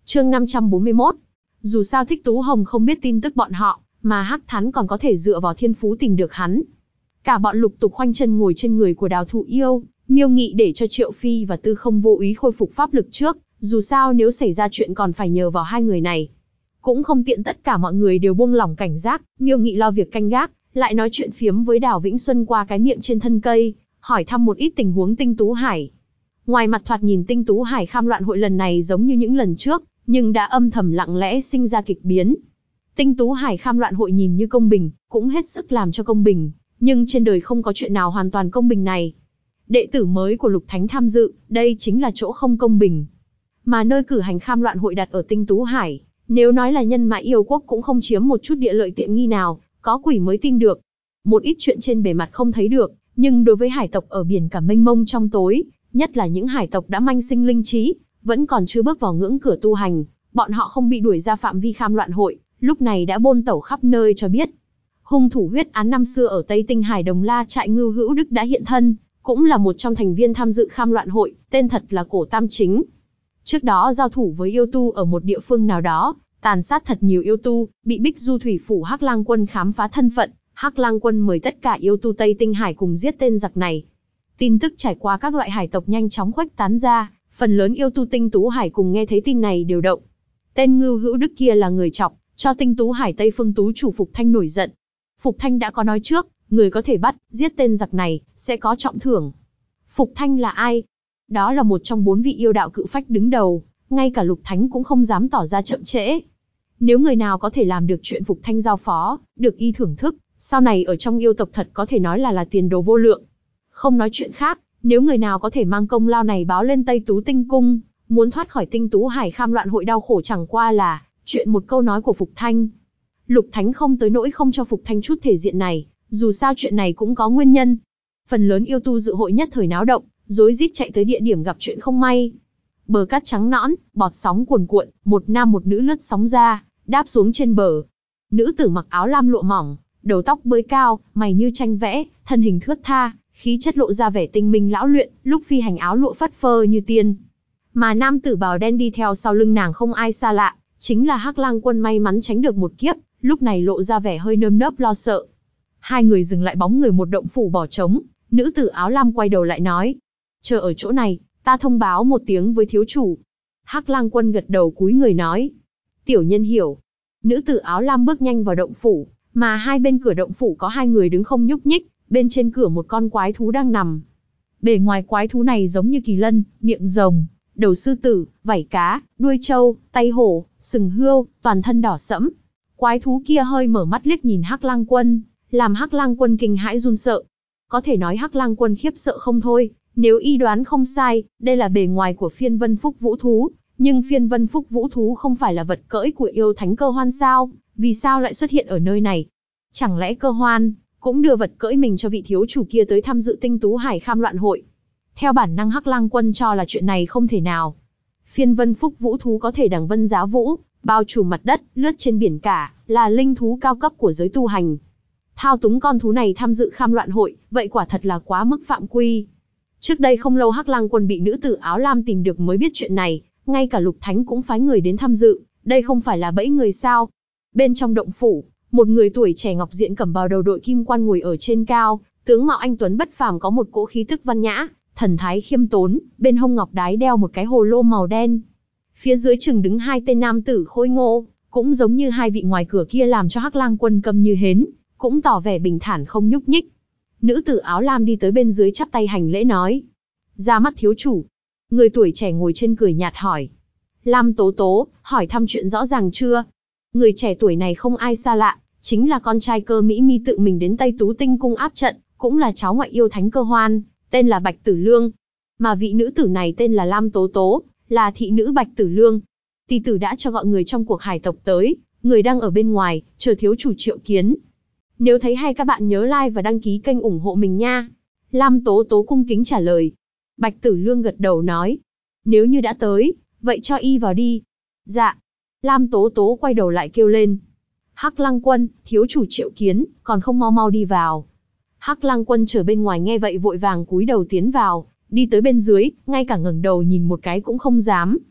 Chương 541. Dù sao Thích Tú Hồng không biết tin tức bọn họ, mà Hắc Thắn còn có thể dựa vào thiên phú tìm được hắn. Cả bọn lục tục khoanh chân ngồi trên người của Đào Thụ Yêu, Miêu Nghị để cho Triệu Phi và Tư Không Vô Úy khôi phục pháp lực trước, dù sao nếu xảy ra chuyện còn phải nhờ vào hai người này. Cũng không tiện tất cả mọi người đều buông lỏng cảnh giác, Miêu Nghị lo việc canh gác, lại nói chuyện phiếm với Đào Vĩnh Xuân qua cái miệng trên thân cây, hỏi thăm một ít tình huống Tinh Tú Hải. Ngoài mặt thoạt nhìn Tinh Tú Hải kham loạn hội lần này giống như những lần trước, nhưng đã âm thầm lặng lẽ sinh ra kịch biến. Tinh Tú Hải kham loạn hội nhìn như công bình, cũng hết sức làm cho công bình, nhưng trên đời không có chuyện nào hoàn toàn công bình này. Đệ tử mới của Lục Thánh tham dự, đây chính là chỗ không công bình. Mà nơi cử hành kham loạn hội đặt ở Tinh Tú Hải, nếu nói là nhân mã yêu quốc cũng không chiếm một chút địa lợi tiện nghi nào, có quỷ mới tin được. Một ít chuyện trên bề mặt không thấy được, nhưng đối với hải tộc ở biển cả mênh mông trong tối, nhất là những hải tộc đã manh sinh linh trí, vẫn còn chưa bước vào ngưỡng cửa tu hành, bọn họ không bị đuổi ra phạm vi kham loạn hội, lúc này đã bôn tẩu khắp nơi cho biết. Hung thủ huyết án năm xưa ở Tây Tinh Hải Đồng La trại Ngưu Hữu Đức đã hiện thân, cũng là một trong thành viên tham dự kham loạn hội, tên thật là Cổ Tam Chính. Trước đó giao thủ với yêu tu ở một địa phương nào đó, tàn sát thật nhiều yêu tu, bị Bích Du Thủy Phủ Hắc Lang Quân khám phá thân phận, Hắc Lang Quân mời tất cả yêu tu Tây Tinh Hải cùng giết tên giặc này. Tin tức trải qua các loại hải tộc nhanh chóng khuếch tán ra, phần lớn yêu tu Tinh Tú Hải cùng nghe thấy tin này đều động. Tên Ngưu Hữu Đức kia là người chọc, cho Tinh Tú Hải Tây Phương Tú chủ Phục Thanh nổi giận. Phục Thanh đã có nói trước, người có thể bắt, giết tên giặc này, sẽ có trọng thưởng. Phục Thanh là ai? Đó là một trong 4 vị yêu đạo cự phách đứng đầu, ngay cả Lục Thánh cũng không dám tỏ ra chậm trễ. Nếu người nào có thể làm được chuyện Phục Thanh giao phó, được y thưởng thức, sau này ở trong yêu tộc thật có thể nói là tiền đồ vô lượng. Không nói chuyện khác, nếu người nào có thể mang công lao này báo lên Tây Tú Tinh Cung, muốn thoát khỏi Tinh Tú Hải kham loạn hội đau khổ chẳng qua là chuyện một câu nói của Phục Thanh. Lục Thánh không tới nỗi không cho Phục Thanh chút thể diện này, dù sao chuyện này cũng có nguyên nhân. Phần lớn yêu tu dự hội nhất thời náo động, rối rít chạy tới địa điểm gặp chuyện không may. Bờ cát trắng nõn, bọt sóng cuồn cuộn, một nam một nữ lướt sóng ra, đáp xuống trên bờ. Nữ tử mặc áo lam lụa mỏng, đầu tóc bới cao, mày như tranh vẽ, thân hình thướt tha, khí chất lộ ra vẻ tinh minh lão luyện, lúc phi hành áo lụa phất phơ như tiên. Mà nam tử bào đen đi theo sau lưng nàng không ai xa lạ, chính là Hắc Lang Quân may mắn tránh được một kiếp, lúc này lộ ra vẻ hơi nơm nớp lo sợ. Hai người dừng lại bóng người một động phủ bỏ trống, nữ tử áo lam quay đầu lại nói: "Chờ ở chỗ này, ta thông báo một tiếng với thiếu chủ." Hắc Lang Quân gật đầu cúi người nói: "Tiểu nhân hiểu." Nữ tử áo lam bước nhanh vào động phủ, mà hai bên cửa động phủ có hai người đứng không nhúc nhích, bên trên cửa một con quái thú đang nằm. Bề ngoài quái thú này giống như kỳ lân, miệng rồng, đầu sư tử, vảy cá, đuôi trâu, tay hổ, sừng hươu, toàn thân đỏ sẫm. Quái thú kia hơi mở mắt liếc nhìn Hắc Lang Quân, làm Hắc Lang Quân kinh hãi run sợ. Có thể nói Hắc Lang Quân khiếp sợ không thôi, nếu y đoán không sai, đây là bề ngoài của Phiên Vân Phúc Vũ Thú, nhưng Phiên Vân Phúc Vũ Thú không phải là vật cưỡi của yêu thánh Cơ Hoan sao, vì sao lại xuất hiện ở nơi này? Chẳng lẽ Cơ Hoan cũng đưa vật cưỡi mình cho vị thiếu chủ kia tới tham dự Tinh Tú Hải kham loạn hội? Theo bản năng Hắc Lang Quân cho là chuyện này không thể nào. Phiên Vân Phúc Vũ Thú có thể đằng vân giá vũ, bao trùm mặt đất, lướt trên biển cả, là linh thú cao cấp của giới tu hành. Thao túng con thú này tham dự kham loạn hội, vậy quả thật là quá mức phạm quy. Trước đây không lâu Hắc Lang Quân bị nữ tử áo lam tìm được mới biết chuyện này, ngay cả Lục Thánh cũng phái người đến tham dự, đây không phải là bẫy người sao? Bên trong động phủ, một người tuổi trẻ ngọc diện cẩm bào đầu đội kim quan ngồi ở trên cao, tướng mạo anh tuấn bất phàm, có một cỗ khí tức văn nhã, thần thái khiêm tốn, bên hông ngọc đái đeo một cái hồ lô màu đen. Phía dưới chừng đứng hai tên nam tử khôi ngô, cũng giống như hai vị ngoài cửa kia, làm cho Hắc Lang Quân câm như hến, cũng tỏ vẻ bình thản không nhúc nhích. Nữ tử áo lam đi tới bên dưới chắp tay hành lễ nói: "Ra mắt thiếu chủ." Người tuổi trẻ ngồi trên cười nhạt hỏi: "Lam Tố Tố, hỏi thăm chuyện rõ ràng chưa?" Người trẻ tuổi này không ai xa lạ, chính là con trai Cơ Mỹ Mi tự mình đến Tây Tú Tinh Cung áp trận, cũng là cháu ngoại yêu thánh Cơ Hoan, tên là Bạch Tử Lương. Mà vị nữ tử này tên là Lam Tố Tố, là thị nữ Bạch Tử Lương. Tỷ tử đã cho gọi người trong cuộc hải tộc tới, người đang ở bên ngoài, chờ thiếu chủ triệu kiến. Nếu thấy hay các bạn nhớ like và đăng ký kênh ủng hộ mình nha." Lam Tố Tố cung kính trả lời. Bạch Tử Lương gật đầu nói: "Nếu như đã tới, vậy cho y vào đi." "Dạ." Lam Tố Tố quay đầu lại kêu lên: "Hắc Lang Quân, thiếu chủ triệu kiến, còn không mau mau đi vào." Hắc Lang Quân chờ bên ngoài nghe vậy vội vàng cúi đầu tiến vào, đi tới bên dưới, ngay cả ngẩng đầu nhìn một cái cũng không dám.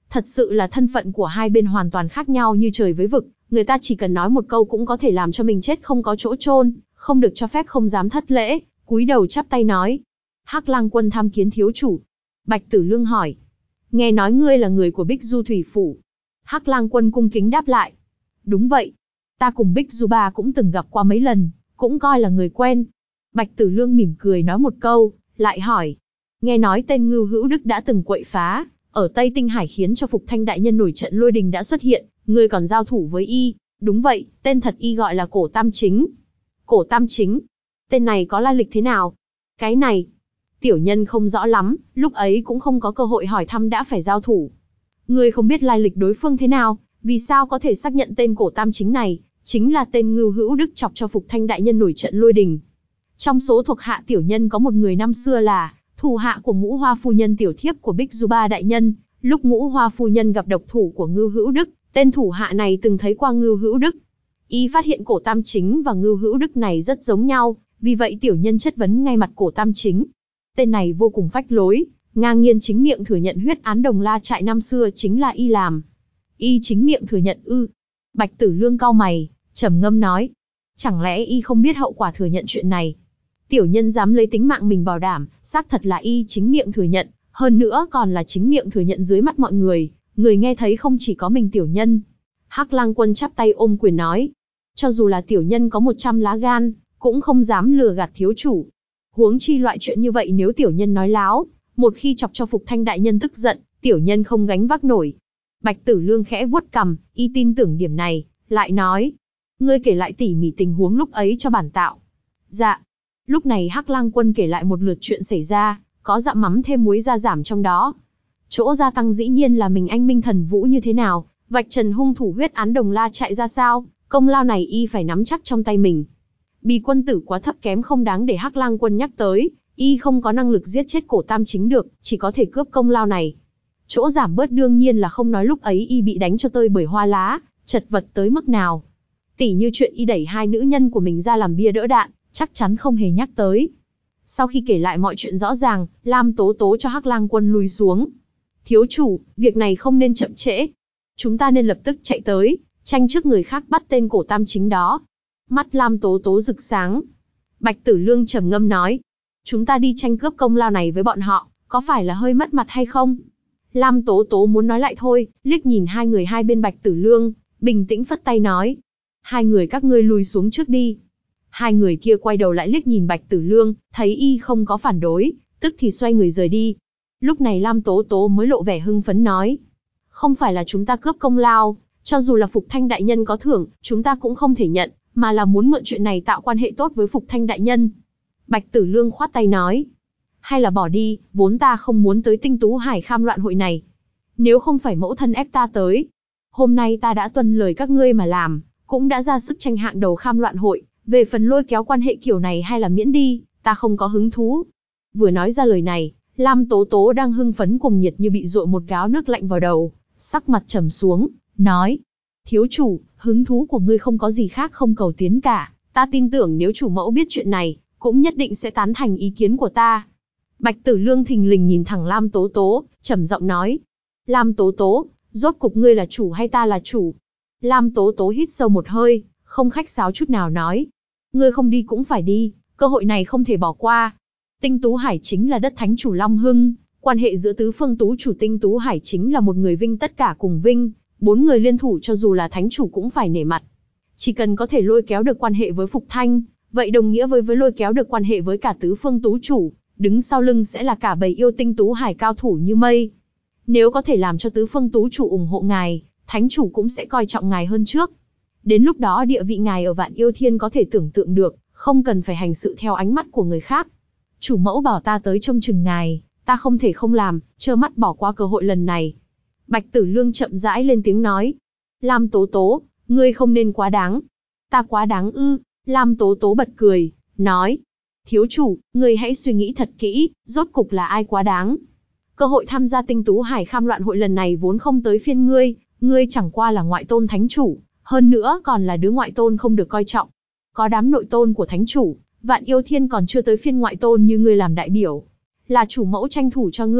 Thật sự là thân phận của hai bên hoàn toàn khác nhau như trời với vực, người ta chỉ cần nói một câu cũng có thể làm cho mình chết không có chỗ chôn, không được cho phép không dám thất lễ, cúi đầu chắp tay nói. Hắc Lang Quân tham kiến thiếu chủ. Bạch Tử Lương hỏi. Nghe nói ngươi là người của Bích Du Thủy Phủ. Hắc Lang Quân cung kính đáp lại. Đúng vậy. Ta cùng Bích Du Ba cũng từng gặp qua mấy lần, cũng coi là người quen. Bạch Tử Lương mỉm cười nói một câu, lại hỏi. Nghe nói tên Ngưu Hữu Đức đã từng quậy phá, ở Tây Tinh Hải khiến cho Phục Thanh đại nhân nổi trận lôi đình đã xuất hiện, ngươi còn giao thủ với y. Đúng vậy, tên thật y gọi là Cổ Tam Chính. Cổ Tam Chính? Tên này có lai lịch thế nào? Cái này, tiểu nhân không rõ lắm, lúc ấy cũng không có cơ hội hỏi thăm đã phải giao thủ. Ngươi không biết lai lịch đối phương thế nào, vì sao có thể xác nhận tên Cổ Tam Chính này, chính là tên Ngưu Hữu Đức chọc cho Phục Thanh đại nhân nổi trận lôi đình. Trong số thuộc hạ tiểu nhân có một người năm xưa là thủ hạ của Ngũ Hoa phu nhân tiểu thiếp của Bích Du Ba đại nhân, lúc Ngũ Hoa phu nhân gặp độc thủ của Ngưu Hữu Đức, tên thủ hạ này từng thấy qua Ngưu Hữu Đức. Y phát hiện Cổ Tam Chính và Ngưu Hữu Đức này rất giống nhau, vì vậy tiểu nhân chất vấn ngay mặt Cổ Tam Chính. Tên này vô cùng phách lối, ngang nhiên chính miệng thừa nhận huyết án Đồng La trại năm xưa chính là y làm. Y chính miệng thừa nhận ư? Bạch Tử Lương cau mày, trầm ngâm nói. Chẳng lẽ y không biết hậu quả thừa nhận chuyện này? Tiểu nhân dám lấy tính mạng mình bảo đảm, xác thật là y chính miệng thừa nhận, hơn nữa còn là chính miệng thừa nhận dưới mắt mọi người, người nghe thấy không chỉ có mình tiểu nhân. Hắc Lang Quân chắp tay ôm quyền nói. Cho dù là tiểu nhân có 100 lá gan, cũng không dám lừa gạt thiếu chủ. Huống chi loại chuyện như vậy nếu tiểu nhân nói láo, một khi chọc cho Phục Thanh đại nhân tức giận, tiểu nhân không gánh vác nổi. Bạch Tử Lương khẽ vuốt cằm, y tin tưởng điểm này, lại nói. Ngươi kể lại tỉ mỉ tình huống lúc ấy cho bản tạo. Dạ. Lúc này Hắc Lang Quân kể lại một lượt chuyện xảy ra, có dặm mắm thêm muối gia giảm trong đó. Chỗ gia tăng dĩ nhiên là mình anh Minh Thần Vũ như thế nào, vạch trần hung thủ huyết án Đồng La chạy ra sao, công lao này y phải nắm chắc trong tay mình. Bì quân tử quá thấp kém không đáng để Hắc Lang Quân nhắc tới, y không có năng lực giết chết Cổ Tam Chính được, chỉ có thể cướp công lao này. Chỗ giảm bớt đương nhiên là không nói lúc ấy y bị đánh cho tơi bởi hoa lá, chật vật tới mức nào. Tỉ như chuyện y đẩy hai nữ nhân của mình ra làm bia đỡ đạn, chắc chắn không hề nhắc tới. Sau khi kể lại mọi chuyện rõ ràng, Lam Tố Tố cho Hắc Lang Quân lùi xuống. Thiếu chủ, việc này không nên chậm trễ. Chúng ta nên lập tức chạy tới, tranh trước người khác bắt tên Cổ Tam Chính đó. Mắt Lam Tố Tố rực sáng. Bạch Tử Lương trầm ngâm nói. Chúng ta đi tranh cướp công lao này với bọn họ, có phải là hơi mất mặt hay không? Lam Tố Tố muốn nói lại thôi, liếc nhìn hai người hai bên Bạch Tử Lương, bình tĩnh phất tay nói. Hai người các ngươi lùi xuống trước đi. Hai người kia quay đầu lại liếc nhìn Bạch Tử Lương, thấy y không có phản đối, tức thì xoay người rời đi. Lúc này Lam Tố Tố mới lộ vẻ hưng phấn nói. Không phải là chúng ta cướp công lao, cho dù là Phục Thanh đại nhân có thưởng, chúng ta cũng không thể nhận, mà là muốn mượn chuyện này tạo quan hệ tốt với Phục Thanh đại nhân. Bạch Tử Lương khoát tay nói. Hay là bỏ đi, vốn ta không muốn tới Tinh Tú Hải Kham loạn hội này. Nếu không phải mẫu thân ép ta tới, hôm nay ta đã tuân lời các ngươi mà làm, cũng đã ra sức tranh hạng đầu Kham loạn hội. Về phần lôi kéo quan hệ kiểu này hay là miễn đi, ta không có hứng thú. Vừa nói ra lời này, Lam Tố Tố đang hưng phấn cùng nhiệt như bị dội một gáo nước lạnh vào đầu, sắc mặt trầm xuống, nói. Thiếu chủ, hứng thú của ngươi không có gì khác không cầu tiến cả, ta tin tưởng nếu chủ mẫu biết chuyện này, cũng nhất định sẽ tán thành ý kiến của ta. Bạch Tử Lương thình lình nhìn thẳng Lam Tố Tố, trầm giọng nói. Lam Tố Tố, rốt cục ngươi là chủ hay ta là chủ? Lam Tố Tố hít sâu một hơi, không khách sáo chút nào nói. Ngươi không đi cũng phải đi, cơ hội này không thể bỏ qua. Tinh Tú Hải chính là đất thánh chủ Long Hưng, quan hệ giữa tứ phương tú chủ Tinh Tú Hải chính là một người vinh tất cả cùng vinh, 4 người liên thủ cho dù là thánh chủ cũng phải nể mặt. Chỉ cần có thể lôi kéo được quan hệ với Phục Thanh, vậy đồng nghĩa với lôi kéo được quan hệ với cả tứ phương tú chủ, đứng sau lưng sẽ là cả bầy yêu Tinh Tú Hải cao thủ như mây. Nếu có thể làm cho tứ phương tú chủ ủng hộ ngài, thánh chủ cũng sẽ coi trọng ngài hơn trước. Đến lúc đó địa vị ngài ở Vạn Yêu Thiên có thể tưởng tượng được, không cần phải hành sự theo ánh mắt của người khác. Chủ mẫu bảo ta tới trông chừng ngài, ta không thể không làm, trơ mắt bỏ qua cơ hội lần này. Bạch Tử Lương chậm rãi lên tiếng nói. Lam Tố Tố, ngươi không nên quá đáng. Ta quá đáng ư? Lam Tố Tố bật cười, nói. Thiếu chủ, ngươi hãy suy nghĩ thật kỹ, rốt cục là ai quá đáng. Cơ hội tham gia Tinh Tú Hải Kham loạn hội lần này vốn không tới phiên ngươi chẳng qua là ngoại tôn thánh chủ. Hơn nữa còn là đứa ngoại tôn không được coi trọng. Có đám nội tôn của thánh chủ, Vạn Yêu Thiên còn chưa tới phiên ngoại tôn như ngươi làm đại biểu. Là chủ mẫu tranh thủ cho ngươi,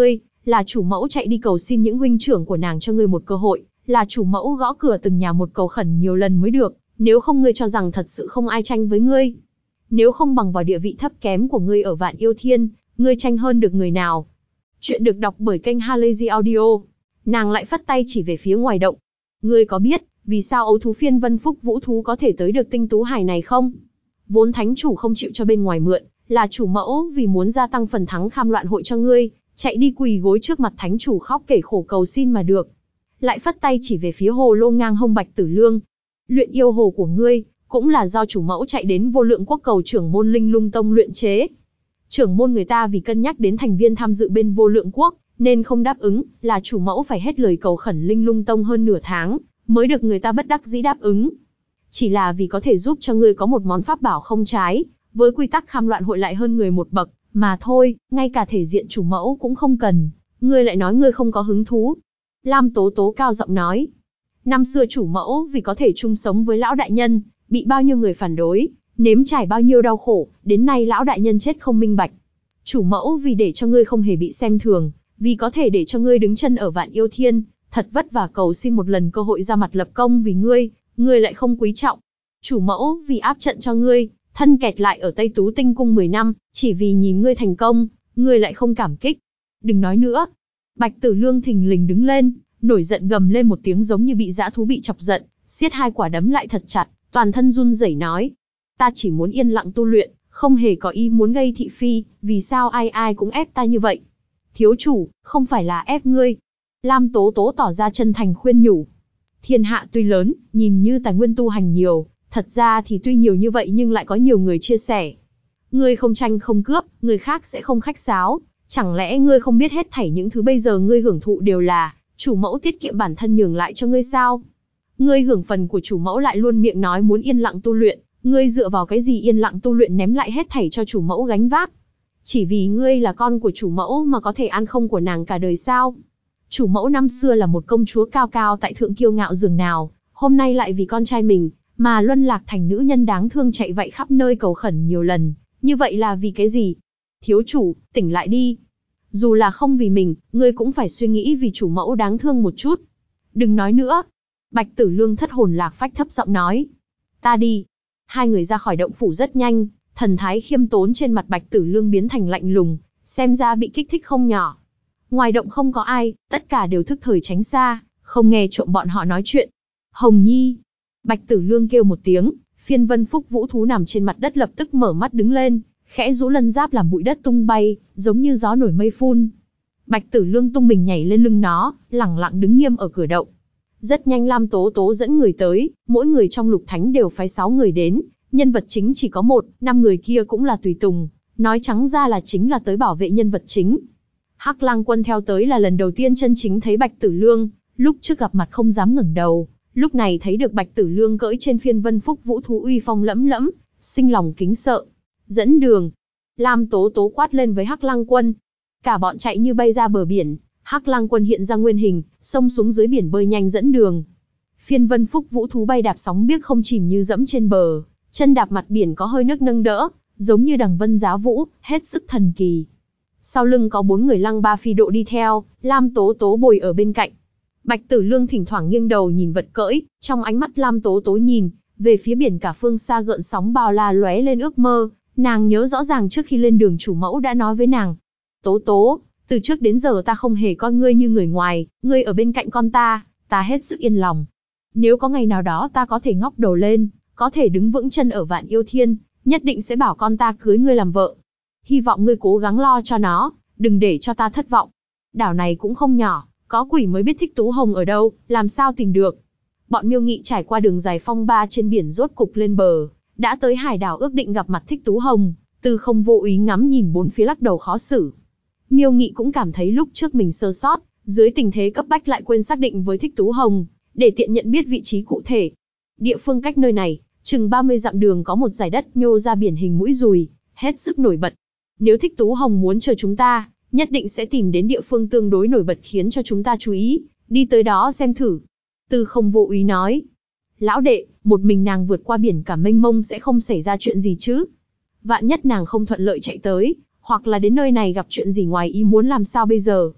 là chủ mẫu chạy đi cầu xin những huynh trưởng của nàng cho ngươi một cơ hội, là chủ mẫu gõ cửa từng nhà một cầu khẩn nhiều lần mới được, nếu không ngươi cho rằng thật sự không ai tranh với ngươi. Nếu không bằng vào địa vị thấp kém của ngươi ở Vạn Yêu Thiên, ngươi tranh hơn được người nào. Chuyện được đọc bởi kênh Halazy Audio. Nàng lại phất tay chỉ về phía ngoài động. Ngươi có biết, vì sao ấu thú phiên Vân Phúc Vũ thú có thể tới được tinh tú hải này không? Vốn thánh chủ không chịu cho bên ngoài mượn, là chủ mẫu vì muốn gia tăng phần thắng kham loạn hội cho ngươi, chạy đi quỳ gối trước mặt thánh chủ khóc kể khổ cầu xin mà được. Lại phất tay chỉ về phía hồ lô ngang hông Bạch Tử Lương. Luyện yêu hồ của ngươi, cũng là do chủ mẫu chạy đến Vô Lượng Quốc cầu trưởng môn Linh Lung Tông luyện chế. Trưởng môn người ta vì cân nhắc đến thành viên tham dự bên Vô Lượng Quốc, nên không đáp ứng, là chủ mẫu phải hết lời cầu khẩn Linh Lung Tông hơn nửa tháng, mới được người ta bất đắc dĩ đáp ứng. Chỉ là vì có thể giúp cho ngươi có một món pháp bảo không trái, với quy tắc kham loạn hội lại hơn người một bậc, mà thôi, ngay cả thể diện chủ mẫu cũng không cần, ngươi lại nói ngươi không có hứng thú. Lam Tố Tố cao giọng nói, năm xưa chủ mẫu vì có thể chung sống với lão đại nhân, bị bao nhiêu người phản đối, nếm trải bao nhiêu đau khổ, đến nay lão đại nhân chết không minh bạch. Chủ mẫu vì để cho ngươi không hề bị xem thường, vì có thể để cho ngươi đứng chân ở Vạn Yêu Thiên, thật vất vả cầu xin một lần cơ hội ra mặt lập công vì ngươi lại không quý trọng. Chủ mẫu vì áp trận cho ngươi, thân kẹt lại ở Tây Tú Tinh Cung 10 năm, chỉ vì nhìn ngươi thành công, ngươi lại không cảm kích. Đừng nói nữa. Bạch Tử Lương thình lình đứng lên, nổi giận gầm lên một tiếng giống như bị dã thú bị chọc giận, siết hai quả đấm lại thật chặt, toàn thân run rẩy nói: ta chỉ muốn yên lặng tu luyện, không hề có ý muốn gây thị phi, vì sao ai ai cũng ép ta như vậy? Thiếu chủ, không phải là ép ngươi. Lam Tố Tố tỏ ra chân thành khuyên nhủ. Thiên hạ tuy lớn, nhìn như tài nguyên tu hành nhiều, thật ra thì tuy nhiều như vậy nhưng lại có nhiều người chia sẻ. Ngươi không tranh không cướp, người khác sẽ không khách sáo. Chẳng lẽ ngươi không biết hết thảy những thứ bây giờ ngươi hưởng thụ đều là chủ mẫu tiết kiệm bản thân nhường lại cho ngươi sao? Ngươi hưởng phần của chủ mẫu lại luôn miệng nói muốn yên lặng tu luyện, ngươi dựa vào cái gì yên lặng tu luyện ném lại hết thảy cho chủ mẫu gánh vác? Chỉ vì ngươi là con của chủ mẫu mà có thể ăn không của nàng cả đời sao? Chủ mẫu năm xưa là một công chúa cao cao tại thượng kiêu ngạo dường nào, hôm nay lại vì con trai mình mà luân lạc thành nữ nhân đáng thương chạy vậy khắp nơi cầu khẩn nhiều lần, như vậy là vì cái gì? Thiếu chủ, tỉnh lại đi. Dù là không vì mình, ngươi cũng phải suy nghĩ vì chủ mẫu đáng thương một chút. Đừng nói nữa. Bạch Tử Lương thất hồn lạc phách thấp giọng nói. Ta đi. Hai người ra khỏi động phủ rất nhanh, thần thái khiêm tốn trên mặt Bạch Tử Lương biến thành lạnh lùng, xem ra bị kích thích không nhỏ. Ngoài động không có ai, tất cả đều thức thời tránh xa, không nghe trộm bọn họ nói chuyện. Hồng Nhi. Bạch Tử Lương kêu một tiếng, phiên Vân Phúc Vũ thú nằm trên mặt đất lập tức mở mắt đứng lên, khẽ rũ lân giáp làm bụi đất tung bay, giống như gió nổi mây phun. Bạch Tử Lương tung mình nhảy lên lưng nó, lẳng lặng đứng nghiêm ở cửa động. Rất nhanh Lam Tố Tố dẫn người tới, mỗi người trong Lục Thánh đều phái 6 người đến, nhân vật chính chỉ có 1, 5 người kia cũng là tùy tùng, nói trắng ra là chính là tới bảo vệ nhân vật chính. Hắc Lang Quân theo tới là lần đầu tiên chân chính thấy Bạch Tử Lương, lúc trước gặp mặt không dám ngẩng đầu, lúc này thấy được Bạch Tử Lương cưỡi trên phiên Vân Phúc Vũ thú uy phong lẫm lẫm, sinh lòng kính sợ. Dẫn đường. Lam Tố Tố quát lên với Hắc Lang Quân. Cả bọn chạy như bay ra bờ biển, Hắc Lang Quân hiện ra nguyên hình, xông xuống dưới biển bơi nhanh dẫn đường. Phiên Vân Phúc Vũ thú bay đạp sóng biếc không chìm như dẫm trên bờ, chân đạp mặt biển có hơi nước nâng đỡ, giống như đằng vân giá vũ, hết sức thần kỳ. Sau lưng có 4 người Lăng Ba Phi Độ đi theo, Lam Tố Tố bồi ở bên cạnh. Bạch Tử Lương thỉnh thoảng nghiêng đầu nhìn vật cưỡi, trong ánh mắt Lam Tố Tố nhìn về phía biển cả phương xa gợn sóng bao la lóe lên ước mơ. Nàng nhớ rõ ràng trước khi lên đường chủ mẫu đã nói với nàng. Tố Tố, từ trước đến giờ ta không hề coi ngươi như người ngoài, ngươi ở bên cạnh con ta hết sức yên lòng. Nếu có ngày nào đó ta có thể ngóc đầu lên, có thể đứng vững chân ở Vạn Yêu Thiên, nhất định sẽ bảo con ta cưới ngươi làm vợ. Hy vọng ngươi cố gắng lo cho nó, đừng để cho ta thất vọng. Đảo này cũng không nhỏ, có quỷ mới biết Thích Tú Hồng ở đâu, làm sao tìm được. Bọn Miêu Nghị trải qua đường dài phong ba trên biển rốt cục lên bờ. Đã tới hải đảo ước định gặp mặt Thích Tú Hồng, Tư Không vô ý ngắm nhìn bốn phía lắc đầu khó xử. Miêu Nghị cũng cảm thấy lúc trước mình sơ sót, dưới tình thế cấp bách lại quên xác định với Thích Tú Hồng, để tiện nhận biết vị trí cụ thể. Địa phương cách nơi này, chừng 30 dặm đường có một dải đất nhô ra biển hình mũi dùi, hết sức nổi bật. Nếu Thích Tú Hồng muốn chờ chúng ta, nhất định sẽ tìm đến địa phương tương đối nổi bật khiến cho chúng ta chú ý, đi tới đó xem thử. Tư Không vô ý nói. Lão đệ, một mình nàng vượt qua biển cả mênh mông sẽ không xảy ra chuyện gì chứ? Vạn nhất nàng không thuận lợi chạy tới, hoặc là đến nơi này gặp chuyện gì ngoài ý muốn làm sao bây giờ?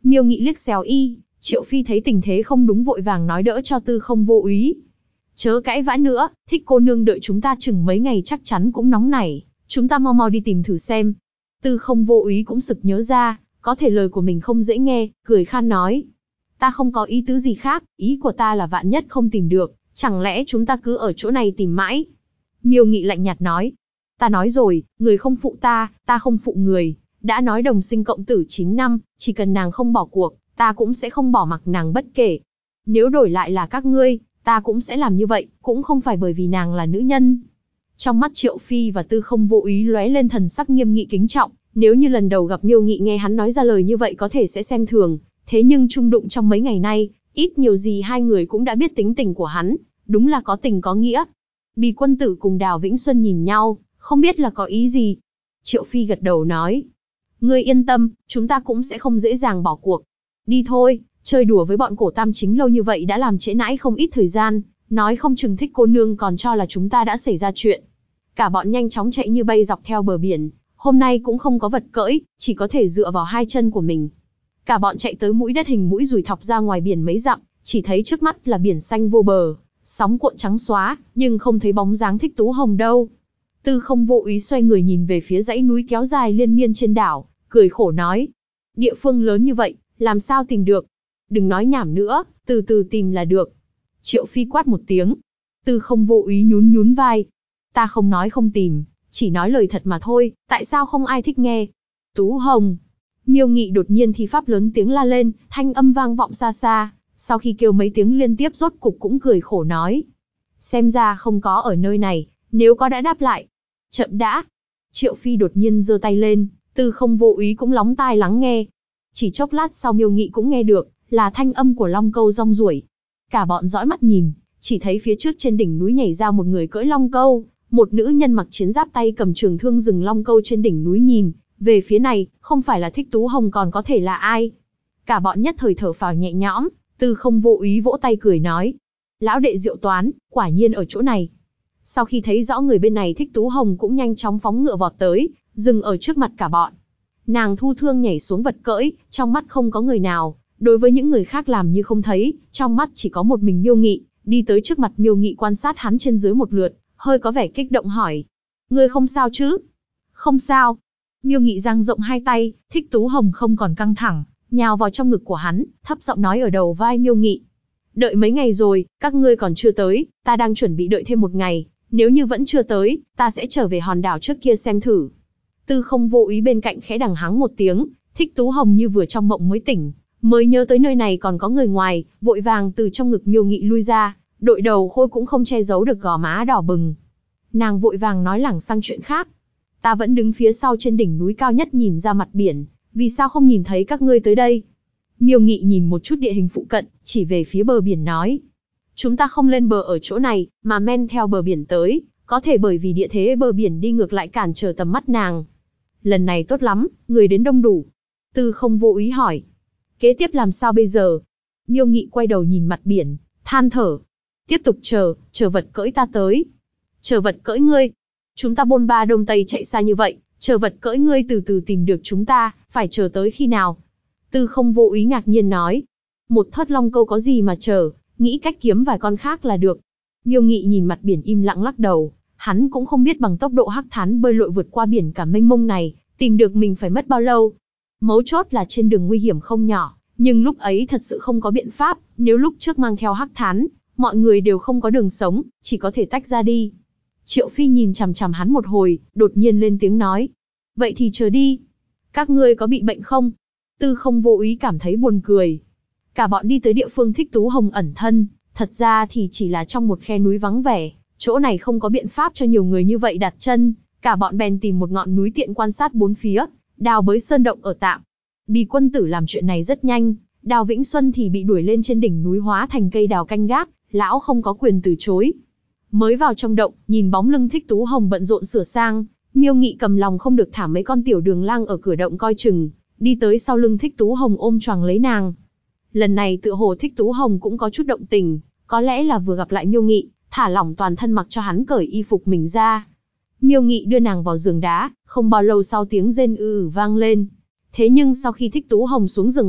Miêu Nghị liếc xéo y, Triệu Phi thấy tình thế không đúng vội vàng nói đỡ cho Tư Không Vô Úy. Chớ cãi vã nữa, Thích cô nương đợi chúng ta chừng mấy ngày chắc chắn cũng nóng nảy, chúng ta mau mau đi tìm thử xem. Tư Không Vô Úy cũng sực nhớ ra, có thể lời của mình không dễ nghe, cười khan nói. Ta không có ý tứ gì khác, ý của ta là vạn nhất không tìm được, chẳng lẽ chúng ta cứ ở chỗ này tìm mãi? Miêu Nghị lạnh nhạt nói. Ta nói rồi, người không phụ ta, ta không phụ người. Đã nói đồng sinh cộng tử 9 năm, chỉ cần nàng không bỏ cuộc, ta cũng sẽ không bỏ mặc nàng bất kể. Nếu đổi lại là các ngươi, ta cũng sẽ làm như vậy, cũng không phải bởi vì nàng là nữ nhân. Trong mắt Triệu Phi và Tư Không Vô Úy lóe lên thần sắc nghiêm nghị kính trọng, nếu như lần đầu gặp Miêu Nghị nghe hắn nói ra lời như vậy có thể sẽ xem thường, thế nhưng chung đụng trong mấy ngày nay, ít nhiều gì hai người cũng đã biết tính tình của hắn, đúng là có tình có nghĩa. Bì Quân Tử cùng Đào Vĩnh Xuân nhìn nhau, không biết là có ý gì. Triệu Phi gật đầu nói, ngươi yên tâm, chúng ta cũng sẽ không dễ dàng bỏ cuộc. Đi thôi, chơi đùa với bọn Cổ Tam Chính lâu như vậy đã làm trễ nãi không ít thời gian, nói không chừng Thích cô nương còn cho là chúng ta đã xảy ra chuyện. Cả bọn nhanh chóng chạy như bay dọc theo bờ biển, hôm nay cũng không có vật cưỡi, chỉ có thể dựa vào hai chân của mình. Cả bọn chạy tới mũi đất hình mũi rùi thọc ra ngoài biển mấy dặm, chỉ thấy trước mắt là biển xanh vô bờ, sóng cuộn trắng xóa, nhưng không thấy bóng dáng Thích Tú Hồng đâu. Tư Không Vô Úy xoay người nhìn về phía dãy núi kéo dài liên miên trên đảo, cười khổ nói. Địa phương lớn như vậy, làm sao tìm được? Đừng nói nhảm nữa, từ từ tìm là được. Triệu Phi quát một tiếng. Tư Không Vô Úy nhún nhún vai. Ta không nói không tìm, chỉ nói lời thật mà thôi, tại sao không ai thích nghe? Tú Hồng. Miêu Nghị đột nhiên thi pháp lớn tiếng la lên, thanh âm vang vọng xa xa, sau khi kêu mấy tiếng liên tiếp rốt cục cũng cười khổ nói. Xem ra không có ở nơi này, nếu có đã đáp lại. Chậm đã. Triệu Phi đột nhiên giơ tay lên, Tư Không Vô Úy cũng lóng tai lắng nghe. Chỉ chốc lát sau Miêu Nghị cũng nghe được, là thanh âm của long câu rong ruổi. Cả bọn dõi mắt nhìn, chỉ thấy phía trước trên đỉnh núi nhảy ra một người cưỡi long câu, một nữ nhân mặc chiến giáp tay cầm trường thương dừng long câu trên đỉnh núi nhìn, về phía này, không phải là Thích Tú Hồng còn có thể là ai. Cả bọn nhất thời thở phào nhẹ nhõm, Tư Không Vô Úy vỗ tay cười nói. Lão đệ diệu toán, quả nhiên ở chỗ này. Sau khi thấy rõ người bên này Thích Tú Hồng cũng nhanh chóng phóng ngựa vọt tới, dừng ở trước mặt cả bọn. Nàng thu thương nhảy xuống vật cưỡi, trong mắt không có người nào, đối với những người khác làm như không thấy, trong mắt chỉ có một mình Miêu Nghị, đi tới trước mặt Miêu Nghị quan sát hắn trên dưới một lượt, hơi có vẻ kích động hỏi. Ngươi không sao chứ? Không sao. Miêu Nghị dang rộng hai tay, Thích Tú Hồng không còn căng thẳng, nhào vào trong ngực của hắn, thấp giọng nói ở đầu vai Miêu Nghị. Đợi mấy ngày rồi, các ngươi còn chưa tới, ta đang chuẩn bị đợi thêm một ngày, nếu như vẫn chưa tới, ta sẽ trở về hòn đảo trước kia xem thử. Tư Không Vô Úy bên cạnh khẽ đằng hắng một tiếng, Thích Tú Hồng như vừa trong mộng mới tỉnh, mới nhớ tới nơi này còn có người ngoài, vội vàng từ trong ngực Miêu Nghị lui ra, đội đầu khôi cũng không che giấu được gò má đỏ bừng. Nàng vội vàng nói lảng sang chuyện khác. Ta vẫn đứng phía sau trên đỉnh núi cao nhất nhìn ra mặt biển, vì sao không nhìn thấy các ngươi tới đây? Miêu Nghị nhìn một chút địa hình phụ cận, chỉ về phía bờ biển nói. Chúng ta không lên bờ ở chỗ này, mà men theo bờ biển tới, có thể bởi vì địa thế bờ biển đi ngược lại cản trở tầm mắt nàng. Lần này tốt lắm, người đến đông đủ. Tư Không Vô Úy hỏi. Kế tiếp làm sao bây giờ? Miêu Nghị quay đầu nhìn mặt biển, than thở. Tiếp tục chờ vật cưỡi ta tới. Chờ vật cưỡi ngươi. Chúng ta bôn ba đông tây chạy xa như vậy, chờ vật cưỡi ngươi từ từ tìm được chúng ta, phải chờ tới khi nào? Tư Không Vô Úy ngạc nhiên nói. Một thớt long câu có gì mà chờ, nghĩ cách kiếm vài con khác là được. Miêu Nghị nhìn mặt biển im lặng lắc đầu, hắn cũng không biết bằng tốc độ hắc thán bơi lội vượt qua biển cả mênh mông này, tìm được mình phải mất bao lâu. Mấu chốt là trên đường nguy hiểm không nhỏ, nhưng lúc ấy thật sự không có biện pháp, nếu lúc trước mang theo hắc thán, mọi người đều không có đường sống, chỉ có thể tách ra đi. Triệu Phi nhìn chằm chằm hắn một hồi, đột nhiên lên tiếng nói. Vậy thì chờ đi. Các ngươi có bị bệnh không? Tư Không Vô Úy cảm thấy buồn cười. Cả bọn đi tới địa phương Thích Tú Hồng ẩn thân, thật ra thì chỉ là trong một khe núi vắng vẻ, chỗ này không có biện pháp cho nhiều người như vậy đặt chân, cả bọn bèn tìm một ngọn núi tiện quan sát bốn phía, đào bới sơn động ở tạm. Bì Quân Tử làm chuyện này rất nhanh, Đào Vĩnh Xuân thì bị đuổi lên trên đỉnh núi hóa thành cây đào canh gác, lão không có quyền từ chối. Mới vào trong động, nhìn bóng lưng Thích Tú Hồng bận rộn sửa sang, Miêu Nghị cầm lòng không được thả mấy con tiểu đường lang ở cửa động coi chừng, đi tới sau lưng Thích Tú Hồng ôm choàng lấy nàng. Lần này tựa hồ Thích Tú Hồng cũng có chút động tình, có lẽ là vừa gặp lại Miêu Nghị, thả lỏng toàn thân mặc cho hắn cởi y phục mình ra. Miêu Nghị đưa nàng vào giường đá, không bao lâu sau tiếng rên vang lên. Thế nhưng sau khi Thích Tú Hồng xuống giường mặc,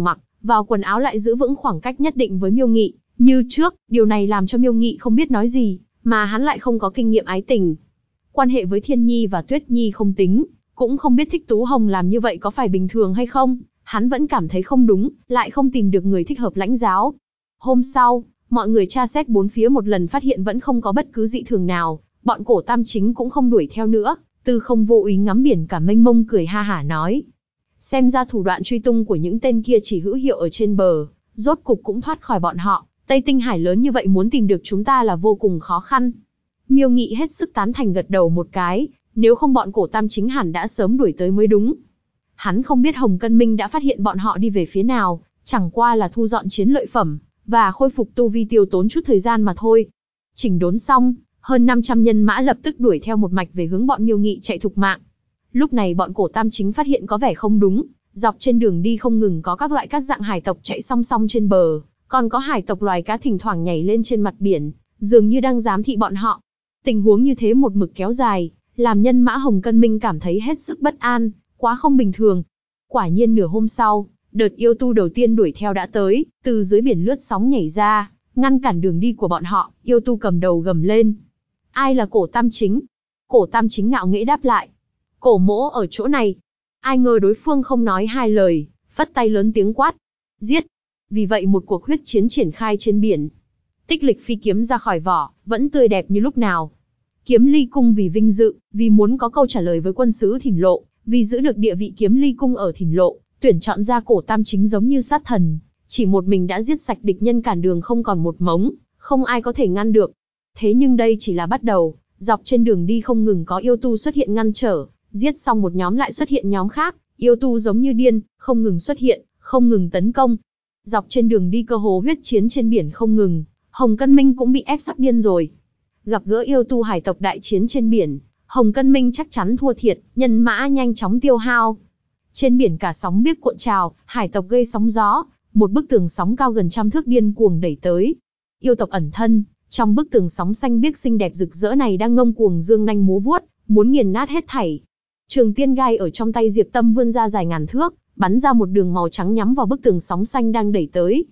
vào quần áo lại giữ vững khoảng cách nhất định với Miêu Nghị, như trước, điều này làm cho Miêu Nghị không biết nói gì, mà hắn lại không có kinh nghiệm ái tình. Quan hệ với Thiên Nhi và Tuyết Nhi không tính, cũng không biết Thích Tú Hồng làm như vậy có phải bình thường hay không, hắn vẫn cảm thấy không đúng, lại không tìm được người thích hợp lãnh giáo. Hôm sau, mọi người tra xét bốn phía một lần phát hiện vẫn không có bất cứ dị thường nào, bọn Cổ Tam Chính cũng không đuổi theo nữa, Tư Không vô ý ngắm biển cả mênh mông cười ha hả nói. Xem ra thủ đoạn truy tung của những tên kia chỉ hữu hiệu ở trên bờ, rốt cục cũng thoát khỏi bọn họ, Tây Tinh Hải lớn như vậy muốn tìm được chúng ta là vô cùng khó khăn. Miêu Nghị hết sức tán thành gật đầu một cái, nếu không bọn Cổ Tam Chính hẳn đã sớm đuổi tới mới đúng. Hắn không biết Hồng Cân Minh đã phát hiện bọn họ đi về phía nào, chẳng qua là thu dọn chiến lợi phẩm, và khôi phục tu vi tiêu tốn chút thời gian mà thôi. Chỉnh đốn xong, hơn 500 nhân mã lập tức đuổi theo một mạch về hướng bọn Miêu Nghị chạy thục mạng. Lúc này bọn Cổ Tam Chính phát hiện có vẻ không đúng, dọc trên đường đi không ngừng có các loại các dạng hải tộc chạy song song trên bờ, còn có hải tộc loài cá thỉnh thoảng nhảy lên trên mặt biển, dường như đang giám thị bọn họ. Tình huống như thế một mực kéo dài, làm nhân mã Hồng Cân Minh cảm thấy hết sức bất an, quá không bình thường. Quả nhiên nửa hôm sau, đợt yêu tu đầu tiên đuổi theo đã tới, từ dưới biển lướt sóng nhảy ra, ngăn cản đường đi của bọn họ, yêu tu cầm đầu gầm lên. Ai là Cổ Tam Chính? Cổ Tam Chính ngạo nghễ đáp lại. Cổ mỗ ở chỗ này. Ai ngờ đối phương không nói hai lời, vất tay lớn tiếng quát. Giết! Vì vậy một cuộc huyết chiến triển khai trên biển. Tích Lịch phi kiếm ra khỏi vỏ, vẫn tươi đẹp như lúc nào. Kiếm Ly Cung vì vinh dự, vì muốn có câu trả lời với quân sứ Thìn Lộ, vì giữ được địa vị Kiếm Ly Cung ở Thìn Lộ, tuyển chọn ra Cổ Tam Chính giống như sát thần, chỉ một mình đã giết sạch địch nhân cản đường không còn một mống, không ai có thể ngăn được. Thế nhưng đây chỉ là bắt đầu, dọc trên đường đi không ngừng có yêu tu xuất hiện ngăn trở, giết xong một nhóm lại xuất hiện nhóm khác, yêu tu giống như điên, không ngừng xuất hiện, không ngừng tấn công. Dọc trên đường đi cơ hồ huyết chiến trên biển không ngừng, Hồng Cân Minh cũng bị ép sắp điên rồi. Gặp gỡ yêu tu hải tộc đại chiến trên biển, Hồng Cân Minh chắc chắn thua thiệt, nhân mã nhanh chóng tiêu hao. Trên biển cả sóng biếc cuộn trào, hải tộc gây sóng gió, một bức tường sóng cao gần 100 thước điên cuồng đẩy tới. Yêu tộc ẩn thân, trong bức tường sóng xanh biếc xinh đẹp rực rỡ này đang ngông cuồng dương nanh múa vuốt, muốn nghiền nát hết thảy. Trường tiên gai ở trong tay Diệp Tâm vươn ra dài ngàn thước, bắn ra một đường màu trắng nhắm vào bức tường sóng xanh đang đẩy tới.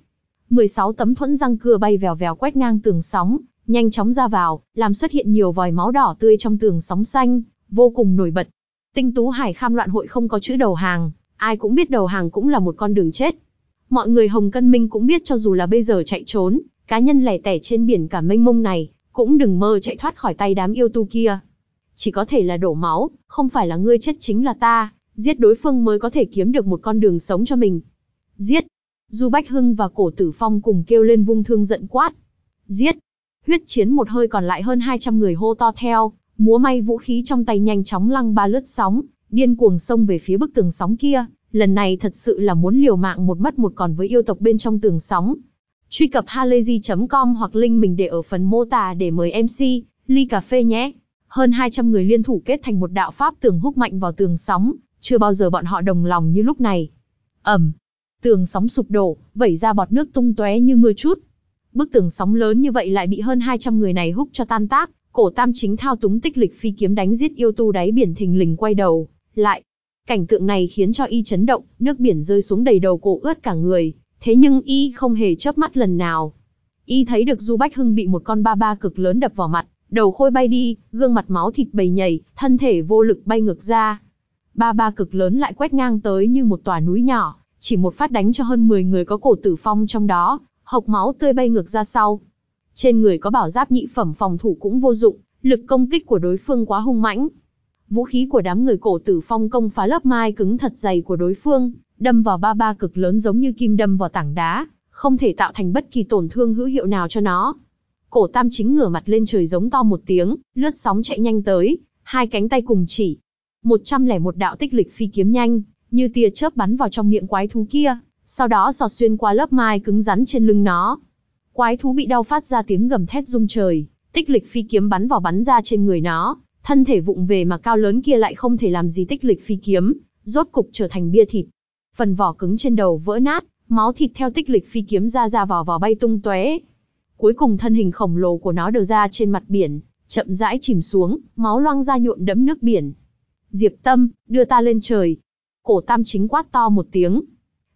16 tấm thuẫn răng cưa bay vèo vèo quét ngang tường sóng, nhanh chóng ra vào, làm xuất hiện nhiều vòi máu đỏ tươi trong tường sóng xanh, vô cùng nổi bật. Tinh Tú Hải Kham loạn hội không có chữ đầu hàng, ai cũng biết đầu hàng cũng là một con đường chết. Mọi người Hồng Cân Minh cũng biết cho dù là bây giờ chạy trốn, cá nhân lẻ tẻ trên biển cả mênh mông này, cũng đừng mơ chạy thoát khỏi tay đám yêu tu kia. Chỉ có thể là đổ máu, không phải là ngươi chết chính là ta, giết đối phương mới có thể kiếm được một con đường sống cho mình. Giết! Du Bách Hưng và Cổ Tử Phong cùng kêu lên vung thương giận quát. Giết! Huyết chiến một hơi còn lại hơn 200 người hô to theo, múa may vũ khí trong tay nhanh chóng lăng ba lướt sóng, điên cuồng xông về phía bức tường sóng kia, lần này thật sự là muốn liều mạng một mất một còn với yêu tộc bên trong tường sóng. Truy cập halayzi.com hoặc link mình để ở phần mô tả để mời MC, ly cà phê nhé. Hơn 200 người liên thủ kết thành một đạo pháp tường húc mạnh vào tường sóng, chưa bao giờ bọn họ đồng lòng như lúc này. Tường sóng sụp đổ, vẩy ra bọt nước tung tóe như mưa trút. Bức tường sóng lớn như vậy lại bị hơn 200 người này húc cho tan tác. Cổ Tam Chính thao túng Tích Lịch phi kiếm đánh giết yêu tu đáy biển thình lình quay đầu lại. Cảnh tượng này khiến cho y chấn động, nước biển rơi xuống đầy đầu cổ ướt cả người, thế nhưng y không hề chớp mắt lần nào. Y thấy được Du Bách Hưng bị một con ba ba cực lớn đập vào mặt, đầu khôi bay đi, gương mặt máu thịt bầy nhầy, thân thể vô lực bay ngược ra. Ba ba cực lớn lại quét ngang tới như một tòa núi nhỏ, chỉ một phát đánh cho hơn 10 người có Cổ Tử Phong trong đó, hộc máu tươi bay ngược ra sau. Trên người có bảo giáp nhị phẩm phòng thủ cũng vô dụng, lực công kích của đối phương quá hung mãnh. Vũ khí của đám người Cổ Tử Phong công phá lớp mai cứng thật dày của đối phương, đâm vào ba ba cực lớn giống như kim đâm vào tảng đá, không thể tạo thành bất kỳ tổn thương hữu hiệu nào cho nó. Cổ Tam Chính ngửa mặt lên trời giống to một tiếng, lướt sóng chạy nhanh tới, hai cánh tay cùng chỉ. 101 đạo Tích Lịch phi kiếm nhanh, như tia chớp bắn vào trong miệng quái thú kia, sau đó xọt xuyên qua lớp mai cứng rắn trên lưng nó. Quái thú bị đau phát ra tiếng gầm thét rung trời, Tích Lịch phi kiếm bắn vào bắn ra trên người nó, thân thể vụng về mà cao lớn kia lại không thể làm gì Tích Lịch phi kiếm, rốt cục trở thành bia thịt. Phần vỏ cứng trên đầu vỡ nát, máu thịt theo Tích Lịch phi kiếm ra vào bay tung tóe. Cuối cùng thân hình khổng lồ của nó đờ ra trên mặt biển, chậm rãi chìm xuống, máu loang ra nhuộm đẫm nước biển. Diệp Tâm, đưa ta lên trời. Cổ Tam Chính quát to một tiếng.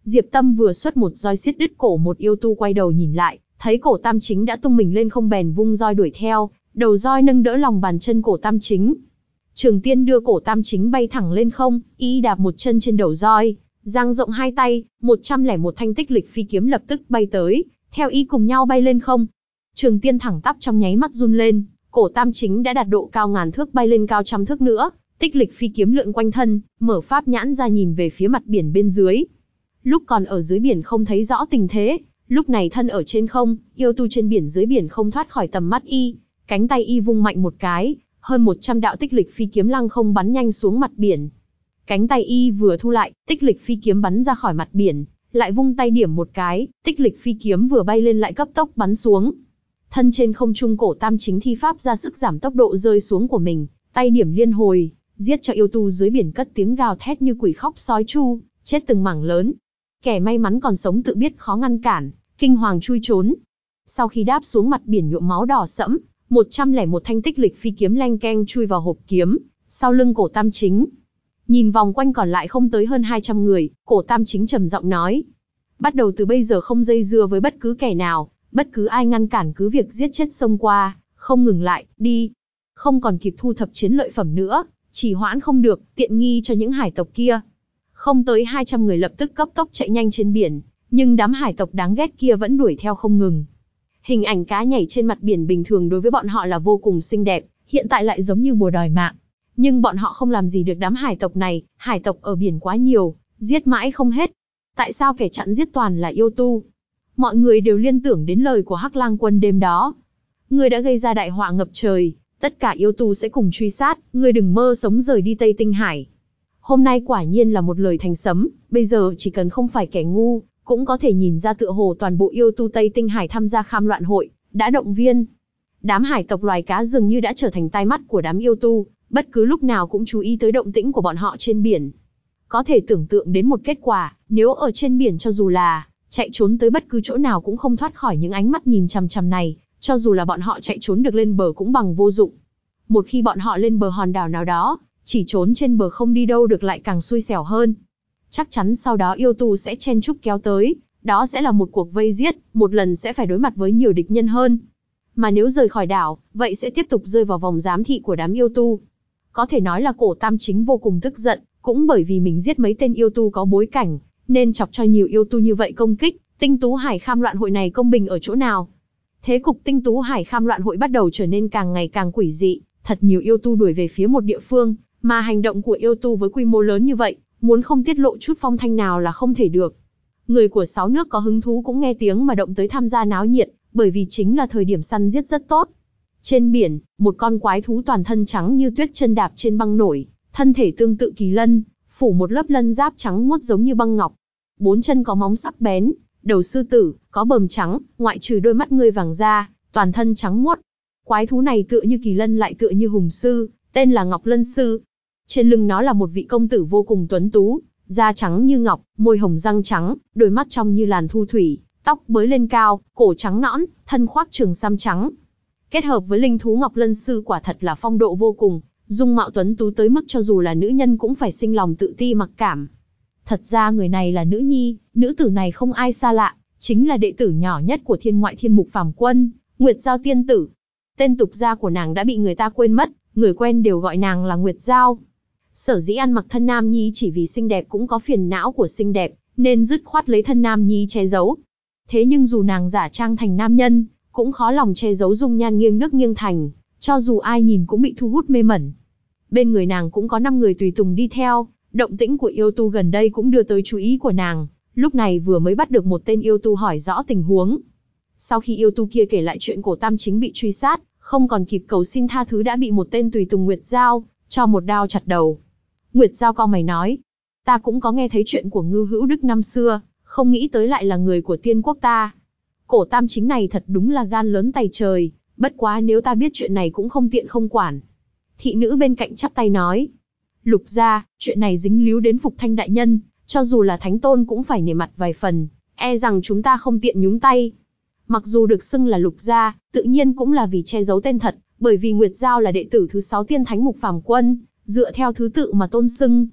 Diệp Tâm vừa xuất một roi xiết đứt cổ một yêu tu, quay đầu nhìn lại, thấy cổ Tam Chính đã tung mình lên không, bèn vung roi đuổi theo, đầu roi nâng đỡ lòng bàn chân cổ Tam Chính. Trường Tiên đưa cổ Tam Chính bay thẳng lên không, y đạp một chân trên đầu roi, dang rộng hai tay, 101 thanh tích lịch phi kiếm lập tức bay tới, theo y cùng nhau bay lên không. Trường Tiên thẳng tắp trong nháy mắt run lên, cổ Tam Chính đã đạt độ cao ngàn thước, bay lên cao trăm thước nữa, tích lịch phi kiếm lượn quanh thân, mở pháp nhãn ra nhìn về phía mặt biển bên dưới. Lúc còn ở dưới biển không thấy rõ tình thế, lúc này thân ở trên không, yêu tu trên biển dưới biển không thoát khỏi tầm mắt y, cánh tay y vung mạnh một cái, hơn 100 đạo tích lịch phi kiếm lăng không bắn nhanh xuống mặt biển. Cánh tay y vừa thu lại, tích lịch phi kiếm bắn ra khỏi mặt biển, lại vung tay điểm một cái, tích lịch phi kiếm vừa bay lên lại cấp tốc bắn xuống. Thân trên không trung, cổ Tam Chính thi pháp ra sức giảm tốc độ rơi xuống của mình, tay điểm liên hồi, giết cho yêu tu dưới biển cất tiếng gào thét như quỷ khóc sói chu, chết từng mảng lớn. Kẻ may mắn còn sống tự biết khó ngăn cản, kinh hoàng chui trốn. Sau khi đáp xuống mặt biển nhuộm máu đỏ sẫm, 101 thanh tích lịch phi kiếm leng keng chui vào hộp kiếm, sau lưng cổ Tam Chính. Nhìn vòng quanh còn lại không tới hơn 200 người, cổ Tam Chính trầm giọng nói: bắt đầu từ bây giờ không dây dưa với bất cứ kẻ nào, bất cứ ai ngăn cản cứ việc giết chết xông qua, không ngừng lại, đi. Không còn kịp thu thập chiến lợi phẩm nữa, chỉ hoãn không được, tiện nghi cho những hải tộc kia. Không tới 200 người lập tức cấp tốc chạy nhanh trên biển, nhưng đám hải tộc đáng ghét kia vẫn đuổi theo không ngừng. Hình ảnh cá nhảy trên mặt biển bình thường đối với bọn họ là vô cùng xinh đẹp, hiện tại lại giống như bùa đòi mạng. Nhưng bọn họ không làm gì được đám hải tộc này, hải tộc ở biển quá nhiều, giết mãi không hết. Tại sao kẻ chặn giết toàn là yêu tu? Mọi người đều liên tưởng đến lời của Hắc Lang Quân đêm đó. Ngươi đã gây ra đại họa ngập trời, tất cả yêu tu sẽ cùng truy sát, ngươi đừng mơ sống rời đi Tây Tinh Hải. Hôm nay quả nhiên là một lời thành sấm, bây giờ chỉ cần không phải kẻ ngu, cũng có thể nhìn ra tựa hồ toàn bộ yêu tu Tây Tinh Hải tham gia kham loạn hội, đã động viên. Đám hải tộc loài cá dường như đã trở thành tai mắt của đám yêu tu, bất cứ lúc nào cũng chú ý tới động tĩnh của bọn họ trên biển. Có thể tưởng tượng đến một kết quả, nếu ở trên biển cho dù là chạy trốn tới bất cứ chỗ nào cũng không thoát khỏi những ánh mắt nhìn chằm chằm này, cho dù là bọn họ chạy trốn được lên bờ cũng bằng vô dụng. Một khi bọn họ lên bờ hòn đảo nào đó, chỉ trốn trên bờ không đi đâu được lại càng xui xẻo hơn. Chắc chắn sau đó yêu tu sẽ chen chúc kéo tới, đó sẽ là một cuộc vây giết, một lần sẽ phải đối mặt với nhiều địch nhân hơn. Mà nếu rời khỏi đảo, vậy sẽ tiếp tục rơi vào vòng giám thị của đám yêu tu. Có thể nói là cổ Tam Chính vô cùng tức giận, cũng bởi vì mình giết mấy tên yêu tu có bối cảnh, nên chọc cho nhiều yêu tu như vậy công kích. Tinh Tú Hải kham loạn hội này công bình ở chỗ nào? Thế cục Tinh Tú Hải kham loạn hội bắt đầu trở nên càng ngày càng quỷ dị, thật nhiều yêu tu đuổi về phía một địa phương, mà hành động của yêu tu với quy mô lớn như vậy, muốn không tiết lộ chút phong thanh nào là không thể được. Người của 6 nước có hứng thú cũng nghe tiếng mà động tới tham gia náo nhiệt, bởi vì chính là thời điểm săn giết rất tốt. Trên biển, một con quái thú toàn thân trắng như tuyết chân đạp trên băng nổi, thân thể tương tự kỳ lân, phủ một lớp lân giáp trắng muốt giống như băng ngọc. 4 chân có móng sắc bén, đầu sư tử, có bờm trắng, ngoại trừ đôi mắt ngươi vàng da, toàn thân trắng muốt. Quái thú này tựa như kỳ lân lại tựa như hùng sư, tên là Ngọc Lân Sư. Trên lưng nó là một vị công tử vô cùng tuấn tú, da trắng như ngọc, môi hồng răng trắng, đôi mắt trong như làn thu thủy, tóc bới lên cao, cổ trắng nõn, thân khoác trường sam trắng. Kết hợp với linh thú Ngọc Lân Sư quả thật là phong độ vô cùng, dung mạo tuấn tú tới mức cho dù là nữ nhân cũng phải sinh lòng tự ti mặc cảm. Thật ra người này là nữ nhi, nữ tử này không ai xa lạ, chính là đệ tử nhỏ nhất của Thiên Ngoại Thiên Mục Phàm Quân, Nguyệt Giao tiên tử. Tên tục gia của nàng đã bị người ta quên mất, người quen đều gọi nàng là Nguyệt Giao. Sở dĩ ăn mặc thân nam nhi chỉ vì xinh đẹp cũng có phiền não của xinh đẹp, nên dứt khoát lấy thân nam nhi che giấu. Thế nhưng dù nàng giả trang thành nam nhân, cũng khó lòng che giấu dung nhan nghiêng nước nghiêng thành, cho dù ai nhìn cũng bị thu hút mê mẩn. Bên người nàng cũng có 5 người tùy tùng đi theo, động tĩnh của yêu tu gần đây cũng đưa tới chú ý của nàng, lúc này vừa mới bắt được một tên yêu tu hỏi rõ tình huống. Sau khi yêu tu kia kể lại chuyện cổ Tam Chính bị truy sát, không còn kịp cầu xin tha thứ đã bị một tên tùy tùng Nguyệt Giao cho một đao chặt đầu. Nguyệt Giao cau mày nói, ta cũng có nghe thấy chuyện của Ngưu Hữu Đức năm xưa, không nghĩ tới lại là người của tiên quốc ta. Cổ Tam Chính này thật đúng là gan lớn tày trời, bất quá nếu ta biết chuyện này cũng không tiện không quản. Thị nữ bên cạnh chắp tay nói, Lục gia, chuyện này dính líu đến Phục Thanh đại nhân, cho dù là thánh tôn cũng phải nể mặt vài phần, e rằng chúng ta không tiện nhúng tay. Mặc dù được xưng là Lục gia, tự nhiên cũng là vì che giấu tên thật, bởi vì Nguyệt Giao là đệ tử thứ 6 Tiên Thánh Mục Phàm Quân, dựa theo thứ tự mà tôn xưng.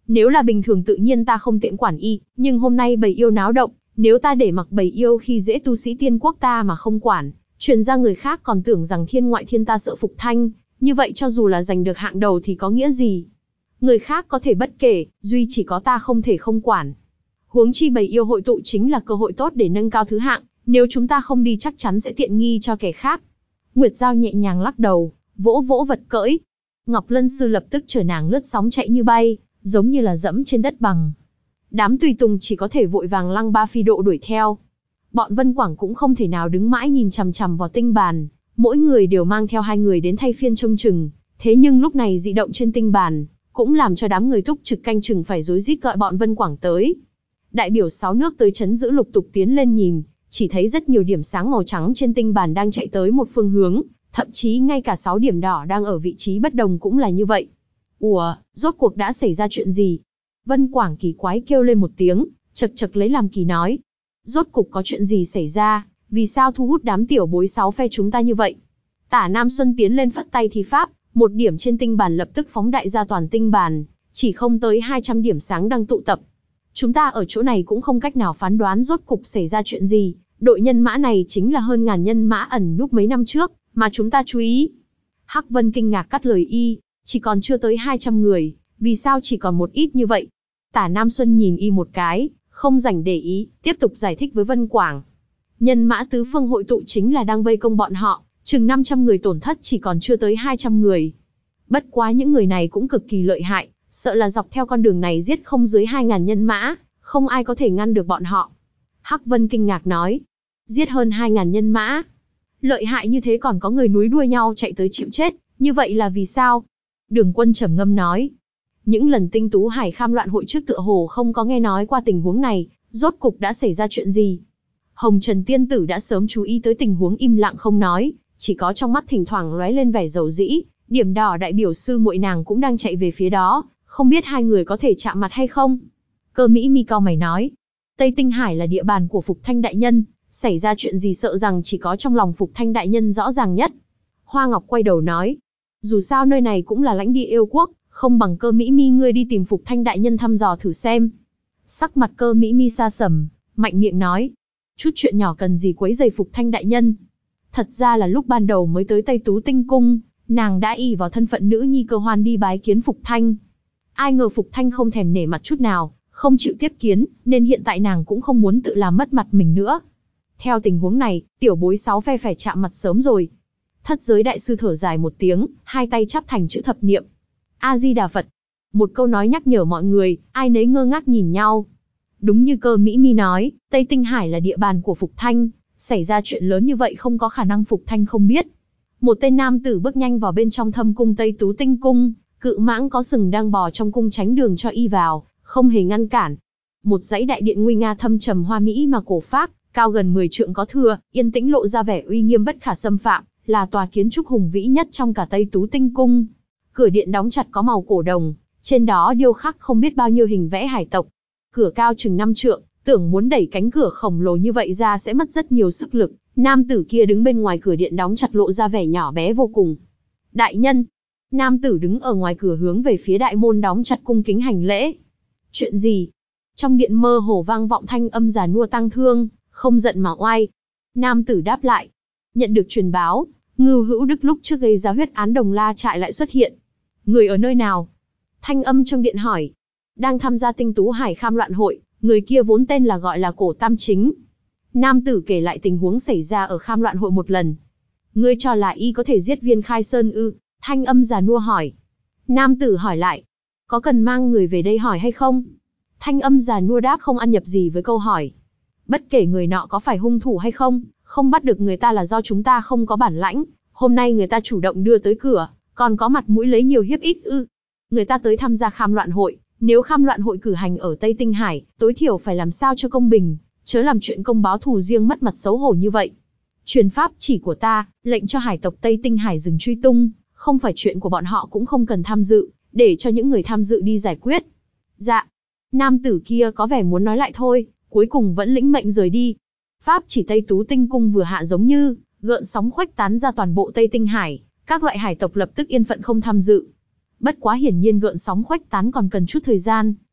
Nếu là bình thường tự nhiên ta không tiện quản y, nhưng hôm nay bầy yêu náo động, nếu ta để mặc bầy yêu khi dễ tu sĩ tiên quốc ta mà không quản, truyền ra người khác còn tưởng rằng thiên ngoại thiên ta sợ Phục Thanh, như vậy cho dù là giành được hạng đầu thì có nghĩa gì? Người khác có thể bất kể, duy chỉ có ta không thể không quản. Huống chi bầy yêu hội tụ chính là cơ hội tốt để nâng cao thứ hạng, nếu chúng ta không đi chắc chắn sẽ tiện nghi cho kẻ khác. Nguyệt Giao nhẹ nhàng lắc đầu, vỗ vỗ vật cưỡi. Ngọc Lân Sư lập tức chở nàng lướt sóng chạy như bay, giống như là dẫm trên đất bằng. Đám tùy tùng chỉ có thể vội vàng lăng ba phi độ đuổi theo. Bọn Vân Quảng cũng không thể nào đứng mãi nhìn chằm chằm vào tinh bàn, mỗi người đều mang theo 2 người đến thay phiên trông chừng. Thế nhưng lúc này dị động trên tinh bàn, cũng làm cho đám người túc trực canh chừng phải rối rít gọi bọn Vân Quảng tới. Đại biểu 6 nước tới trấn giữ lục tục tiến lên nhìn, chỉ thấy rất nhiều điểm sáng màu trắng trên tinh bàn đang chạy tới một phương hướng, thậm chí ngay cả 6 điểm đỏ đang ở vị trí bất đồng cũng là như vậy. Ủa, rốt cuộc đã xảy ra chuyện gì? Vân Quảng kỳ quái kêu lên một tiếng, chật chật lấy làm kỳ nói. Rốt cục có chuyện gì xảy ra, vì sao thu hút đám tiểu bối 6 phe chúng ta như vậy? Tả Nam Xuân tiến lên phất tay thi pháp, một điểm trên tinh bàn lập tức phóng đại ra toàn tinh bàn, chỉ không tới 200 điểm sáng đang tụ tập. Chúng ta ở chỗ này cũng không cách nào phán đoán rốt cục xảy ra chuyện gì, đội nhân mã này chính là hơn ngàn nhân mã ẩn núp mấy năm trước, mà chúng ta chú ý. Hắc Vân kinh ngạc cắt lời y, chỉ còn chưa tới 200 người, vì sao chỉ còn một ít như vậy? Tả Nam Xuân nhìn y một cái, không rảnh để ý, tiếp tục giải thích với Vân Quảng. Nhân mã tứ phương hội tụ chính là đang vây công bọn họ, chừng 500 người tổn thất chỉ còn chưa tới 200 người. Bất quá những người này cũng cực kỳ lợi hại, sợ là dọc theo con đường này giết không dưới 2.000 nhân mã, không ai có thể ngăn được bọn họ. Hắc Vân kinh ngạc nói, giết hơn 2.000 nhân mã. Lợi hại như thế còn có người núi đuôi nhau chạy tới chịu chết, như vậy là vì sao? Đường Quân trầm ngâm nói, những lần Tinh Tú Hải Kham loạn hội trước tựa hồ không có nghe nói qua tình huống này, rốt cục đã xảy ra chuyện gì? Hồng Trần Tiên Tử đã sớm chú ý tới tình huống im lặng không nói, chỉ có trong mắt thỉnh thoảng lóe lên vẻ dầu dĩ, điểm đỏ đại biểu sư muội nàng cũng đang chạy về phía đó, không biết hai người có thể chạm mặt hay không? Cơ Mỹ Mi cau mày nói, Tây Tinh Hải là địa bàn của Phục Thanh đại nhân, xảy ra chuyện gì sợ rằng chỉ có trong lòng Phục Thanh đại nhân rõ ràng nhất. Hoa Ngọc quay đầu nói, dù sao nơi này cũng là lãnh địa yêu quốc, không bằng Cơ Mỹ Mi ngươi đi tìm Phục Thanh đại nhân thăm dò thử xem. Sắc mặt Cơ Mỹ Mi sa sầm, mạnh miệng nói, chút chuyện nhỏ cần gì quấy rầy Phục Thanh đại nhân. Thật ra là lúc ban đầu mới tới Tây Tú Tinh Cung, nàng đã ỷ vào thân phận nữ nhi Cơ Hoan đi bái kiến Phục Thanh. Ai ngờ Phục Thanh không thèm nể mặt chút nào, không chịu tiếp kiến, nên hiện tại nàng cũng không muốn tự làm mất mặt mình nữa. Theo tình huống này, tiểu bối 6 phe phải chạm mặt sớm rồi. Thất giới đại sư thở dài một tiếng, hai tay chắp thành chữ thập niệm. A-di-đà Phật. Một câu nói nhắc nhở mọi người, ai nấy ngơ ngác nhìn nhau. Đúng như Cơ Mỹ Mi nói, Tây Tinh Hải là địa bàn của Phục Thanh, xảy ra chuyện lớn như vậy không có khả năng Phục Thanh không biết. Một tên nam tử bước nhanh vào bên trong thâm cung Tây Tú Tinh Cung, cự mãng có sừng đang bò trong cung tránh đường cho y vào, không hề ngăn cản. Một dãy đại điện nguy nga thâm trầm hoa mỹ mà cổ phác, cao gần 10 trượng có thừa, yên tĩnh lộ ra vẻ uy nghiêm bất khả xâm phạm, là tòa kiến trúc hùng vĩ nhất trong cả Tây Tú Tinh Cung. Cửa điện đóng chặt có màu cổ đồng, trên đó điêu khắc không biết bao nhiêu hình vẽ hải tộc. Cửa cao chừng 5 trượng, tưởng muốn đẩy cánh cửa khổng lồ như vậy ra sẽ mất rất nhiều sức lực. Nam tử kia đứng bên ngoài cửa điện đóng chặt lộ ra vẻ nhỏ bé vô cùng. Đại nhân. Nam tử đứng ở ngoài cửa hướng về phía đại môn đóng chặt cung kính hành lễ. Chuyện gì? Trong điện mơ hồ vang vọng thanh âm già nua tang thương, không giận mà oai. Nam tử đáp lại. Nhận được truyền báo, Ngưu Hữu Đức lúc trước gây ra huyết án Đồng La Trại lại xuất hiện. Người ở nơi nào? Thanh âm trong điện hỏi. Đang tham gia Tinh Tú Hải Kham loạn hội, người kia vốn tên là gọi là Cổ Tam Chính. Nam tử kể lại tình huống xảy ra ở Kham loạn hội một lần. Ngươi cho là y có thể giết Viên Khai Sơn ư? Thanh âm già nua hỏi. Nam tử hỏi lại. Có cần mang người về đây hỏi hay không? Thanh âm già nua đáp không ăn nhập gì với câu hỏi. Bất kể người nọ có phải hung thủ hay không, không bắt được người ta là do chúng ta không có bản lãnh. Hôm nay người ta chủ động đưa tới cửa, còn có mặt mũi lấy nhiều hiếp ít ư? Người ta tới tham gia Kham loạn hội, nếu Kham loạn hội cử hành ở Tây Tinh Hải, tối thiểu phải làm sao cho công bình, chớ làm chuyện công báo thù riêng mất mặt xấu hổ như vậy. Truyền pháp chỉ của ta, lệnh cho hải tộc Tây Tinh Hải dừng truy tung, không phải chuyện của bọn họ cũng không cần tham dự, để cho những người tham dự đi giải quyết. Dạ. Nam tử kia có vẻ muốn nói lại thôi, cuối cùng vẫn lĩnh mệnh rời đi. Pháp chỉ Tây Tú Tinh Cung vừa hạ giống như gợn sóng khuếch tán ra toàn bộ Tây Tinh Hải, các loại hải tộc lập tức yên phận không tham dự. Bất quá hiển nhiên gợn sóng khuếch tán còn cần chút thời gian,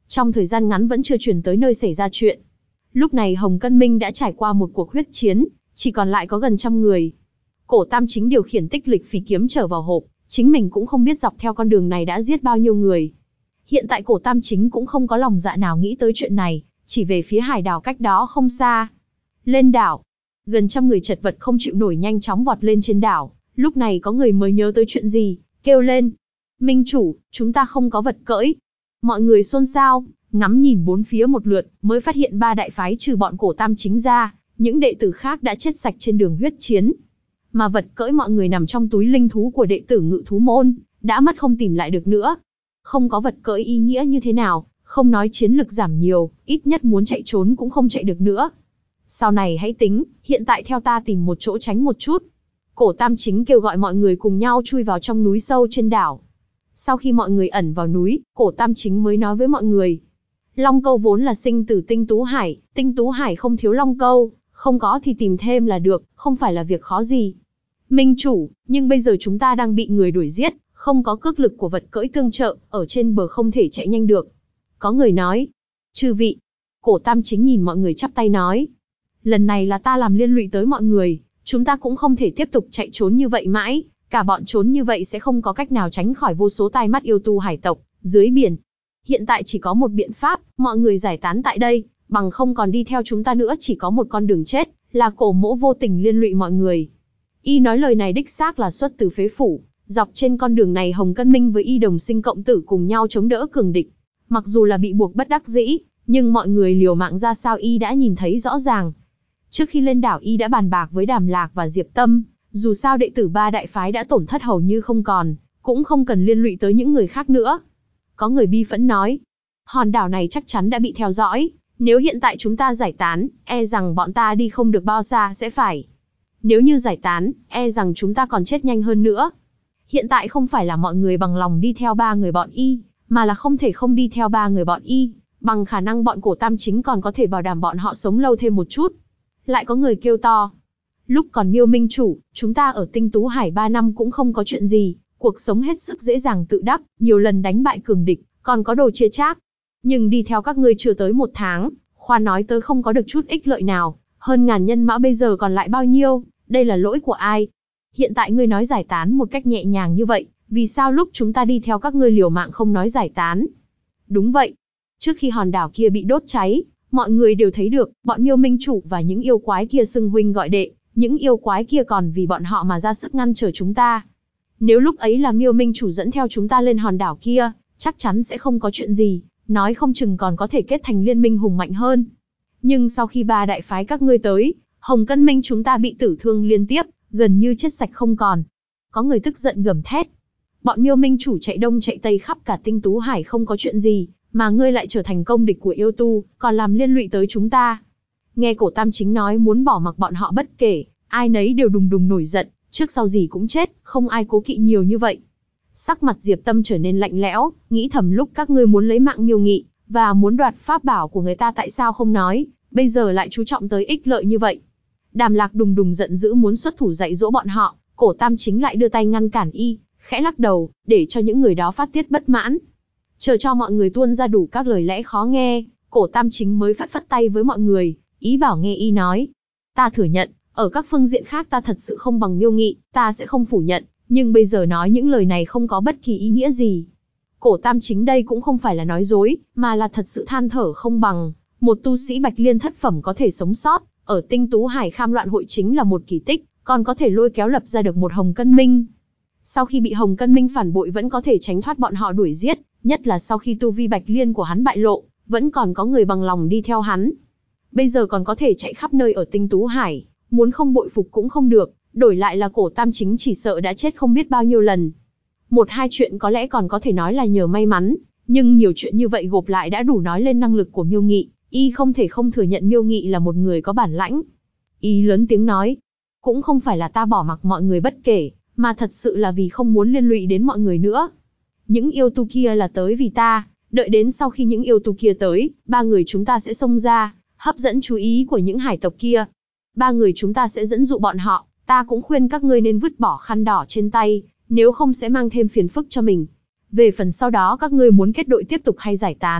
Trong thời gian ngắn vẫn chưa chuyển tới nơi xảy ra chuyện. Lúc này Hồng Cân Minh đã trải qua một cuộc huyết chiến, chỉ còn lại có gần trăm người. Cổ Tam Chính điều khiển Tích Lịch Phỉ kiếm trở vào hộp, chính mình cũng không biết dọc theo con đường này đã giết bao nhiêu người. Hiện tại Cổ Tam Chính cũng không có lòng dạ nào nghĩ tới chuyện này, chỉ về phía hải đảo cách đó không xa. Lên đảo, gần trăm người chật vật không chịu nổi nhanh chóng vọt lên trên đảo. Lúc này có người mới nhớ tới chuyện gì, kêu lên: Minh chủ, chúng ta không có vật cưỡi. Mọi người xôn xao, ngắm nhìn bốn phía một lượt, mới phát hiện ba đại phái trừ bọn Cổ Tam Chính ra, những đệ tử khác đã chết sạch trên đường huyết chiến. Mà vật cưỡi mọi người nằm trong túi linh thú của đệ tử Ngự Thú Môn, đã mất không tìm lại được nữa. Không có vật cưỡi ý nghĩa như thế nào, không nói chiến lực giảm nhiều, ít nhất muốn chạy trốn cũng không chạy được nữa. Sau này hãy tính, hiện tại theo ta tìm một chỗ tránh một chút. Cổ Tam Chính kêu gọi mọi người cùng nhau chui vào trong núi sâu trên đảo. Sau khi mọi người ẩn vào núi, Cổ Tam Chính mới nói với mọi người: Long câu vốn là sinh từ Tinh Tú Hải không thiếu long câu, không có thì tìm thêm là được, không phải là việc khó gì. Minh chủ, nhưng bây giờ chúng ta đang bị người đuổi giết, không có cước lực của vật cưỡi tương trợ, ở trên bờ không thể chạy nhanh được. Có người nói: Chư vị. Cổ Tam Chính nhìn mọi người chắp tay nói: Lần này là ta làm liên lụy tới mọi người, chúng ta cũng không thể tiếp tục chạy trốn như vậy mãi, cả bọn trốn như vậy sẽ không có cách nào tránh khỏi vô số tai mắt yêu tu hải tộc dưới biển. Hiện tại chỉ có một biện pháp, mọi người giải tán tại đây, bằng không còn đi theo chúng ta nữa chỉ có một con đường chết, là Cổ Mỗ vô tình liên lụy mọi người. Y nói lời này đích xác là xuất từ phế phủ, dọc trên con đường này Hồng Cân Minh với Y đồng sinh cộng tử cùng nhau chống đỡ cường địch. Mặc dù là bị buộc bất đắc dĩ, nhưng mọi người liều mạng ra sao Y đã nhìn thấy rõ ràng. Trước khi lên đảo Y đã bàn bạc với Đàm Lạc và Diệp Tâm, dù sao đệ tử ba đại phái đã tổn thất hầu như không còn, cũng không cần liên lụy tới những người khác nữa. Có người bi phẫn nói: Hòn đảo này chắc chắn đã bị theo dõi, nếu hiện tại chúng ta giải tán, e rằng bọn ta đi không được bao xa sẽ phải. Nếu như giải tán, e rằng chúng ta còn chết nhanh hơn nữa. Hiện tại không phải là mọi người bằng lòng đi theo ba người bọn Y, mà là không thể không đi theo ba người bọn Y, bằng khả năng bọn Cổ Tam Chính còn có thể bảo đảm bọn họ sống lâu thêm một chút. Lại có người kêu to: Lúc còn Miêu Minh chủ, chúng ta ở Tinh Tú Hải 3 năm cũng không có chuyện gì, cuộc sống hết sức dễ dàng tự đắc, nhiều lần đánh bại cường địch, còn có đồ chia chác. Nhưng đi theo các ngươi chưa tới 1 tháng, khoan nói tới không có được chút ích lợi nào, hơn ngàn nhân mã bây giờ còn lại bao nhiêu, đây là lỗi của ai? Hiện tại ngươi nói giải tán một cách nhẹ nhàng như vậy, vì sao lúc chúng ta đi theo các ngươi liều mạng không nói giải tán? Đúng vậy. Trước khi hòn đảo kia bị đốt cháy, mọi người đều thấy được, bọn Miêu Minh chủ và những yêu quái kia xưng huynh gọi đệ, những yêu quái kia còn vì bọn họ mà ra sức ngăn trở chúng ta. Nếu lúc ấy là Miêu Minh chủ dẫn theo chúng ta lên hòn đảo kia, chắc chắn sẽ không có chuyện gì, nói không chừng còn có thể kết thành liên minh hùng mạnh hơn. Nhưng sau khi ba đại phái các ngươi tới, Hồng Cân Minh chúng ta bị tử thương liên tiếp, gần như chết sạch không còn. Có người tức giận gầm thét: Bọn Miêu Minh chủ chạy đông chạy tây khắp cả Tinh Tú Hải không có chuyện gì, mà ngươi lại trở thành công địch của yêu tu, còn làm liên lụy tới chúng ta. Nghe Cổ Tam Chính nói muốn bỏ mặc bọn họ bất kể, ai nấy đều đùng đùng nổi giận, trước sau gì cũng chết, không ai cố kỵ nhiều như vậy. Sắc mặt Diệp Tâm trở nên lạnh lẽo, nghĩ thầm lúc các ngươi muốn lấy mạng Miêu Nghị, và muốn đoạt pháp bảo của người ta tại sao không nói, bây giờ lại chú trọng tới ích lợi như vậy. Đàm Lạc đùng đùng giận dữ muốn xuất thủ dạy dỗ bọn họ, Cổ Tam Chính lại đưa tay ngăn cản Y, khẽ lắc đầu, để cho những người đó phát tiết bất mãn. Chờ cho mọi người tuôn ra đủ các lời lẽ khó nghe, Cổ Tam Chính mới phất phất tay với mọi người, ý bảo nghe Y nói. Ta thừa nhận, ở các phương diện khác ta thật sự không bằng Miêu Nghị, ta sẽ không phủ nhận, nhưng bây giờ nói những lời này không có bất kỳ ý nghĩa gì. Cổ Tam Chính đây cũng không phải là nói dối, mà là thật sự than thở không bằng. Một tu sĩ Bạch Liên thất phẩm có thể sống sót, ở Tinh Tú Hải Kham Loạn hội chính là một kỳ tích, còn có thể lôi kéo lập ra được một Hồng Cân Minh. Sau khi bị Hồng Cân Minh phản bội vẫn có thể tránh thoát bọn họ đuổi giết, nhất là sau khi tu vi Bạch Liên của hắn bại lộ, vẫn còn có người bằng lòng đi theo hắn. Bây giờ còn có thể chạy khắp nơi ở Tinh Tú Hải, muốn không bội phục cũng không được, đổi lại là Cổ Tam Chính chỉ sợ đã chết không biết bao nhiêu lần. Một hai chuyện có lẽ còn có thể nói là nhờ may mắn, nhưng nhiều chuyện như vậy gộp lại đã đủ nói lên năng lực của Miêu Nghị, Y không thể không thừa nhận Miêu Nghị là một người có bản lãnh. Y lớn tiếng nói, cũng không phải là ta bỏ mặc mọi người bất kể, mà thật sự là vì không muốn liên lụy đến mọi người nữa. Những yêu tu kia là tới vì ta, đợi đến sau khi những yêu tu kia tới, ba người chúng ta sẽ xông ra, hấp dẫn chú ý của những hải tộc kia. Ba người chúng ta sẽ dẫn dụ bọn họ, ta cũng khuyên các ngươi nên vứt bỏ khăn đỏ trên tay, nếu không sẽ mang thêm phiền phức cho mình. Về phần sau đó các ngươi muốn kết đội tiếp tục hay giải tán,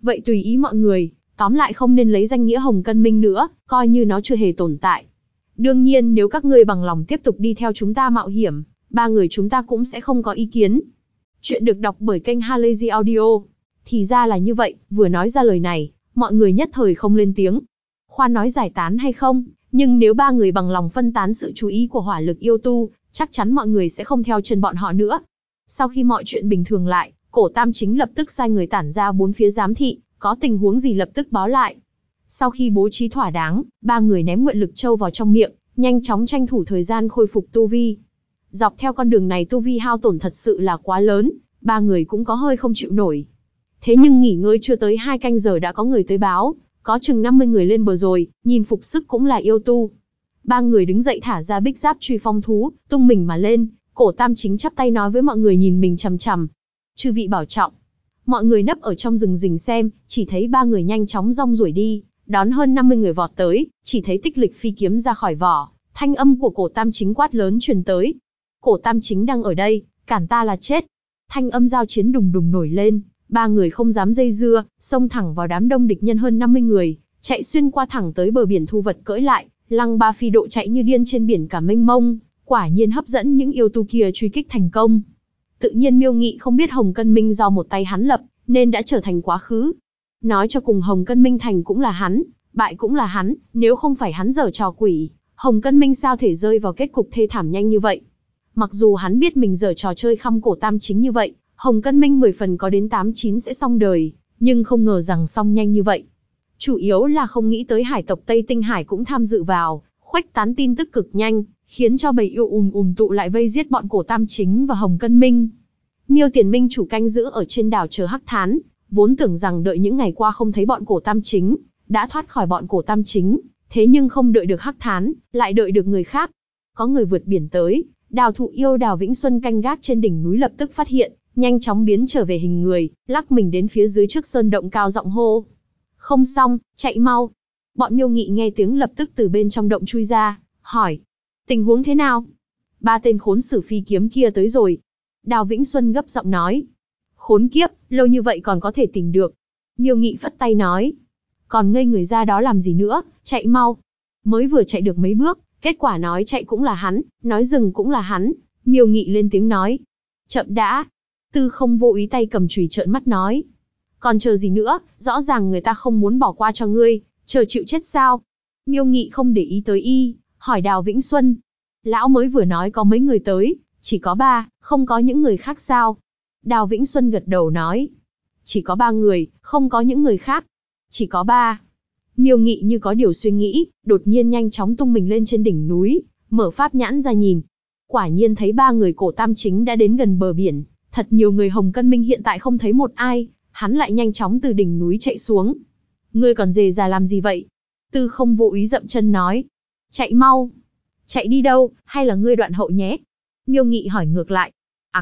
Vậy tùy ý mọi người, tóm lại không nên lấy danh nghĩa Hồng Cân Minh nữa, coi như nó chưa hề tồn tại. Đương nhiên nếu các ngươi bằng lòng tiếp tục đi theo chúng ta mạo hiểm, ba người chúng ta cũng sẽ không có ý kiến. Chuyện được đọc bởi kênh Halazy Audio. Thì ra là như vậy, vừa nói ra lời này, mọi người nhất thời không lên tiếng. Khoan nói giải tán hay không, nhưng nếu ba người bằng lòng phân tán sự chú ý của hỏa lực yêu tu, chắc chắn mọi người sẽ không theo chân bọn họ nữa. Sau khi mọi chuyện bình thường lại, Cổ Tam Chính lập tức sai người tản ra bốn phía giám thị, có tình huống gì lập tức báo lại. Sau khi bố trí thỏa đáng, ba người ném nguyện lực châu vào trong miệng, nhanh chóng tranh thủ thời gian khôi phục tu vi. Dọc theo con đường này tu vi hao tổn thật sự là quá lớn, ba người cũng có hơi không chịu nổi. Thế nhưng nghỉ ngơi chưa tới 2 canh giờ đã có người tới báo, có chừng 50 người lên bờ rồi, nhìn phục sức cũng là yêu tu. Ba người đứng dậy thả ra bích giáp truy phong thú, tung mình mà lên. Cổ Tam Chính chắp tay nói với mọi người nhìn mình chằm chằm. Chư vị bảo trọng. Mọi người nấp ở trong rừng rình xem, chỉ thấy ba người nhanh chóng rong ruổi đi, đón hơn 50 người vọt tới, chỉ thấy tích lịch phi kiếm ra khỏi vỏ, thanh âm của Cổ Tam Chính quát lớn truyền tới. Cổ Tam Chính đang ở đây, cản ta là chết. Thanh âm giao chiến đùng đùng nổi lên, ba người không dám dây dưa, xông thẳng vào đám đông địch nhân hơn 50 người, chạy xuyên qua thẳng tới bờ biển thu vật cưỡi lại, lăng ba phi độ chạy như điên trên biển cả mênh mông, quả nhiên hấp dẫn những yêu tu kia truy kích thành công. Tự nhiên Miêu Nghị không biết Hồng Cân Minh do một tay hắn lập, nên đã trở thành quá khứ. Nói cho cùng Hồng Cân Minh thành cũng là hắn, bại cũng là hắn, nếu không phải hắn giở trò quỷ, Hồng Cân Minh sao thể rơi vào kết cục thê thảm nhanh như vậy. Mặc dù hắn biết mình giở trò chơi khăm Cổ Tam Chính như vậy, Hồng Cân Minh 10 phần có đến 8-9 sẽ xong đời, nhưng không ngờ rằng xong nhanh như vậy. Chủ yếu là không nghĩ tới hải tộc Tây Tinh Hải cũng tham dự vào, khuếch tán tin tức cực nhanh, khiến cho bầy yêu tụ lại vây giết bọn Cổ Tam Chính và Hồng Cân Minh. Miêu Tiền Minh chủ canh giữ ở trên đảo chờ Hắc Thán, vốn tưởng rằng đợi những ngày qua không thấy bọn Cổ Tam Chính, đã thoát khỏi bọn Cổ Tam Chính, thế nhưng không đợi được Hắc Thán, lại đợi được người khác. Có người vượt biển tới, Đào Thụ Yêu Đào Vĩnh Xuân canh gác trên đỉnh núi lập tức phát hiện, nhanh chóng biến trở về hình người, lắc mình đến phía dưới trước sơn động cao giọng hô. Không xong, chạy mau. Bọn Miêu Nghị nghe tiếng lập tức từ bên trong động chui ra, hỏi. Tình huống thế nào? 3 tên khốn sử phi kiếm kia tới rồi. Đào Vĩnh Xuân gấp giọng nói. Khốn kiếp, lâu như vậy còn có thể tìm được. Miêu Nghị phất tay nói. Còn ngây người ra đó làm gì nữa, chạy mau. Mới vừa chạy được mấy bước, kết quả nói chạy cũng là hắn, nói dừng cũng là hắn. Miêu Nghị lên tiếng nói. Chậm đã. Tư Không Vô Ý tay cầm chùy trợn mắt nói. Còn chờ gì nữa, rõ ràng người ta không muốn bỏ qua cho ngươi, chờ chịu chết sao? Miêu Nghị không để ý tới y, hỏi Đào Vĩnh Xuân. Lão mới vừa nói có mấy người tới, chỉ có 3, không có những người khác sao? Đào Vĩnh Xuân gật đầu nói. Chỉ có 3 người, không có những người khác. Chỉ có 3. Miêu Nghị như có điều suy nghĩ, đột nhiên nhanh chóng tung mình lên trên đỉnh núi, mở pháp nhãn ra nhìn. Quả nhiên thấy 3 người Cổ Tam Chính đã đến gần bờ biển, thật nhiều người Hồng Cân Minh hiện tại không thấy một ai, hắn lại nhanh chóng từ đỉnh núi chạy xuống. Ngươi còn dề già làm gì vậy? Tư Không Vô Ý dậm chân nói. Chạy mau. Chạy đi đâu, hay là ngươi đoạn hậu nhé? Miêu Nghị hỏi ngược lại.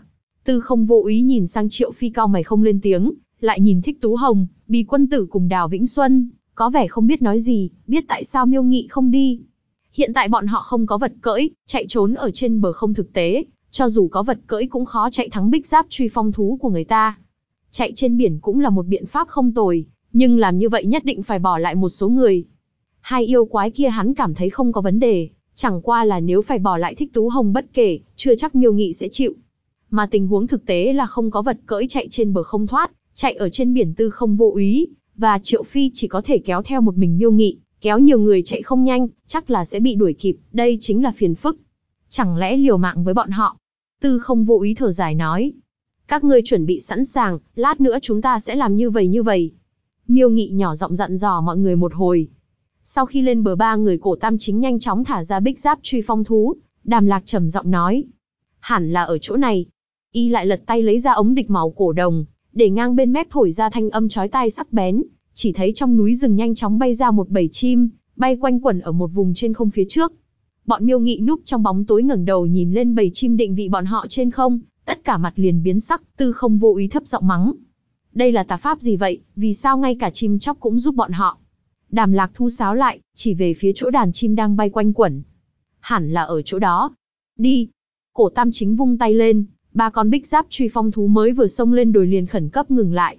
Tư Không Vô Ý nhìn sang Triệu Phi cau mày không lên tiếng, lại nhìn Thích Tú Hồng, Bì Quân Tử cùng Đào Vĩnh Xuân, có vẻ không biết nói gì, biết tại sao Miêu Nghị không đi. Hiện tại bọn họ không có vật cưỡi, chạy trốn ở trên bờ không thực tế, cho dù có vật cưỡi cũng khó chạy thắng bích giáp truy phong thú của người ta. Chạy trên biển cũng là một biện pháp không tồi, nhưng làm như vậy nhất định phải bỏ lại một số người. 2 yêu quái kia hắn cảm thấy không có vấn đề, chẳng qua là nếu phải bỏ lại Thích Tú Hồng bất kể, chưa chắc Miêu Nghị sẽ chịu. Mà tình huống thực tế là không có vật cưỡi chạy trên bờ không thoát, chạy ở trên biển Tư Không Vô Ý, và Triệu Phi chỉ có thể kéo theo một mình Miêu Nghị, kéo nhiều người chạy không nhanh, chắc là sẽ bị đuổi kịp, đây chính là phiền phức. Chẳng lẽ liều mạng với bọn họ? Tư Không Vô Ý thở dài nói. Các ngươi chuẩn bị sẵn sàng, lát nữa chúng ta sẽ làm như vậy. Miêu Nghị nhỏ giọng dặn dò mọi người một hồi. Sau khi lên bờ 3 người Cổ Tam Chính nhanh chóng thả ra bích giáp truy phong thú, Đàm Lạc trầm giọng nói. Hẳn là ở chỗ này. Y lại lật tay lấy ra ống địch màu cổ đồng, để ngang bên mép thổi ra thanh âm chói tai sắc bén, chỉ thấy trong núi rừng nhanh chóng bay ra một bầy chim, bay quanh quẩn ở một vùng trên không phía trước. Bọn Miêu Nghị núp trong bóng tối ngẩng đầu nhìn lên bầy chim định vị bọn họ trên không, tất cả mặt liền biến sắc, Tư Không Vô Ý thấp giọng mắng. Đây là tà pháp gì vậy, vì sao ngay cả chim chóc cũng giúp bọn họ? Đàm Lạc thu sáo lại, chỉ về phía chỗ đàn chim đang bay quanh quẩn. Hẳn là ở chỗ đó. Đi. Cổ Tam Chính vung tay lên, 3 con bích giáp truy phong thú mới vừa xông lên đồi liền khẩn cấp ngừng lại.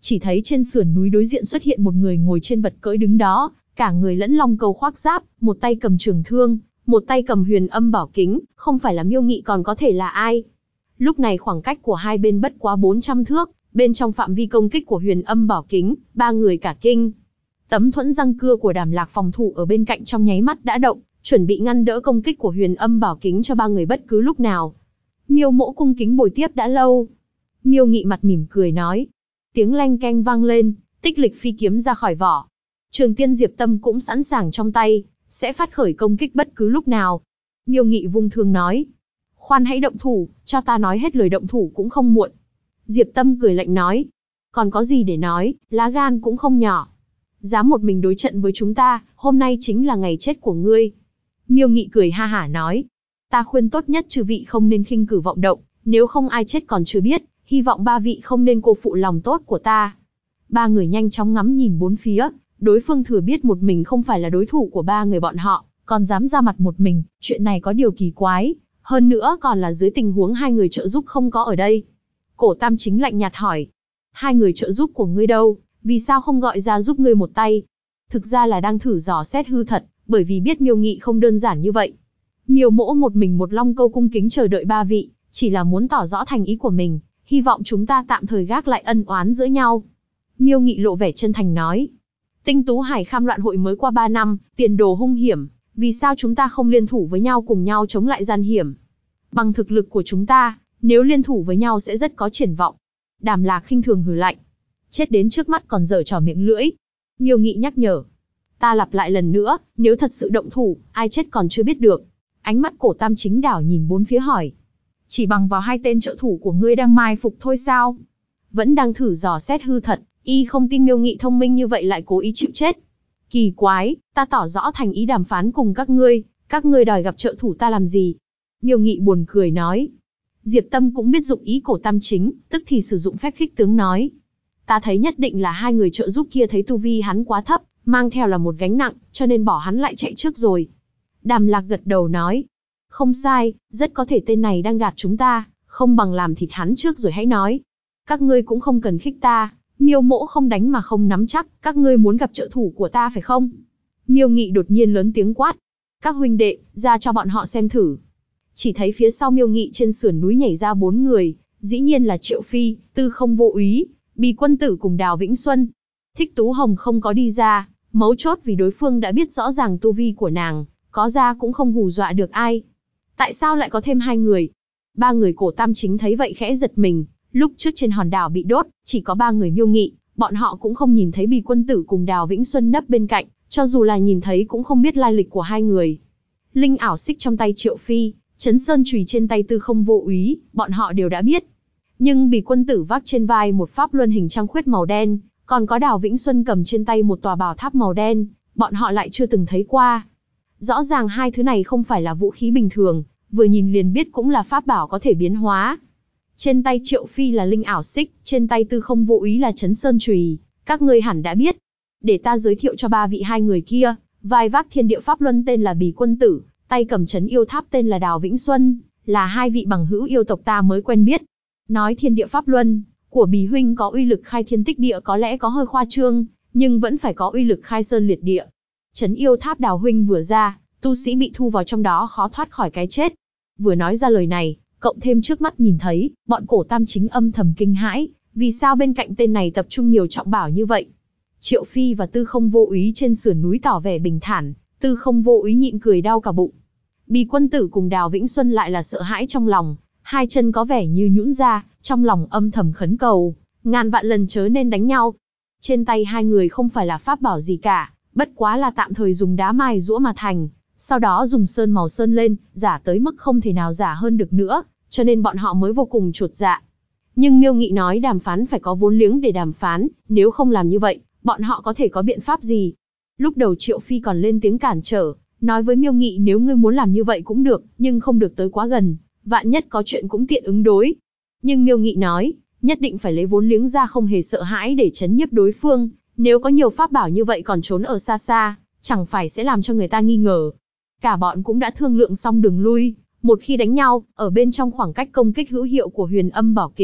Chỉ thấy trên sườn núi đối diện xuất hiện một người ngồi trên vật cưỡi đứng đó, cả người lẫn long câu khoác giáp, một tay cầm trường thương, một tay cầm huyền âm bảo kính, không phải là Miêu Nghị còn có thể là ai. Lúc này khoảng cách của hai bên bất quá 400 thước, bên trong phạm vi công kích của huyền âm bảo kính, ba người cả kinh. Tấm thuẫn răng cưa của Đàm Lạc phòng thủ ở bên cạnh trong nháy mắt đã động, chuẩn bị ngăn đỡ công kích của huyền âm bảo kính cho ba người bất cứ lúc nào. Miêu Mỗ cung kính bồi tiếp đã lâu. Miêu Nghị mặt mỉm cười nói. Tiếng leng keng vang lên, tích lịch phi kiếm ra khỏi vỏ. Trường tiên Diệp Tâm cũng sẵn sàng trong tay, sẽ phát khởi công kích bất cứ lúc nào. Miêu Nghị vung thương nói. Khoan hãy động thủ, cho ta nói hết lời động thủ cũng không muộn. Diệp Tâm cười lạnh nói. Còn có gì để nói, lá gan cũng không nhỏ. Dám một mình đối trận với chúng ta, hôm nay chính là ngày chết của ngươi. Miêu Nghị cười ha hả nói. Ta khuyên tốt nhất chư vị không nên khinh cử vọng động, nếu không ai chết còn chưa biết, hy vọng ba vị không nên cô phụ lòng tốt của ta. Ba người nhanh chóng ngắm nhìn bốn phía, đối phương thừa biết một mình không phải là đối thủ của ba người bọn họ, còn dám ra mặt một mình, chuyện này có điều kỳ quái, hơn nữa còn là dưới tình huống hai người trợ giúp không có ở đây. Cổ Tam Chính lạnh nhạt hỏi, hai người trợ giúp của ngươi đâu, vì sao không gọi ra giúp ngươi một tay? Thực ra là đang thử dò xét hư thật, bởi vì biết Miêu Nghị không đơn giản như vậy. Miêu Mỗ một mình một long câu cung kính chờ đợi ba vị, chỉ là muốn tỏ rõ thành ý của mình, hy vọng chúng ta tạm thời gác lại ân oán giữa nhau. Miêu Nghị lộ vẻ chân thành nói. Tinh Tú Hải Kham loạn hội mới qua 3 năm, tiền đồ hung hiểm, vì sao chúng ta không liên thủ với nhau cùng nhau chống lại gian hiểm? Bằng thực lực của chúng ta, nếu liên thủ với nhau sẽ rất có triển vọng. Đàm Lạc khinh thường hừ lạnh. Chết đến trước mắt còn giở trò miệng lưỡi. Miêu Nghị nhắc nhở. Ta lặp lại lần nữa, nếu thật sự động thủ, ai chết còn chưa biết được. Ánh mắt Cổ Tam Chính đảo nhìn bốn phía hỏi. Chỉ bằng vào hai tên trợ thủ của ngươi đang mai phục thôi sao? Vẫn đang thử dò xét hư thật, y không tin Miêu Nghị thông minh như vậy lại cố ý chịu chết. Kỳ quái, ta tỏ rõ thành ý đàm phán cùng các ngươi đòi gặp trợ thủ ta làm gì? Miêu Nghị buồn cười nói. Diệp Tâm cũng biết dụng ý Cổ Tam Chính, tức thì sử dụng phép khích tướng nói. Ta thấy nhất định là hai người trợ giúp kia thấy tu vi hắn quá thấp, mang theo là một gánh nặng, cho nên bỏ hắn lại chạy trước rồi. Đàm Lạc gật đầu nói. Không sai, rất có thể tên này đang gạt chúng ta, không bằng làm thịt hắn trước rồi hãy nói. Các ngươi cũng không cần khích ta, Miêu Mỗ không đánh mà không nắm chắc, các ngươi muốn gặp trợ thủ của ta phải không? Miêu Nghị đột nhiên lớn tiếng quát. Các huynh đệ, ra cho bọn họ xem thử. Chỉ thấy phía sau Miêu Nghị trên sườn núi nhảy ra 4 người, dĩ nhiên là Triệu Phi, Tư Không Vô Úy, Bì Quân Tử cùng Đào Vĩnh Xuân. Thích Tú Hồng không có đi ra, mấu chốt vì đối phương đã biết rõ ràng tu vi của nàng, có ra cũng không hù dọa được ai. Tại sao lại có thêm 2 người? 3 người Cổ Tam Chính thấy vậy khẽ giật mình, lúc trước trên hòn đảo bị đốt, chỉ có 3 người Miêu Nghị, bọn họ cũng không nhìn thấy Bì Quân Tử cùng Đào Vĩnh Xuân nấp bên cạnh, cho dù là nhìn thấy cũng không biết lai lịch của 2 người. Linh ảo xích trong tay Triệu Phi, Chấn Sơn chùy trên tay Tư Không Vô Úy, bọn họ đều đã biết. Nhưng Bì Quân Tử vác trên vai một pháp luân hình trăng khuyết màu đen, còn có Đào Vĩnh Xuân cầm trên tay một tòa bảo tháp màu đen, bọn họ lại chưa từng thấy qua. Rõ ràng hai thứ này không phải là vũ khí bình thường, vừa nhìn liền biết cũng là pháp bảo có thể biến hóa. Trên tay Triệu Phi là linh ảo xích, trên tay Tư Không Vô Úy là Chấn Sơn chùy, các ngươi hẳn đã biết. Để ta giới thiệu cho 3 vị 2 người kia, vai vác thiên địa pháp luân tên là Bì Quân Tử, tay cầm chấn yêu tháp tên là Đào Vĩnh Xuân, là 2 vị bằng hữu yêu tộc ta mới quen biết. Nói thiên địa pháp luân của Bì huynh có uy lực khai thiên tích địa có lẽ có hơi khoa trương, nhưng vẫn phải có uy lực khai sơn liệt địa. Chấn yêu tháp Đào huynh vừa ra, tu sĩ bị thu vào trong đó khó thoát khỏi cái chết. Vừa nói ra lời này, cộng thêm trước mắt nhìn thấy, bọn Cổ Tam Chính âm thầm kinh hãi, vì sao bên cạnh tên này tập trung nhiều trọng bảo như vậy? Triệu Phi và Tư Không Vô Úy trên sườn núi tỏ vẻ bình thản, Tư Không Vô Úy nhịn cười đau cả bụng. Bì Quân Tử cùng Đào Vĩnh Xuân lại là sợ hãi trong lòng, hai chân có vẻ như nhũn ra, trong lòng âm thầm khấn cầu, ngàn vạn lần chớ nên đánh nhau. Trên tay 2 người không phải là pháp bảo gì cả, bất quá là tạm thời dùng đá mài giũa mà thành, sau đó dùng sơn màu sơn lên, giả tới mức không thể nào giả hơn được nữa, cho nên bọn họ mới vô cùng chột dạ. Nhưng Miêu Nghị nói đàm phán phải có vốn liếng để đàm phán, nếu không làm như vậy, bọn họ có thể có biện pháp gì? Lúc đầu Triệu Phi còn lên tiếng cản trở, nói với Miêu Nghị nếu ngươi muốn làm như vậy cũng được, nhưng không được tới quá gần, vạn nhất có chuyện cũng tiện ứng đối. Nhưng Miêu Nghị nói, nhất định phải lấy vốn liếng ra không hề sợ hãi để chấn nhiếp đối phương, nếu có nhiều pháp bảo như vậy còn trốn ở xa xa, chẳng phải sẽ làm cho người ta nghi ngờ. Cả bọn cũng đã thương lượng xong đường lui, một khi đánh nhau, ở bên trong khoảng cách công kích hữu hiệu của huyền âm bảo kính,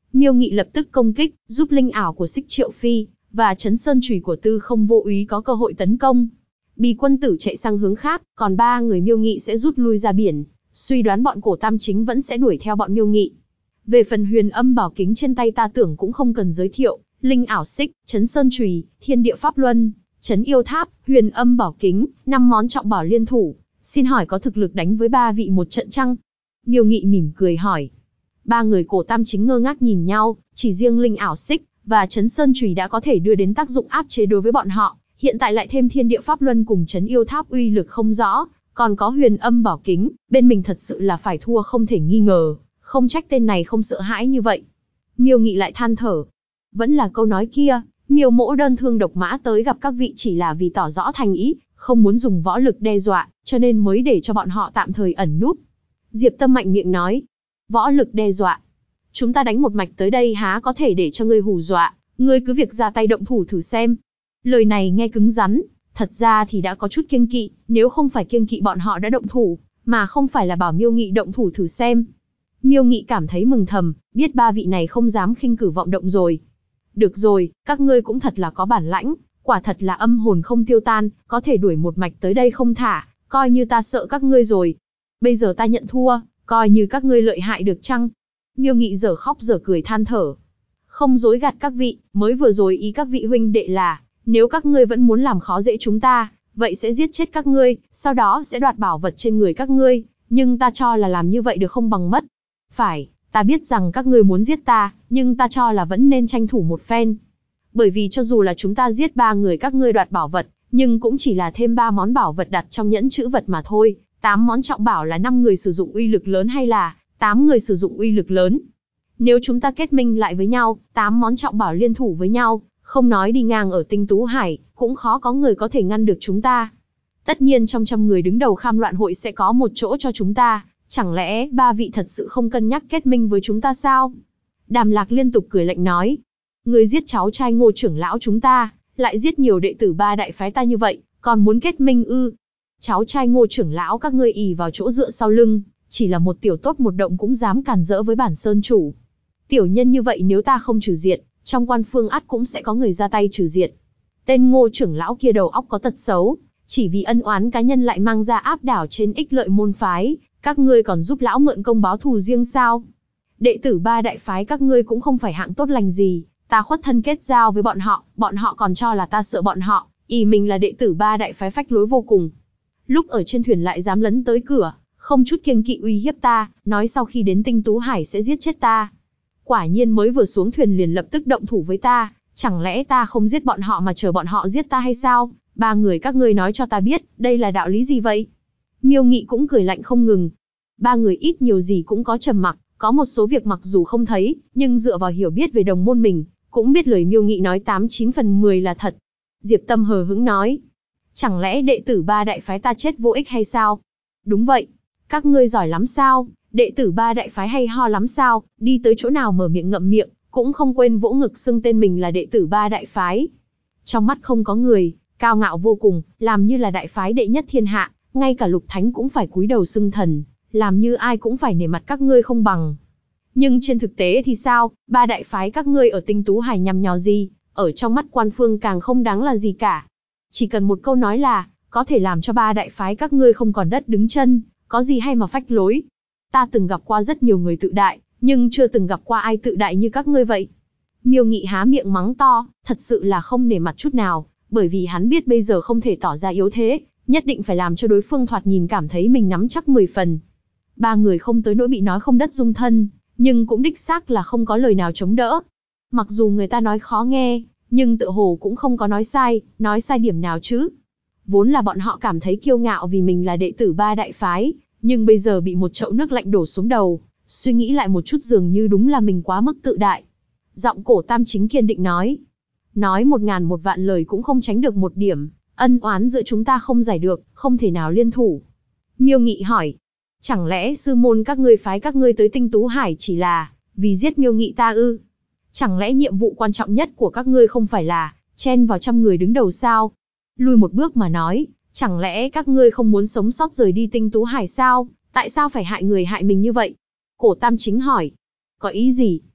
Miêu Nghị lập tức công kích, giúp linh ảo của Xích Triệu Phi và Chấn Sơn Chùy của Tư Không Vô Úy có cơ hội tấn công. Bì quân tử chạy sang hướng khác, còn 3 người Miêu Nghị sẽ rút lui ra biển, suy đoán bọn Cổ Tam Chính vẫn sẽ đuổi theo bọn Miêu Nghị. Về phần Huyền Âm Bảo Kính trên tay ta tưởng cũng không cần giới thiệu, linh ảo xích, Chấn Sơn Chùy, Thiên Địa Pháp Luân, Chấn Yêu Tháp, Huyền Âm Bảo Kính, 5 món trọng bảo liên thủ, xin hỏi có thực lực đánh với 3 vị một trận chăng? Miêu Nghị mỉm cười hỏi. 3 người Cổ Tam Chính ngơ ngác nhìn nhau, chỉ riêng linh ảo xích và Chấn Sơn Chùy đã có thể đưa đến tác dụng áp chế đối với bọn họ, hiện tại lại thêm Thiên Địa Pháp Luân cùng Chấn Yêu Tháp uy lực không rõ, còn có Huyền Âm Bảo Kính, bên mình thật sự là phải thua không thể nghi ngờ, không trách tên này không sợ hãi như vậy. Miêu Nghị lại than thở. Vẫn là câu nói kia, Miêu Mỗ đơn thương độc mã tới gặp các vị chỉ là vì tỏ rõ thành ý, không muốn dùng võ lực đe dọa, cho nên mới để cho bọn họ tạm thời ẩn núp. Diệp Tâm mạnh miệng nói. Võ lực đe dọa. Chúng ta đánh một mạch tới đây há có thể để cho ngươi hù dọa, ngươi cứ việc ra tay động thủ thử xem. Lời này nghe cứng rắn, thật ra thì đã có chút kiêng kỵ, nếu không phải kiêng kỵ bọn họ đã động thủ, mà không phải là bảo Miêu Nghị động thủ thử xem. Miêu Nghị cảm thấy mừng thầm, biết 3 vị này không dám khinh cử vọng động rồi. Được rồi, các ngươi cũng thật là có bản lãnh, quả thật là âm hồn không tiêu tan, có thể đuổi một mạch tới đây không thả, coi như ta sợ các ngươi rồi. Bây giờ ta nhận thua, coi như các ngươi lợi hại được chăng? Miêu Nghị dở khóc dở cười than thở. Không dối gạt các vị, mới vừa rồi ý các vị huynh đệ là, nếu các ngươi vẫn muốn làm khó dễ chúng ta, vậy sẽ giết chết các ngươi, sau đó sẽ đoạt bảo vật trên người các ngươi, nhưng ta cho là làm như vậy được không bằng mất. Phải, ta biết rằng các ngươi muốn giết ta, nhưng ta cho là vẫn nên tranh thủ một phen. Bởi vì cho dù là chúng ta giết 3 người các ngươi đoạt bảo vật, nhưng cũng chỉ là thêm 3 món bảo vật đặt trong nhẫn chữ vật mà thôi. 8 món trọng bảo là 5 người sử dụng uy lực lớn hay là 8 người sử dụng uy lực lớn. Nếu chúng ta kết minh lại với nhau, 8 món trọng bảo liên thủ với nhau, không nói đi ngang ở Tinh Tú Hải, cũng khó có người có thể ngăn được chúng ta. Tất nhiên trong 100 người đứng đầu Kham Loạn hội sẽ có một chỗ cho chúng ta, chẳng lẽ 3 vị thật sự không cân nhắc kết minh với chúng ta sao? Đàm Lạc liên tục cười lạnh nói. Người giết cháu trai Ngô trưởng lão chúng ta, lại giết nhiều đệ tử 3 đại phái ta như vậy, còn muốn kết minh ư? Cháu trai Ngô trưởng lão các ngươi ỷ vào chỗ dựa sau lưng, chỉ là một tiểu tốt một động cũng dám cản rỡ với bản sơn chủ. Tiểu nhân như vậy nếu ta không trừ diệt, trong quan phương ắt cũng sẽ có người ra tay trừ diệt. Tên Ngô trưởng lão kia đầu óc có tật xấu, chỉ vì ân oán cá nhân lại mang ra áp đảo trên ích lợi môn phái, các ngươi còn giúp lão mượn công báo thù riêng sao? Đệ tử 3 đại phái các ngươi cũng không phải hạng tốt lành gì, ta khuất thân kết giao với bọn họ còn cho là ta sợ bọn họ, ỷ mình là đệ tử 3 đại phái phách lối vô cùng. Lúc ở trên thuyền lại dám lấn tới cửa, không chút kiêng kỵ uy hiếp ta, nói sau khi đến Tinh Tú Hải sẽ giết chết ta. Quả nhiên mới vừa xuống thuyền liền lập tức động thủ với ta, chẳng lẽ ta không giết bọn họ mà chờ bọn họ giết ta hay sao? 3 người các ngươi nói cho ta biết, đây là đạo lý gì vậy? Miêu Nghị cũng cười lạnh không ngừng. 3 người ít nhiều gì cũng có trầm mặc, có một số việc mặc dù không thấy, nhưng dựa vào hiểu biết về đồng môn mình, cũng biết lời Miêu Nghị nói 89 phần 10 là thật. Diệp Tâm hờ hững nói. Chẳng lẽ đệ tử 3 đại phái ta chết vô ích hay sao? Đúng vậy. Các ngươi giỏi lắm sao? Đệ tử 3 đại phái hay ho lắm sao? Đi tới chỗ nào mở miệng ngậm miệng, cũng không quên vỗ ngực xưng tên mình là đệ tử 3 đại phái. Trong mắt không có người, cao ngạo vô cùng, làm như là đại phái đệ nhất thiên hạ, ngay cả Lục Thánh cũng phải cúi đầu xưng thần, làm như ai cũng phải nể mặt các ngươi không bằng. Nhưng trên thực tế thì sao? 3 đại phái các ngươi ở Tinh Tú Hải nhằm nhò gì? Ở trong mắt quan phương càng không đáng là gì cả. Chỉ cần một câu nói là, có thể làm cho 3 đại phái các ngươi không còn đất đứng chân, có gì hay mà phách lối. Ta từng gặp qua rất nhiều người tự đại, nhưng chưa từng gặp qua ai tự đại như các ngươi vậy. Miêu Nghị há miệng mắng to, thật sự là không nể mặt chút nào, bởi vì hắn biết bây giờ không thể tỏ ra yếu thế, nhất định phải làm cho đối phương thoạt nhìn cảm thấy mình nắm chắc 10 phần. 3 người không tới nỗi bị nói không đất dung thân, nhưng cũng đích xác là không có lời nào chống đỡ. Mặc dù người ta nói khó nghe, nhưng tựa hồ cũng không có nói sai điểm nào chứ. Vốn là bọn họ cảm thấy kiêu ngạo vì mình là đệ tử 3 đại phái, nhưng bây giờ bị một chậu nước lạnh đổ xuống đầu, suy nghĩ lại một chút dường như đúng là mình quá mức tự đại. Giọng Cổ Tam Chính kiên định nói 1000 một vạn lời cũng không tránh được một điểm, ân oán giữa chúng ta không giải được, không thể nào liên thủ. Miêu Nghị hỏi, chẳng lẽ sư môn các ngươi phái các ngươi tới Tinh Tú Hải chỉ là vì giết Miêu Nghị ta ư? Chẳng lẽ nhiệm vụ quan trọng nhất của các ngươi không phải là chen vào 100 người đứng đầu sao? Lùi một bước mà nói, chẳng lẽ các ngươi không muốn sống sót rời đi Tinh Tú Hải sao? Tại sao phải hại người hại mình như vậy? Cổ Tam Chính hỏi. Có ý gì?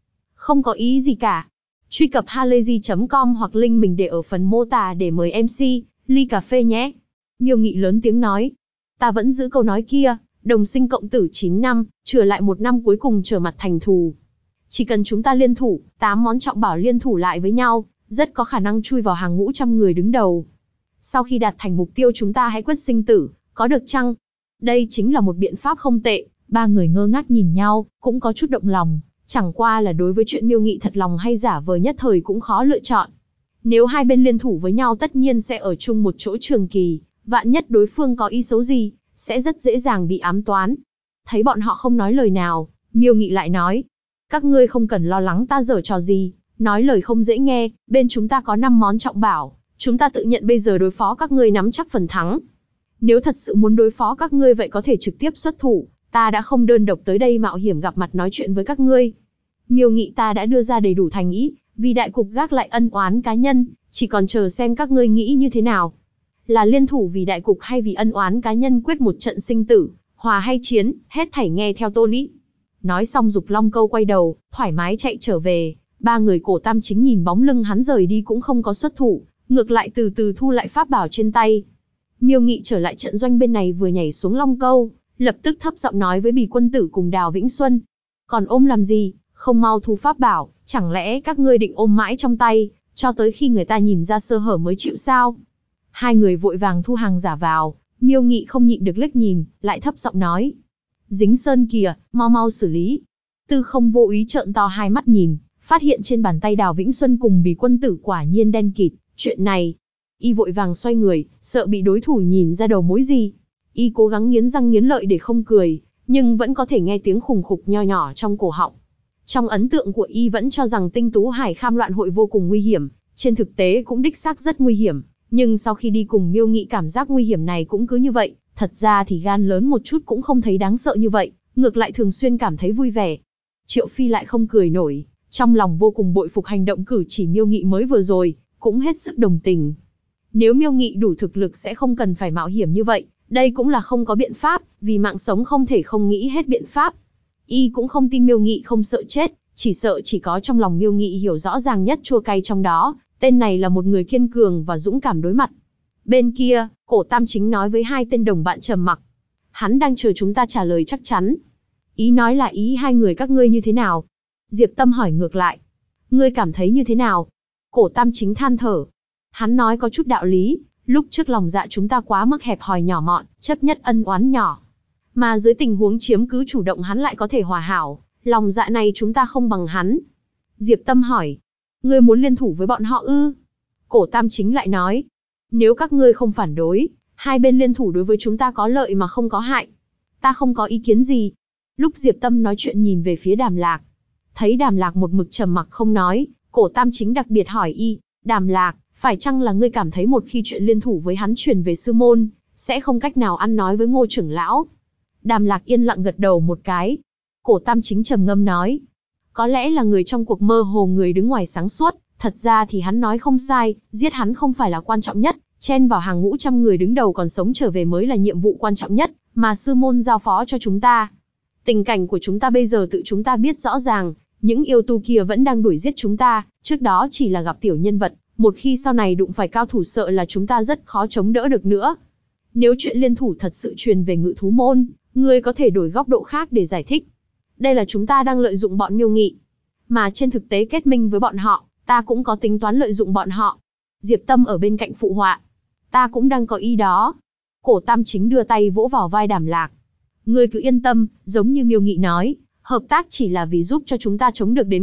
Không có ý gì cả. Truy cập halayzi.com hoặc link mình để ở phần mô tả để mời MC, ly cà phê nhé. Miêu Nghị lớn tiếng nói. Ta vẫn giữ câu nói kia, đồng sinh cộng tử 9 năm, trừ lại 1 năm cuối cùng trở mặt thành thù. Chỉ cần chúng ta liên thủ, 8 món trọng bảo liên thủ lại với nhau, rất có khả năng chui vào hàng ngũ trăm người đứng đầu. Sau khi đạt thành mục tiêu chúng ta hãy quyết sinh tử, có được chăng? Đây chính là một biện pháp không tệ. Ba người ngơ ngác nhìn nhau, cũng có chút động lòng. Chẳng qua là đối với chuyện Miêu Nghị thật lòng hay giả vờ nhất thời cũng khó lựa chọn. Nếu hai bên liên thủ với nhau tất nhiên sẽ ở chung một chỗ trường kỳ, vạn nhất đối phương có ý xấu gì, sẽ rất dễ dàng bị ám toán. Thấy bọn họ không nói lời nào, Miêu Nghị lại nói. Các ngươi không cần lo lắng ta giở trò gì, nói lời không dễ nghe, bên chúng ta có 5 món trọng bảo, chúng ta tự nhận bây giờ đối phó các ngươi nắm chắc phần thắng. Nếu thật sự muốn đối phó các ngươi vậy có thể trực tiếp xuất thủ, ta đã không đơn độc tới đây mạo hiểm gặp mặt nói chuyện với các ngươi. Miêu Nghị ta đã đưa ra đầy đủ thành ý, vì đại cục gác lại ân oán cá nhân, chỉ còn chờ xem các ngươi nghĩ như thế nào. Là liên thủ vì đại cục hay vì ân oán cá nhân quyết một trận sinh tử, hòa hay chiến, hết thảy nghe theo tôn ý. Nói xong Dục Long Câu quay đầu, thoải mái chạy trở về. Ba người Cổ Tam Chính nhìn bóng lưng hắn rời đi cũng không có xuất thủ, ngược lại từ từ thu lại pháp bảo trên tay. Miêu Nghị trở lại trận doanh bên này vừa nhảy xuống Long Câu, lập tức thấp giọng nói với Bỉ Quân Tử cùng Đào Vĩnh Xuân. Còn ôm làm gì, không mau thu pháp bảo, chẳng lẽ các ngươi định ôm mãi trong tay, cho tới khi người ta nhìn ra sơ hở mới chịu sao? Hai người vội vàng thu hàng giả vào, Miêu Nghị không nhịn được liếc nhìn, lại thấp giọng nói. Dính sơn kìa, mau mau xử lý. Tư Không vô ý trợn to hai mắt nhìn, phát hiện trên bàn tay Đào Vĩnh Xuân cùng Bỉ Quân Tử quả nhiên đen kịt, chuyện này. Y vội vàng xoay người, sợ bị đối thủ nhìn ra đầu mối gì. Y cố gắng nghiến răng nghiến lợi để không cười, nhưng vẫn có thể nghe tiếng khùng khục nho nhỏ trong cổ họng. Trong ấn tượng của Y vẫn cho rằng Tinh Tú Hải Kham loạn hội vô cùng nguy hiểm, trên thực tế cũng đích xác rất nguy hiểm, nhưng sau khi đi cùng Miêu Nghị cảm giác nguy hiểm này cũng cứ như vậy, thật ra thì gan lớn một chút cũng không thấy đáng sợ như vậy, ngược lại thường xuyên cảm thấy vui vẻ. Triệu Phi lại không cười nổi, trong lòng vô cùng bội phục hành động cử chỉ Miêu Nghị mới vừa rồi, cũng hết sức đồng tình. Nếu Miêu Nghị đủ thực lực sẽ không cần phải mạo hiểm như vậy, đây cũng là không có biện pháp, vì mạng sống không thể không nghĩ hết biện pháp. Y cũng không tin Miêu Nghị không sợ chết, chỉ sợ chỉ có trong lòng Miêu Nghị hiểu rõ ràng nhất chua cay trong đó, tên này là một người kiên cường và dũng cảm đối mặt. Bên kia, Cổ Tam Chính nói với hai tên đồng bạn trầm mặc. Hắn đang chờ chúng ta trả lời chắc chắn. Ý nói là ý hai người các ngươi như thế nào? Diệp Tâm hỏi ngược lại. Ngươi cảm thấy như thế nào? Cổ Tam Chính than thở. Hắn nói có chút đạo lý, lúc trước lòng dạ chúng ta quá mức hẹp hòi nhỏ mọn, chấp nhất ân oán nhỏ. Mà dưới tình huống chiếm cứ chủ động hắn lại có thể hòa hảo, lòng dạ này chúng ta không bằng hắn. Diệp Tâm hỏi. Ngươi muốn liên thủ với bọn họ ư? Cổ Tam Chính lại nói. Nếu các ngươi không phản đối, hai bên liên thủ đối với chúng ta có lợi mà không có hại. Ta không có ý kiến gì. Lúc Diệp Tâm nói chuyện nhìn về phía Đàm Lạc. Thấy Đàm Lạc một mực trầm mặc không nói, Cổ Tam Chính đặc biệt hỏi y. Đàm Lạc, phải chăng là ngươi cảm thấy một khi chuyện liên thủ với hắn truyền về sư môn, sẽ không cách nào ăn nói với Ngô trưởng lão? Đàm Lạc yên lặng gật đầu một cái. Cổ Tam Chính trầm ngâm nói. Có lẽ là người trong cuộc mơ hồ người đứng ngoài sáng suốt, thật ra thì hắn nói không sai, giết hắn không phải là quan trọng nhất, chen vào hàng ngũ trăm người đứng đầu còn sống trở về mới là nhiệm vụ quan trọng nhất, mà sư môn giao phó cho chúng ta. Tình cảnh của chúng ta bây giờ tự chúng ta biết rõ ràng, những yêu tu kia vẫn đang đuổi giết chúng ta, trước đó chỉ là gặp tiểu nhân vật, một khi sau này đụng phải cao thủ sợ là chúng ta rất khó chống đỡ được nữa. Nếu chuyện liên thủ thật sự truyền về Ngự Thú môn, ngươi có thể đổi góc độ khác để giải thích. Đây là chúng ta đang lợi dụng bọn Miêu Nghị. Mà trên thực tế kết minh với bọn họ, ta cũng có tính toán lợi dụng bọn họ. Diệp Tâm ở bên cạnh phụ họa. Ta cũng đang có ý đó. Cổ Tam Chính đưa tay vỗ vào vai Đàm Lạc. Ngươi cứ yên tâm, giống như Miêu Nghị nói, hợp tác chỉ là vì giúp cho chúng ta chống được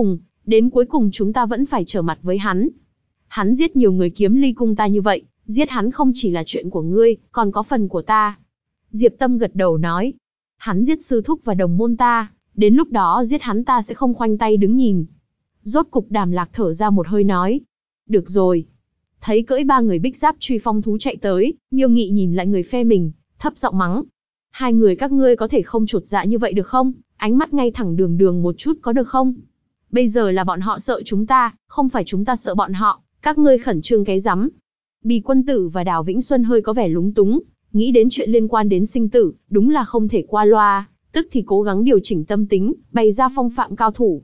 đến cuối cùng chúng ta vẫn phải trở mặt với hắn. Hắn giết nhiều người Kiếm Ly cung ta như vậy, giết hắn không chỉ là chuyện của ngươi, còn có phần của ta. Diệp Tâm gật đầu nói. Hắn giết sư thúc và đồng môn ta, đến lúc đó giết hắn ta sẽ không khoanh tay đứng nhìn. Rốt cục Đàm Lạc thở ra một hơi nói. Được rồi. Thấy cưỡi ba người bích giáp truy phong thú chạy tới, Miêu Nghị nhìn lại người phe mình, thấp giọng mắng. Hai người các ngươi có thể không chột dạ như vậy được không? Ánh mắt ngay thẳng đường đường một chút có được không? Bây giờ là bọn họ sợ chúng ta, không phải chúng ta sợ bọn họ, các ngươi khẩn trương cái rắm. Bỉ Quân Tử và Đào Vĩnh Xuân hơi có vẻ lúng túng, nghĩ đến chuyện liên quan đến sinh tử, đúng là không thể qua loa, tức thì cố gắng điều chỉnh tâm tính, bày ra phong phạm cao thủ.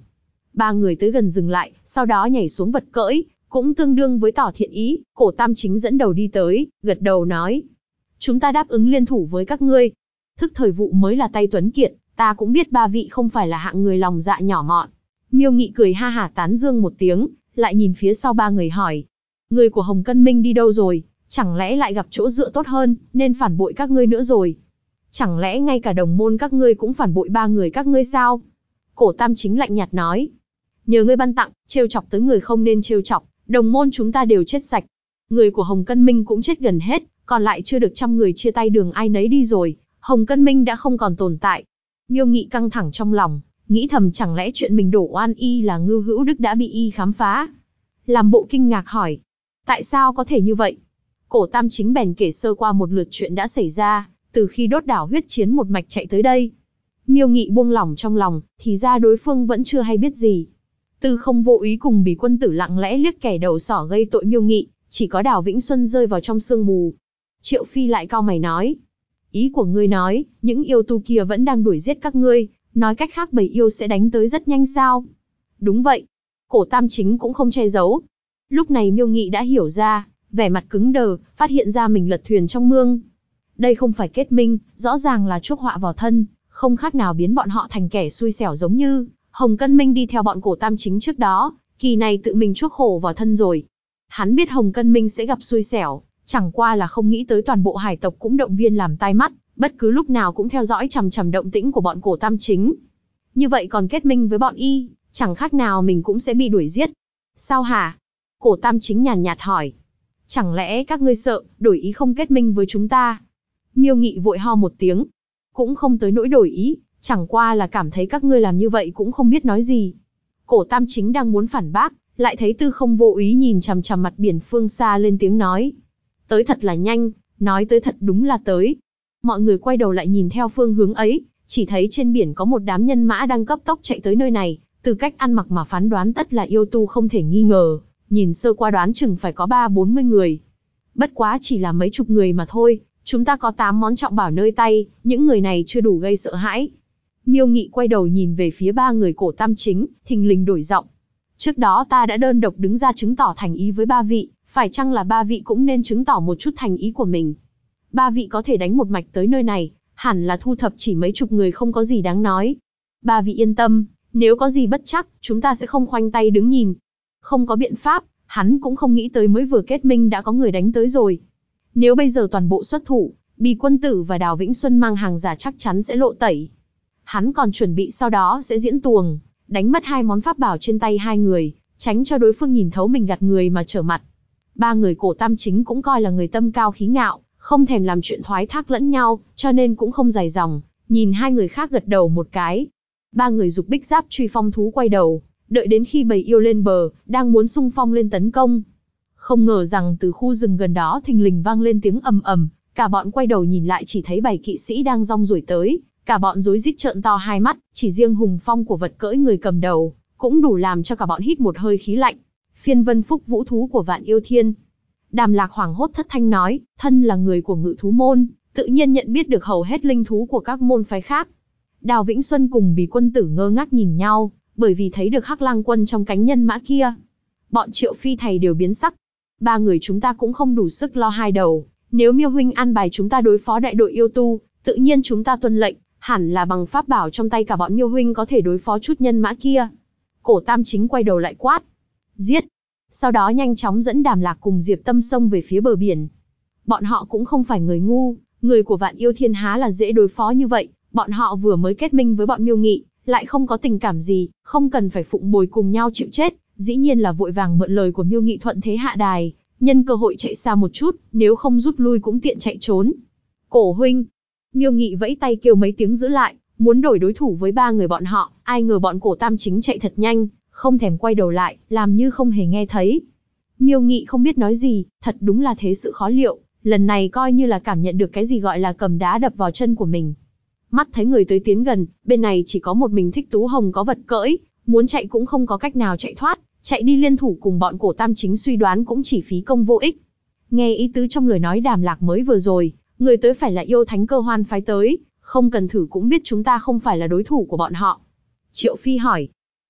Ba người tới gần dừng lại, sau đó nhảy xuống vật cưỡi, cũng tương đương với tỏ thiện ý. Cổ Tam Chính dẫn đầu đi tới, gật đầu nói: chúng ta đáp ứng liên thủ với các ngươi. Thức thời vụ mới là tay tuấn kiệt, ta cũng biết ba vị không phải là hạng người lòng dạ nhỏ mọn. Miêu Nghị cười ha hả tán dương một tiếng, lại nhìn phía sau ba người hỏi: người của Hồng Cân Minh đi đâu rồi? Chẳng lẽ lại gặp chỗ dựa tốt hơn, nên phản bội các ngươi nữa rồi? Chẳng lẽ ngay cả đồng môn các ngươi cũng phản bội ba người các ngươi sao? Cổ Tam Chính lạnh nhạt nói: nhờ ngươi ban tặng, trêu chọc tới người không nên trêu chọc, đồng môn chúng ta đều chết sạch. Người của Hồng Cân Minh cũng chết gần hết, còn lại chưa được 100 người chia tay đường ai nấy đi rồi, Hồng Cân Minh đã không còn tồn tại. Miêu Nghị căng thẳng trong lòng, nghĩ thầm chẳng lẽ chuyện mình đổ oan y là Ngưu Hữu Đức đã bị y khám phá. Làm bộ kinh ngạc hỏi: tại sao có thể như vậy? Cổ Tam Chính bèn kể sơ qua một lượt chuyện đã xảy ra, từ khi đốt đảo huyết chiến một mạch chạy tới đây. Miêu Nghị buông lỏng trong lòng, thì ra đối phương vẫn chưa hay biết gì. Tư Không Vô Úy cùng Bỉ Quân Tử lặng lẽ liếc kẻ đầu sỏ gây tội Miêu Nghị, chỉ có Đào Vĩnh Xuân rơi vào trong sương mù. Triệu Phi lại cau mày nói: ý của ngươi nói, những yêu tu kia vẫn đang đuổi giết các ngươi, nói cách khác bầy yêu sẽ đánh tới rất nhanh sao? Đúng vậy. Cổ Tam Chính cũng không che giấu. Lúc này Miêu Nghị đã hiểu ra, vẻ mặt cứng đờ, phát hiện ra mình lật thuyền trong mương. Đây không phải kết minh, rõ ràng là chuốc họa vào thân, không khác nào biến bọn họ thành kẻ xui xẻo giống như Hồng Cân Minh đi theo bọn Cổ Tam Chính trước đó, kỳ này tự mình chuốc khổ vào thân rồi. Hắn biết Hồng Cân Minh sẽ gặp xui xẻo, chẳng qua là không nghĩ tới toàn bộ hải tộc cũng động viên làm tai mắt, bất cứ lúc nào cũng theo dõi chằm chằm động tĩnh của bọn Cổ Tam Chính. Như vậy còn kết minh với bọn y, chẳng khác nào mình cũng sẽ bị đuổi giết. Sao hả? Cổ Tam Chính nhàn nhạt hỏi. Chẳng lẽ các ngươi sợ, đổi ý không kết minh với chúng ta? Miêu Nghị vội ho một tiếng. Cũng không tới nỗi đổi ý, chẳng qua là cảm thấy các ngươi làm như vậy cũng không biết nói gì. Cổ Tam Chính đang muốn phản bác, lại thấy Tư Không Vô Úy nhìn chằm chằm mặt biển phương xa lên tiếng nói. Tới thật là nhanh, nói tới thật đúng là tới. Mọi người quay đầu lại nhìn theo phương hướng ấy, chỉ thấy trên biển có một đám nhân mã đang cấp tốc chạy tới nơi này, từ cách ăn mặc mà phán đoán tất là yêu tu không thể nghi ngờ, nhìn sơ qua đoán chừng phải có 30-40 người. Bất quá chỉ là mấy chục người mà thôi, chúng ta có 8 món trọng bảo nơi tay, những người này chưa đủ gây sợ hãi. Miêu Nghị quay đầu nhìn về phía ba người Cổ Tam Chính, thình lình đổi giọng. Trước đó ta đã đơn độc đứng ra chứng tỏ thành ý với ba vị, phải chăng là ba vị cũng nên chứng tỏ một chút thành ý của mình? Ba vị có thể đánh một mạch tới nơi này, hẳn là thu thập chỉ mấy chục người không có gì đáng nói. Ba vị yên tâm, nếu có gì bất trắc, chúng ta sẽ không khoanh tay đứng nhìn. Không có biện pháp, hắn cũng không nghĩ tới mới vừa kết minh đã có người đánh tới rồi. Nếu bây giờ toàn bộ xuất thủ, Bỉ Quân Tử và Đào Vĩnh Xuân mang hàng giả chắc chắn sẽ lộ tẩy. Hắn còn chuẩn bị sau đó sẽ diễn tuồng, đánh mất 2 món pháp bảo trên tay hai người, tránh cho đối phương nhìn thấu mình gạt người mà trở mặt. Ba người Cổ Tam Chính cũng coi là người tâm cao khí ngạo, không thèm làm chuyện thoái thác lẫn nhau, cho nên cũng không dài dòng, nhìn hai người khác gật đầu một cái. Ba người dục bích giáp truy phong thú quay đầu, đợi đến khi bầy yêu lên bờ, đang muốn xung phong lên tấn công. Không ngờ rằng từ khu rừng gần đó thình lình vang lên tiếng ầm ầm, cả bọn quay đầu nhìn lại chỉ thấy 7 kỵ sĩ đang rong ruổi tới, cả bọn rối rít trợn to hai mắt, chỉ riêng hùng phong của vật cưỡi người cầm đầu, cũng đủ làm cho cả bọn hít một hơi khí lạnh. Phiên Vân Phúc vũ thú của Vạn Yêu Thiên. Đàm Lạc hoảng hốt thất thanh nói, thân là người của Ngự Thú môn, tự nhiên nhận biết được hầu hết linh thú của các môn phái khác. Đào Vĩnh Xuân cùng Bỉ Quân Tử ngơ ngác nhìn nhau, bởi vì thấy được Hắc Lang Quân trong cánh nhân mã kia. Bọn Triệu Phi thầy đều biến sắc. Ba người chúng ta cũng không đủ sức lo hai đầu, nếu Miêu huynh an bài chúng ta đối phó đại đội yêu tu, tự nhiên chúng ta tuân lệnh, hẳn là bằng pháp bảo trong tay cả bọn Miêu huynh có thể đối phó chút nhân mã kia. Cổ Tam Chính quay đầu lại quát, giết. Sau đó nhanh chóng dẫn Đàm Lạc cùng Diệp Tâm xông về phía bờ biển. Bọn họ cũng không phải người ngu, người của Vạn Yêu Thiên há là dễ đối phó như vậy, bọn họ vừa mới kết minh với bọn Miêu Nghị, lại không có tình cảm gì, không cần phải phụng bồi cùng nhau chịu chết, dĩ nhiên là vội vàng mượn lời của Miêu Nghị thuận thế hạ đài, nhân cơ hội chạy xa một chút, nếu không rút lui cũng tiện chạy trốn. Cổ huynh. Miêu Nghị vẫy tay kêu mấy tiếng giữ lại, muốn đổi đối thủ với ba người bọn họ, ai ngờ bọn Cổ Tam Chính chạy thật nhanh, không thèm quay đầu lại, làm như không hề nghe thấy. Miêu Nghị không biết nói gì, thật đúng là thế sự khó liệu, lần này coi như là cảm nhận được cái gì gọi là cầm đá đập vào chân của mình. Mắt thấy người tới tiến gần, bên này chỉ có một mình Thích Tú Hồng có vật cưỡi, muốn chạy cũng không có cách nào chạy thoát, chạy đi liên thủ cùng bọn Cổ Tam Chính suy đoán cũng chỉ phí công vô ích. Nghe ý tứ trong lời nói Đàm Lạc mới vừa rồi, người tới phải là yêu thánh Cơ Hoan phái tới, không cần thử cũng biết chúng ta không phải là đối thủ của bọn họ. Triệu Phi hỏi,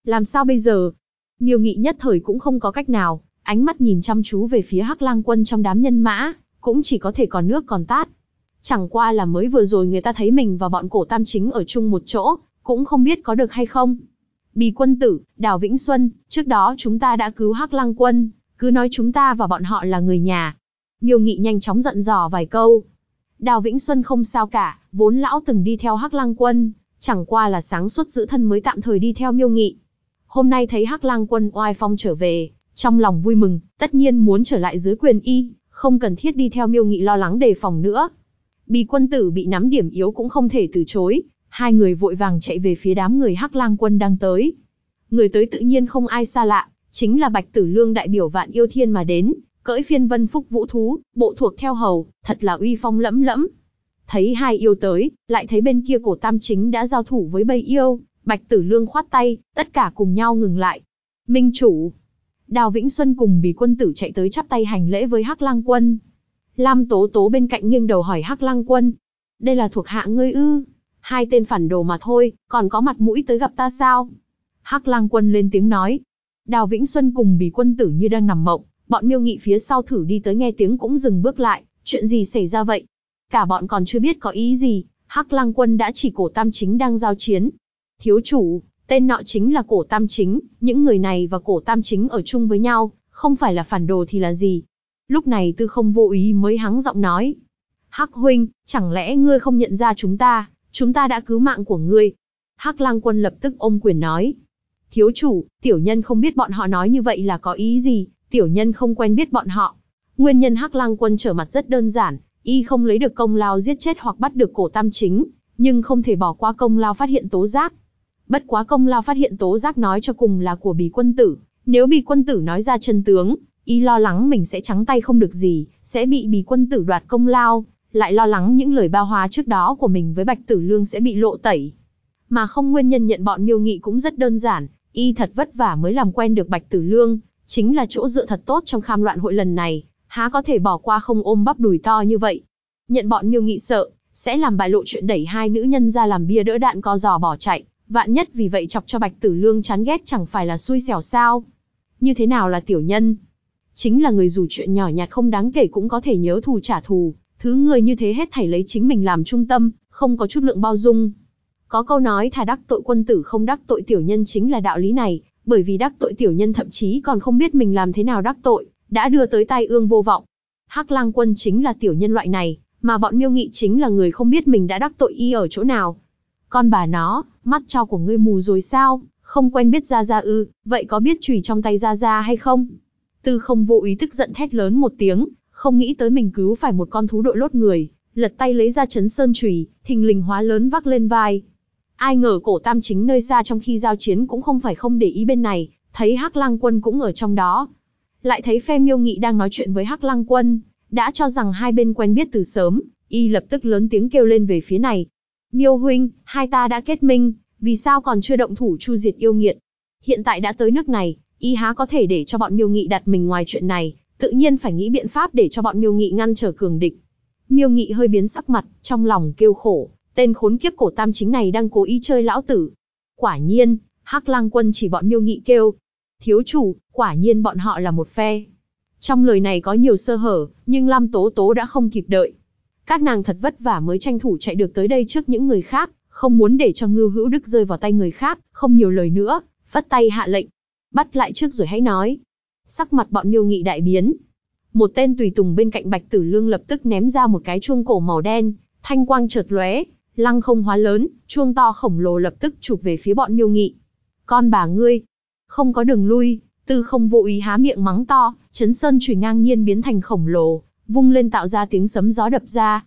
Làm sao bây giờ? Miêu Nghị nhất thời cũng không có cách nào, ánh mắt nhìn chăm chú về phía Hắc Lang Quân trong đám nhân mã, cũng chỉ có thể còn nước còn tát. Chẳng qua là mới vừa rồi người ta thấy mình và bọn Cổ Tam Chính ở chung một chỗ, cũng không biết có được hay không. Bì quân tử, Đào Vĩnh Xuân, trước đó chúng ta đã cứu Hắc Lang Quân, cứ nói chúng ta và bọn họ là người nhà. Miêu Nghị nhanh chóng dặn dò vài câu. Đào Vĩnh Xuân không sao cả, vốn lão từng đi theo Hắc Lang Quân, chẳng qua là sáng suốt giữ thân mới tạm thời đi theo Miêu Nghị. Hôm nay thấy Hắc Lang Quân oai phong trở về, trong lòng vui mừng, tất nhiên muốn trở lại dưới quyền y, không cần thiết đi theo Miêu Nghị lo lắng đề phòng nữa. Bì quân tử bị nắm điểm yếu cũng không thể từ chối, hai người vội vàng chạy về phía đám người Hắc Lang Quân đang tới. Người tới tự nhiên không ai xa lạ, chính là Bạch Tử Lương đại biểu Vạn Yêu Thiên mà đến, cưỡi phiên vân phúc vũ thú, bộ thuộc theo hầu, thật là uy phong lẫm lẫm. Thấy hai yêu tới, lại thấy bên kia Cổ Tam Chính đã giao thủ với bầy yêu, Bạch Tử Lương khoát tay, tất cả cùng nhau ngừng lại. Minh chủ. Đào Vĩnh Xuân cùng Bì quân tử chạy tới chắp tay hành lễ với Hắc Lang Quân. Lam Tố Tố bên cạnh nghiêng đầu hỏi Hắc Lang Quân, đây là thuộc hạ ngươi ư? Hai tên phản đồ mà thôi, còn có mặt mũi tới gặp ta sao? Hắc Lang Quân lên tiếng nói. Đào Vĩnh Xuân cùng Bì quân tử như đang nằm mộng, bọn Miêu Nghị phía sau thử đi tới nghe tiếng cũng dừng bước lại, chuyện gì xảy ra vậy? Cả bọn còn chưa biết có ý gì, Hắc Lang Quân đã chỉ Cổ Tam Chính đang giao chiến. Thiếu chủ, tên nọ chính là Cổ Tam Chính, những người này và Cổ Tam Chính ở chung với nhau, không phải là phản đồ thì là gì? Lúc này Tư Không Vô Ý mới hắng giọng nói. Hắc huynh, chẳng lẽ ngươi không nhận ra chúng ta đã cứu mạng của ngươi? Hắc Lang Quân lập tức ôm quyền nói. Thiếu chủ, tiểu nhân không biết bọn họ nói như vậy là có ý gì, tiểu nhân không quen biết bọn họ. Nguyên nhân Hắc Lang Quân trở mặt rất đơn giản, y không lấy được công lao giết chết hoặc bắt được Cổ Tam Chính, nhưng không thể bỏ qua công lao phát hiện tố giác. Bất quá công lao phát hiện tố giác nói cho cùng là của Bì quân tử, nếu Bì quân tử nói ra chân tướng, y lo lắng mình sẽ trắng tay không được gì, sẽ bị Bì quân tử đoạt công lao, lại lo lắng những lời bao hóa trước đó của mình với Bạch Tử Lương sẽ bị lộ tẩy. Mà không, nguyên nhân nhận bọn Miêu Nghị cũng rất đơn giản, y thật vất vả mới làm quen được Bạch Tử Lương, chính là chỗ dựa thật tốt trong Kham Loạn hội lần này, há có thể bỏ qua không ôm bắp đùi to như vậy. Nhận bọn Miêu Nghị sợ, sẽ làm bại lộ chuyện đẩy hai nữ nhân ra làm bia đỡ đạn co giò bỏ chạy, vạn nhất vì vậy chọc cho Bạch Tử Lương chán ghét chẳng phải là xui xẻo sao? Như thế nào là tiểu nhân? Chính là người dù chuyện nhỏ nhặt không đáng kể cũng có thể nhớ thù trả thù, thứ người như thế hết thảy lấy chính mình làm trung tâm, không có chút lượng bao dung. Có câu nói thà đắc tội quân tử không đắc tội tiểu nhân chính là đạo lý này, bởi vì đắc tội tiểu nhân thậm chí còn không biết mình làm thế nào đắc tội, đã đưa tới tai ương vô vọng. Hắc Lang Quân chính là tiểu nhân loại này, mà bọn Miêu Nghị chính là người không biết mình đã đắc tội y ở chỗ nào. Con bà nó, mắt cho của ngươi mù rồi sao, không quen biết Gia Gia ư, vậy có biết chùy trong tay Gia Gia hay không? Tư Không Vô Ý tức giận thét lớn một tiếng, không nghĩ tới mình cứu phải một con thú đội lốt người, lật tay lấy ra Chấn Sơn chùy, thình lình hóa lớn vác lên vai. Ai ngờ Cổ Tam Chính nơi xa trong khi giao chiến cũng không phải không để ý bên này, thấy Hắc Lang Quân cũng ở trong đó. Lại thấy phe Miêu Nghị đang nói chuyện với Hắc Lang Quân, đã cho rằng hai bên quen biết từ sớm, y lập tức lớn tiếng kêu lên về phía này. Miêu huynh, hai ta đã kết minh, vì sao còn chưa động thủ chu diệt yêu nghiệt? Hiện tại đã tới nước này, y há có thể để cho bọn Miêu Nghị đặt mình ngoài chuyện này, tự nhiên phải nghĩ biện pháp để cho bọn Miêu Nghị ngăn trở cường địch. Miêu Nghị hơi biến sắc mặt, trong lòng kêu khổ, tên khốn kiếp Cổ Tam Chính này đang cố ý chơi lão tử. Quả nhiên, Hắc Lang Quân chỉ bọn Miêu Nghị kêu. Thiếu chủ, quả nhiên bọn họ là một phe. Trong lời này có nhiều sơ hở, nhưng Lam Tố Tố đã không kịp đợi. Các nàng thật vất vả mới tranh thủ chạy được tới đây trước những người khác, không muốn để cho Ngưu Hữu Đức rơi vào tay người khác, không nhiều lời nữa, vất tay hạ lệnh. Bắt lại trước rồi hãy nói. Sắc mặt bọn Miêu Nghị đại biến. Một tên tùy tùng bên cạnh Bạch Tử Lương lập tức ném ra một cái chuông cổ màu đen, thanh quang chợt lóe, lăng không hóa lớn, chuông to khổng lồ lập tức chụp về phía bọn Miêu Nghị. Con bà ngươi, không có đường lui. Tư Không Vô Ý há miệng mắng to, Chấn Sơn chùy ngang nhiên biến thành khổng lồ, vung lên tạo ra tiếng sấm gió đập ra.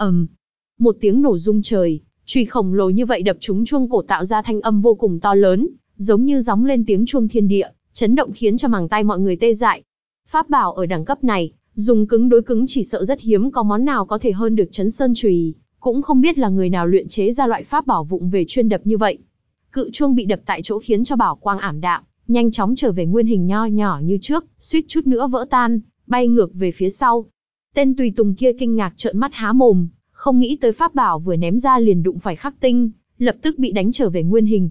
Một tiếng nổ rung trời, chùy khổng lồ như vậy đập trúng chuông cổ tạo ra thanh âm vô cùng to lớn, giống như gióng lên tiếng chuông thiên địa, chấn động khiến cho màng tai mọi người tê dại. Pháp bảo ở đẳng cấp này, dùng cứng đối cứng chỉ sợ rất hiếm có món nào có thể hơn được Chấn Sơn chùy, cũng không biết là người nào luyện chế ra loại pháp bảo vụng về chuyên đập như vậy. Cự chuông bị đập tại chỗ khiến cho bảo quang ảm đạm, nhanh chóng trở về nguyên hình nho nhỏ như trước, suýt chút nữa vỡ tan, bay ngược về phía sau. Tên tùy tùng kia kinh ngạc trợn mắt há mồm, không nghĩ tới pháp bảo vừa ném ra liền đụng phải khắc tinh, lập tức bị đánh trở về nguyên hình.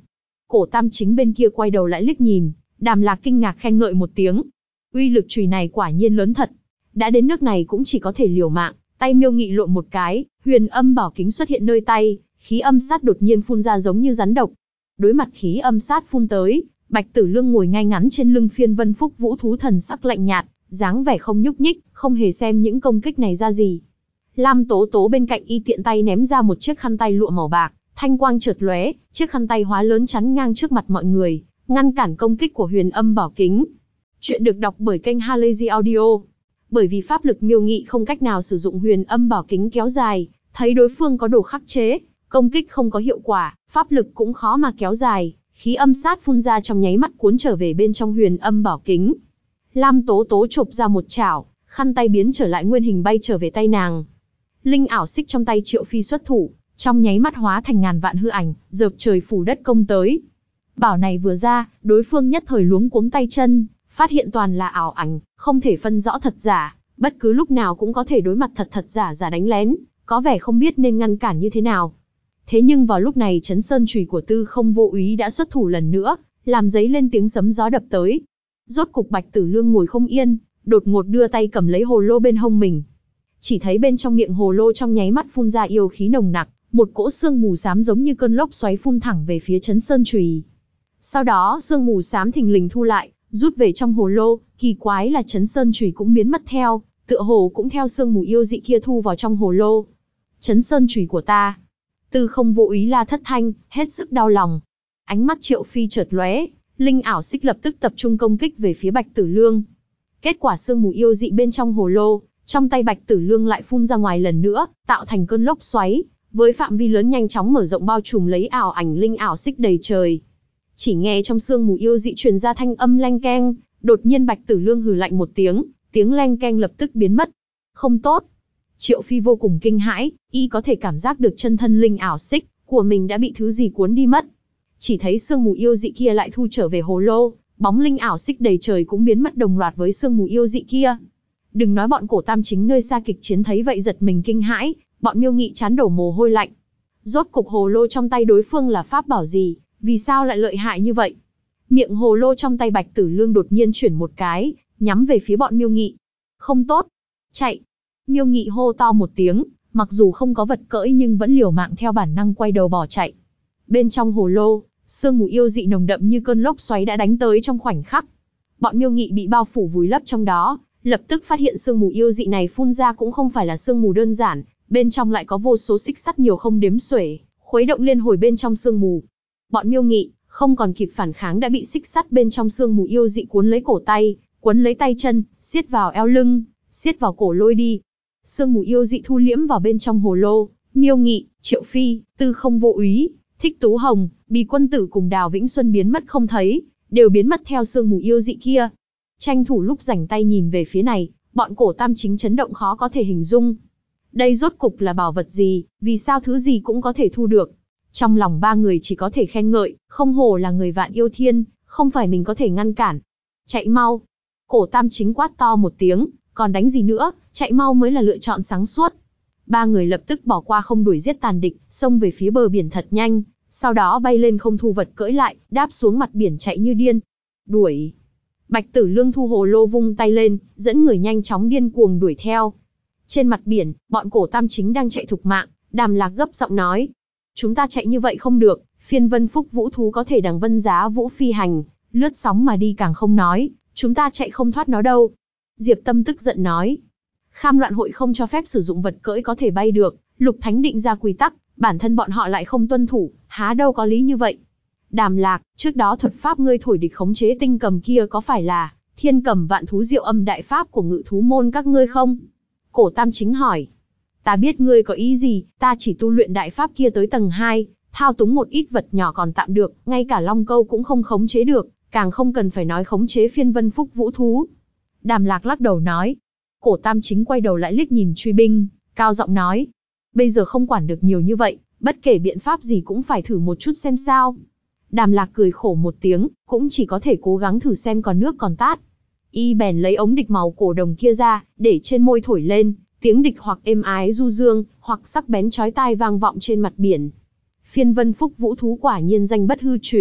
Cổ Tam Chính bên kia quay đầu lại liếc nhìn, Đàm Lạc kinh ngạc khen ngợi một tiếng. Uy lực chùy này quả nhiên lớn thật. Đã đến nước này cũng chỉ có thể liều mạng. Tay Miêu Nghị lộn một cái, huyền âm bảo kính xuất hiện nơi tay, khí âm sát đột nhiên phun ra giống như rắn độc. Đối mặt khí âm sát phun tới, Bạch Tử Lương ngồi ngay ngắn trên lưng Phiên Vân Phúc Vũ thú thần sắc lạnh nhạt, dáng vẻ không nhúc nhích, không hề xem những công kích này ra gì. Lam Tố Tố bên cạnh y tiện tay ném ra một chiếc khăn tay lụa màu bạc, thanh quang chợt lóe, chiếc khăn tay hóa lớn chắn ngang trước mặt mọi người, ngăn cản công kích của huyền âm bảo kính. Chuyện được đọc bởi kênh Halazy Audio. Bởi vì pháp lực Miêu Nghị không cách nào sử dụng huyền âm bảo kính kéo dài, thấy đối phương có đồ khắc chế, công kích không có hiệu quả, pháp lực cũng khó mà kéo dài, khí âm sát phun ra trong nháy mắt cuốn trở về bên trong huyền âm bảo kính. Lam Tố Tố chộp ra một chảo, khăn tay biến trở lại nguyên hình bay trở về tay nàng. Linh ảo xích trong tay Triệu Phi xuất thủ, trong nháy mắt hóa thành ngàn vạn hư ảnh, dợp trời phủ đất công tới. Bảo này vừa ra, đối phương nhất thời luống cuống tay chân, phát hiện toàn là ảo ảnh, không thể phân rõ thật giả, bất cứ lúc nào cũng có thể đối mặt thật giả giả đánh lén, có vẻ không biết nên ngăn cản như thế nào. Thế nhưng vào lúc này Chấn Sơn chùy của Tư Không Vô Úy đã xuất thủ lần nữa, làm dấy lên tiếng sấm gió đập tới. Rốt cục Bạch Tử Lương ngồi không yên, đột ngột đưa tay cầm lấy hồ lô bên hông mình. Chỉ thấy bên trong miệng hồ lô trong nháy mắt phun ra yêu khí nồng nặc, một cỗ sương mù xám giống như cơn lốc xoáy phun thẳng về phía Chấn Sơn chùy. Sau đó sương mù xám thình lình thu lại, rút về trong hồ lô, kỳ quái là Chấn Sơn chùy cũng biến mất theo, tựa hồ cũng theo sương mù yêu dị kia thu vào trong hồ lô. Chấn Sơn chùy của ta. Tư Không Vô Úy la thất thanh, hết sức đau lòng. Ánh mắt Triệu Phi chợt lóe, linh ảo xích lập tức tập trung công kích về phía Bạch Tử Lương. Kết quả sương mù yêu dị bên trong hồ lô, trong tay Bạch Tử Lương lại phun ra ngoài lần nữa, tạo thành cơn lốc xoáy, với phạm vi lớn nhanh chóng mở rộng bao trùm lấy ảo ảnh linh ảo xích đầy trời. Chỉ nghe trong sương mù yêu dị truyền ra thanh âm leng keng, đột nhiên Bạch Tử Lương hừ lạnh một tiếng, tiếng leng keng lập tức biến mất. Không tốt. Triệu Phi vô cùng kinh hãi, y có thể cảm giác được chân thân linh ảo xích của mình đã bị thứ gì cuốn đi mất. Chỉ thấy sương mù yêu dị kia lại thu trở về hồ lô, bóng linh ảo xích đầy trời cũng biến mất đồng loạt với sương mù yêu dị kia. Đừng nói bọn Cổ Tam Chính nơi xa kịch chiến thấy vậy giật mình kinh hãi, bọn Miêu Nghị chán đổ mồ hôi lạnh. Rốt cục hồ lô trong tay đối phương là pháp bảo gì, vì sao lại lợi hại như vậy? Miệng hồ lô trong tay Bạch Tử Lương đột nhiên chuyển một cái, nhắm về phía bọn Miêu Nghị. Không tốt, chạy! Miêu Nghị hô to một tiếng, mặc dù không có vật cưỡi nhưng vẫn liều mạng theo bản năng quay đầu bỏ chạy. Bên trong hồ lô, sương mù yêu dị nồng đậm như cơn lốc xoáy đã đánh tới trong khoảnh khắc. Bọn Miêu Nghị bị bao phủ vùi lấp trong đó, lập tức phát hiện sương mù yêu dị này phun ra cũng không phải là sương mù đơn giản, bên trong lại có vô số xích sắt nhiều không đếm xuể, khuấy động liên hồi bên trong sương mù. Bọn Miêu Nghị không còn kịp phản kháng đã bị xích sắt bên trong sương mù yêu dị cuốn lấy cổ tay, quấn lấy tay chân, siết vào eo lưng, siết vào cổ lôi đi. Sương mù yêu dị thu liễm vào bên trong hồ lô, Miêu Nghị, Triệu Phi, Tư Không Vô Úy, Thích Tú Hồng, Bì Quân Tử cùng Đào Vĩnh Xuân biến mất không thấy, đều biến mất theo sương mù yêu dị kia. Tranh thủ lúc rảnh tay nhìn về phía này, bọn Cổ Tam Chính chấn động khó có thể hình dung. Đây rốt cục là bảo vật gì, vì sao thứ gì cũng có thể thu được? Trong lòng ba người chỉ có thể khen ngợi, không hổ là người vạn yêu thiên, không phải mình có thể ngăn cản. Chạy mau! Cổ Tam Chính quát to một tiếng, còn đánh gì nữa, chạy mau mới là lựa chọn sáng suốt. Ba người lập tức bỏ qua không đuổi giết tàn địch, xông về phía bờ biển thật nhanh, sau đó bay lên không thu vật cưỡi lại, đáp xuống mặt biển chạy như điên. Đuổi! Bạch Tử Lương thu hồ lô vung tay lên, dẫn người nhanh chóng điên cuồng đuổi theo. Trên mặt biển, bọn Cổ Tam Chính đang chạy thục mạng, Đàm Lạc gấp giọng nói. Chúng ta chạy như vậy không được, Phiên Vân Phúc Vũ thú có thể đằng vân giá vũ phi hành, lướt sóng mà đi càng không nói, chúng ta chạy không thoát nó đâu. Diệp Tâm tức giận nói. Kham Loạn hội không cho phép sử dụng vật cưỡi có thể bay được, Lục Thánh định ra quy tắc, bản thân bọn họ lại không tuân thủ, há đâu có lý như vậy. Đàm Lạc, trước đó thuật pháp ngươi thổi địch khống chế tinh cầm kia có phải là Thiên Cầm Vạn Thú Diệu Âm đại pháp của Ngự Thú môn các ngươi không? Cổ Tam Chính hỏi. Ta biết ngươi có ý gì, ta chỉ tu luyện đại pháp kia tới tầng 2, thao túng một ít vật nhỏ còn tạm được, ngay cả Long Câu cũng không khống chế được, càng không cần phải nói khống chế Phiên Vân Phúc Vũ thú. Đàm Lạc lắc đầu nói. Cổ Tam Chính quay đầu lại liếc nhìn truy binh, cao giọng nói. Bây giờ không quản được nhiều như vậy, bất kể biện pháp gì cũng phải thử một chút xem sao. Đàm Lạc cười khổ một tiếng, cũng chỉ có thể cố gắng thử xem còn nước còn tát. Y bèn lấy ống địch màu cổ đồng kia ra, để trên môi thổi lên, tiếng địch hoặc êm ái du dương, hoặc sắc bén chói tai vang vọng trên mặt biển. Phiên Vân Phúc Vũ thú quả nhiên danh bất hư truyền,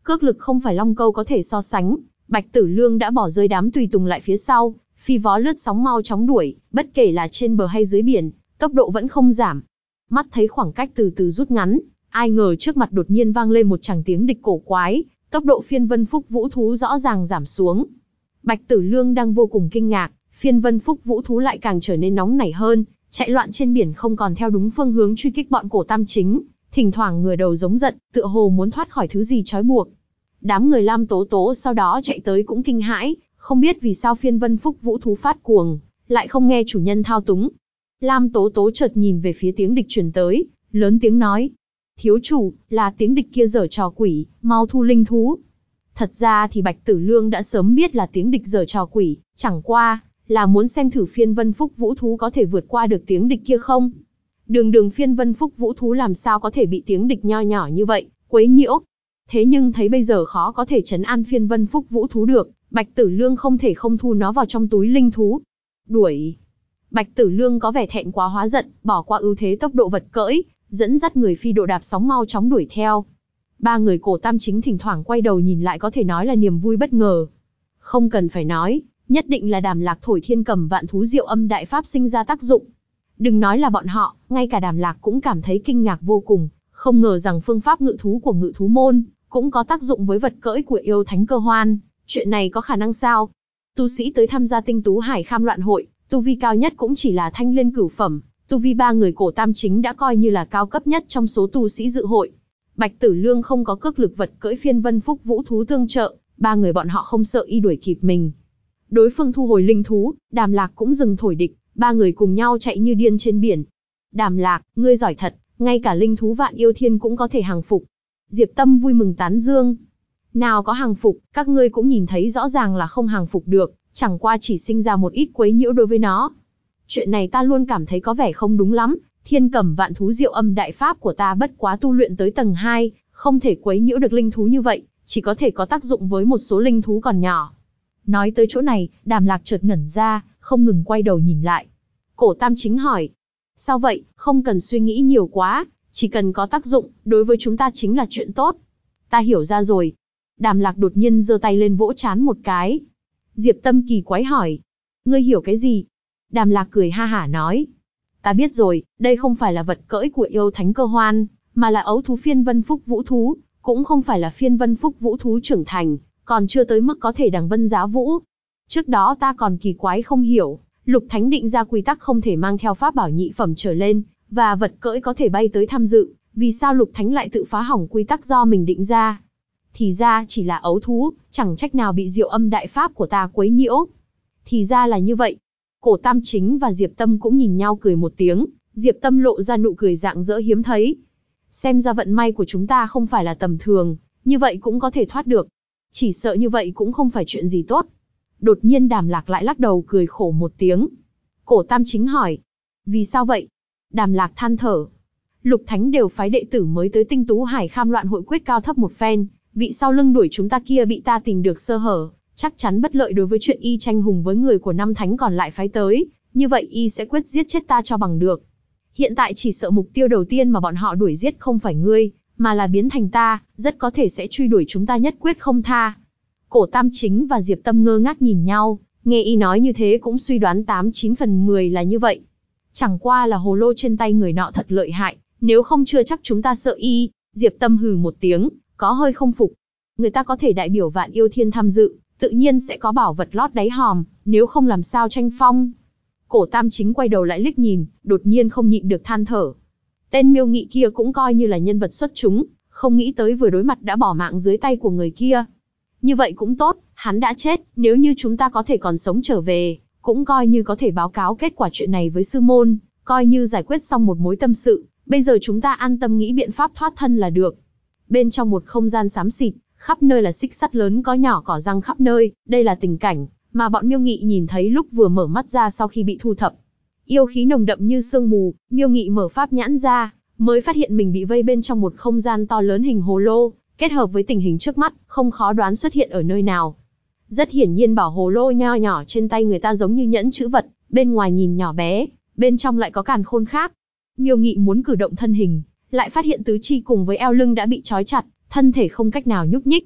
cước lực không phải long câu có thể so sánh. Bạch Tử Lương đã bỏ rơi đám tùy tùng lại phía sau, phi vó lướt sóng mau chóng đuổi, bất kể là trên bờ hay dưới biển, tốc độ vẫn không giảm. Mắt thấy khoảng cách từ từ rút ngắn, ai ngờ trước mặt đột nhiên vang lên một tràng tiếng địch cổ quái, tốc độ phiên vân phúc vũ thú rõ ràng giảm xuống. Bạch Tử Lương đang vô cùng kinh ngạc, phiên vân phúc vũ thú lại càng trở nên nóng nảy hơn, chạy loạn trên biển không còn theo đúng phương hướng truy kích bọn Cổ Tam Chính, thỉnh thoảng ngửa đầu giống giận, tựa hồ muốn thoát khỏi thứ gì trói buộc. Đám người Lam Tố Tố sau đó chạy tới cũng kinh hãi, không biết vì sao phiên vân phúc vũ thú phát cuồng, lại không nghe chủ nhân thao túng. Lam Tố Tố chợt nhìn về phía tiếng địch truyền tới, lớn tiếng nói: thiếu chủ, là tiếng địch kia giở trò quỷ, mau thu linh thú. Thật ra thì Bạch Tử Lương đã sớm biết là tiếng địch giở trò quỷ, chẳng qua là muốn xem thử phiên vân phúc vũ thú có thể vượt qua được tiếng địch kia không. Đường phiên vân phúc vũ thú làm sao có thể bị tiếng địch nho nhỏ như vậy quấy nhiễu. Thế nhưng thấy bây giờ khó có thể trấn an phiên vân phúc vũ thú được, Bạch Tử Lương không thể không thu nó vào trong túi linh thú. Đuổi. Bạch Tử Lương có vẻ thẹn quá hóa giận, bỏ qua ưu thế tốc độ vật cưỡi, dẫn dắt người phi độ đạp sóng mau chóng đuổi theo. Ba người Cổ Tam Chính thỉnh thoảng quay đầu nhìn lại có thể nói là niềm vui bất ngờ. Không cần phải nói, nhất định là Đàm Lạc thổi thiên cầm vạn thú diệu âm đại pháp sinh ra tác dụng. Đừng nói là bọn họ, ngay cả Đàm Lạc cũng cảm thấy kinh ngạc vô cùng, không ngờ rằng phương pháp ngự thú của Ngự thú môn cũng có tác dụng với vật cưỡi của yêu thánh cơ hoan. Chuyện này có khả năng sao? Tu sĩ tới tham gia Tinh Tú Hải Kham Loạn hội, tu vi cao nhất cũng chỉ là thanh liên cửu phẩm, tu vi ba người Cổ Tam Chính đã coi như là cao cấp nhất trong số tu sĩ dự hội. Bạch Tử Lương không có cước lực vật cưỡi phiên vân phúc vũ thú tương trợ, ba người bọn họ không sợ y đuổi kịp mình. Đối phương thu hồi linh thú, Đàm Lạc cũng dừng thổi địch, ba người cùng nhau chạy như điên trên biển. Đàm Lạc, ngươi giỏi thật, ngay cả linh thú vạn yêu thiên cũng có thể hàng phục. Diệp Tâm vui mừng tán dương. Nào có hàng phục, các ngươi cũng nhìn thấy rõ ràng là không hàng phục được, chẳng qua chỉ sinh ra một ít quấy nhiễu đối với nó. Chuyện này ta luôn cảm thấy có vẻ không đúng lắm, thiên cầm vạn thú diệu âm đại pháp của ta bất quá tu luyện tới tầng 2, không thể quấy nhiễu được linh thú như vậy, chỉ có thể có tác dụng với một số linh thú còn nhỏ. Nói tới chỗ này, Đàm Lạc chợt ngẩn ra, không ngừng quay đầu nhìn lại. Cổ Tam Chính hỏi: sao vậy, không cần suy nghĩ nhiều quá, chỉ cần có tác dụng, đối với chúng ta chính là chuyện tốt. Ta hiểu ra rồi. Đàm Lạc đột nhiên giơ tay lên vỗ trán một cái. Diệp Tâm kỳ quái hỏi: ngươi hiểu cái gì? Đàm Lạc cười ha hả nói: ta biết rồi, đây không phải là vật cưỡi của yêu thánh cơ hoan, mà là ấu thú phiên vân phúc vũ thú, cũng không phải là phiên vân phúc vũ thú trưởng thành, còn chưa tới mức có thể đằng vân giá vũ. Trước đó ta còn kỳ quái không hiểu, Lục Thánh định ra quy tắc không thể mang theo pháp bảo nhị phẩm trở lên, và vật cưỡi có thể bay tới tham dự, vì sao Lục Thánh lại tự phá hỏng quy tắc do mình định ra? Thì ra chỉ là ấu thú, chẳng trách nào bị diệu âm đại pháp của ta quấy nhiễu. Thì ra là như vậy. Cổ Tam Chính và Diệp Tâm cũng nhìn nhau cười một tiếng, Diệp Tâm lộ ra nụ cười rạng rỡ hiếm thấy. Xem ra vận may của chúng ta không phải là tầm thường, như vậy cũng có thể thoát được. Chỉ sợ như vậy cũng không phải chuyện gì tốt. Đột nhiên Đàm Lạc lại lắc đầu cười khổ một tiếng. Cổ Tam Chính hỏi: vì sao vậy? Đàm Lạc than thở: Lục Thánh đều phái đệ tử mới tới Tinh Tú Hải Kham Loạn hội quyết cao thấp một phen, vị sau lưng đuổi chúng ta kia bị ta tìm được sơ hở, chắc chắn bất lợi đối với chuyện y tranh hùng với người của năm thánh còn lại phái tới, như vậy y sẽ quyết giết chết ta cho bằng được. Hiện tại chỉ sợ mục tiêu đầu tiên mà bọn họ đuổi giết không phải ngươi, mà là biến thành ta, rất có thể sẽ truy đuổi chúng ta nhất quyết không tha. Cổ Tam Chính và Diệp Tâm ngơ ngác nhìn nhau, nghe y nói như thế cũng suy đoán 8-9 phần 10 là như vậy. Chẳng qua là hồ lô trên tay người nọ thật lợi hại, nếu không chưa chắc chúng ta sợ y. Diệp Tâm hừ một tiếng, có hơi không phục. Người ta có thể đại biểu vạn yêu thiên tham dự, tự nhiên sẽ có bảo vật lót đáy hòm, nếu không làm sao tranh phong. Cổ Tam Chính quay đầu lại liếc nhìn, đột nhiên không nhịn được than thở. Tên Miêu Nghị kia cũng coi như là nhân vật xuất chúng, không nghĩ tới vừa đối mặt đã bỏ mạng dưới tay của người kia. Như vậy cũng tốt, hắn đã chết, nếu như chúng ta có thể còn sống trở về, cũng coi như có thể báo cáo kết quả chuyện này với sư môn, coi như giải quyết xong một mối tâm sự, bây giờ chúng ta an tâm nghĩ biện pháp thoát thân là được. Bên trong một không gian xám xịt, khắp nơi là xích sắt lớn có nhỏ cỏ răng khắp nơi, đây là tình cảnh mà bọn Miêu Nghị nhìn thấy lúc vừa mở mắt ra sau khi bị thu thập. Yêu khí nồng đậm như sương mù, Miêu Nghị mở pháp nhãn ra, mới phát hiện mình bị vây bên trong một không gian to lớn hình hồ lô, kết hợp với tình hình trước mắt, không khó đoán xuất hiện ở nơi nào. Rất hiển nhiên bảo hồ lô nho nhỏ trên tay người ta giống như nhẫn chữ vật, bên ngoài nhìn nhỏ bé, bên trong lại có càn khôn khác. Miêu Nghị muốn cử động thân hình, lại phát hiện tứ chi cùng với eo lưng đã bị trói chặt, thân thể không cách nào nhúc nhích.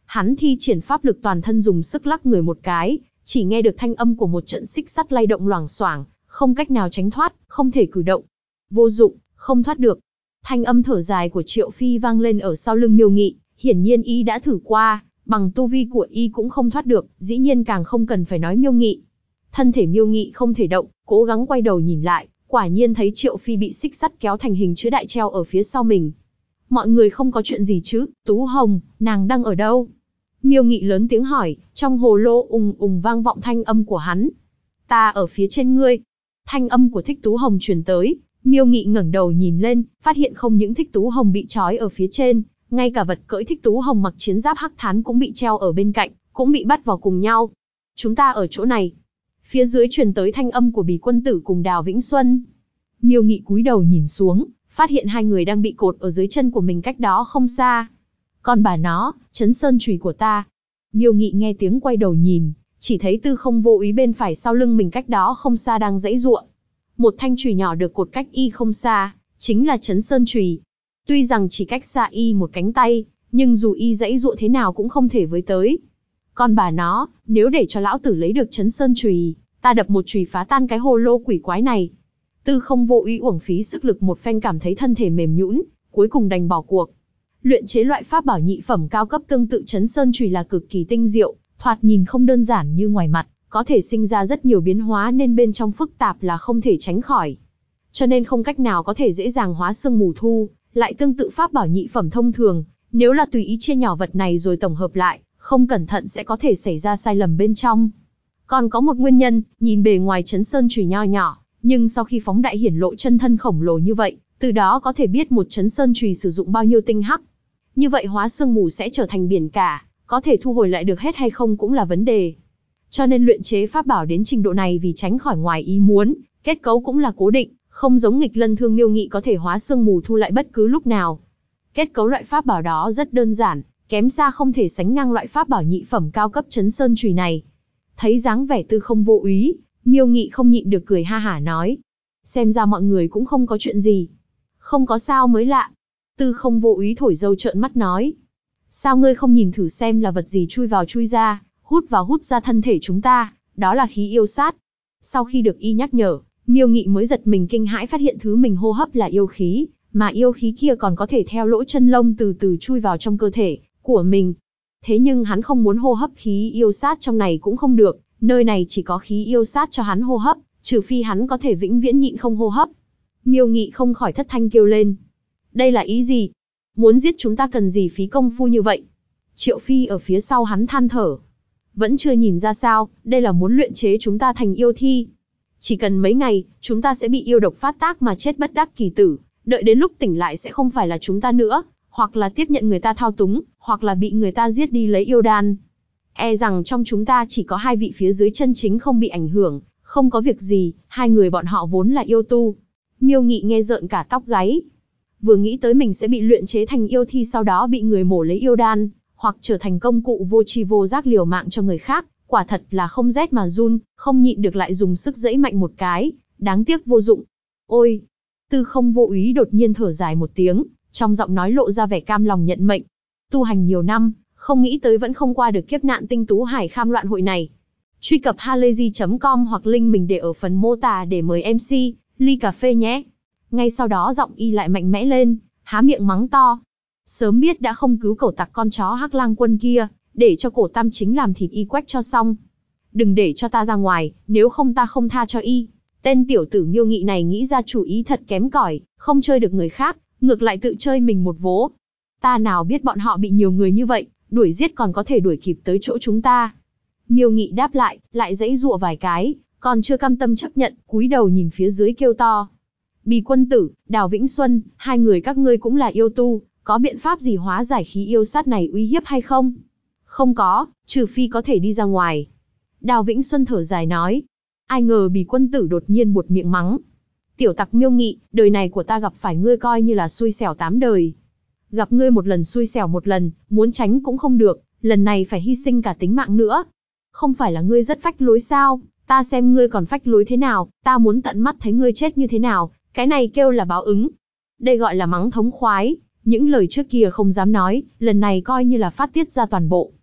hắn thi triển pháp lực toàn thân dùng sức lắc người một cái, chỉ nghe được thanh âm của một trận xích sắt lay động loảng xoảng, không cách nào tránh thoát, không thể cử động. Vô dụng, không thoát được. Thanh âm thở dài của Triệu Phi vang lên ở sau lưng Miêu Nghị, hiển nhiên y đã thử qua, bằng tu vi của y cũng không thoát được, dĩ nhiên càng không cần phải nói Miêu Nghị. Thân thể Miêu Nghị không thể động, cố gắng quay đầu nhìn lại, quả nhiên thấy Triệu Phi bị xích sắt kéo thành hình chữ đại treo ở phía sau mình. Mọi người không có chuyện gì chứ, Tú Hồng, nàng đang ở đâu? Miêu Nghị lớn tiếng hỏi, trong hồ lô ùng ùng vang vọng thanh âm của hắn. Ta ở phía trên ngươi. Thanh âm của Thích Tú Hồng truyền tới, Miêu Nghị ngẩng đầu nhìn lên, phát hiện không những Thích Tú Hồng bị trói ở phía trên, ngay cả vật cưỡi Thích Tú Hồng mặc chiến giáp hắc thán cũng bị treo ở bên cạnh, cũng bị bắt vào cùng nhau. Chúng ta ở chỗ này. Phía dưới truyền tới thanh âm của Bì Quân Tử cùng Đào Vĩnh Xuân. Miêu Nghị cúi đầu nhìn xuống, phát hiện hai người đang bị cột ở dưới chân của mình cách đó không xa. Còn bà nó, Trấn Sơn chùy của ta. Miêu Nghị nghe tiếng quay đầu nhìn, chỉ thấy Tư Không Vô Úy bên phải sau lưng mình cách đó không xa đang giãy giụa. Một thanh chùy nhỏ được cột cách y không xa, chính là Trấn Sơn chùy. Tuy rằng chỉ cách xa y một cánh tay, nhưng dù y giãy giụa thế nào cũng không thể với tới. Còn bà nó, nếu để cho lão tử lấy được Trấn Sơn chùy, ta đập một chùy phá tan cái hồ lô quỷ quái này. Tư Không Vô Úy uổng phí sức lực một phen cảm thấy thân thể mềm nhũn, cuối cùng đành bỏ cuộc. Luyện chế loại pháp bảo nhị phẩm cao cấp tương tự Trấn Sơn chùy là cực kỳ tinh diệu, thoạt nhìn không đơn giản như ngoài mặt, có thể sinh ra rất nhiều biến hóa nên bên trong phức tạp là không thể tránh khỏi. Cho nên không cách nào có thể dễ dàng hóa sương mù thu, lại tương tự pháp bảo nhị phẩm thông thường, nếu là tùy ý chia nhỏ vật này rồi tổng hợp lại, không cẩn thận sẽ có thể xảy ra sai lầm bên trong. Còn có một nguyên nhân, nhìn bề ngoài Trấn Sơn chùy nho nhỏ, nhưng sau khi phóng đại hiển lộ chân thân khổng lồ như vậy, từ đó có thể biết một Trấn Sơn chùy sử dụng bao nhiêu tinh hắc. Như vậy hóa sương mù sẽ trở thành biển cả, có thể thu hồi lại được hết hay không cũng là vấn đề. Cho nên luyện chế pháp bảo đến trình độ này vì tránh khỏi ngoài ý muốn, kết cấu cũng là cố định, không giống Nghịch Lân Thương Miêu Nghị có thể hóa sương mù thu lại bất cứ lúc nào. Kết cấu loại pháp bảo đó rất đơn giản, kém xa không thể sánh ngang loại pháp bảo nhị phẩm cao cấp Trấn Sơn chùy này. Thấy dáng vẻ Tư Không Vô Úy, Miêu Nghị không nhịn được cười ha hả nói. Xem ra mọi người cũng không có chuyện gì. Không có sao mới lạ. Tư Không Vô Úy thổi dâu trợn mắt nói. Sao ngươi không nhìn thử xem là vật gì chui vào chui ra, hút vào hút ra thân thể chúng ta, đó là khí yêu sát. Sau khi được y nhắc nhở, Miêu Nghị mới giật mình kinh hãi phát hiện thứ mình hô hấp là yêu khí, mà yêu khí kia còn có thể theo lỗ chân lông từ từ chui vào trong cơ thể của mình. Thế nhưng hắn không muốn hô hấp khí yêu sát trong này cũng không được, nơi này chỉ có khí yêu sát cho hắn hô hấp, trừ phi hắn có thể vĩnh viễn nhịn không hô hấp. Miêu Nghị không khỏi thất thanh kêu lên. Đây là ý gì? Muốn giết chúng ta cần gì phí công phu như vậy? Triệu Phi ở phía sau hắn than thở. Vẫn chưa nhìn ra sao, đây là muốn luyện chế chúng ta thành yêu thi. Chỉ cần mấy ngày, chúng ta sẽ bị yêu độc phát tác mà chết bất đắc kỳ tử, đợi đến lúc tỉnh lại sẽ không phải là chúng ta nữa, hoặc là tiếp nhận người ta thao túng, hoặc là bị người ta giết đi lấy yêu đan. E rằng trong chúng ta chỉ có hai vị phía dưới chân chính không bị ảnh hưởng, không có việc gì, hai người bọn họ vốn là yêu tu. Miêu Nghị nghe rợn cả tóc gáy. Vừa nghĩ tới mình sẽ bị luyện chế thành yêu thi sau đó bị người mổ lấy yêu đan, hoặc trở thành công cụ vô tri vô giác liều mạng cho người khác, quả thật là không rét mà run, không nhịn được lại dùng sức giãy mạnh một cái, đáng tiếc vô dụng. Ôi! Tư Không Vô Úy đột nhiên thở dài một tiếng, trong giọng nói lộ ra vẻ cam lòng nhận mệnh. Tu hành nhiều năm, không nghĩ tới vẫn không qua được kiếp nạn tinh tú hải kham loạn hội này. Truy cập halayzi.com hoặc link mình để ở phần mô tả để mời MC, ly cà phê nhé. Ngay sau đó giọng y lại mạnh mẽ lên, há miệng mắng to. Sớm biết đã không cứu cẩu tặc con chó Hắc Lang Quân kia, để cho Cổ Tam Chính làm thịt y quách cho xong. Đừng để cho ta ra ngoài, nếu không ta không tha cho y. Tên tiểu tử Miêu Nghị này nghĩ ra chủ ý thật kém cỏi, không chơi được người khác, ngược lại tự chơi mình một vố. Ta nào biết bọn họ bị nhiều người như vậy, đuổi giết còn có thể đuổi kịp tới chỗ chúng ta. Miêu Nghị đáp lại giãy giụa vài cái, còn chưa cam tâm chấp nhận, cúi đầu nhìn phía dưới kêu to. Bì Quân Tử, Đào Vĩnh Xuân, hai người các ngươi cũng là yêu tu, có biện pháp gì hóa giải khí yêu sát này uy hiếp hay không? Không có, trừ phi có thể đi ra ngoài. Đào Vĩnh Xuân thở dài nói. Ai ngờ Bì Quân Tử đột nhiên buột miệng mắng. Tiểu tặc Miêu Nghị, đời này của ta gặp phải ngươi coi như là xui xẻo 8 đời. Gặp ngươi một lần xui xẻo một lần, muốn tránh cũng không được, lần này phải hy sinh cả tính mạng nữa. Không phải là ngươi rất phách lối sao, ta xem ngươi còn phách lối thế nào, ta muốn tận mắt thấy ngươi chết như thế nào, cái này kêu là báo ứng. Đây gọi là mắng thống khoái, những lời trước kia không dám nói, lần này coi như là phát tiết ra toàn bộ.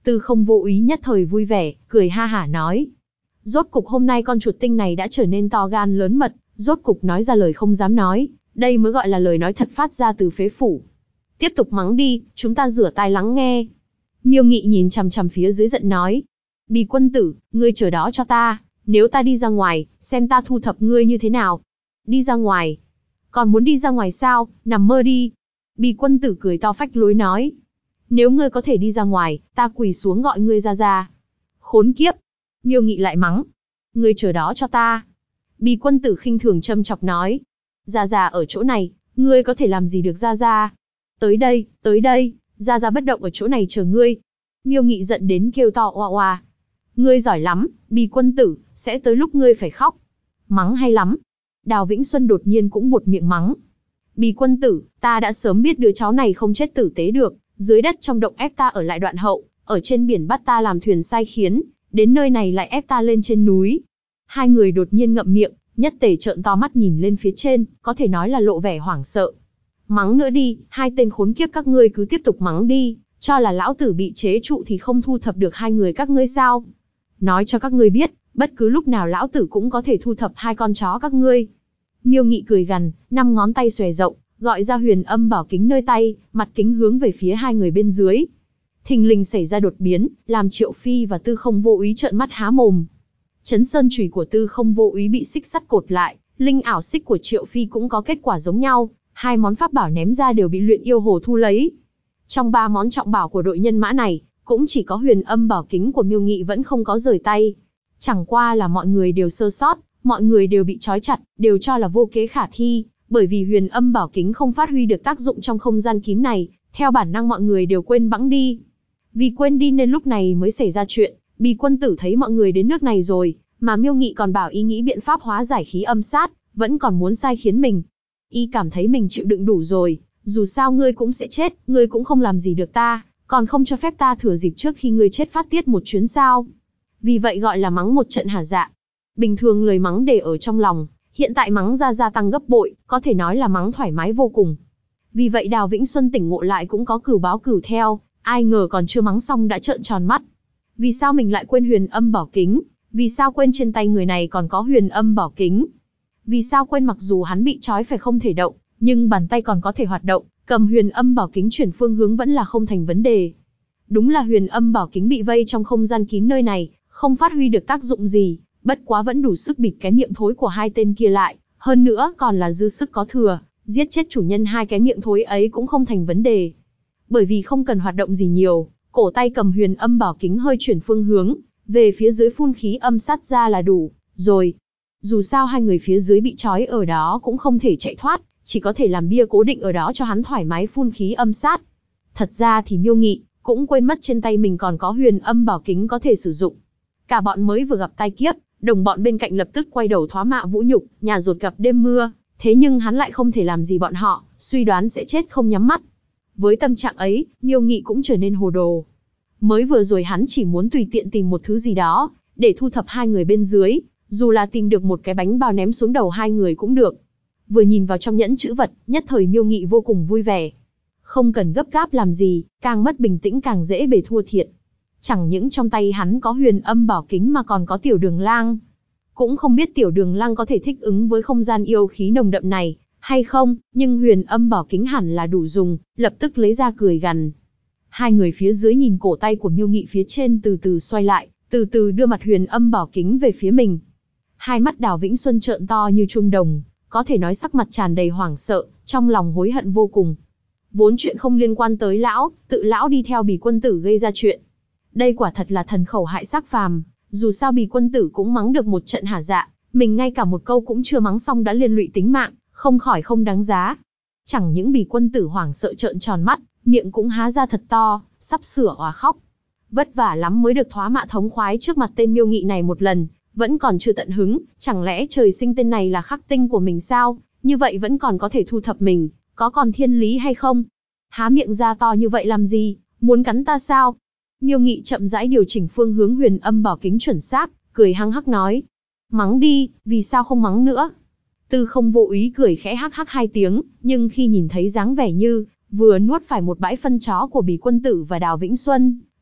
Tư Không Vô Úy nhất thời vui vẻ, cười ha hả nói. Rốt cục hôm nay con chuột tinh này đã trở nên to gan lớn mật, rốt cục nói ra lời không dám nói, đây mới gọi là lời nói thật phát ra từ phế phủ. Tiếp tục mắng đi, chúng ta rửa tai lắng nghe. Miêu Nghị nhìn chằm chằm phía dưới giận nói. Bì quân tử, ngươi chờ đó cho ta, nếu ta đi ra ngoài, xem ta thu thập ngươi như thế nào. Đi ra ngoài? Còn muốn đi ra ngoài sao, nằm mơ đi. Bì quân tử cười to phách lối nói. Nếu ngươi có thể đi ra ngoài, ta quỳ xuống gọi ngươi ra ra. Khốn kiếp. Miêu Nghị lại mắng. Ngươi chờ đó cho ta. Bì quân tử khinh thường châm chọc nói. Ra ở chỗ này, ngươi có thể làm gì được ra. Tới đây, ra bất động ở chỗ này chờ ngươi. Miêu Nghị giận đến kêu to oa oa. Ngươi giỏi lắm, Bì quân tử, sẽ tới lúc ngươi phải khóc. Mắng hay lắm. Đào Vĩnh Xuân đột nhiên cũng buột miệng mắng. Bì quân tử, ta đã sớm biết đứa cháu này không chết tử tế được, dưới đất trong động ép ta ở lại đoạn hậu, ở trên biển bắt ta làm thuyền sai khiến, đến nơi này lại ép ta lên trên núi. Hai người đột nhiên ngậm miệng, nhất tề trợn to mắt nhìn lên phía trên, có thể nói là lộ vẻ hoảng sợ. Mắng nữa đi, hai tên khốn kiếp các ngươi cứ tiếp tục mắng đi, cho là lão tử bị chế trụ thì không thu thập được hai người các ngươi sao? Nói cho các ngươi biết, bất cứ lúc nào lão tử cũng có thể thu thập hai con chó các ngươi. Miêu Nghị cười gằn, 5 ngón tay xòe rộng, gọi ra Huyền Âm Bảo Kính nơi tay, mặt kính hướng về phía hai người bên dưới. Thình lình xảy ra đột biến, làm Triệu Phi và Tư Không Vô Úy trợn mắt há mồm. Chấn sơn chùy của Tư Không Vô Úy bị xích sắt cột lại, linh ảo xích của Triệu Phi cũng có kết quả giống nhau, hai món pháp bảo ném ra đều bị luyện yêu hồ thu lấy. Trong 3 món trọng bảo của đội nhân mã này, cũng chỉ có Huyền Âm Bảo Kính của Miêu Nghị vẫn không có rời tay. Chẳng qua là mọi người đều sơ sót, mọi người đều bị trói chặt, đều cho là vô kế khả thi, bởi vì Huyền Âm Bảo Kính không phát huy được tác dụng trong không gian kín này, theo bản năng mọi người đều quên bẵng đi. Vì quên đi nên lúc này mới xảy ra chuyện, Bì quân tử thấy mọi người đến nước này rồi, mà Miêu Nghị còn bảo ý nghĩ biện pháp hóa giải khí âm sát, vẫn còn muốn sai khiến mình. Y cảm thấy mình chịu đựng đủ rồi, dù sao ngươi cũng sẽ chết, ngươi cũng không làm gì được ta, còn không cho phép ta thừa dịp trước khi ngươi chết phát tiết một chuyến sao. Vì vậy gọi là mắng một trận hả dạ. Bình thường lời mắng để ở trong lòng, hiện tại mắng ra gia tăng gấp bội, có thể nói là mắng thoải mái vô cùng. Vì vậy Đào Vĩnh Xuân tỉnh ngộ lại cũng có cửu báo cửu theo, ai ngờ còn chưa mắng xong đã trợn tròn mắt. Vì sao mình lại quên Huyền Âm Bảo Kính? Vì sao quên trên tay người này còn có Huyền Âm Bảo Kính? Vì sao quên mặc dù hắn bị trói phải không thể động, nhưng bàn tay còn có thể hoạt động, cầm Huyền Âm Bảo Kính chuyển phương hướng vẫn là không thành vấn đề. Đúng là Huyền Âm Bảo Kính bị vây trong không gian kín nơi này, không phát huy được tác dụng gì, bất quá vẫn đủ sức bịt cái miệng thối của hai tên kia lại, hơn nữa còn là dư sức có thừa, giết chết chủ nhân hai cái miệng thối ấy cũng không thành vấn đề. Bởi vì không cần hoạt động gì nhiều, cổ tay cầm Huyền Âm Bảo Kính hơi chuyển phương hướng, về phía dưới phun khí âm sát ra là đủ, rồi. Dù sao hai người phía dưới bị trói ở đó cũng không thể chạy thoát, chỉ có thể làm bia cố định ở đó cho hắn thoải mái phun khí âm sát. Thật ra thì Miêu Nghị cũng quên mất trên tay mình còn có Huyền Âm Bảo Kính có thể sử dụng. Cả bọn mới vừa gặp tai kiếp, đồng bọn bên cạnh lập tức quay đầu thoá mạ vũ nhục, nhà rột gặp đêm mưa, thế nhưng hắn lại không thể làm gì bọn họ, suy đoán sẽ chết không nhắm mắt. Với tâm trạng ấy, Miêu Nghị cũng trở nên hồ đồ. Mới vừa rồi hắn chỉ muốn tùy tiện tìm một thứ gì đó, để thu thập hai người bên dưới, dù là tìm được một cái bánh bao ném xuống đầu hai người cũng được. Vừa nhìn vào trong nhẫn chữ vật, nhất thời Miêu Nghị vô cùng vui vẻ. Không cần gấp gáp làm gì, càng mất bình tĩnh càng dễ bề thua thiệt. Chẳng những trong tay hắn có Huyền Âm Bảo Kính mà còn có Tiểu Đường Lang. Cũng không biết Tiểu Đường Lang có thể thích ứng với không gian yêu khí nồng đậm này, hay không, nhưng Huyền Âm Bảo Kính hẳn là đủ dùng, lập tức lấy ra cười gằn. Hai người phía dưới nhìn cổ tay của Miêu Nghị phía trên từ từ xoay lại, từ từ đưa mặt Huyền Âm Bảo Kính về phía mình. Hai mắt Đào Vĩnh Xuân trợn to như chuông đồng, có thể nói sắc mặt tràn đầy hoảng sợ, trong lòng hối hận vô cùng. Vốn chuyện không liên quan tới lão, tự lão đi theo Bì quân tử gây ra chuyện. Đây quả thật là thần khẩu hại xác phàm, dù sao Bì quân tử cũng mắng được một trận hả dạ, mình ngay cả một câu cũng chưa mắng xong đã liên lụy tính mạng, không khỏi không đáng giá. Chẳng những Bì quân tử hoảng sợ trợn tròn mắt, miệng cũng há ra thật to, sắp sửa òa khóc. Vất vả lắm mới được thoá mạ thống khoái trước mặt tên Miêu Nghị này một lần, vẫn còn chưa tận hứng, chẳng lẽ trời sinh tên này là khắc tinh của mình sao, như vậy vẫn còn có thể thu thập mình, có còn thiên lý hay không? Há miệng ra to như vậy làm gì, muốn cắn ta sao? Miêu Nghị chậm rãi điều chỉnh phương hướng Huyền Âm Bảo Kính chuẩn xác, cười hăng hắc nói. Mắng đi, vì sao không mắng nữa? Tư Không Vô Úy cười khẽ hắc hắc 2 tiếng, nhưng khi nhìn thấy dáng vẻ như vừa nuốt phải một bãi phân chó của Bì quân tử và Đào Vĩnh Xuân,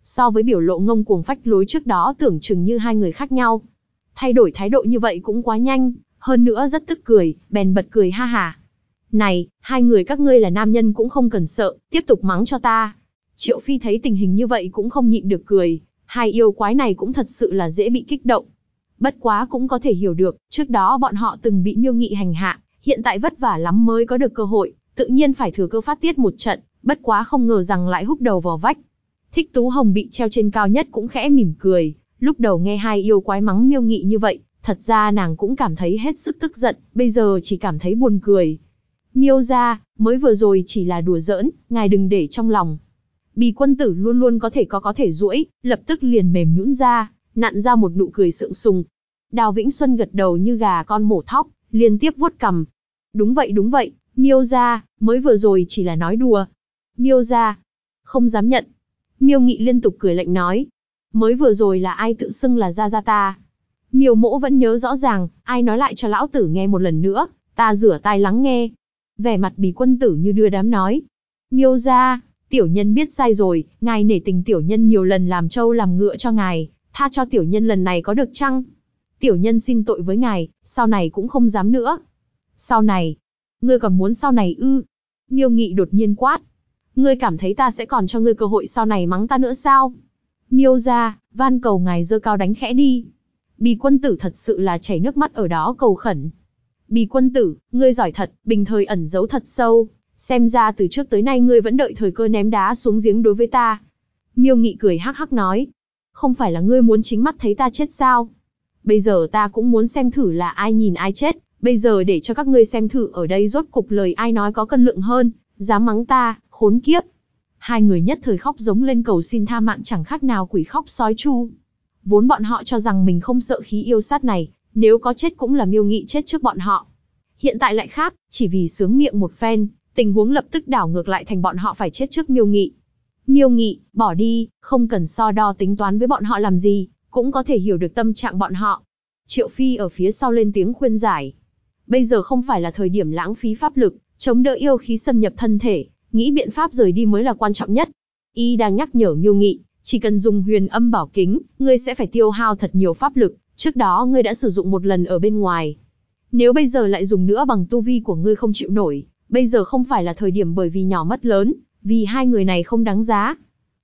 So với biểu lộ ngông cuồng phách lối trước đó tưởng chừng như hai người khác nhau. Thay đổi thái độ như vậy cũng quá nhanh, hơn nữa rất tức cười, bèn bật cười ha hả. Này, hai người các ngươi là nam nhân cũng không cần sợ, tiếp tục mắng cho ta. Triệu Phi thấy tình hình như vậy cũng không nhịn được cười, hai yêu quái này cũng thật sự là dễ bị kích động. Bất quá cũng có thể hiểu được, trước đó bọn họ từng bị Miêu Nghị hành hạ, hiện tại vất vả lắm mới có được cơ hội, tự nhiên phải thừa cơ phát tiết một trận, bất quá không ngờ rằng lại húc đầu vào vách. Thích Tú Hồng bị treo trên cao nhất cũng khẽ mỉm cười, lúc đầu nghe hai yêu quái mắng Miêu Nghị như vậy, thật ra nàng cũng cảm thấy hết sức tức giận, bây giờ chỉ cảm thấy buồn cười. Miêu gia, mới vừa rồi chỉ là đùa giỡn, ngài đừng để trong lòng. Bì Quân Tử luôn luôn có thể duỗi, lập tức liền mềm nhũn ra, nặn ra một nụ cười sượng sùng. Đào Vĩnh Xuân gật đầu như gà con mổ thóc, liên tiếp vuốt cằm. Đúng vậy, Miêu gia, mới vừa rồi chỉ là nói đùa. Miêu gia, không dám nhận. Miêu Nghị liên tục cười lạnh nói, mới vừa rồi là ai tự xưng là gia ta? Miêu Mỗ vẫn nhớ rõ ràng, ai nói lại cho lão tử nghe một lần nữa, ta rửa tai lắng nghe. Vẻ mặt Bì Quân Tử như đưa đám nói, Miêu gia, tiểu nhân biết sai rồi, ngài nể tình tiểu nhân nhiều lần làm trâu làm ngựa cho ngài, tha cho tiểu nhân lần này có được chăng? Tiểu nhân xin tội với ngài, sau này cũng không dám nữa. Sau này? Ngươi còn muốn sau này ư? Miêu Nghị đột nhiên quát. Ngươi cảm thấy ta sẽ còn cho ngươi cơ hội sau này mắng ta nữa sao? Miêu gia, van cầu ngài giơ cao đánh khẽ đi. Bì Quân Tử thật sự là chảy nước mắt ở đó cầu khẩn. Bì Quân Tử, ngươi giỏi thật, bình thời ẩn giấu thật sâu. Xem ra từ trước tới nay ngươi vẫn đợi thời cơ ném đá xuống giếng đối với ta. Miêu Nghị cười hắc hắc nói. Không phải là ngươi muốn chính mắt thấy ta chết sao? Bây giờ ta cũng muốn xem thử là ai nhìn ai chết. Bây giờ để cho các ngươi xem thử ở đây rốt cục lời ai nói có cân lượng hơn. Dám mắng ta, khốn kiếp. Hai người nhất thời khóc giống lên cầu xin tha mạng chẳng khác nào quỷ khóc sói chu. Vốn bọn họ cho rằng mình không sợ khí yêu sát này, nếu có chết cũng là Miêu Nghị chết trước bọn họ. Hiện tại lại khác, chỉ vì sướng miệng một phen, tình huống lập tức đảo ngược lại thành bọn họ phải chết trước Miêu Nghị. Miêu Nghị, bỏ đi, không cần so đo tính toán với bọn họ làm gì, cũng có thể hiểu được tâm trạng bọn họ. Triệu Phi ở phía sau lên tiếng khuyên giải. Bây giờ không phải là thời điểm lãng phí pháp lực, chống đỡ yêu khí xâm nhập thân thể, nghĩ biện pháp rời đi mới là quan trọng nhất. Y đang nhắc nhở Miêu Nghị, chỉ cần dùng huyền âm bảo kính, ngươi sẽ phải tiêu hao thật nhiều pháp lực, trước đó ngươi đã sử dụng một lần ở bên ngoài. Nếu bây giờ lại dùng nữa bằng tu vi của ngươi không chịu nổi, bây giờ không phải là thời điểm bởi vì nhỏ mất lớn, vì hai người này không đáng giá.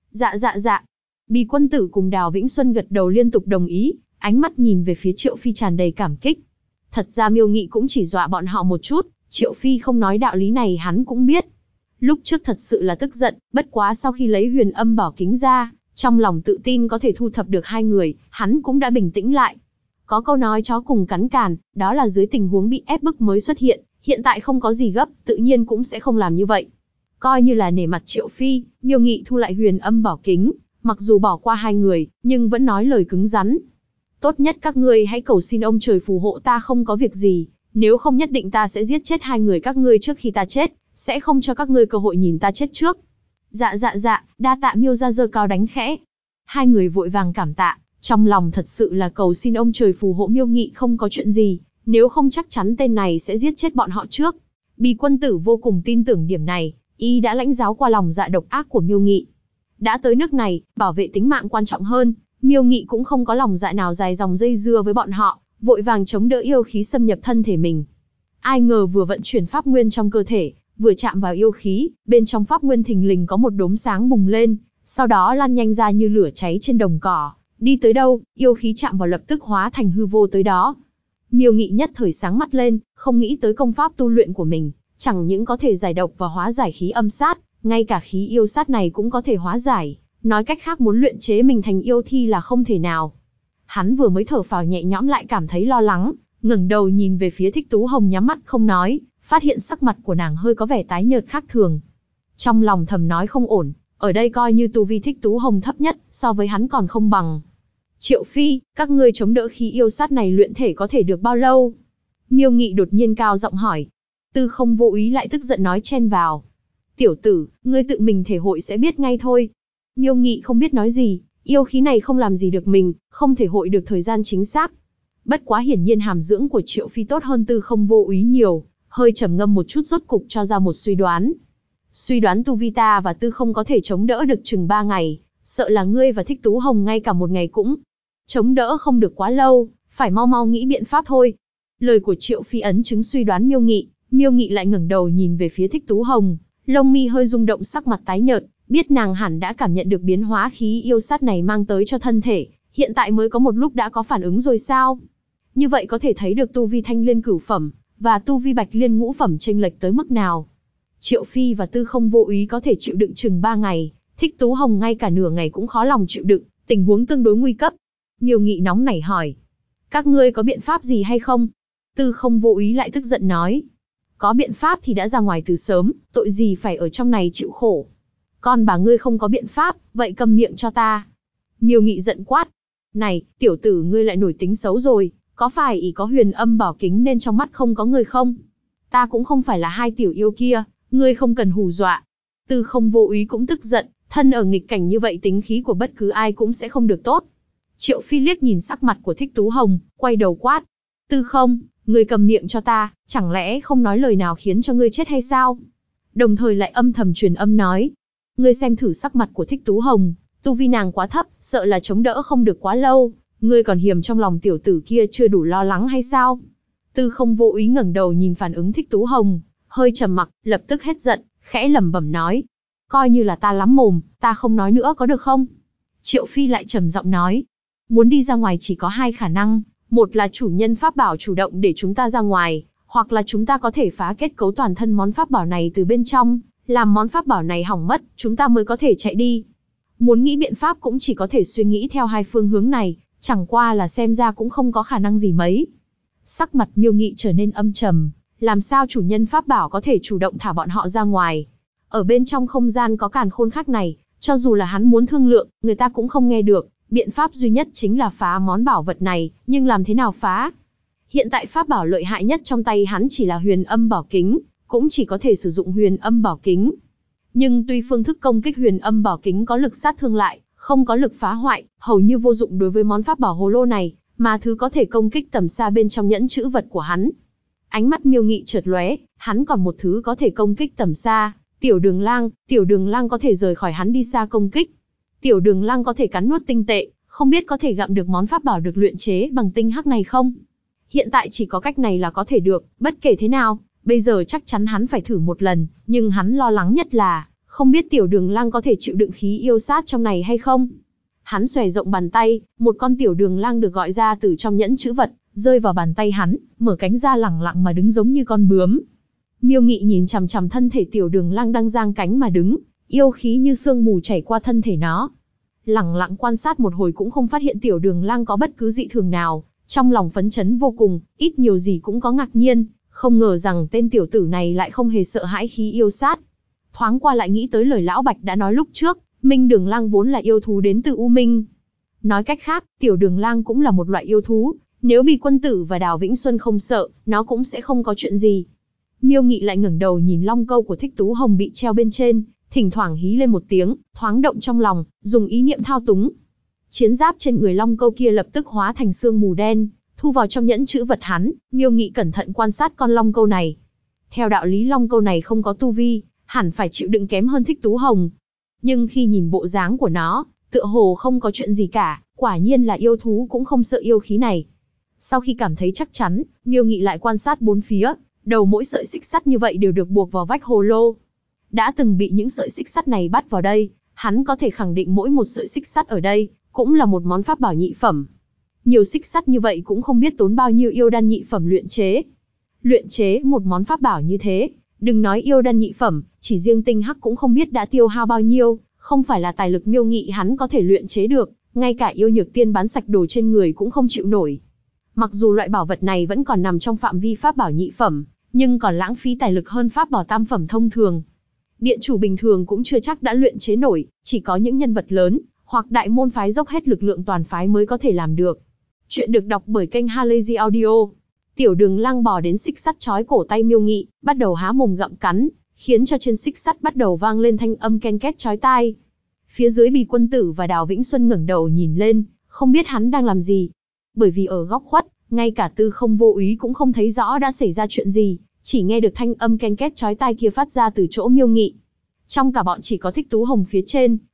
Dạ. Bì Quân Tử cùng Đào Vĩnh Xuân gật đầu liên tục đồng ý, ánh mắt nhìn về phía Triệu Phi tràn đầy cảm kích. Thật ra Miêu Nghị cũng chỉ dọa bọn họ một chút, Triệu Phi không nói đạo lý này hắn cũng biết. Lúc trước thật sự là tức giận, bất quá sau khi lấy huyền âm bảo kính ra, trong lòng tự tin có thể thu thập được hai người, hắn cũng đã bình tĩnh lại. Có câu nói chó cùng cắn càn, đó là dưới tình huống bị ép bức mới xuất hiện tại không có gì gấp, tự nhiên cũng sẽ không làm như vậy. Coi như là nể mặt Triệu Phi, Miêu Nghị thu lại huyền âm bảo kính, mặc dù bỏ qua hai người, nhưng vẫn nói lời cứng rắn. Tốt nhất các ngươi hãy cầu xin ông trời phù hộ ta không có việc gì, nếu không nhất định ta sẽ giết chết hai người các ngươi trước khi ta chết, sẽ không cho các ngươi cơ hội nhìn ta chết trước. Dạ, đa tạ Miêu gia giơ cao đánh khẽ. Hai người vội vàng cảm tạ, trong lòng thật sự là cầu xin ông trời phù hộ Miêu Nghị không có chuyện gì, nếu không chắc chắn tên này sẽ giết chết bọn họ trước. Bì Quân Tử vô cùng tin tưởng điểm này, y đã lãnh giáo qua lòng dạ độc ác của Miêu Nghị. Đã tới nước này, bảo vệ tính mạng quan trọng hơn, Miêu Nghị cũng không có lòng dạ nào dài dòng dây dưa với bọn họ, vội vàng chống đỡ yêu khí xâm nhập thân thể mình. Ai ngờ vừa vận chuyển pháp nguyên trong cơ thể, vừa chạm vào yêu khí, bên trong pháp nguyên thình lình có một đốm sáng bùng lên, sau đó lan nhanh ra như lửa cháy trên đồng cỏ, đi tới đâu, yêu khí chạm vào lập tức hóa thành hư vô tới đó. Miêu Nghị nhất thời sáng mắt lên, không nghĩ tới công pháp tu luyện của mình, chẳng những có thể giải độc và hóa giải khí âm sát, ngay cả khí yêu sát này cũng có thể hóa giải, nói cách khác muốn luyện chế mình thành yêu thi là không thể nào. Hắn vừa mới thở phào nhẹ nhõm lại cảm thấy lo lắng, ngẩng đầu nhìn về phía Thích Tú Hồng nhắm mắt không nói, phát hiện sắc mặt của nàng hơi có vẻ tái nhợt khác thường. Trong lòng thầm nói không ổn, ở đây coi như tu vi Thích Tú Hồng thấp nhất, so với hắn còn không bằng. Triệu Phi, các ngươi chống đỡ khí yêu sát này luyện thể có thể được bao lâu? Miêu Nghị đột nhiên cao giọng hỏi. Tư Không Vô Úy lại tức giận nói chen vào. Tiểu tử, ngươi tự mình thể hội sẽ biết ngay thôi. Miêu Nghị không biết nói gì, yêu khí này không làm gì được mình, không thể hội được thời gian chính xác. Bất quá hiển nhiên hàm dưỡng của Triệu Phi tốt hơn Tư Không Vô Úy nhiều, hơi trầm ngâm một chút rốt cục cho ra một suy đoán. Suy đoán tu vi ta và Tư Không có thể chống đỡ được chừng 3 ngày, Sợ là ngươi và Thích Tú Hồng ngay cả một ngày cũng chống đỡ không được quá lâu, phải mau mau nghĩ biện pháp thôi. Lời của Triệu Phi ấn chứng suy đoán Miêu Nghị lại ngẩng đầu nhìn về phía Thích Tú Hồng, lông mi hơi rung động, sắc mặt tái nhợt, biết nàng hẳn đã cảm nhận được biến hóa khí yêu sát này mang tới cho thân thể, hiện tại mới có một lúc đã có phản ứng rồi sao? Như vậy có thể thấy được tu vi Thanh Liên cửu phẩm và tu vi Bạch Liên ngũ phẩm chênh lệch tới mức nào. Triệu Phi và Tư Không Vô Úy có thể chịu đựng chừng 3 ngày, Thích Tú Hồng ngay cả nửa ngày cũng khó lòng chịu đựng, tình huống tương đối nguy cấp. Miêu Nghị nóng nảy hỏi, các ngươi có biện pháp gì hay không? Tư Không Vô Úy lại tức giận nói, có biện pháp thì đã ra ngoài từ sớm, tội gì phải ở trong này chịu khổ. Con bà ngươi không có biện pháp, vậy câm miệng cho ta. Miêu Nghị giận quát, này, tiểu tử ngươi lại nổi tính xấu rồi, có phải ỷ có Huyền Âm Bảo Kính nên trong mắt không có người không? Ta cũng không phải là hai tiểu yêu kia, ngươi không cần hù dọa. Tư Không Vô Úy cũng tức giận, thân ở nghịch cảnh như vậy tính khí của bất cứ ai cũng sẽ không được tốt. Triệu Phi liếc nhìn sắc mặt của Thích Tú Hồng, quay đầu quát, Tư Không, ngươi cầm miệng cho ta, chẳng lẽ không nói lời nào khiến cho ngươi chết hay sao? Đồng thời lại âm thầm truyền âm nói, ngươi xem thử sắc mặt của Thích Tú Hồng, tu vi nàng quá thấp, sợ là chống đỡ không được quá lâu, ngươi còn hiềm trong lòng tiểu tử kia chưa đủ lo lắng hay sao? Tư Không Vô Úy ngẩng đầu nhìn phản ứng Thích Tú Hồng, hơi trầm mặc, lập tức hết giận, khẽ lẩm bẩm nói, coi như là ta lắm mồm, ta không nói nữa có được không? Triệu Phi lại trầm giọng nói, muốn đi ra ngoài chỉ có hai khả năng, một là chủ nhân pháp bảo chủ động để chúng ta ra ngoài, hoặc là chúng ta có thể phá kết cấu toàn thân món pháp bảo này từ bên trong, làm món pháp bảo này hỏng mất, chúng ta mới có thể chạy đi. Muốn nghĩ biện pháp cũng chỉ có thể suy nghĩ theo hai phương hướng này, chẳng qua là xem ra cũng không có khả năng gì mấy. Sắc mặt Miêu Nghị trở nên âm trầm, làm sao chủ nhân pháp bảo có thể chủ động thả bọn họ ra ngoài? Ở bên trong không gian có càn khôn khác này, cho dù là hắn muốn thương lượng, người ta cũng không nghe được, biện pháp duy nhất chính là phá món bảo vật này, nhưng làm thế nào phá? Hiện tại pháp bảo lợi hại nhất trong tay hắn chỉ là Huyền Âm Bảo Kính, cũng chỉ có thể sử dụng Huyền Âm Bảo Kính. Nhưng tuy phương thức công kích Huyền Âm Bảo Kính có lực sát thương lại, không có lực phá hoại, hầu như vô dụng đối với món pháp bảo hồ lô này, mà thứ có thể công kích tầm xa bên trong nhẫn chữ vật của hắn. Ánh mắt Miêu Nghị chợt lóe, hắn còn một thứ có thể công kích tầm xa, Tiểu Đường Lang có thể rời khỏi hắn đi xa công kích. Tiểu Đường Lang có thể cắn nuốt tinh tệ, không biết có thể gặm được món pháp bảo được luyện chế bằng tinh hắc này không? Hiện tại chỉ có cách này là có thể được, bất kể thế nào, bây giờ chắc chắn hắn phải thử một lần, nhưng hắn lo lắng nhất là, không biết Tiểu Đường Lang có thể chịu đựng khí yêu sát trong này hay không? Hắn xòe rộng bàn tay, một con Tiểu Đường Lang được gọi ra từ trong nhẫn chữ vật, rơi vào bàn tay hắn, mở cánh ra lẳng lặng mà đứng giống như con bướm. Miêu Nghị nhìn chằm chằm thân thể Tiểu Đường Lang đang giang cánh mà đứng, yêu khí như sương mù chảy qua thân thể nó. Lẳng lặng quan sát một hồi cũng không phát hiện Tiểu Đường Lang có bất cứ dị thường nào, trong lòng phấn chấn vô cùng, ít nhiều gì cũng có ngạc nhiên, không ngờ rằng tên tiểu tử này lại không hề sợ hãi khí yêu sát. Thoáng qua lại nghĩ tới lời Lão Bạch đã nói lúc trước, Minh Đường Lang vốn là yêu thú đến từ U Minh. Nói cách khác, Tiểu Đường Lang cũng là một loại yêu thú, nếu Bì Quân Tử và Đào Vĩnh Xuân không sợ, nó cũng sẽ không có chuyện gì. Miêu Nghị lại ngẩng đầu nhìn long câu của Thích Tú Hồng bị treo bên trên, thỉnh thoảng hí lên một tiếng, thoáng động trong lòng, dùng ý niệm thao túng. Chiến giáp trên người long câu kia lập tức hóa thành sương mù đen, thu vào trong nhẫn chữ vật hắn. Miêu Nghị cẩn thận quan sát con long câu này. Theo đạo lý long câu này không có tu vi, hẳn phải chịu đựng kém hơn Thích Tú Hồng. Nhưng khi nhìn bộ dáng của nó, tựa hồ không có chuyện gì cả, quả nhiên là yêu thú cũng không sợ yêu khí này. Sau khi cảm thấy chắc chắn, Miêu Nghị lại quan sát bốn phía, đầu mỗi sợi xích sắt như vậy đều được buộc vào vách hồ lô. Đã từng bị những sợi xích sắt này bắt vào đây, hắn có thể khẳng định mỗi một sợi xích sắt ở đây cũng là một món pháp bảo nhị phẩm. Nhiều xích sắt như vậy cũng không biết tốn bao nhiêu yêu đan nhị phẩm luyện chế. Luyện chế một món pháp bảo như thế, đừng nói yêu đan nhị phẩm, chỉ riêng tinh hắc cũng không biết đã tiêu hao bao nhiêu, không phải là tài lực Miêu Nghị hắn có thể luyện chế được, ngay cả yêu nhược tiên bán sạch đồ trên người cũng không chịu nổi. Mặc dù loại bảo vật này vẫn còn nằm trong phạm vi pháp bảo nhị phẩm, nhưng còn lãng phí tài lực hơn pháp bảo tam phẩm thông thường. Điện chủ bình thường cũng chưa chắc đã luyện chế nổi, chỉ có những nhân vật lớn, hoặc đại môn phái dốc hết lực lượng toàn phái mới có thể làm được. Chuyện được đọc bởi kênh Halazy Audio. Tiểu Đường Lang bò đến xích sắt trói cổ tay Miêu Nghị, bắt đầu há mồm gặm cắn, khiến cho trên xích sắt bắt đầu vang lên thanh âm ken két chói tai. Phía dưới Bì Quân Tử và Đào Vĩnh Xuân ngẩng đầu nhìn lên, không biết hắn đang làm gì. Bởi vì ở góc khuất, ngay cả Tư Không Vô Úy cũng không thấy rõ đã xảy ra chuyện gì, chỉ nghe được thanh âm ken két chói tai kia phát ra từ chỗ Miêu Nghị. Trong cả bọn chỉ có Thích Tú Hồng phía trên,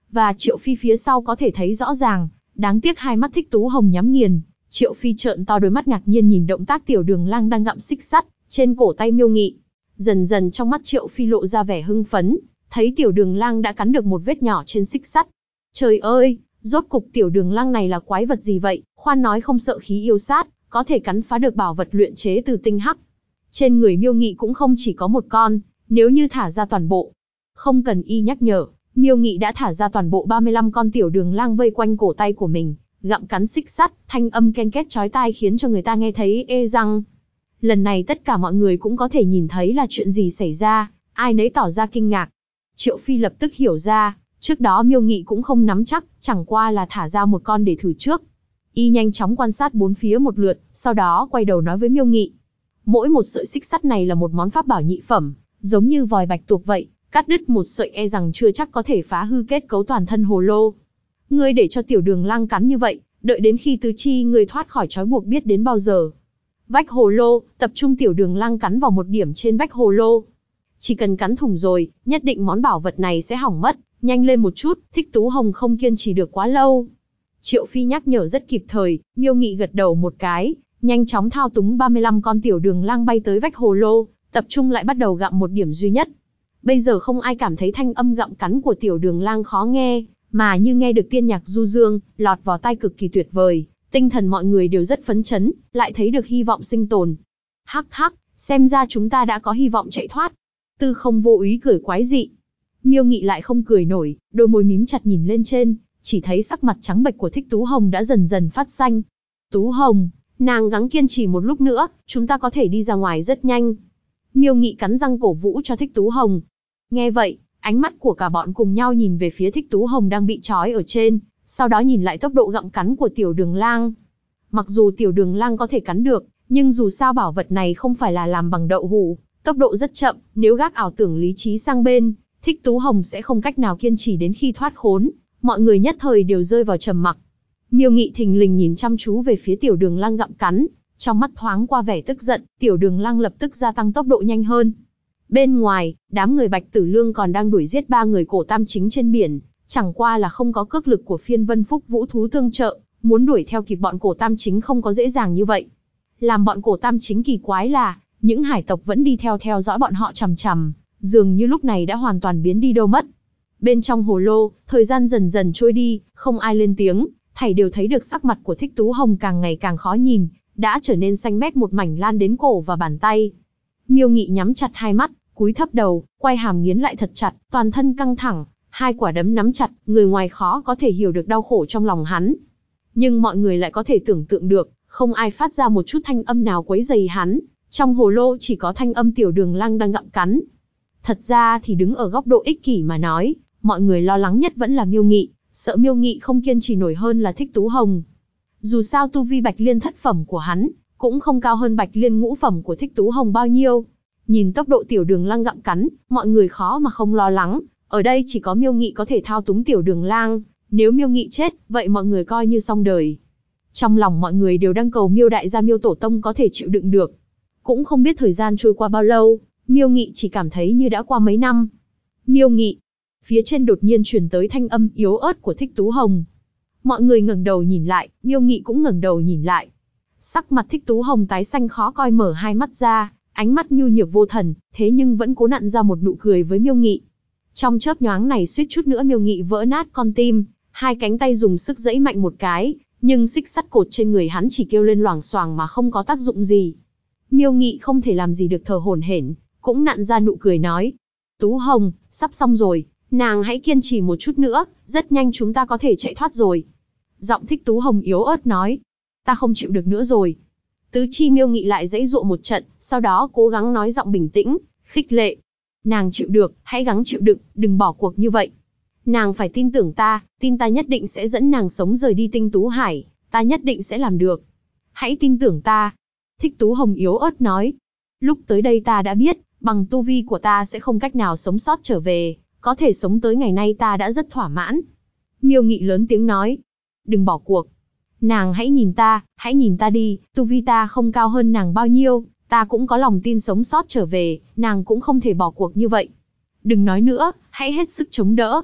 và Triệu Phi phía sau có thể thấy rõ ràng, đáng tiếc hai mắt Thích Tú Hồng nhắm nghiền. Triệu Phi trợn to đôi mắt ngạc nhiên nhìn động tác Tiểu Đường Lang đang gặm xích sắt trên cổ tay Miêu Nghị. Dần dần trong mắt Triệu Phi lộ ra vẻ hưng phấn, thấy Tiểu Đường Lang đã cắn được một vết nhỏ trên xích sắt. Trời ơi, rốt cục Tiểu Đường Lang này là quái vật gì vậy, khoan nói không sợ khí yêu sát, có thể cắn phá được bảo vật luyện chế từ tinh hắc. Trên người Miêu Nghị cũng không chỉ có một con, nếu như thả ra toàn bộ. Không cần y nhắc nhở, Miêu Nghị đã thả ra toàn bộ 35 con Tiểu Đường Lang vây quanh cổ tay của mình, gặm cắn xích sắt, thanh âm ken két chói tai khiến cho người ta nghe thấy ê răng. Lần này tất cả mọi người cũng có thể nhìn thấy là chuyện gì xảy ra, ai nấy tỏ ra kinh ngạc. Triệu Phi lập tức hiểu ra, trước đó Miêu Nghị cũng không nắm chắc, chẳng qua là thả ra một con để thử trước. Y nhanh chóng quan sát bốn phía một lượt, sau đó quay đầu nói với Miêu Nghị. Mỗi một sợi xích sắt này là một món pháp bảo nhị phẩm, giống như vòi bạch tuộc vậy, cắt đứt một sợi e rằng chưa chắc có thể phá hư kết cấu toàn thân hồ lô. Ngươi để cho Tiểu Đường Lang cắn như vậy, đợi đến khi tứ chi ngươi thoát khỏi trói buộc biết đến bao giờ. Vách hồ lô, tập trung Tiểu Đường Lang cắn vào một điểm trên vách hồ lô. Chỉ cần cắn thủng rồi, nhất định món bảo vật này sẽ hỏng mất, nhanh lên một chút, Thích Tú Hồng không kiên trì được quá lâu. Triệu Phi nhắc nhở rất kịp thời, Miêu Nghị gật đầu một cái, nhanh chóng thao túng 35 con Tiểu Đường Lang bay tới vách hồ lô, tập trung lại bắt đầu gặm một điểm duy nhất. Bây giờ không ai cảm thấy thanh âm gặm cắn của Tiểu Đường Lang khó nghe, mà như nghe được tiên nhạc du dương, lọt vào tai cực kỳ tuyệt vời, tinh thần mọi người đều rất phấn chấn, lại thấy được hy vọng sinh tồn. Hắc hắc, xem ra chúng ta đã có hy vọng chạy thoát. Tư Không vô úy cười quái dị. Miêu Nghị lại không cười nổi, đôi môi mím chặt nhìn lên trên, chỉ thấy sắc mặt trắng bệch của Thích Tú Hồng đã dần dần phát xanh. Tú Hồng, nàng gắng kiên trì một lúc nữa, chúng ta có thể đi ra ngoài rất nhanh. Miêu Nghị cắn răng cổ vũ cho Thích Tú Hồng. Nghe vậy, ánh mắt của cả bọn cùng nhau nhìn về phía Thích Tú Hồng đang bị trói ở trên, sau đó nhìn lại tốc độ gặm cắn của Tiểu Đường Lang. Mặc dù Tiểu Đường Lang có thể cắn được, nhưng dù sao bảo vật này không phải là làm bằng đậu hũ, tốc độ rất chậm, nếu gác ảo tưởng lý trí sang bên, Thích Tú Hồng sẽ không cách nào kiên trì đến khi thoát khốn. Mọi người nhất thời đều rơi vào trầm mặc. Miêu Nghị thình lình nhìn chăm chú về phía Tiểu Đường Lang gặm cắn, trong mắt thoáng qua vẻ tức giận, Tiểu Đường Lang lập tức gia tăng tốc độ nhanh hơn. Bên ngoài, đám người Bạch Tử Lương còn đang đuổi giết 3 người cổ tam chính trên biển, chẳng qua là không có cước lực của Phiên Vân Phúc Vũ thú tương trợ, muốn đuổi theo kịp bọn cổ tam chính không có dễ dàng như vậy. Làm bọn cổ tam chính kỳ quái là, những hải tộc vẫn đi theo dõi bọn họ chằm chằm, dường như lúc này đã hoàn toàn biến đi đâu mất. Bên trong hồ lô, thời gian dần dần trôi đi, không ai lên tiếng, thảy đều thấy được sắc mặt của Thích Tú Hồng càng ngày càng khó nhìn, đã trở nên xanh mét một mảnh lan đến cổ và bàn tay. Miêu Nghị nhắm chặt hai mắt, cúi thấp đầu, quay hàm nghiến lại thật chặt, toàn thân căng thẳng, hai quả đấm nắm chặt, người ngoài khó có thể hiểu được đau khổ trong lòng hắn. Nhưng mọi người lại có thể tưởng tượng được, không ai phát ra một chút thanh âm nào quấy rầy hắn, trong hồ lô chỉ có thanh âm Tiểu Đường Lang đang gặm cắn. Thật ra thì đứng ở góc độ ích kỷ mà nói, mọi người lo lắng nhất vẫn là Miêu Nghị, sợ Miêu Nghị không kiên trì nổi hơn là Thích Tú Hồng. Dù sao tu vi Bạch Liên thất phẩm của hắn, cũng không cao hơn Bạch Liên ngũ phẩm của Thích Tú Hồng bao nhiêu. Nhìn tốc độ Tiểu Đường Lang gặm cắn, mọi người khó mà không lo lắng, ở đây chỉ có Miêu Nghị có thể thao túng Tiểu Đường Lang, nếu Miêu Nghị chết, vậy mọi người coi như xong đời. Trong lòng mọi người đều đang cầu Miêu đại gia Miêu tổ tông có thể chịu đựng được. Cũng không biết thời gian trôi qua bao lâu, Miêu Nghị chỉ cảm thấy như đã qua mấy năm. Miêu Nghị. Phía trên đột nhiên truyền tới thanh âm yếu ớt của Thích Tú Hồng. Mọi người ngẩng đầu nhìn lại, Miêu Nghị cũng ngẩng đầu nhìn lại. Sắc mặt Thích Tú Hồng tái xanh khó coi, mở hai mắt ra, ánh mắt nhu nhược vô thần, thế nhưng vẫn cố nặn ra một nụ cười với Miêu Nghị. Trong chớp nhoáng này suýt chút nữa Miêu Nghị vỡ nát con tim, hai cánh tay dùng sức giãy mạnh một cái, nhưng xích sắt cột trên người hắn chỉ kêu lên loảng xoảng mà không có tác dụng gì. Miêu Nghị không thể làm gì được, thở hổn hển, cũng nặn ra nụ cười nói: Tú Hồng, sắp xong rồi, nàng hãy kiên trì một chút nữa, rất nhanh chúng ta có thể chạy thoát rồi. Giọng Thích Tú Hồng yếu ớt nói: Ta không chịu được nữa rồi. Tứ chi Miêu Nghị lại giãy giụa một trận, sau đó cố gắng nói giọng bình tĩnh, khích lệ: Nàng chịu được, hãy gắng chịu đựng, đừng bỏ cuộc như vậy. Nàng phải tin tưởng ta, tin ta nhất định sẽ dẫn nàng sống rời đi Tinh Tú Hải, ta nhất định sẽ làm được. Hãy tin tưởng ta. Thích Tú Hồng yếu ớt nói: Lúc tới đây ta đã biết, bằng tu vi của ta sẽ không cách nào sống sót trở về, có thể sống tới ngày nay ta đã rất thỏa mãn. Miêu Nghị lớn tiếng nói: Đừng bỏ cuộc. Nàng hãy nhìn ta đi, tu vi ta không cao hơn nàng bao nhiêu, ta cũng có lòng tin sống sót trở về, nàng cũng không thể bỏ cuộc như vậy. Đừng nói nữa, hãy hết sức chống đỡ.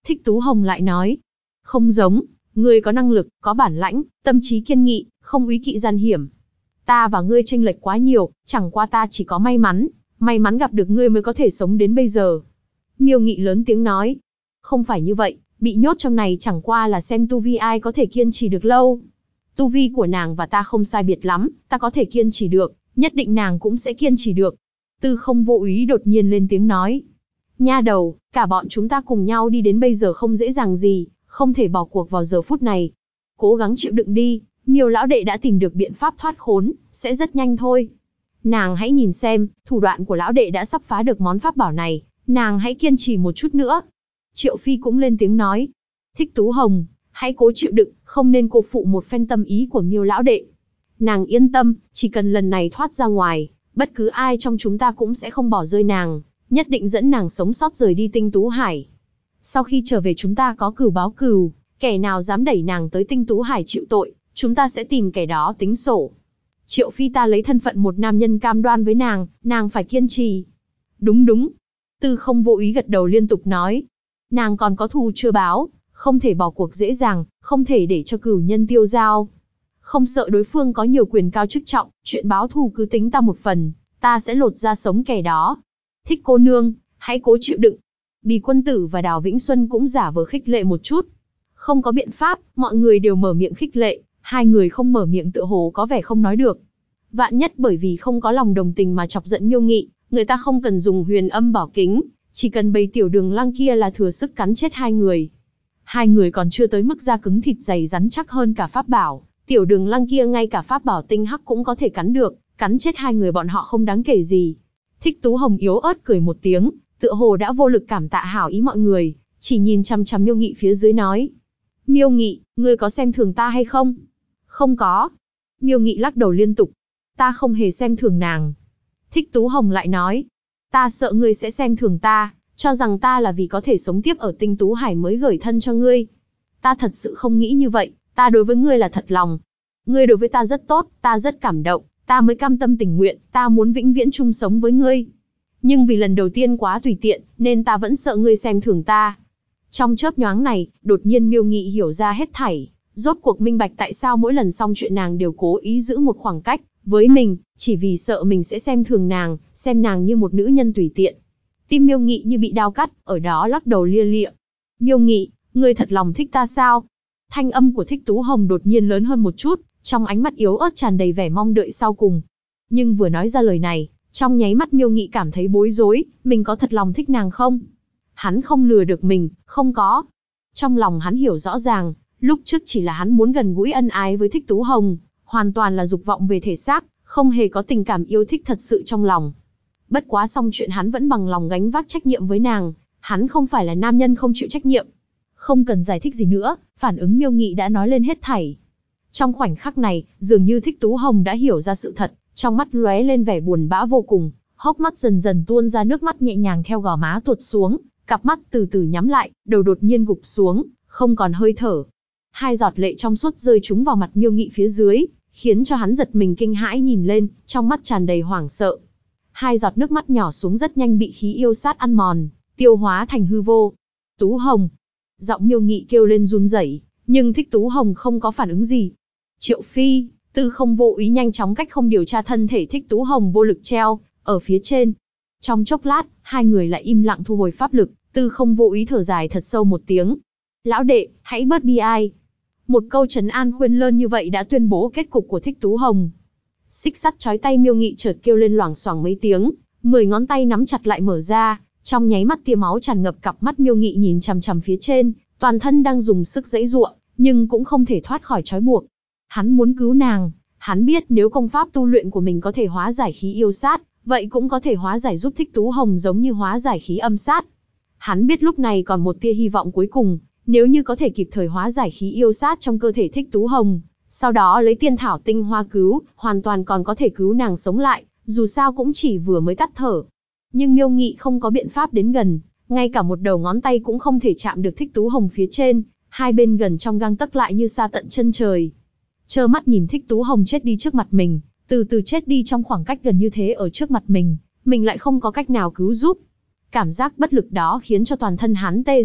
Thích Tú Hồng lại nói, không giống, ngươi có năng lực, có bản lãnh, tâm trí kiên nghị, không úy kỵ gian hiểm. Ta và ngươi chênh lệch quá nhiều, chẳng qua ta chỉ có may mắn gặp được ngươi mới có thể sống đến bây giờ. Miêu Nghị lớn tiếng nói, không phải như vậy, bị nhốt trong này chẳng qua là xem tu vi ai có thể kiên trì được lâu. Tu vi của nàng và ta không sai biệt lắm, ta có thể kiên trì được, nhất định nàng cũng sẽ kiên trì được. Tư Không Vô Úy đột nhiên lên tiếng nói, nha đầu, cả bọn chúng ta cùng nhau đi đến bây giờ không dễ dàng gì, không thể bỏ cuộc vào giờ phút này. Cố gắng chịu đựng đi, Miêu lão đệ đã tìm được biện pháp thoát khốn, sẽ rất nhanh thôi. Nàng hãy nhìn xem, thủ đoạn của lão đệ đã sắp phá được món pháp bảo này, nàng hãy kiên trì một chút nữa. Triệu Phi cũng lên tiếng nói, Thích Tú Hồng, hãy cố chịu đựng, không nên cô phụ một phen tâm ý của Miêu lão đệ. Nàng yên tâm, chỉ cần lần này thoát ra ngoài, bất cứ ai trong chúng ta cũng sẽ không bỏ rơi nàng, nhất định dẫn nàng sống sót rời đi Tinh Tú Hải. Sau khi trở về chúng ta có cừu báo cừu, kẻ nào dám đẩy nàng tới Tinh Tú Hải chịu tội, chúng ta sẽ tìm kẻ đó tính sổ. Triệu Phi ta lấy thân phận một nam nhân cam đoan với nàng phải kiên trì. Đúng đúng. Tư Không Vô Ý gật đầu liên tục nói. Nàng còn có thù chưa báo, không thể bỏ cuộc dễ dàng, không thể để cho cửu nhân tiêu dao. Không sợ đối phương có nhiều quyền cao chức trọng, chuyện báo thù cứ tính ta một phần, ta sẽ lột ra sống kẻ đó. Thích cô nương, hãy cố chịu đựng. Bì Quân Tử và Đào Vĩnh Xuân cũng giả vờ khích lệ một chút. Không có biện pháp, mọi người đều mở miệng khích lệ, hai người không mở miệng tựa hồ có vẻ không nói được. Vạn nhất bởi vì không có lòng đồng tình mà chọc giận Miêu Nghị, người ta không cần dùng huyền âm bảo kính, chỉ cần bầy tiểu đường lăng kia là thừa sức cắn chết hai người. Hai người còn chưa tới mức da cứng thịt dày rắn chắc hơn cả pháp bảo, tiểu đường lăng kia ngay cả pháp bảo tinh hắc cũng có thể cắn được, cắn chết hai người bọn họ không đáng kể gì. Thích Tú Hồng yếu ớt cười một tiếng, tựa hồ đã vô lực cảm tạ hảo ý mọi người, chỉ nhìn chằm chằm Miêu Nghị phía dưới nói. Miêu Nghị, ngươi có xem thường ta hay không? Không có. Miêu Nghị lắc đầu liên tục. Ta không hề xem thường nàng. Thích Tú Hồng lại nói. Ta sợ ngươi sẽ xem thường ta, cho rằng ta là vì có thể sống tiếp ở Tinh Tú Hải mới gởi thân cho ngươi. Ta thật sự không nghĩ như vậy, ta đối với ngươi là thật lòng. Ngươi đối với ta rất tốt, ta rất cảm động, ta mới cam tâm tình nguyện, ta muốn vĩnh viễn chung sống với ngươi. Nhưng vì lần đầu tiên quá tùy tiện, nên ta vẫn sợ ngươi xem thường ta. Trong chớp nhoáng này, đột nhiên Miêu Nghị hiểu ra hết thảy, rốt cuộc minh bạch tại sao mỗi lần xong chuyện nàng đều cố ý giữ một khoảng cách với mình, chỉ vì sợ mình sẽ xem thường nàng, xem nàng như một nữ nhân tùy tiện. Tim Miêu Nghị như bị đao cắt, ở đó lắc đầu lia lịa. Miêu Nghị, ngươi thật lòng thích ta sao? Thanh âm của Thích Tú Hồng đột nhiên lớn hơn một chút, trong ánh mắt yếu ớt tràn đầy vẻ mong đợi sau cùng. Nhưng vừa nói ra lời này, trong nháy mắt Miêu Nghị cảm thấy bối rối, mình có thật lòng thích nàng không? Hắn không lừa được mình, không có. Trong lòng hắn hiểu rõ ràng, lúc trước chỉ là hắn muốn gần gũi ân ái với Thích Tú Hồng, hoàn toàn là dục vọng về thể xác, không hề có tình cảm yêu thích thật sự trong lòng. Bất quá xong chuyện hắn vẫn bằng lòng gánh vác trách nhiệm với nàng, hắn không phải là nam nhân không chịu trách nhiệm. Không cần giải thích gì nữa, phản ứng Miêu Nghị đã nói lên hết thảy. Trong khoảnh khắc này, dường như Thích Tú Hồng đã hiểu ra sự thật, trong mắt lóe lên vẻ buồn bã vô cùng, hốc mắt dần dần tuôn ra nước mắt nhẹ nhàng theo gò má tuột xuống, cặp mắt từ từ nhắm lại, đầu đột nhiên gục xuống, không còn hơi thở. Hai giọt lệ trong suốt rơi trúng vào mặt Miêu Nghị phía dưới, khiến cho hắn giật mình kinh hãi nhìn lên, trong mắt tràn đầy hoảng sợ. Hai giọt nước mắt nhỏ xuống rất nhanh bị khí yêu sát ăn mòn, tiêu hóa thành hư vô. Tú Hồng. Giọng Miêu Nghị kêu lên run rẩy, nhưng Thích Tú Hồng không có phản ứng gì. Triệu Phi, Tư Không Vô Ý nhanh chóng cách không điều tra thân thể Thích Tú Hồng vô lực treo ở phía trên. Trong chốc lát, hai người lại im lặng thu hồi pháp lực, Tư Không Vô Ý thở dài thật sâu một tiếng. Lão đệ, hãy bớt bi ai. Một câu trấn an khuyên lơn như vậy đã tuyên bố kết cục của Thích Tú Hồng. Xích sắt chói tay Miêu Nghị chợt kêu lên loảng xoảng mấy tiếng, 10 ngón tay nắm chặt lại mở ra, trong nháy mắt tia máu tràn ngập cặp mắt Miêu Nghị nhìn chằm chằm phía trên, toàn thân đang dùng sức giãy giụa, nhưng cũng không thể thoát khỏi trói buộc. Hắn muốn cứu nàng, hắn biết nếu công pháp tu luyện của mình có thể hóa giải khí yêu sát, vậy cũng có thể hóa giải giúp Thích Tú Hồng giống như hóa giải khí âm sát. Hắn biết lúc này còn một tia hy vọng cuối cùng, nếu như có thể kịp thời hóa giải khí yêu sát trong cơ thể Thích Tú Hồng, sau đó lấy tiên thảo tinh hoa cứu, hoàn toàn còn có thể cứu nàng sống lại, dù sao cũng chỉ vừa mới tắt thở. Nhưng Miêu Nghị không có biện pháp đến gần, ngay cả một đầu ngón tay cũng không thể chạm được Thích Tú Hồng phía trên, hai bên gần trong gang tấc lại như xa tận chân trời. Trơ mắt nhìn Thích Tú Hồng chết đi trước mặt mình, từ từ chết đi trong khoảng cách gần như thế ở trước mặt mình lại không có cách nào cứu giúp. Cảm giác bất lực đó khiến cho toàn thân hắn tê dại,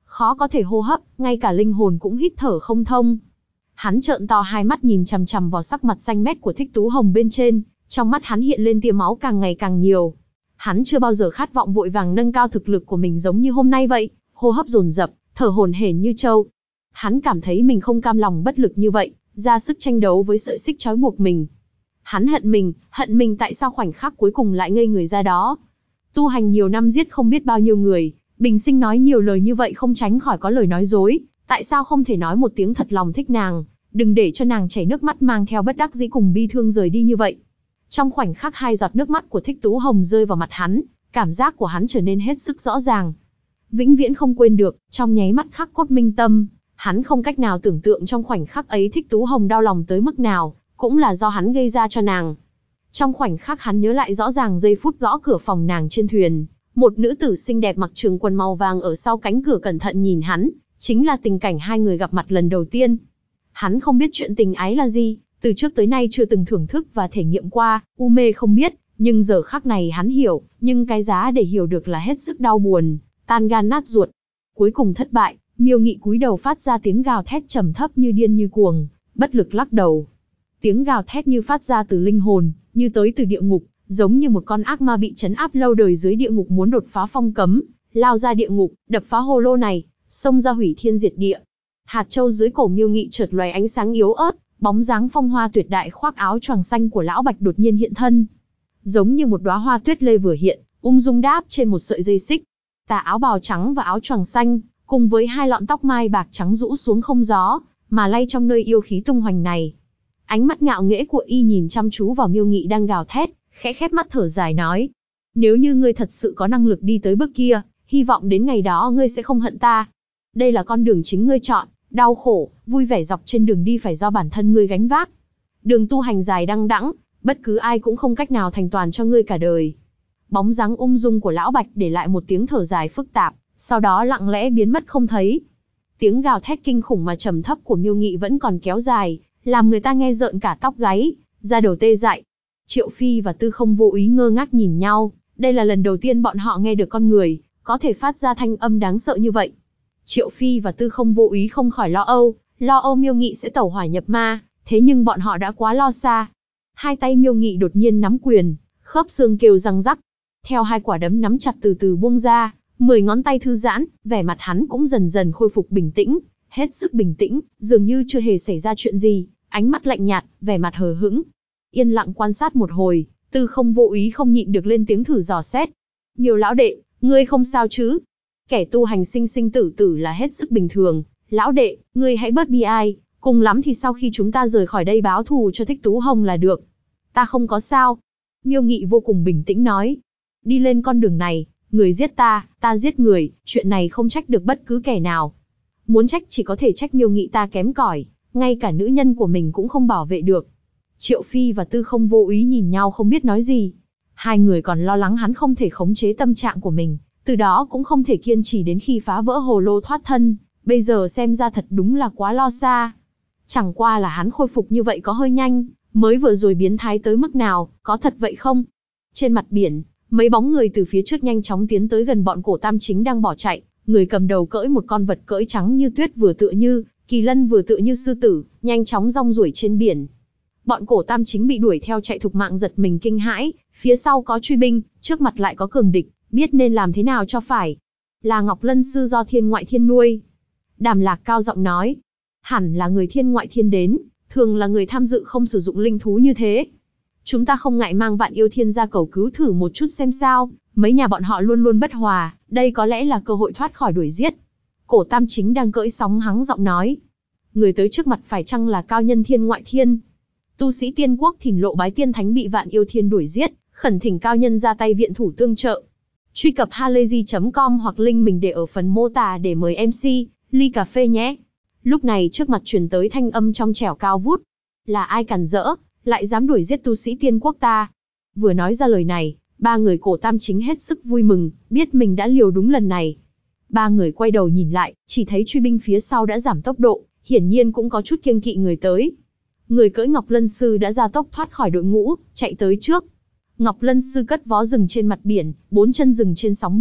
khó có thể hô hấp, ngay cả linh hồn cũng hít thở không thông. Hắn trợn to hai mắt nhìn chằm chằm vào sắc mặt xanh mét của Thích Tú Hồng bên trên, trong mắt hắn hiện lên tia máu càng ngày càng nhiều. Hắn chưa bao giờ khát vọng vội vàng nâng cao thực lực của mình giống như hôm nay vậy, hô hấp dồn dập, thở hổn hển như trâu. Hắn cảm thấy mình không cam lòng bất lực như vậy, ra sức tranh đấu với sợi xích trói buộc mình. Hắn hận mình tại sao khoảnh khắc cuối cùng lại ngây người ra đó. Tu hành nhiều năm giết không biết bao nhiêu người, bình sinh nói nhiều lời như vậy không tránh khỏi có lời nói dối, tại sao không thể nói một tiếng thật lòng thích nàng, đừng để cho nàng chảy nước mắt mang theo bất đắc dĩ cùng bi thương rời đi như vậy. Trong khoảnh khắc hai giọt nước mắt của Thích Tú Hồng rơi vào mặt hắn, cảm giác của hắn trở nên hết sức rõ ràng. Vĩnh viễn không quên được, trong nháy mắt khắc cốt minh tâm, hắn không cách nào tưởng tượng trong khoảnh khắc ấy Thích Tú Hồng đau lòng tới mức nào, cũng là do hắn gây ra cho nàng. Trong khoảnh khắc hắn nhớ lại rõ ràng giây phút gõ cửa phòng nàng trên thuyền, một nữ tử xinh đẹp mặc trường quần màu vàng ở sau cánh cửa cẩn thận nhìn hắn, chính là tình cảnh hai người gặp mặt lần đầu tiên. Hắn không biết chuyện tình ái là gì, từ trước tới nay chưa từng thưởng thức và thể nghiệm qua, u mê không biết, nhưng giờ khắc này hắn hiểu, nhưng cái giá để hiểu được là hết sức đau buồn, tan gan nát ruột. Cuối cùng thất bại, Miêu Nghị cúi đầu phát ra tiếng gào thét trầm thấp như điên như cuồng, bất lực lắc đầu. Tiếng gào thét như phát ra từ linh hồn, như tới từ địa ngục, giống như một con ác ma bị trấn áp lâu đời dưới địa ngục muốn đột phá phong cấm, lao ra địa ngục, đập phá hồ lô này, xông ra hủy thiên diệt địa. Hạt châu dưới cổ Miêu Nghị chợt lóe ánh sáng yếu ớt, bóng dáng phong hoa tuyệt đại khoác áo choàng xanh của lão Bạch đột nhiên hiện thân. Giống như một đóa hoa tuyết lê vừa hiện, ung dung đáp trên một sợi dây xích. Tà áo bào trắng và áo choàng xanh, cùng với hai lọn tóc mai bạc trắng rũ xuống không gió, mà lay trong nơi yêu khí tung hoành này. Ánh mắt ngạo nghễ của y nhìn chăm chú vào Miêu Nghị đang gào thét, khẽ khép mắt thở dài nói: nếu như ngươi thật sự có năng lực đi tới bước kia, hy vọng đến ngày đó ngươi sẽ không hận ta. Đây là con đường chính ngươi chọn, đau khổ, vui vẻ dọc trên đường đi phải do bản thân ngươi gánh vác. Đường tu hành dài đăng đẵng, bất cứ ai cũng không cách nào thành toàn cho ngươi cả đời. Bóng dáng ung dung của lão Bạch để lại một tiếng thở dài phức tạp, sau đó lặng lẽ biến mất không thấy. Tiếng gào thét kinh khủng mà trầm thấp của Miêu Nghị vẫn còn kéo dài, làm người ta nghe rợn cả tóc gáy, da đầu tê dại. Triệu Phi và Tư Không vô ý ngơ ngác nhìn nhau, đây là lần đầu tiên bọn họ nghe được con người có thể phát ra thanh âm đáng sợ như vậy. Triệu Phi và Tư Không vô ý không khỏi lo âu Miêu Nghị sẽ tẩu hỏa nhập ma, thế nhưng bọn họ đã quá lo xa. Hai tay Miêu Nghị đột nhiên nắm quyền, khớp xương kêu răng rắc. Theo hai quả đấm nắm chặt từ từ buông ra, 10 ngón tay thư giãn, vẻ mặt hắn cũng dần dần khôi phục bình tĩnh, hết sức bình tĩnh, dường như chưa hề xảy ra chuyện gì, ánh mắt lạnh nhạt, vẻ mặt hờ hững. Yên lặng quan sát một hồi, Tư Không vô ý không nhịn được lên tiếng thử dò xét. Miêu lão đệ, ngươi không sao chứ? Kẻ tu hành sinh sinh tử tử là hết sức bình thường, lão đệ, ngươi hãy bớt bi ai, cùng lắm thì sau khi chúng ta rời khỏi đây báo thù cho Thích Tú Hồng là được. Ta không có sao. Miêu Nghị vô cùng bình tĩnh nói. Đi lên con đường này, người giết ta giết người, chuyện này không trách được bất cứ kẻ nào. Muốn trách chỉ có thể trách Miêu Nghị ta kém cỏi, ngay cả nữ nhân của mình cũng không bảo vệ được. Triệu Phi và Tư Không vô ý nhìn nhau không biết nói gì. Hai người còn lo lắng hắn không thể khống chế tâm trạng của mình, từ đó cũng không thể kiên trì đến khi phá vỡ hồ lô thoát thân, bây giờ xem ra thật đúng là quá lo xa. Chẳng qua là hắn khôi phục như vậy có hơi nhanh, mới vừa rồi biến thái tới mức nào, có thật vậy không? Trên mặt biển, mấy bóng người từ phía trước nhanh chóng tiến tới gần bọn Cổ Tam Chính đang bỏ chạy, người cầm đầu cưỡi một con vật cưỡi trắng như tuyết vừa tựa như kỳ lân vừa tựa như sư tử, nhanh chóng rong ruổi trên biển. Bọn Cổ Tam Chính bị đuổi theo chạy thục mạng giật mình kinh hãi, phía sau có truy binh, trước mặt lại có cường địch, biết nên làm thế nào cho phải. Là Ngọc Lân Sư do Thiên Ngoại Thiên nuôi. Đàm Lạc cao giọng nói. Hẳn là người Thiên Ngoại Thiên đến, thường là người tham dự không sử dụng linh thú như thế. Chúng ta không ngại mang Vạn Yêu Thiên ra cầu cứu thử một chút xem sao, mấy nhà bọn họ luôn luôn bất hòa, đây có lẽ là cơ hội thoát khỏi đuổi giết. Cổ Tam Chính đang cưỡi sóng hắng giọng nói. Người tới trước mặt phải chăng là cao nhân Thiên Ngoại Thiên? Tu sĩ Tiên Quốc Thìn Lộ Bái Tiên Thánh bị Vạn Yêu Thiên đuổi giết, khẩn thỉnh cao nhân ra tay viện thủ tương trợ. Truy cập halayzi.com hoặc link mình để ở phần mô tả để mời MC, ly cà phê nhé. Lúc này trước mặt truyền tới thanh âm trong trẻo cao vút. Là ai cản rỡ, lại dám đuổi giết tu sĩ Tiên Quốc ta? Vừa nói ra lời này, ba người Cổ Tam Chính hết sức vui mừng, biết mình đã liều đúng lần này. Ba người quay đầu nhìn lại, chỉ thấy truy binh phía sau đã giảm tốc độ, hiển nhiên cũng có chút kiêng kỵ người tới. Người cưỡi Ngọc Lân Sư đã ra tốc thoát khỏi đội ngũ, chạy tới trước. Ngọc Lân Sư cất vó dừng trên mặt biển, bốn chân dừng trên sóng biếc,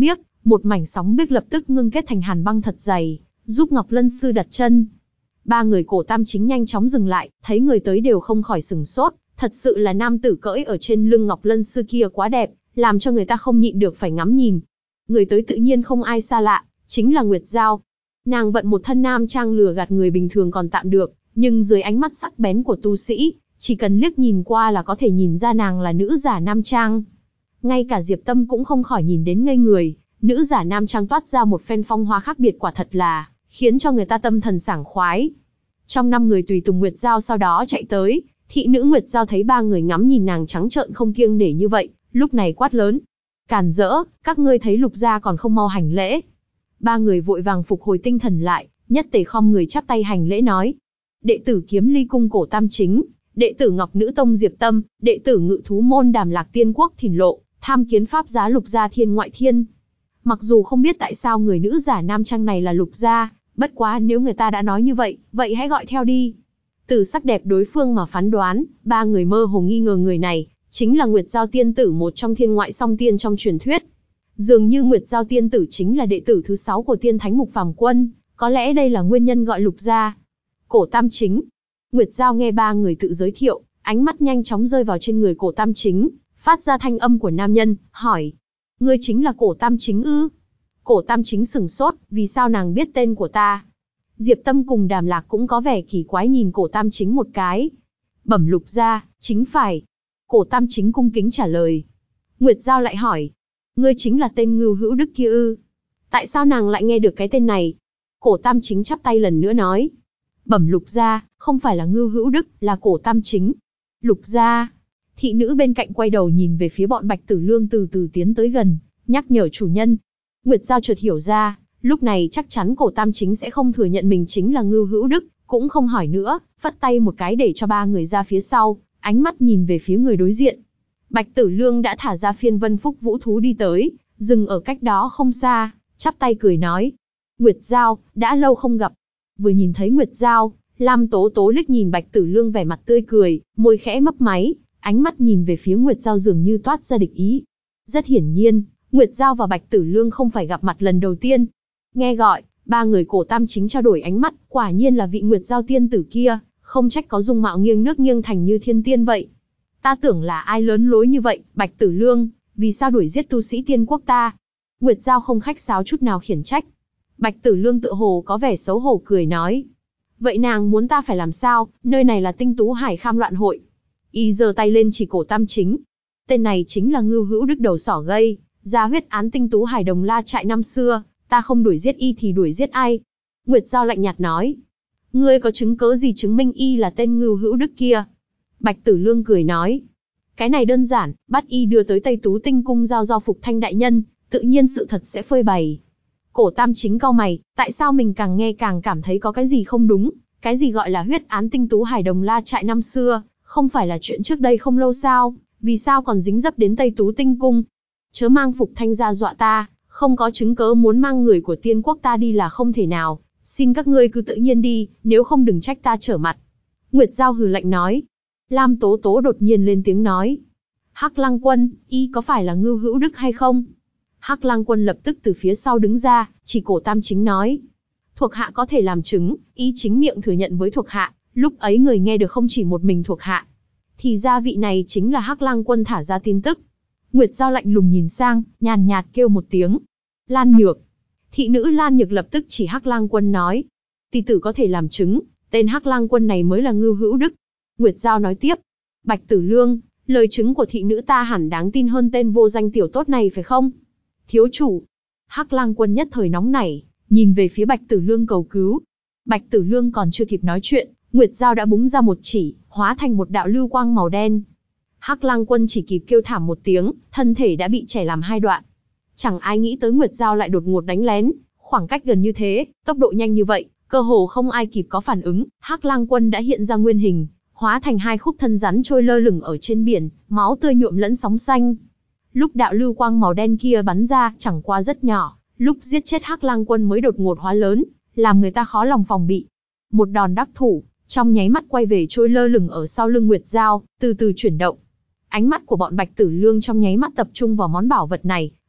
một mảnh sóng biếc lập tức ngưng kết thành hàn băng thật dày, giúp Ngọc Lân Sư đặt chân. Ba người Cổ Tam Chính nhanh chóng dừng lại, thấy người tới đều không khỏi sửng sốt, thật sự là nam tử cưỡi ở trên lưng Ngọc Lân Sư kia quá đẹp, làm cho người ta không nhịn được phải ngắm nhìn. Người tới tự nhiên không ai xa lạ, chính là Nguyệt Giao. Nàng vận một thân nam trang lừa gạt người bình thường còn tạm được, nhưng dưới ánh mắt sắc bén của tu sĩ, chỉ cần liếc nhìn qua là có thể nhìn ra nàng là nữ giả nam trang. Ngay cả Diệp Tâm cũng không khỏi nhìn đến ngây người, nữ giả nam trang toát ra một phen phong hoa khác biệt quả thật là khiến cho người ta tâm thần sảng khoái. Trong 5 người tùy tùng Nguyệt Giao sau đó chạy tới, thị nữ Nguyệt Giao thấy 3 người ngắm nhìn nàng trắng trợn không kiêng nể như vậy, lúc này quát lớn: "Càn rỡ, các ngươi thấy Lục gia còn không mau hành lễ." 3 người vội vàng phục hồi tinh thần lại, nhất tề khom người chắp tay hành lễ nói: "Đệ tử Kiếm Ly cung Cổ Tam Chính, đệ tử Ngọc Nữ Tông Diệp Tâm, đệ tử Ngự Thú môn Đàm Lạc Tiên Quốc Thìn Lộ, tham kiến pháp giá Lục gia Thiên Ngoại Thiên." Mặc dù không biết tại sao người nữ giả nam trang này là Lục gia, bất quá nếu người ta đã nói như vậy, vậy hãy gọi theo đi. Từ sắc đẹp đối phương mà phán đoán, 3 người mơ hồ nghi ngờ người này chính là Nguyệt Giao tiên tử, một trong thiên ngoại song tiên trong truyền thuyết. Dường như Nguyệt Giao tiên tử chính là đệ tử thứ 6 của tiên thánh Mục Phàm Quân, có lẽ đây là nguyên nhân gọi Lục gia. Cổ Tam Chính. Nguyệt Giao nghe 3 người tự giới thiệu, ánh mắt nhanh chóng rơi vào trên người Cổ Tam Chính, phát ra thanh âm của nam nhân, hỏi: "Ngươi chính là Cổ Tam Chính ư?" Cổ Tam Chính sửng sốt, vì sao nàng biết tên của ta? Diệp Tâm cùng Đàm Lạc cũng có vẻ kỳ quái nhìn Cổ Tam Chính một cái. Bẩm Lục gia, chính phải. Cổ Tam Chính cung kính trả lời. Nguyệt Giao lại hỏi: "Ngươi chính là tên Ngưu Hữu Đức kia ư?" Tại sao nàng lại nghe được cái tên này? Cổ Tam Chính chắp tay lần nữa nói: "Bẩm Lục gia, không phải là Ngưu Hữu Đức, là Cổ Tam Chính." Lục gia. Thị nữ bên cạnh quay đầu nhìn về phía bọn Bạch Tử Lương từ từ tiến tới gần, nhắc nhở chủ nhân. Nguyệt Giao chợt hiểu ra, lúc này chắc chắn Cổ Tam Chính sẽ không thừa nhận mình chính là Ngưu Hữu Đức, cũng không hỏi nữa, phất tay một cái để cho 3 người ra phía sau, ánh mắt nhìn về phía người đối diện. Bạch Tử Lương đã thả ra phiên vân phúc vũ thú đi tới, dừng ở cách đó không xa, chắp tay cười nói: "Nguyệt Giao, đã lâu không gặp." Vừa nhìn thấy Nguyệt Giao, Lam Tố Tố liếc nhìn Bạch Tử Lương vẻ mặt tươi cười, môi khẽ mấp máy, ánh mắt nhìn về phía Nguyệt Giao dường như toát ra địch ý. Rất hiển nhiên, Nguyệt Giao và Bạch Tử Lương không phải gặp mặt lần đầu tiên. Nghe gọi, 3 người Cổ Tam Chính trao đổi ánh mắt, quả nhiên là vị Nguyệt Giao tiên tử kia, không trách có dung mạo nghiêng nước nghiêng thành như thiên tiên vậy. Ta tưởng là ai lớn lối như vậy, Bạch Tử Lương, vì sao đuổi giết tu sĩ tiên quốc ta? Nguyệt Giao không khách sáo chút nào khiển trách. Bạch Tử Lương tựa hồ có vẻ xấu hổ cười nói: "Vậy nàng muốn ta phải làm sao, nơi này là Tinh Tú Hải Kham loạn hội." Y giơ tay lên chỉ Cổ Tam Chính. Tên này chính là Ngưu Hữu Đức đầu sỏ gây ra huyết án Tinh Tú Hải Đồng La trại năm xưa, ta không đuổi giết y thì đuổi giết ai? Nguyệt Giao lạnh nhạt nói. Ngươi có chứng cớ gì chứng minh y là tên Ngưu Hữu Đức kia? Bạch Tử Lương cười nói. Cái này đơn giản, bắt y đưa tới Tây Tú Tinh Cung giao do Phục Thanh đại nhân, tự nhiên sự thật sẽ phơi bày. Cổ Tam Chính cau mày, tại sao mình càng nghe càng cảm thấy có cái gì không đúng? Cái gì gọi là huyết án Tinh Tú Hải Đồng La trại năm xưa, không phải là chuyện trước đây không lâu sao? Vì sao còn dính dấp đến Tây Tú Tinh Cung? Chớ mang Phục Thanh ra dọa ta, không có chứng cớ muốn mang người của tiên quốc ta đi là không thể nào. Xin các ngươi cứ tự nhiên đi, nếu không đừng trách ta trở mặt. Nguyệt Giao hừ lạnh nói. Lam Tố Tố đột nhiên lên tiếng nói. Hắc Lăng Quân, y có phải là Ngưu Hữu Đức hay không? Hắc Lăng Quân lập tức từ phía sau đứng ra, chỉ Cổ Tam Chính nói. Thuộc hạ có thể làm chứng, y chính miệng thừa nhận với thuộc hạ, lúc ấy người nghe được không chỉ một mình thuộc hạ. Thì ra vị này chính là Hắc Lăng Quân thả ra tin tức. Nguyệt Giao lạnh lùng nhìn sang, nhàn nhạt kêu một tiếng. Lan Nhược. Thị nữ Lan Nhược lập tức chỉ Hắc Lăng Quân nói. Tỷ tử có thể làm chứng, tên Hắc Lăng Quân này mới là Ngưu Hữu Đức. Nguyệt Giao nói tiếp. Bạch Tử Lương, lời chứng của thị nữ ta hẳn đáng tin hơn tên vô danh tiểu tốt này phải không? Thiếu chủ. Hắc Lăng Quân nhất thời nóng nảy, nhìn về phía Bạch Tử Lương cầu cứu. Bạch Tử Lương còn chưa kịp nói chuyện, Nguyệt Giao đã búng ra một chỉ, hóa thành một đạo lưu quang màu đen. Hắc Lăng Quân chỉ kịp kêu thảm một tiếng, thân thể đã bị chẻ làm hai đoạn. Chẳng ai nghĩ tới Nguyệt Giao lại đột ngột đánh lén, khoảng cách gần như thế, tốc độ nhanh như vậy, cơ hồ không ai kịp có phản ứng. Hắc Lăng Quân đã hiện ra nguyên hình, hóa thành hai khúc thân rắn trôi lơ lửng ở trên biển, máu tươi nhuộm lẫn sóng xanh. Lúc đạo lưu quang màu đen kia bắn ra, chẳng qua rất nhỏ, lúc giết chết Hắc Lăng Quân mới đột ngột hóa lớn, làm người ta khó lòng phòng bị. Một đòn đắc thủ, trong nháy mắt quay về trôi lơ lửng ở sau lưng Nguyệt Giao, từ từ chuyển động. Ánh mắt của bọn Bạch Tử Lương trong nháy mắt tập trung vào món bảo vật này,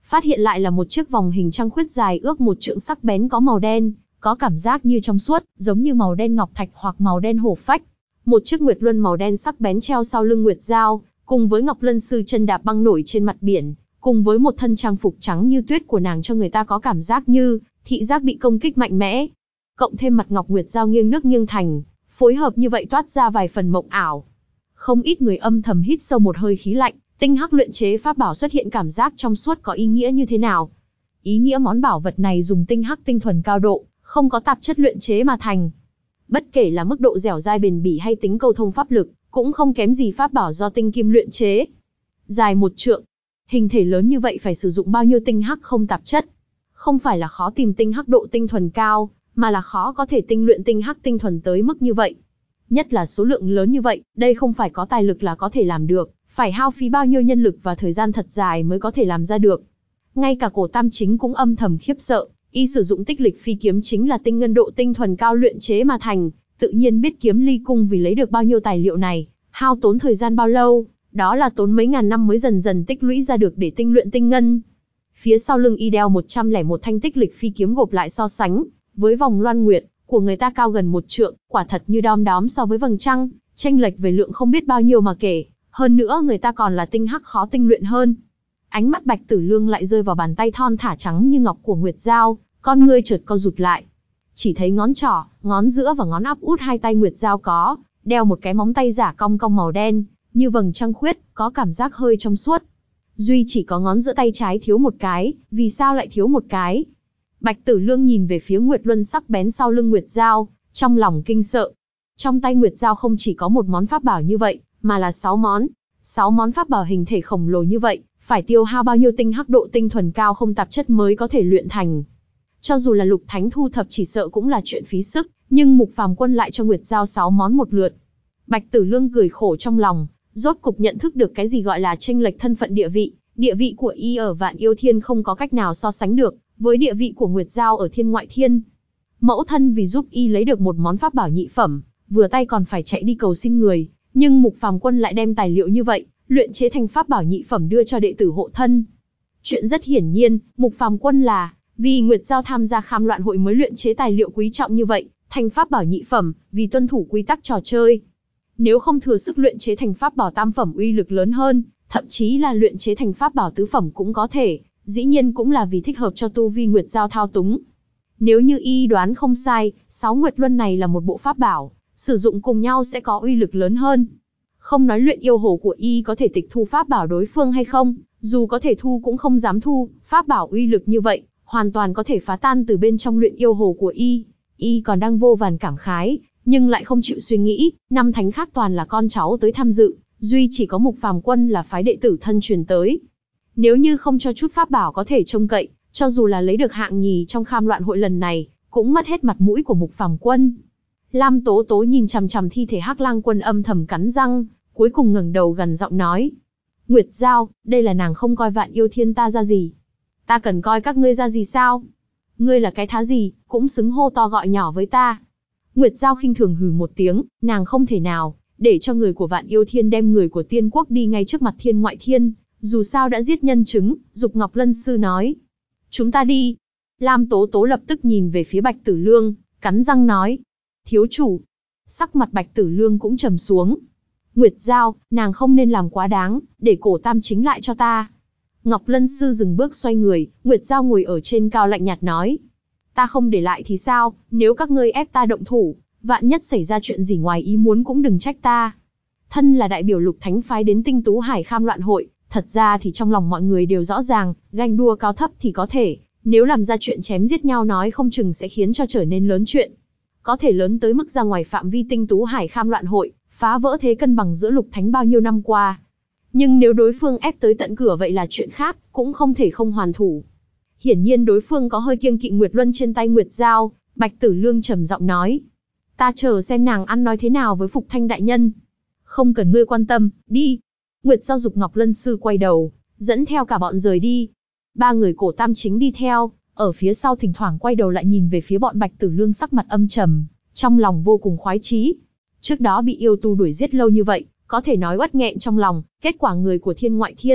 phát hiện lại là một chiếc vòng hình trăng khuyết dài ước 1 trượng sắc bén có màu đen, có cảm giác như trong suốt, giống như màu đen ngọc thạch hoặc màu đen hổ phách. Một chiếc nguyệt luân màu đen sắc bén treo sau lưng Nguyệt Dao, cùng với Ngọc Lân Sư chân đạp băng nổi trên mặt biển, cùng với một thân trang phục trắng như tuyết của nàng cho người ta có cảm giác như thị giác bị công kích mạnh mẽ. Cộng thêm mặt Ngọc Nguyệt Dao nghiêng nước nghiêng thành, phối hợp như vậy toát ra vài phần mộng ảo. Không ít người âm thầm hít sâu một hơi khí lạnh, tinh hắc luyện chế pháp bảo xuất hiện cảm giác trong suốt có ý nghĩa như thế nào? Ý nghĩa món bảo vật này dùng tinh hắc tinh thuần cao độ, không có tạp chất luyện chế mà thành. Bất kể là mức độ dẻo dai bền bỉ hay tính câu thông pháp lực, cũng không kém gì pháp bảo do tinh kim luyện chế. Dài 1 trượng, hình thể lớn như vậy phải sử dụng bao nhiêu tinh hắc không tạp chất? Không phải là khó tìm tinh hắc độ tinh thuần cao, mà là khó có thể tinh luyện tinh hắc tinh thuần tới mức như vậy. Nhất là số lượng lớn như vậy, đây không phải có tài lực là có thể làm được, phải hao phí bao nhiêu nhân lực và thời gian thật dài mới có thể làm ra được. Ngay cả Cổ Tam Chính cũng âm thầm khiếp sợ, y sử dụng tích lịch phi kiếm chính là tinh ngân độ tinh thuần cao luyện chế mà thành, tự nhiên biết kiếm ly cung vì lấy được bao nhiêu tài liệu này, hao tốn thời gian bao lâu, đó là tốn mấy ngàn năm mới dần dần tích lũy ra được để tinh luyện tinh ngân. Phía sau lưng y đeo 101 thanh tích lịch phi kiếm gộp lại so sánh, với vòng loan nguyệt của người ta cao gần 1 trượng, quả thật như đom đóm so với vầng trăng, chênh lệch về lượng không biết bao nhiêu mà kể, hơn nữa người ta còn là tinh hắc khó tinh luyện hơn. Ánh mắt Bạch Tử Lương lại rơi vào bàn tay thon thả trắng như ngọc của Nguyệt Dao, con ngươi chợt co rụt lại. Chỉ thấy ngón trỏ, ngón giữa và ngón áp út hai tay Nguyệt Dao có đeo một cái móng tay giả cong cong màu đen, như vầng trăng khuyết, có cảm giác hơi trong suốt. Duy chỉ có ngón giữa tay trái thiếu một cái, vì sao lại thiếu một cái? Bạch Tử Lương nhìn về phía Nguyệt Luân sắc bén sau lưng Nguyệt Dao, trong lòng kinh sợ. Trong tay Nguyệt Dao không chỉ có một món pháp bảo như vậy, mà là 6 món. 6 món pháp bảo hình thể khổng lồ như vậy, phải tiêu hao bao nhiêu tinh hắc độ tinh thuần cao không tạp chất mới có thể luyện thành. Cho dù là Lục Thánh thu thập chỉ sợ cũng là chuyện phí sức, nhưng Mục Phàm Quân lại cho Nguyệt Dao 6 món một lượt. Bạch Tử Lương cười khổ trong lòng, rốt cục nhận thức được cái gì gọi là chênh lệch thân phận địa vị của y ở Vạn Yêu Thiên không có cách nào so sánh được với địa vị của Nguyệt Dao ở Thiên Ngoại Thiên. Mẫu thân vì giúp y lấy được một món pháp bảo nhị phẩm, vừa tay còn phải chạy đi cầu xin người, nhưng Mục Phàm Quân lại đem tài liệu như vậy, luyện chế thành pháp bảo nhị phẩm đưa cho đệ tử hộ thân. Chuyện rất hiển nhiên, Mục Phàm Quân là vì Nguyệt Dao tham gia Kham Loạn hội mới luyện chế tài liệu quý trọng như vậy, thành pháp bảo nhị phẩm, vì tuân thủ quy tắc trò chơi. Nếu không thừa sức luyện chế thành pháp bảo tam phẩm uy lực lớn hơn, thậm chí là luyện chế thành pháp bảo tứ phẩm cũng có thể, dĩ nhiên cũng là vì thích hợp cho tu vi Nguyệt Dao thao túng. Nếu như y đoán không sai, 6 Nguyệt Luân này là một bộ pháp bảo, sử dụng cùng nhau sẽ có uy lực lớn hơn. Không nói luyện yêu hồ của y có thể tịch thu pháp bảo đối phương hay không, dù có thể thu cũng không dám thu, pháp bảo uy lực như vậy, hoàn toàn có thể phá tan từ bên trong luyện yêu hồ của y. Y còn đang vô vàn cảm khái, nhưng lại không chịu suy nghĩ, 5 thánh khác toàn là con cháu tới tham dự, duy chỉ có Mục Phàm Quân là phái đệ tử thân truyền tới. Nếu như không cho chút pháp bảo có thể trông cậy, cho dù là lấy được hạng nhì trong Kham Loạn hội lần này, cũng mất hết mặt mũi của Mục Phàm Quân. Lam Tố Tố nhìn chằm chằm thi thể Hắc Lang Quân âm thầm cắn răng, cuối cùng ngẩng đầu gần giọng nói: Nguyệt Dao, đây là nàng không coi Vạn Yêu Thiên ta ra gì. Ta cần coi các ngươi ra gì sao? Ngươi là cái thá gì, cũng xứng hô to gọi nhỏ với ta. Nguyệt Dao khinh thường hừ một tiếng, nàng không thể nào để cho người của Vạn Yêu Thiên đem người của Tiên Quốc đi ngay trước mặt Thiên Ngoại Thiên, dù sao đã giết nhân chứng, Dục Ngọc Lân Sư nói. Chúng ta đi. Lam Tố Tố lập tức nhìn về phía Bạch Tử Lương, cắn răng nói. Thiếu chủ. Sắc mặt Bạch Tử Lương cũng trầm xuống. Nguyệt Dao, nàng không nên làm quá đáng, để Cổ Tam Chính lại cho ta. Ngọc Lân Sư dừng bước xoay người, Nguyệt Dao ngồi ở trên cao lạnh nhạt nói. Ta không để lại thì sao, nếu các ngươi ép ta động thủ, vạn nhất xảy ra chuyện gì ngoài ý muốn cũng đừng trách ta. Thân là đại biểu Lục Thánh phái đến Tinh Tú Hải Kham Loạn hội, thật ra thì trong lòng mọi người đều rõ ràng, ganh đua cao thấp thì có thể, nếu làm ra chuyện chém giết nhau nói không chừng sẽ khiến cho trở nên lớn chuyện. Có thể lớn tới mức ra ngoài phạm vi Tinh Tú Hải Kham Loạn hội, phá vỡ thế cân bằng giữa Lục Thánh bao nhiêu năm qua. Nhưng nếu đối phương ép tới tận cửa vậy là chuyện khác, cũng không thể không hoàn thủ. Hiển nhiên đối phương có hơi kiêng kỵ Nguyệt Luân trên tay Nguyệt Dao, Bạch Tử Lương trầm giọng nói. Ta chờ xem nàng ăn nói thế nào với Phục Thanh đại nhân. Không cần ngươi quan tâm, đi. Nguyệt Dao Dục Ngọc Lân Sư quay đầu, dẫn theo cả bọn rời đi. 3 người Cổ Tam Chính đi theo, ở phía sau thỉnh thoảng quay đầu lại nhìn về phía bọn Bạch Tử Lương sắc mặt âm trầm, trong lòng vô cùng khoái chí. Trước đó bị yêu tu đuổi giết lâu như vậy, có thể nói uất nghẹn trong lòng, kết quả người của Thiên Ngoại Thiên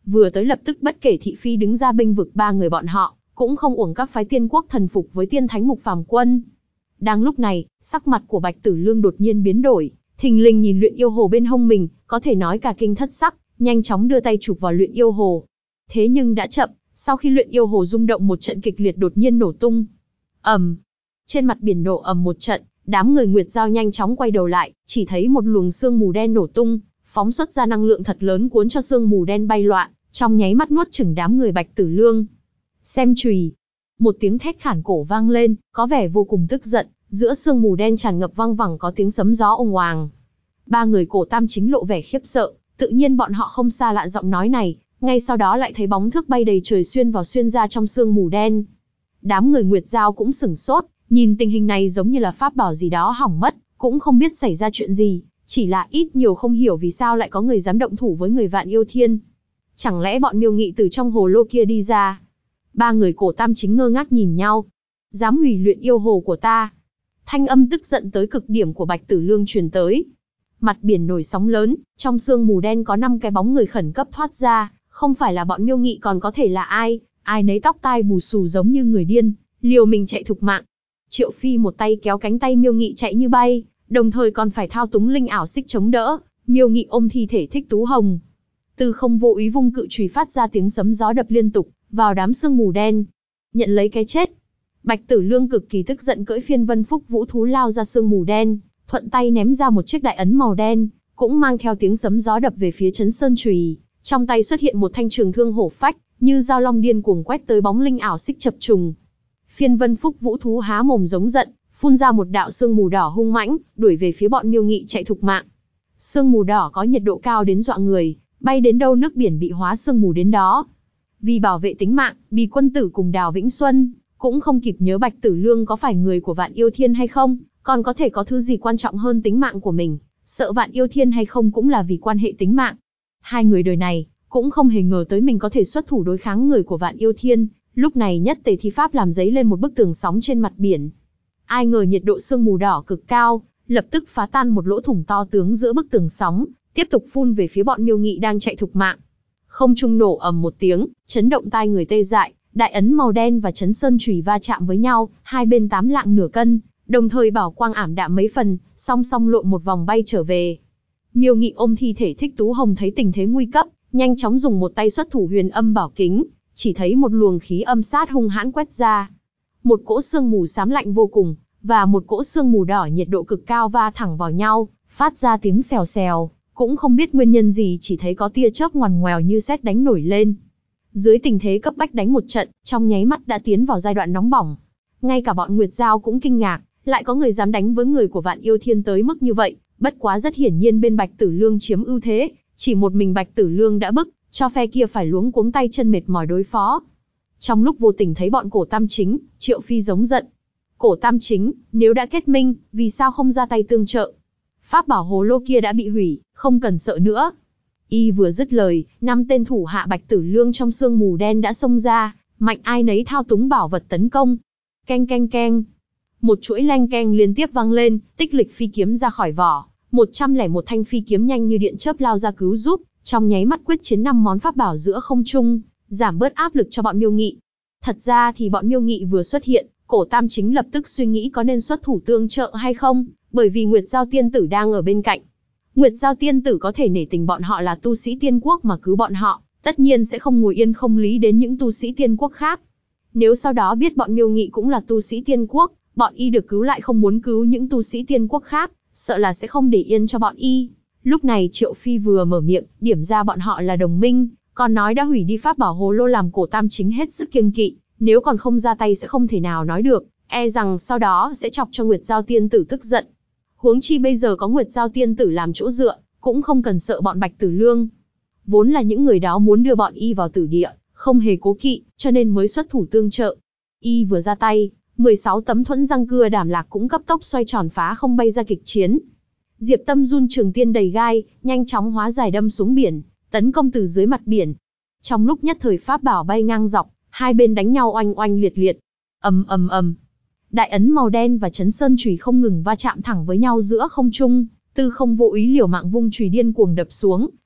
vừa tới lập tức bất kể thị phi đứng ra bênh vực ba người bọn họ, cũng không uổng các phái tiên quốc thần phục với tiên thánh Mục Phàm Quân. Đang lúc này, sắc mặt của Bạch Tử Lương đột nhiên biến đổi, thình lình nhìn luyện yêu hồ bên hông mình, có thể nói cả kinh thất sắc, nhanh chóng đưa tay chụp vào luyện yêu hồ. Thế nhưng đã chậm, sau khi luyện yêu hồ rung động một trận kịch liệt đột nhiên nổ tung. Ầm. Trên mặt biển nổ ầm một trận, đám người Nguyệt Giao nhanh chóng quay đầu lại, chỉ thấy một luồng sương mù đen nổ tung, phóng xuất ra năng lượng thật lớn cuốn cho sương mù đen bay loạn, trong nháy mắt nuốt chửng đám người Bạch Tử Lương. Xem chùy. Một tiếng thét khản cổ vang lên, có vẻ vô cùng tức giận, giữa sương mù đen tràn ngập văng vẳng có tiếng sấm gió ong oàng. Ba người Cổ Tam Chính lộ vẻ khiếp sợ, tự nhiên bọn họ không xa lạ giọng nói này, ngay sau đó lại thấy bóng thước bay đầy trời xuyên ra trong sương mù đen. Đám người Nguyệt Giao cũng sửng sốt, nhìn tình hình này giống như là pháp bảo gì đó hỏng mất, cũng không biết xảy ra chuyện gì, chỉ là ít nhiều không hiểu vì sao lại có người dám động thủ với người Vạn Yêu Thiên. Chẳng lẽ bọn Miêu Nghị từ trong hồ lô kia đi ra? Ba người Cổ Tam Chính ngơ ngác nhìn nhau. Dám hủy luyện yêu hồ của ta. Thanh âm tức giận tới cực điểm của Bạch Tử Lương truyền tới. Mặt biển nổi sóng lớn, trong sương mù đen có 5 cái bóng người khẩn cấp thoát ra, không phải là bọn Miêu Nghị còn có thể là ai, ai nấy tóc tai bù xù giống như người điên, liều mình chạy thục mạng. Triệu Phi một tay kéo cánh tay Miêu Nghị chạy như bay, đồng thời còn phải thao túng linh ảo xích chống đỡ. Miêu Nghị ôm thi thể Thích Tú Hồng, Tư Không vô ý vung cự chùy phát ra tiếng sấm gió đập liên tục vào đám sương mù đen. Nhận lấy cái chết. Bạch Tử Lương cực kỳ tức giận cưỡi Phiên Vân Phúc Vũ thú lao ra sương mù đen, thuận tay ném ra một chiếc đại ấn màu đen, cũng mang theo tiếng sấm gió đập về phía Trấn Sơn chùy. Trong tay xuất hiện một thanh trường thương hổ phách, như dao long điên cuồng quét tới bóng linh ảo xích chập trùng. Phiên Vân Phúc Vũ thú há mồm giống giận, phun ra một đạo sương mù đỏ hung mãnh, đuổi về phía bọn Miêu Nghị chạy thục mạng. Sương mù đỏ có nhiệt độ cao đến dọa người, bay đến đâu nước biển bị hóa sương mù đến đó. Vì bảo vệ tính mạng, Bì Quân Tử cùng Đào Vĩnh Xuân cũng không kịp nhớ Bạch Tử Lương có phải người của Vạn Yêu Thiên hay không, còn có thể có thứ gì quan trọng hơn tính mạng của mình, sợ Vạn Yêu Thiên hay không cũng là vì quan hệ tính mạng. Hai người đời này cũng không hề ngờ tới mình có thể xuất thủ đối kháng người của Vạn Yêu Thiên. Lúc này nhất tề thi pháp làm dấy lên một bức tường sóng trên mặt biển. Ai ngờ nhiệt độ sương mù đỏ cực cao, lập tức phá tan một lỗ thủng to tướng giữa bức tường sóng, tiếp tục phun về phía bọn Miêu Nghị đang chạy thục mạng. Không trung nổ ầm một tiếng, chấn động tai người tê dại, đại ấn màu đen và Trấn Sơn chùy va chạm với nhau, hai bên 8 lạng nửa cân, đồng thời bảo quang ảm đạm mấy phần, song song lộn một vòng bay trở về. Miêu Nghị ôm thi thể Thích Tú Hồng thấy tình thế nguy cấp, nhanh chóng dùng một tay xuất thủ Huyền Âm Bảo Kính, chỉ thấy một luồng khí âm sát hung hãn quét ra. Một cỗ sương mù xám lạnh vô cùng, và một cỗ sương mù đỏ nhiệt độ cực cao va thẳng vào nhau, phát ra tiếng xèo xèo, cũng không biết nguyên nhân gì chỉ thấy có tia chớp ngoằn ngoèo như sét đánh nổi lên. Dưới tình thế cấp bách đánh một trận, trong nháy mắt đã tiến vào giai đoạn nóng bỏng. Ngay cả bọn Nguyệt Giao cũng kinh ngạc, lại có người dám đánh với người của Vạn Yêu Thiên tới mức như vậy, bất quá rất hiển nhiên bên Bạch Tử Lương chiếm ưu thế, chỉ một mình Bạch Tử Lương đã bức cho phe kia phải luống cuống tay chân mệt mỏi đối phó. Trong lúc vô tình thấy bọn Cổ Tam Chính, Triệu Phi giống giận. Cổ Tam Chính, nếu đã kết minh, vì sao không ra tay tương trợ? Pháp bảo hồ lô kia đã bị hủy, không cần sợ nữa. Y vừa dứt lời, 5 tên thủ hạ Bạch Tử Lương trong sương mù đen đã xông ra, mạnh ai nấy thao túng bảo vật tấn công. Keng keng keng. Một chuỗi leng keng liên tiếp vang lên, tích lịch phi kiếm ra khỏi vỏ, 101 thanh phi kiếm nhanh như điện chớp lao ra cứu giúp, trong nháy mắt quyết chiến 5 món pháp bảo giữa không trung, giảm bớt áp lực cho bọn Miêu Nghị. Thật ra thì bọn Miêu Nghị vừa xuất hiện, Cổ Tam Chính lập tức suy nghĩ có nên xuất thủ tương trợ hay không, bởi vì Nguyệt Giao tiên tử đang ở bên cạnh. Nguyệt Giao tiên tử có thể nể tình bọn họ là tu sĩ tiên quốc mà cứu bọn họ, tất nhiên sẽ không ngồi yên không lý đến những tu sĩ tiên quốc khác. Nếu sau đó biết bọn Miêu Nghị cũng là tu sĩ tiên quốc, bọn y được cứu lại không muốn cứu những tu sĩ tiên quốc khác, sợ là sẽ không để yên cho bọn y. Lúc này Triệu Phi vừa mở miệng, điểm ra bọn họ là đồng minh, còn nói đã hủy đi pháp bảo hồ lô làm Cổ Tam Chính hết sức kiêng kỵ, nếu còn không ra tay sẽ không thể nào nói được, e rằng sau đó sẽ chọc cho Nguyệt Giao tiên tử tức giận. Huống chi bây giờ có Nguyệt Giao tiên tử làm chỗ dựa, cũng không cần sợ bọn Bạch Tử Lương. Vốn là những người đó muốn đưa bọn y vào tử địa, không hề cố kỵ, cho nên mới xuất thủ tương trợ. Y vừa ra tay, 16 tấm thuẫn răng cưa đảm lạc cũng cấp tốc xoay tròn phá không bay ra kịch chiến. Diệp Tâm Run trường tiên đầy gai, nhanh chóng hóa giải đâm xuống biển, tấn công từ dưới mặt biển. Trong lúc nhất thời pháp bảo bay ngang dọc, hai bên đánh nhau oanh oanh liệt liệt. Ầm ầm ầm. Đại ấn màu đen và Trấn Sơn chùy không ngừng va chạm thẳng với nhau giữa không trung, Tư Không vô ý liều mạng vung chùy điên cuồng đập xuống,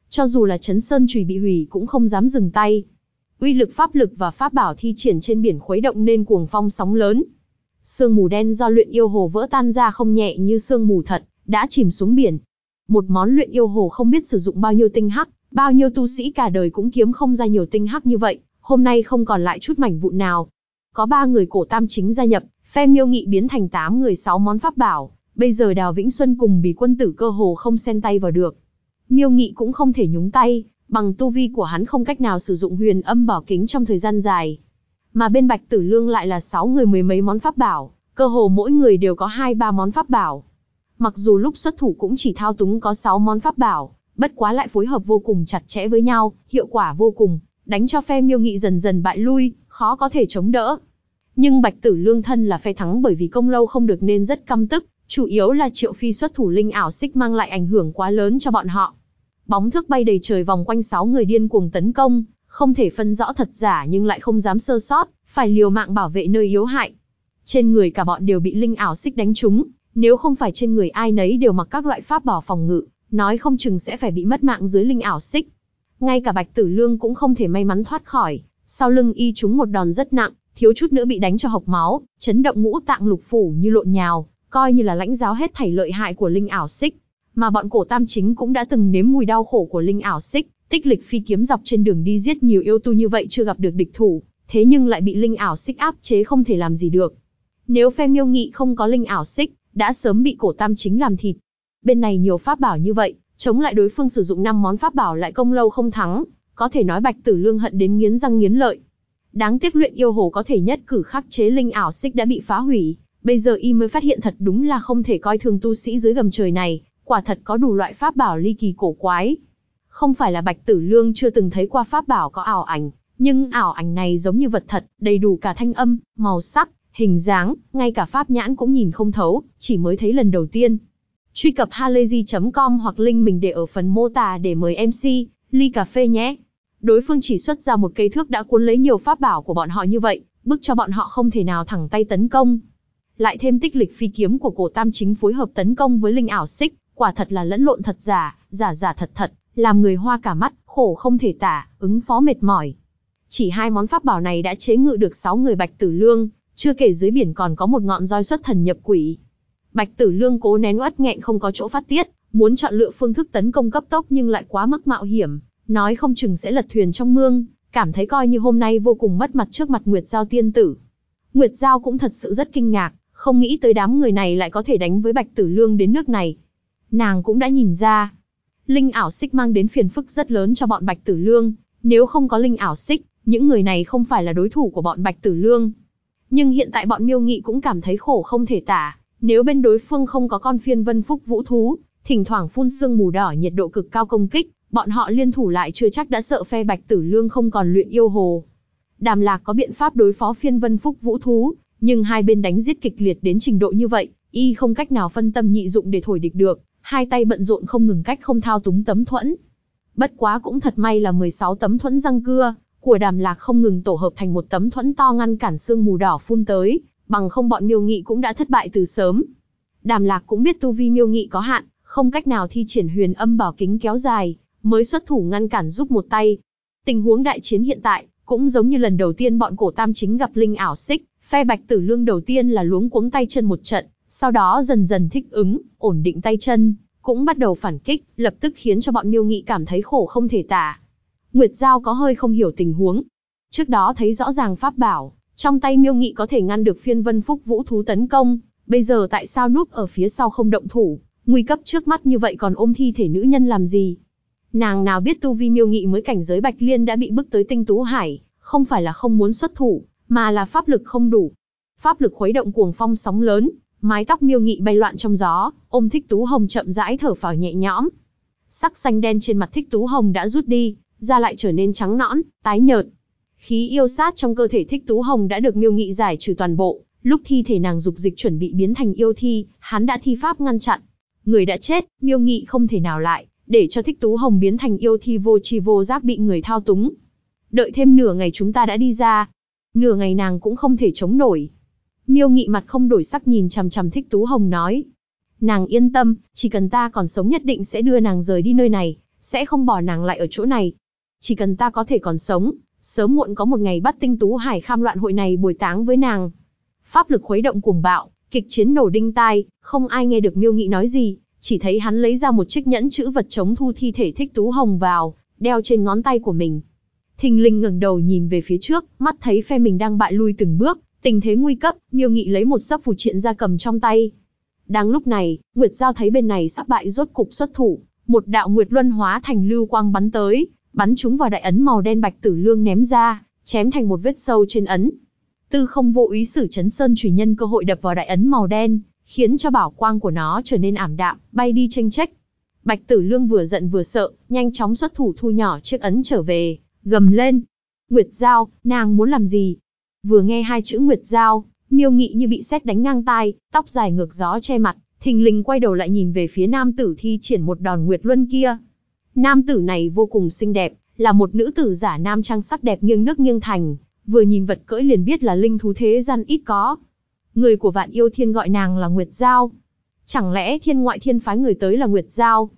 cho dù là Trấn Sơn Chùy bị hủy cũng không dám dừng tay. Uy lực pháp lực và pháp bảo thi triển trên biển khuấy động nên cuồng phong sóng lớn. Sương mù đen do luyện yêu hồ vỡ tan ra không nhẹ như sương mù thật, đã chìm xuống biển. Một món luyện yêu hồ không biết sử dụng bao nhiêu tinh hắc, bao nhiêu tu sĩ cả đời cũng kiếm không ra nhiều tinh hắc như vậy, hôm nay không còn lại chút mảnh vụn nào. Có 3 người cổ tam chính gia nhập, phe Miêu Nghị biến thành 8 người 6 món pháp bảo, bây giờ Đào Vĩnh Xuân cùng Bỉ Quân Tử cơ hồ không xen tay vào được. Miêu Nghị cũng không thể nhúng tay, bằng tu vi của hắn không cách nào sử dụng huyền âm bảo kính trong thời gian dài. Mà bên Bạch Tử Lương lại là 6 người mười mấy món pháp bảo, cơ hồ mỗi người đều có 2-3 món pháp bảo. Mặc dù lúc xuất thủ cũng chỉ thao túng có 6 món pháp bảo, bất quá lại phối hợp vô cùng chặt chẽ với nhau, hiệu quả vô cùng, đánh cho phe Miêu Nghị dần dần bại lui, khó có thể chống đỡ. Nhưng Bạch Tử Lương thân là phe thắng bởi vì công lâu không được nên rất căm tức, chủ yếu là Triệu Phi xuất thủ linh ảo xích mang lại ảnh hưởng quá lớn cho bọn họ. Bóng thước bay đầy trời vòng quanh 6 người điên cuồng tấn công, không thể phân rõ thật giả nhưng lại không dám sơ sót, phải liều mạng bảo vệ nơi yếu hại. Trên người cả bọn đều bị linh ảo xích đánh trúng, nếu không phải trên người ai nấy đều mặc các loại pháp bảo phòng ngự, nói không chừng sẽ phải bị mất mạng dưới linh ảo xích. Ngay cả Bạch Tử Lương cũng không thể may mắn thoát khỏi, sau lưng y trúng một đòn rất nặng, thiếu chút nữa bị đánh cho hộc máu, chấn động ngũ tạng lục phủ như lộn nhào, coi như là lãnh giáo hết thảy lợi hại của linh ảo xích. Mà bọn cổ tam chính cũng đã từng nếm mùi đau khổ của linh ảo xích, tích lịch phi kiếm dọc trên đường đi giết nhiều yêu tu như vậy chưa gặp được địch thủ, thế nhưng lại bị linh ảo xích áp chế không thể làm gì được. Nếu phe Miêu Nghị không có linh ảo xích, đã sớm bị cổ tam chính làm thịt. Bên này nhiều pháp bảo như vậy, chống lại đối phương sử dụng 5 món pháp bảo lại công lâu không thắng, có thể nói Bạch Tử Lương hận đến nghiến răng nghiến lợi. Đáng tiếc luyện yêu hồ có thể nhất cử khắc chế linh ảo xích đã bị phá hủy, bây giờ y mới phát hiện thật đúng là không thể coi thường tu sĩ dưới gầm trời này, quả thật có đủ loại pháp bảo ly kỳ cổ quái. Không phải là Bạch Tử Lương chưa từng thấy qua pháp bảo có ảo ảnh, nhưng ảo ảnh này giống như vật thật, đầy đủ cả thanh âm, màu sắc, hình dáng, ngay cả pháp nhãn cũng nhìn không thấu, chỉ mới thấy lần đầu tiên. Truy cập halayzi.com hoặc link mình để ở phần mô tả để mời MC, ly cà phê nhé. Đối phương chỉ xuất ra một cây thước đã cuốn lấy nhiều pháp bảo của bọn họ như vậy, bức cho bọn họ không thể nào thẳng tay tấn công. Lại thêm tích lịch phi kiếm của cổ tam chính phối hợp tấn công với linh ảo xích, quả thật là lẫn lộn thật giả, giả giả thật thật, làm người hoa cả mắt, khổ không thể tả, ứng phó mệt mỏi. Chỉ 2 món pháp bảo này đã chế ngự được 6 người Bạch Tử Lương, chưa kể dưới biển còn có một ngọn roi xuất thần nhập quỷ. Bạch Tử Lương cố nén uất nghẹn không có chỗ phát tiết, muốn chọn lựa phương thức tấn công cấp tốc nhưng lại quá mức mạo hiểm, nói không chừng sẽ lật thuyền trong mương, cảm thấy coi như hôm nay vô cùng mất mặt trước mặt Nguyệt Giao tiên tử. Nguyệt Giao cũng thật sự rất kinh ngạc, không nghĩ tới đám người này lại có thể đánh với Bạch Tử Lương đến nước này. Nàng cũng đã nhìn ra, linh ảo xích mang đến phiền phức rất lớn cho bọn Bạch Tử Lương, nếu không có linh ảo xích, những người này không phải là đối thủ của bọn Bạch Tử Lương. Nhưng hiện tại bọn Miêu Nghị cũng cảm thấy khổ không thể tả, nếu bên đối phương không có con phiên vân phúc vũ thú, thỉnh thoảng phun sương mù đỏ nhiệt độ cực cao công kích, bọn họ liên thủ lại chưa chắc đã sợ phe Bạch Tử Lương không còn luyện yêu hồ. Đàm Lạc có biện pháp đối phó phiên vân phúc vũ thú, nhưng hai bên đánh giết kịch liệt đến trình độ như vậy, y không cách nào phân tâm nhị dụng để thổi địch được, hai tay bận rộn không ngừng cách không thao túng tấm thuẫn. Bất quá cũng thật may là 16 tấm thuẫn răng cưa của Đàm Lạc không ngừng tổ hợp thành một tấm thuẫn to ngăn cản sương mù đỏ phun tới, bằng không bọn Miêu Nghị cũng đã thất bại từ sớm. Đàm Lạc cũng biết tu vi Miêu Nghị có hạn, không cách nào thi triển huyền âm bảo kính kéo dài, mới xuất thủ ngăn cản giúp một tay. Tình huống đại chiến hiện tại cũng giống như lần đầu tiên bọn cổ tam chính gặp linh ảo xích, phe Bạch Tử Lương đầu tiên là luống cuống tay chân một trận, sau đó dần dần thích ứng, ổn định tay chân, cũng bắt đầu phản kích, lập tức khiến cho bọn Miêu Nghị cảm thấy khổ không thể tả. Nguyệt Giao có hơi không hiểu tình huống. Trước đó thấy rõ ràng pháp bảo, trong tay Miêu Nghị có thể ngăn được phiên vân phúc vũ thú tấn công, bây giờ tại sao núp ở phía sau không động thủ, nguy cấp trước mắt như vậy còn ôm thi thể nữ nhân làm gì? Nàng nào biết tu vi Miêu Nghị mới cảnh giới Bạch Liên đã bị bức tới tinh tú hải, không phải là không muốn xuất thủ, mà là pháp lực không đủ. Pháp lực khuấy động cuồng phong sóng lớn, mái tóc Miêu Nghị bay loạn trong gió, ôm Thích Tú Hồng chậm rãi thở phào nhẹ nhõm. Sắc xanh đen trên mặt Thích Tú Hồng đã rút đi, da lại trở nên trắng nõn, tái nhợt. Khí yêu sát trong cơ thể Thích Tú Hồng đã được Miêu Nghị giải trừ toàn bộ, lúc thi thể nàng dục dịch chuẩn bị biến thành yêu thi, hắn đã thi pháp ngăn chặn. Người đã chết, Miêu Nghị không thể nào lại để cho Thích Tú Hồng biến thành yêu thi vô tri vô giác bị người thao túng. Đợi thêm nửa ngày chúng ta đã đi ra. Nửa ngày nàng cũng không thể chống nổi. Miêu Nghị mặt không đổi sắc nhìn chằm chằm Thích Tú Hồng nói. Nàng yên tâm, chỉ cần ta còn sống nhất định sẽ đưa nàng rời đi nơi này, sẽ không bỏ nàng lại ở chỗ này. Chỉ cần ta có thể còn sống, sớm muộn có một ngày bắt tinh tú hải kham loạn hội này bồi táng với nàng. Pháp lực khuấy động cuồng bạo, kịch chiến nổ đinh tai, không ai nghe được Miêu Nghị nói gì, chỉ thấy hắn lấy ra một chiếc nhẫn chữ vật chống thu thi thể Thích Tú Hồng vào, đeo trên ngón tay của mình. Thình lình ngẩng đầu nhìn về phía trước, mắt thấy phe mình đang bại lui từng bước, tình thế nguy cấp, Miêu Nghị lấy một sấp phù triện ra cầm trong tay. Đang lúc này, Nguyệt Giao thấy bên này sắp bại rốt cục xuất thủ, một đạo nguyệt luân hóa thành lưu quang bắn tới, bắn trúng vào đại ấn màu đen Bạch Tử Lương ném ra, chém thành một vết sâu trên ấn. Tư Không Vô Úy sử Chấn Sơn chủy nhân cơ hội đập vào đại ấn màu đen, khiến cho bảo quang của nó trở nên ảm đạm, bay đi chênh chếch. Bạch Tử Lương vừa giận vừa sợ, nhanh chóng xuất thủ thu nhỏ chiếc ấn trở về, gầm lên: Nguyệt Giao, nàng muốn làm gì? Vừa nghe hai chữ Nguyệt Giao, Miêu Nghị như bị sét đánh ngang tai, tóc dài ngược gió che mặt, thình lình quay đầu lại nhìn về phía nam tử thi triển một đòn Nguyệt Luân kia. Nam tử này vô cùng xinh đẹp, là một nữ tử giả nam trang sắc đẹp nghiêng nước nghiêng thành, vừa nhìn vật cưỡi liền biết là linh thú thế gian ít có. Người của Vạn Yêu Thiên gọi nàng là Nguyệt Giao. Chẳng lẽ Thiên Ngoại Thiên phái người tới là Nguyệt Giao?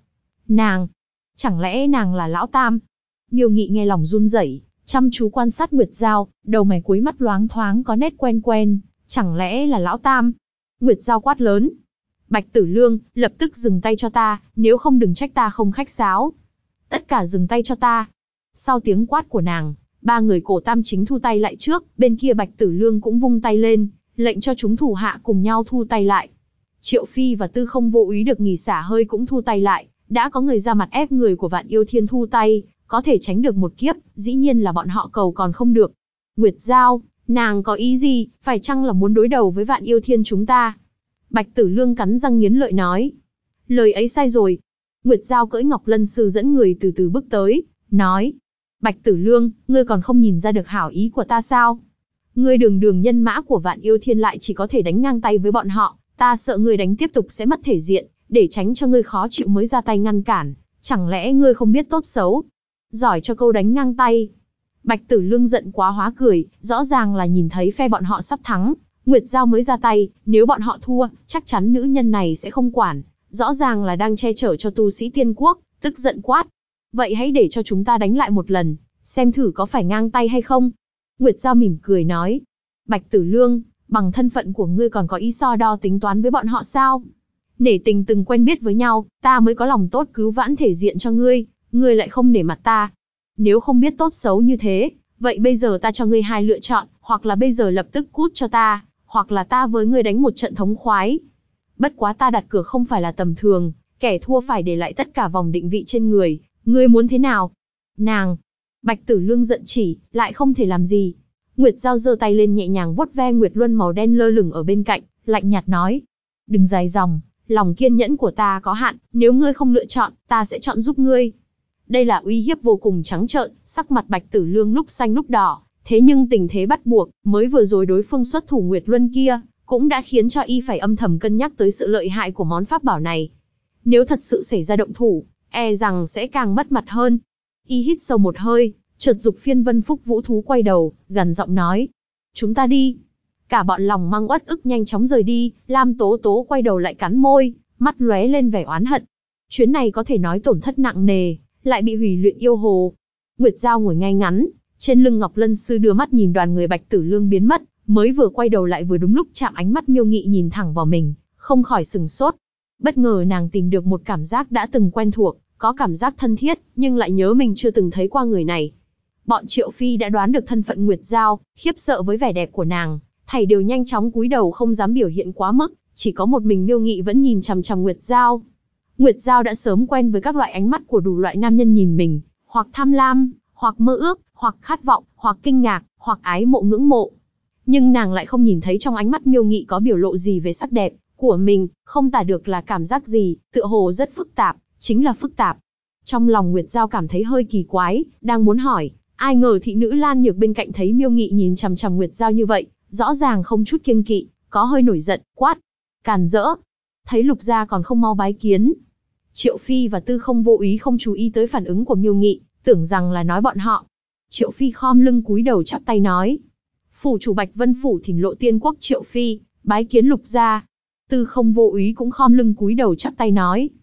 Chẳng lẽ nàng là Lão Tam? Miêu Nghị nghe lòng run rẩy, chăm chú quan sát Nguyệt Giao, đầu mày cuối mắt loáng thoáng có nét quen quen, chẳng lẽ là Lão Tam? Nguyệt Giao quát lớn: Bạch Tử Lương, lập tức dừng tay cho ta, nếu không đừng trách ta không khách sáo. Tất cả dừng tay cho ta. Sau tiếng quát của nàng, ba người cổ tam chính thu tay lại trước, bên kia Bạch Tử Lương cũng vung tay lên, lệnh cho chúng thủ hạ cùng nhau thu tay lại. Triệu Phi và Tư Không Vô Úy được nghỉ xả hơi cũng thu tay lại, đã có người ra mặt ép người của Vạn Yêu Thiên thu tay, có thể tránh được một kiếp, dĩ nhiên là bọn họ cầu còn không được. Nguyệt Giao, nàng có ý gì, phải chăng là muốn đối đầu với Vạn Yêu Thiên chúng ta? Bạch Tử Lương cắn răng nghiến lợi nói. Lời ấy sai rồi. Nguyệt Giao cưỡi Ngọc Lân Sư dẫn người từ từ bước tới, nói: Bạch Tử Lương, ngươi còn không nhìn ra được hảo ý của ta sao? Ngươi đường đường nhân mã của Vạn Yêu Thiên lại chỉ có thể đánh ngang tay với bọn họ, ta sợ ngươi đánh tiếp tục sẽ mất thể diện, để tránh cho ngươi khó chịu mới ra tay ngăn cản, chẳng lẽ ngươi không biết tốt xấu? Giỏi cho câu đánh ngang tay. Bạch Tử Lương giận quá hóa cười, rõ ràng là nhìn thấy phe bọn họ sắp thắng, Nguyệt Giao mới ra tay, nếu bọn họ thua, chắc chắn nữ nhân này sẽ không quản, rõ ràng là đang che chở cho tu sĩ tiên quốc, tức giận quát: Vậy hãy để cho chúng ta đánh lại một lần, xem thử có phải ngang tay hay không. Nguyệt Giao mỉm cười nói: Bạch Tử Lương, bằng thân phận của ngươi còn có ý so đo tính toán với bọn họ sao? Nể tình từng quen biết với nhau, ta mới có lòng tốt cứu vãn thể diện cho ngươi, ngươi lại không nể mặt ta. Nếu không biết tốt xấu như thế, vậy bây giờ ta cho ngươi hai lựa chọn, hoặc là bây giờ lập tức cút cho ta, hoặc là ta với ngươi đánh một trận thống khoái. Bất quá ta đặt cược không phải là tầm thường, kẻ thua phải để lại tất cả vòng định vị trên người, ngươi muốn thế nào? Nàng! Bạch Tử Lương giận chỉ, lại không thể làm gì. Nguyệt Giao giơ tay lên nhẹ nhàng vuốt ve Nguyệt Luân màu đen lơ lửng ở bên cạnh, lạnh nhạt nói: Đừng dài dòng, lòng kiên nhẫn của ta có hạn, nếu ngươi không lựa chọn, ta sẽ chọn giúp ngươi. Đây là uy hiếp vô cùng trắng trợn, sắc mặt Bạch Tử Lương lúc xanh lúc đỏ, thế nhưng tình thế bắt buộc, mới vừa rồi đối phương xuất thủ Nguyệt Luân kia, cũng đã khiến cho y phải âm thầm cân nhắc tới sự lợi hại của món pháp bảo này. Nếu thật sự xảy ra động thủ, e rằng sẽ càng mất mặt hơn. Y hít sâu một hơi, chợt dục phiên Vân Phúc Vũ Thú quay đầu, gằn giọng nói: Chúng ta đi. Cả bọn lòng mang uất ức nhanh chóng rời đi, Lam Tố Tố quay đầu lại cắn môi, mắt lóe lên vẻ oán hận. Chuyến này có thể nói tổn thất nặng nề, lại bị hủy luyện yêu hồ. Nguyệt Giao ngồi ngay ngắn, trên lưng Ngọc Lân Sư đưa mắt nhìn đoàn người Bạch Tử Lương biến mất, mới vừa quay đầu lại vừa đúng lúc chạm ánh mắt Miêu Nghị nhìn thẳng vào mình, không khỏi sừng sốt. Bất ngờ nàng tìm được một cảm giác đã từng quen thuộc, có cảm giác thân thiết, nhưng lại nhớ mình chưa từng thấy qua người này. Bọn Triệu Phi đã đoán được thân phận Nguyệt Giao, khiếp sợ với vẻ đẹp của nàng, thảy đều nhanh chóng cúi đầu không dám biểu hiện quá mức, chỉ có một mình Miêu Nghị vẫn nhìn chằm chằm Nguyệt Giao. Nguyệt Giao đã sớm quen với các loại ánh mắt của đủ loại nam nhân nhìn mình, hoặc tham lam, hoặc mơ ước, hoặc khát vọng, hoặc kinh ngạc, hoặc ái mộ ngưỡng mộ. Nhưng nàng lại không nhìn thấy trong ánh mắt Miêu Nghị có biểu lộ gì về sắc đẹp của mình, không tả được là cảm giác gì, tựa hồ rất phức tạp, chính là phức tạp. Trong lòng Nguyệt Giao cảm thấy hơi kỳ quái, đang muốn hỏi, ai ngờ thị nữ Lan Nhược bên cạnh thấy Miêu Nghị nhìn chằm chằm Nguyệt Giao như vậy, rõ ràng không chút kiêng kỵ, có hơi nổi giận, quát: Càn rỡ! Thấy Lục gia còn không mau bái kiến. Triệu Phi và Tư Không Vô Úy không chú ý tới phản ứng của Miêu Nghị, tưởng rằng là nói bọn họ. Triệu Phi khom lưng cúi đầu chắp tay nói: Phủ chủ Bạch Vân Phủ Thỉnh Lộ Tiên Quốc Triệu Phi, bái kiến Lục gia. Tư Không Vô Úy cũng khom lưng cúi đầu chắp tay nói: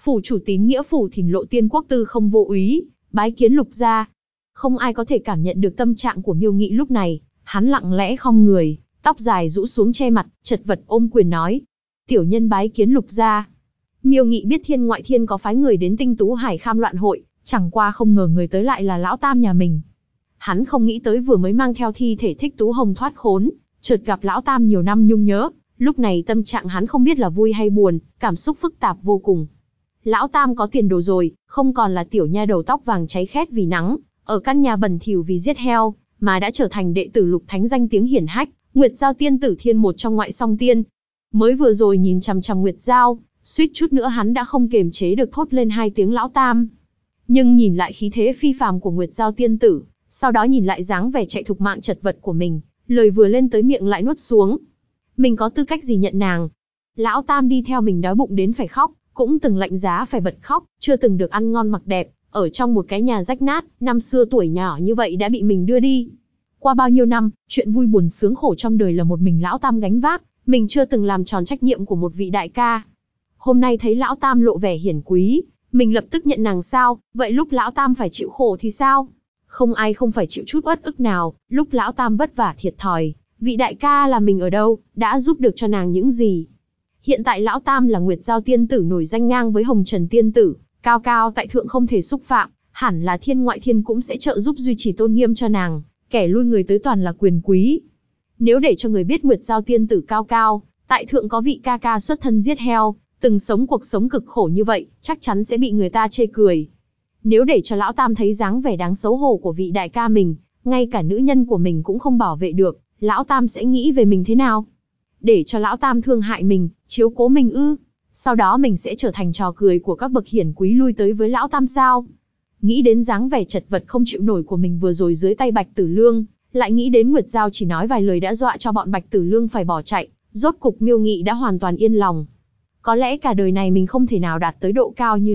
phủ chủ tín nghĩa phủ Thìn Lộ Tiên Quốc Tư Không Vô Úy, bái kiến Lục gia. Không ai có thể cảm nhận được tâm trạng của Miêu Nghị lúc này, hắn lặng lẽ khom người, tóc dài rũ xuống che mặt, chật vật ôm quyền nói: "Tiểu nhân bái kiến Lục gia." Miêu Nghị biết Thiên Ngoại Thiên có phái người đến Tinh Tú Hải Kham Loạn hội, chẳng qua không ngờ người tới lại là lão tam nhà mình. Hắn không nghĩ tới vừa mới mang theo thi thể Thích Tú Hồng thoát khốn, chợt gặp lão tam nhiều năm nhung nhớ, lúc này tâm trạng hắn không biết là vui hay buồn, cảm xúc phức tạp vô cùng. Lão tam có tiền đồ rồi, không còn là tiểu nha đầu tóc vàng cháy khét vì nắng, ở căn nhà bẩn thỉu vì giết heo, mà đã trở thành đệ tử Lục Thánh danh tiếng hiển hách, Nguyệt Giao tiên tử thiên một trong ngoại song tiên. Mới vừa rồi nhìn chằm chằm Nguyệt Giao, suýt chút nữa hắn đã không kềm chế được thốt lên hai tiếng lão tam. Nhưng nhìn lại khí thế phi phàm của Nguyệt Giao tiên tử, sau đó nhìn lại dáng vẻ chạy thục mạng chật vật của mình, lời vừa lên tới miệng lại nuốt xuống. Mình có tư cách gì nhận nàng? Lão tam đi theo mình đói bụng đến phải khóc, cũng từng lạnh giá phải bật khóc, chưa từng được ăn ngon mặc đẹp, ở trong một cái nhà rách nát, năm xưa tuổi nhỏ như vậy đã bị mình đưa đi. Qua bao nhiêu năm, chuyện vui buồn sướng khổ trong đời là một mình lão tam gánh vác, mình chưa từng làm tròn trách nhiệm của một vị đại ca. Hôm nay thấy lão tam lộ vẻ hiển quý, mình lập tức nhận nàng sao, vậy lúc lão tam phải chịu khổ thì sao? Không ai không phải chịu chút uất ức nào, lúc lão tam vất vả thiệt thòi, vị đại ca là mình ở đâu, đã giúp được cho nàng những gì? Hiện tại lão tam là Nguyệt Giao tiên tử nổi danh ngang với Hồng Trần tiên tử, cao cao tại thượng không thể xúc phạm, hẳn là Thiên Ngoại Thiên cũng sẽ trợ giúp duy trì tôn nghiêm cho nàng, kẻ lui người tới toàn là quyền quý. Nếu để cho người biết Nguyệt Giao tiên tử cao cao tại thượng có vị ca ca xuất thân giết heo, từng sống cuộc sống cực khổ như vậy, chắc chắn sẽ bị người ta chê cười. Nếu để cho lão tam thấy dáng vẻ đáng xấu hổ của vị đại ca mình, ngay cả nữ nhân của mình cũng không bảo vệ được, lão tam sẽ nghĩ về mình thế nào? Để cho lão tam thương hại mình, chiếu cố mình ư? Sau đó mình sẽ trở thành trò cười của các bậc hiển quý lui tới với lão tam sao? Nghĩ đến dáng vẻ chật vật không chịu nổi của mình vừa rồi dưới tay Bạch Tử Lương, lại nghĩ đến Nguyệt Giao chỉ nói vài lời đã dọa cho bọn Bạch Tử Lương phải bỏ chạy, rốt cục Miêu Nghị đã hoàn toàn yên lòng. Có lẽ cả đời này mình không thể nào đạt tới độ cao như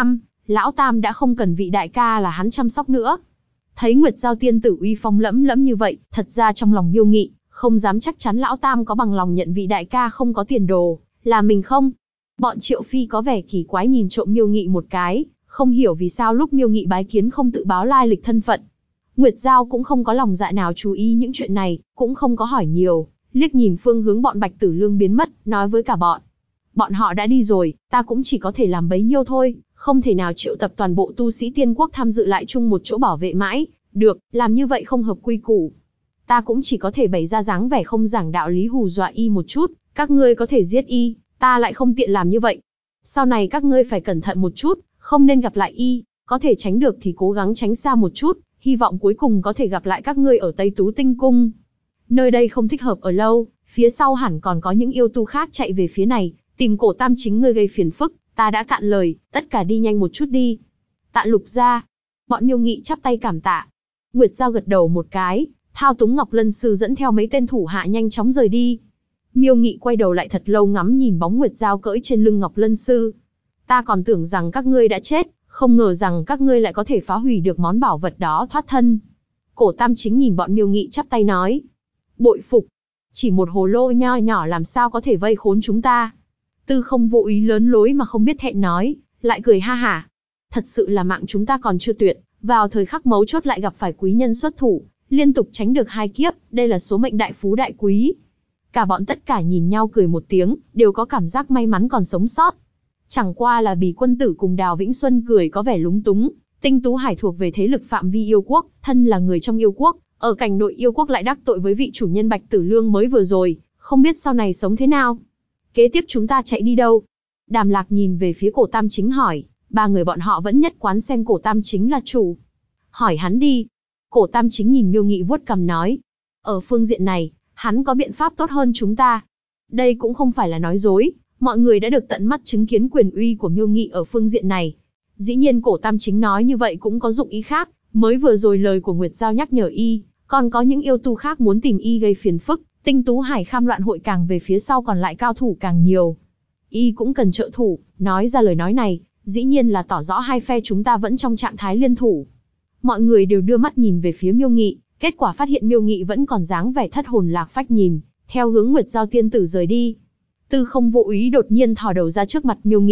lão tam đã không cần vị đại ca là hắn chăm sóc nữa. Thấy Nguyệt Giao tiên tử uy phong lẫm lẫm như vậy, thật ra trong lòng Miêu Nghị không dám chắc chắn lão tam có bằng lòng nhận vị đại ca không có tiền đồ là mình không. Bọn Triệu Phi có vẻ kỳ quái nhìn trộm Miêu Nghị một cái, không hiểu vì sao lúc Miêu Nghị bái kiến không tự báo lai lịch thân phận. Nguyệt Giao cũng không có lòng dạ nào chú ý những chuyện này, cũng không có hỏi nhiều, liếc nhìn phương hướng bọn Bạch Tử Lương biến mất, nói với cả bọn họ đã đi rồi, ta cũng chỉ có thể làm bấy nhiêu thôi, không thể nào triệu tập toàn bộ tu sĩ tiên quốc tham dự lại chung một chỗ bảo vệ mãi, được, làm như vậy không hợp quy củ. Ta cũng chỉ có thể bày ra dáng vẻ không giảng đạo lý hù dọa y một chút, các ngươi có thể giết y, ta lại không tiện làm như vậy. Sau này các ngươi phải cẩn thận một chút, không nên gặp lại y, có thể tránh được thì cố gắng tránh xa một chút, hy vọng cuối cùng có thể gặp lại các ngươi ở Tây Tú Tinh Cung. Nơi đây không thích hợp ở lâu, phía sau hẳn còn có những yêu tu khác chạy về phía này, tìm Cổ Tam Chính ngươi gây phiền phức, ta đã cạn lời, tất cả đi nhanh một chút đi. Tạ Lục gia. Bọn Miêu Nghị chắp tay cảm tạ. Nguyệt Giao gật đầu một cái, thao túng Ngọc Lân Sư dẫn theo mấy tên thủ hạ nhanh chóng rời đi. Miêu Nghị quay đầu lại thật lâu ngắm nhìn bóng Nguyệt Giao cưỡi trên lưng Ngọc Lân Sư. Ta còn tưởng rằng các ngươi đã chết, không ngờ rằng các ngươi lại có thể phá hủy được món bảo vật đó thoát thân. Cổ Tam Chính nhìn bọn Miêu Nghị chắp tay nói. Bội phục. Chỉ một hồ lô nho nhỏ làm sao có thể vây khốn chúng ta. Tư Không Vô Úy lớn lối mà không biết thẹn nói, lại cười ha hả. Thật sự là mạng chúng ta còn chưa tuyệt, vào thời khắc mấu chốt lại gặp phải quý nhân xuất thủ, liên tục tránh được 2 kiếp, đây là số mệnh đại phú đại quý. Cả bọn tất cả nhìn nhau cười một tiếng, đều có cảm giác may mắn còn sống sót. Chẳng qua là Bì Quân Tử cùng Đào Vĩnh Xuân cười có vẻ lúng túng, Tinh Tú Hải thuộc về thế lực phạm vi yêu quốc, thân là người trong yêu quốc, ở cảnh nội yêu quốc lại đắc tội với vị chủ nhân Bạch Tử Lương mới vừa rồi, không biết sau này sống thế nào. Kế tiếp chúng ta chạy đi đâu? Đàm Lạc nhìn về phía Cổ Tam Chính hỏi, 3 người bọn họ vẫn nhất quán xem Cổ Tam Chính là chủ. Hỏi hắn đi. Cổ Tam Chính nhìn Miêu Nghị vuốt cằm nói, ở phương diện này, hắn có biện pháp tốt hơn chúng ta. Đây cũng không phải là nói dối, mọi người đã được tận mắt chứng kiến quyền uy của Miêu Nghị ở phương diện này. Dĩ nhiên Cổ Tam Chính nói như vậy cũng có dụng ý khác, mới vừa rồi lời của Nguyệt Giao nhắc nhở y, còn có những yêu tu khác muốn tìm y gây phiền phức, Tinh Tú Hải Kham Loạn hội càng về phía sau còn lại cao thủ càng nhiều. Y cũng cần trợ thủ, nói ra lời nói này, dĩ nhiên là tỏ rõ hai phe chúng ta vẫn trong trạng thái liên thủ. Mọi người đều đưa mắt nhìn về phía Miêu Nghị, kết quả phát hiện Miêu Nghị vẫn còn dáng vẻ thất hồn lạc phách nhìn, theo hướng Nguyệt Giao tiên tử rời đi. Tư Không Vô Úy đột nhiên thò đầu ra trước mặt Miêu Nghị,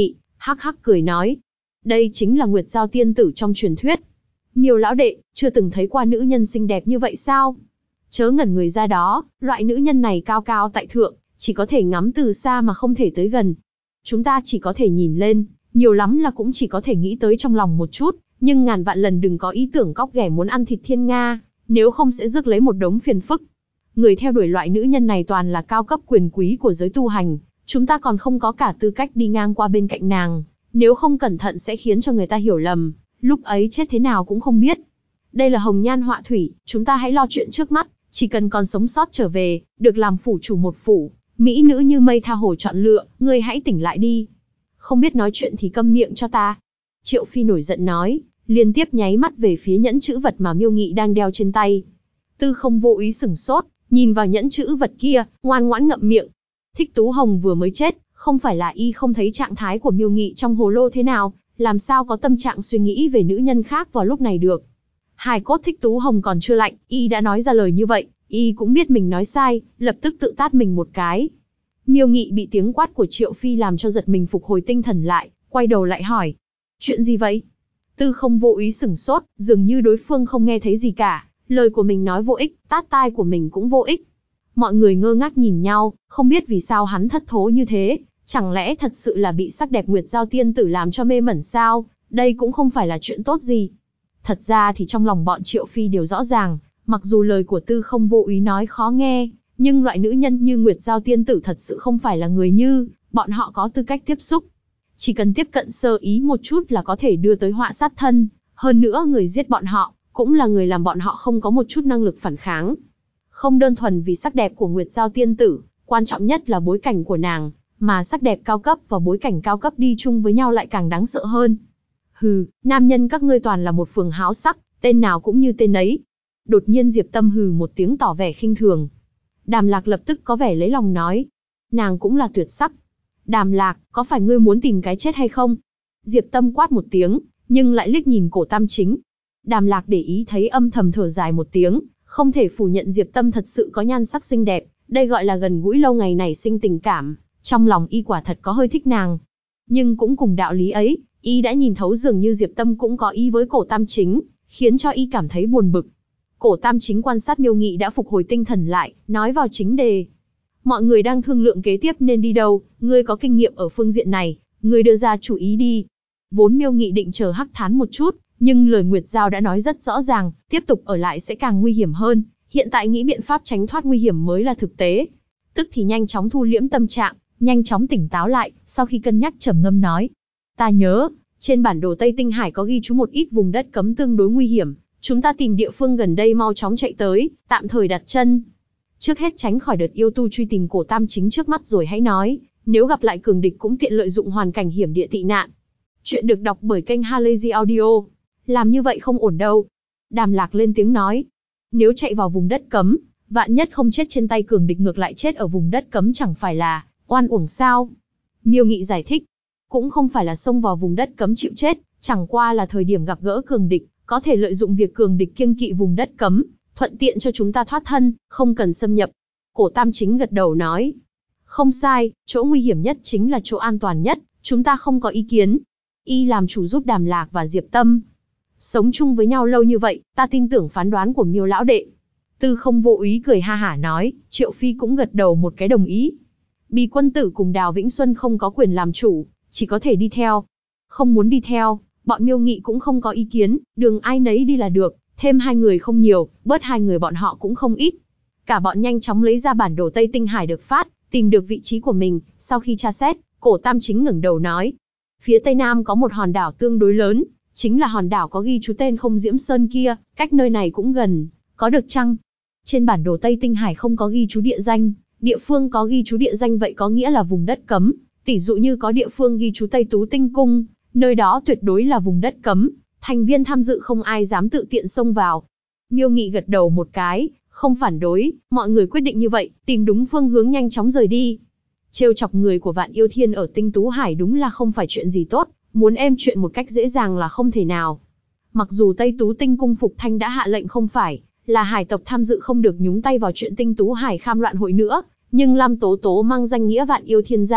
hắc hắc cười nói. Đây chính là Nguyệt Giao tiên tử trong truyền thuyết. Miêu lão đệ, chưa từng thấy qua nữ nhân xinh đẹp như vậy sao? Chớ ngẩn người ra đó, loại nữ nhân này cao cao tại thượng, chỉ có thể ngắm từ xa mà không thể tới gần. Chúng ta chỉ có thể nhìn lên, nhiều lắm là cũng chỉ có thể nghĩ tới trong lòng một chút, nhưng ngàn vạn lần đừng có ý tưởng cóc ghẻ muốn ăn thịt thiên nga, nếu không sẽ rước lấy một đống phiền phức. Người theo đuổi loại nữ nhân này toàn là cao cấp quyền quý của giới tu hành, chúng ta còn không có cả tư cách đi ngang qua bên cạnh nàng, nếu không cẩn thận sẽ khiến cho người ta hiểu lầm, lúc ấy chết thế nào cũng không biết. Đây là hồng nhan họa thủy, chúng ta hãy lo chuyện trước mắt, chỉ cần còn sống sót trở về, được làm phủ chủ một phủ, mỹ nữ như mây tha hồ chọn lựa, ngươi hãy tỉnh lại đi. Không biết nói chuyện thì câm miệng cho ta. Triệu Phi nổi giận nói, liên tiếp nháy mắt về phía nhẫn chữ vật mà Miêu Nghị đang đeo trên tay. Tư Không vô ý sửng sốt, nhìn vào nhẫn chữ vật kia, ngoan ngoãn ngậm miệng. Thích Tú Hồng vừa mới chết, không phải là y không thấy trạng thái của Miêu Nghị trong hồ lô thế nào, làm sao có tâm trạng suy nghĩ về nữ nhân khác vào lúc này được. Hài cốt Thích Tú Hồng còn chưa lạnh, y đã nói ra lời như vậy, y cũng biết mình nói sai, lập tức tự tát mình một cái. Miêu Nghị bị tiếng quát của Triệu Phi làm cho giật mình phục hồi tinh thần lại, quay đầu lại hỏi. Chuyện gì vậy? Tư Không vô ý sửng sốt, dường như đối phương không nghe thấy gì cả, lời của mình nói vô ích, tát tai của mình cũng vô ích. Mọi người ngơ ngác nhìn nhau, không biết vì sao hắn thất thố như thế, chẳng lẽ thật sự là bị sắc đẹp Nguyệt Giao tiên tử làm cho mê mẩn sao, đây cũng không phải là chuyện tốt gì. Thật ra thì trong lòng bọn Triệu Phi đều rõ ràng, mặc dù lời của Tư Không vô ý nói khó nghe, nhưng loại nữ nhân như Nguyệt Giao tiên tử thật sự không phải là người như bọn họ có tư cách tiếp xúc. Chỉ cần tiếp cận sơ ý một chút là có thể đưa tới họa sát thân, hơn nữa người giết bọn họ, cũng là người làm bọn họ không có một chút năng lực phản kháng. Không đơn thuần vì sắc đẹp của Nguyệt Giao tiên tử, quan trọng nhất là bối cảnh của nàng, mà sắc đẹp cao cấp và bối cảnh cao cấp đi chung với nhau lại càng đáng sợ hơn. Hừ, nam nhân các ngươi toàn là một phường háo sắc, tên nào cũng như tên ấy. Đột nhiên Diệp Tâm hừ một tiếng tỏ vẻ khinh thường. Đàm Lạc lập tức có vẻ lấy lòng nói. Nàng cũng là tuyệt sắc. Đàm Lạc, có phải ngươi muốn tìm cái chết hay không? Diệp Tâm quát một tiếng, nhưng lại liếc nhìn Cổ Tam Chính. Đàm Lạc để ý thấy âm thầm thở dài một tiếng, không thể phủ nhận Diệp Tâm thật sự có nhan sắc xinh đẹp, đây gọi là gần gũi lâu ngày nảy sinh tình cảm, trong lòng y quả thật có hơi thích nàng. Nhưng cũng cùng đạo lý ấy, y đã nhìn thấu dường như Diệp Tâm cũng có ý với Cổ Tam Chính, khiến cho y cảm thấy buồn bực. Cổ Tam Chính quan sát Miêu Nghị đã phục hồi tinh thần lại, nói vào chính đề. Mọi người đang thương lượng kế tiếp nên đi đâu, ngươi có kinh nghiệm ở phương diện này, ngươi đưa ra chủ ý đi. Vốn Miêu Nghị định chờ Hắc Thán một chút, nhưng lời Nguyệt Giao đã nói rất rõ ràng, tiếp tục ở lại sẽ càng nguy hiểm hơn, hiện tại nghĩ biện pháp tránh thoát nguy hiểm mới là thực tế. Tức thì nhanh chóng thu liễm tâm trạng, nhanh chóng tỉnh táo lại, sau khi cân nhắc trầm ngâm nói. Ta nhớ, trên bản đồ Tây Tinh Hải có ghi chú một ít vùng đất cấm tương đối nguy hiểm, chúng ta tìm địa phương gần đây mau chóng chạy tới, tạm thời đặt chân. Trước hết tránh khỏi đợt yêu tu truy tìm Cổ Tam Chính trước mắt rồi hãy nói, nếu gặp lại cường địch cũng tiện lợi dụng hoàn cảnh hiểm địa tị nạn. Chuyện được đọc bởi kênh Halazy Audio. Làm như vậy không ổn đâu. Đàm Lạc lên tiếng nói. Nếu chạy vào vùng đất cấm, vạn nhất không chết trên tay cường địch ngược lại chết ở vùng đất cấm chẳng phải là oan uổng sao? Miêu Nghị giải thích. Cũng không phải là xông vào vùng đất cấm chịu chết, chẳng qua là thời điểm gặp gỡ cường địch, có thể lợi dụng việc cường địch kiêng kỵ vùng đất cấm, thuận tiện cho chúng ta thoát thân, không cần xâm nhập. Cổ Tam Chính gật đầu nói. Không sai, chỗ nguy hiểm nhất chính là chỗ an toàn nhất, chúng ta không có ý kiến. Y làm chủ giúp Đàm Lạc và Diệp Tâm. Sống chung với nhau lâu như vậy, ta tin tưởng phán đoán của Miêu lão đệ. Tư Không vô ý cười ha hả nói, Triệu Phi cũng gật đầu một cái đồng ý. Bì quân tử cùng Đào Vĩnh Xuân không có quyền làm chủ, chỉ có thể đi theo. Không muốn đi theo, bọn Miêu Nghị cũng không có ý kiến, đường ai nấy đi là được, thêm hai người không nhiều, bớt hai người bọn họ cũng không ít. Cả bọn nhanh chóng lấy ra bản đồ Tây Tinh Hải được phát, tìm được vị trí của mình, sau khi tra xét, Cổ Tam Chính ngẩng đầu nói. Phía Tây Nam có một hòn đảo tương đối lớn, chính là hòn đảo có ghi chú tên Không Diễm Sơn kia, cách nơi này cũng gần, có được chăng? Trên bản đồ Tây Tinh Hải không có ghi chú địa danh, địa phương có ghi chú địa danh vậy có nghĩa là vùng đất cấm, tỷ dụ như có địa phương ghi chú Tây Tú Tinh Cung, nơi đó tuyệt đối là vùng đất cấm, thành viên tham dự không ai dám tự tiện xông vào. Miêu Nghị gật đầu một cái, không phản đối, mọi người quyết định như vậy, tìm đúng phương hướng nhanh chóng rời đi. Trêu chọc người của Vạn Yêu Thiên ở Tinh Tú Hải đúng là không phải chuyện gì tốt, muốn êm chuyện một cách dễ dàng là không thể nào. Mặc dù Tây Tú Tinh Cung Phục Thanh đã hạ lệnh không phải là hải tộc tham dự không được nhúng tay vào chuyện Tinh Tú Hải kham loạn hội nữa, nhưng Lam Tố Tố mang danh nghĩa Vạn Yêu Thiên ra,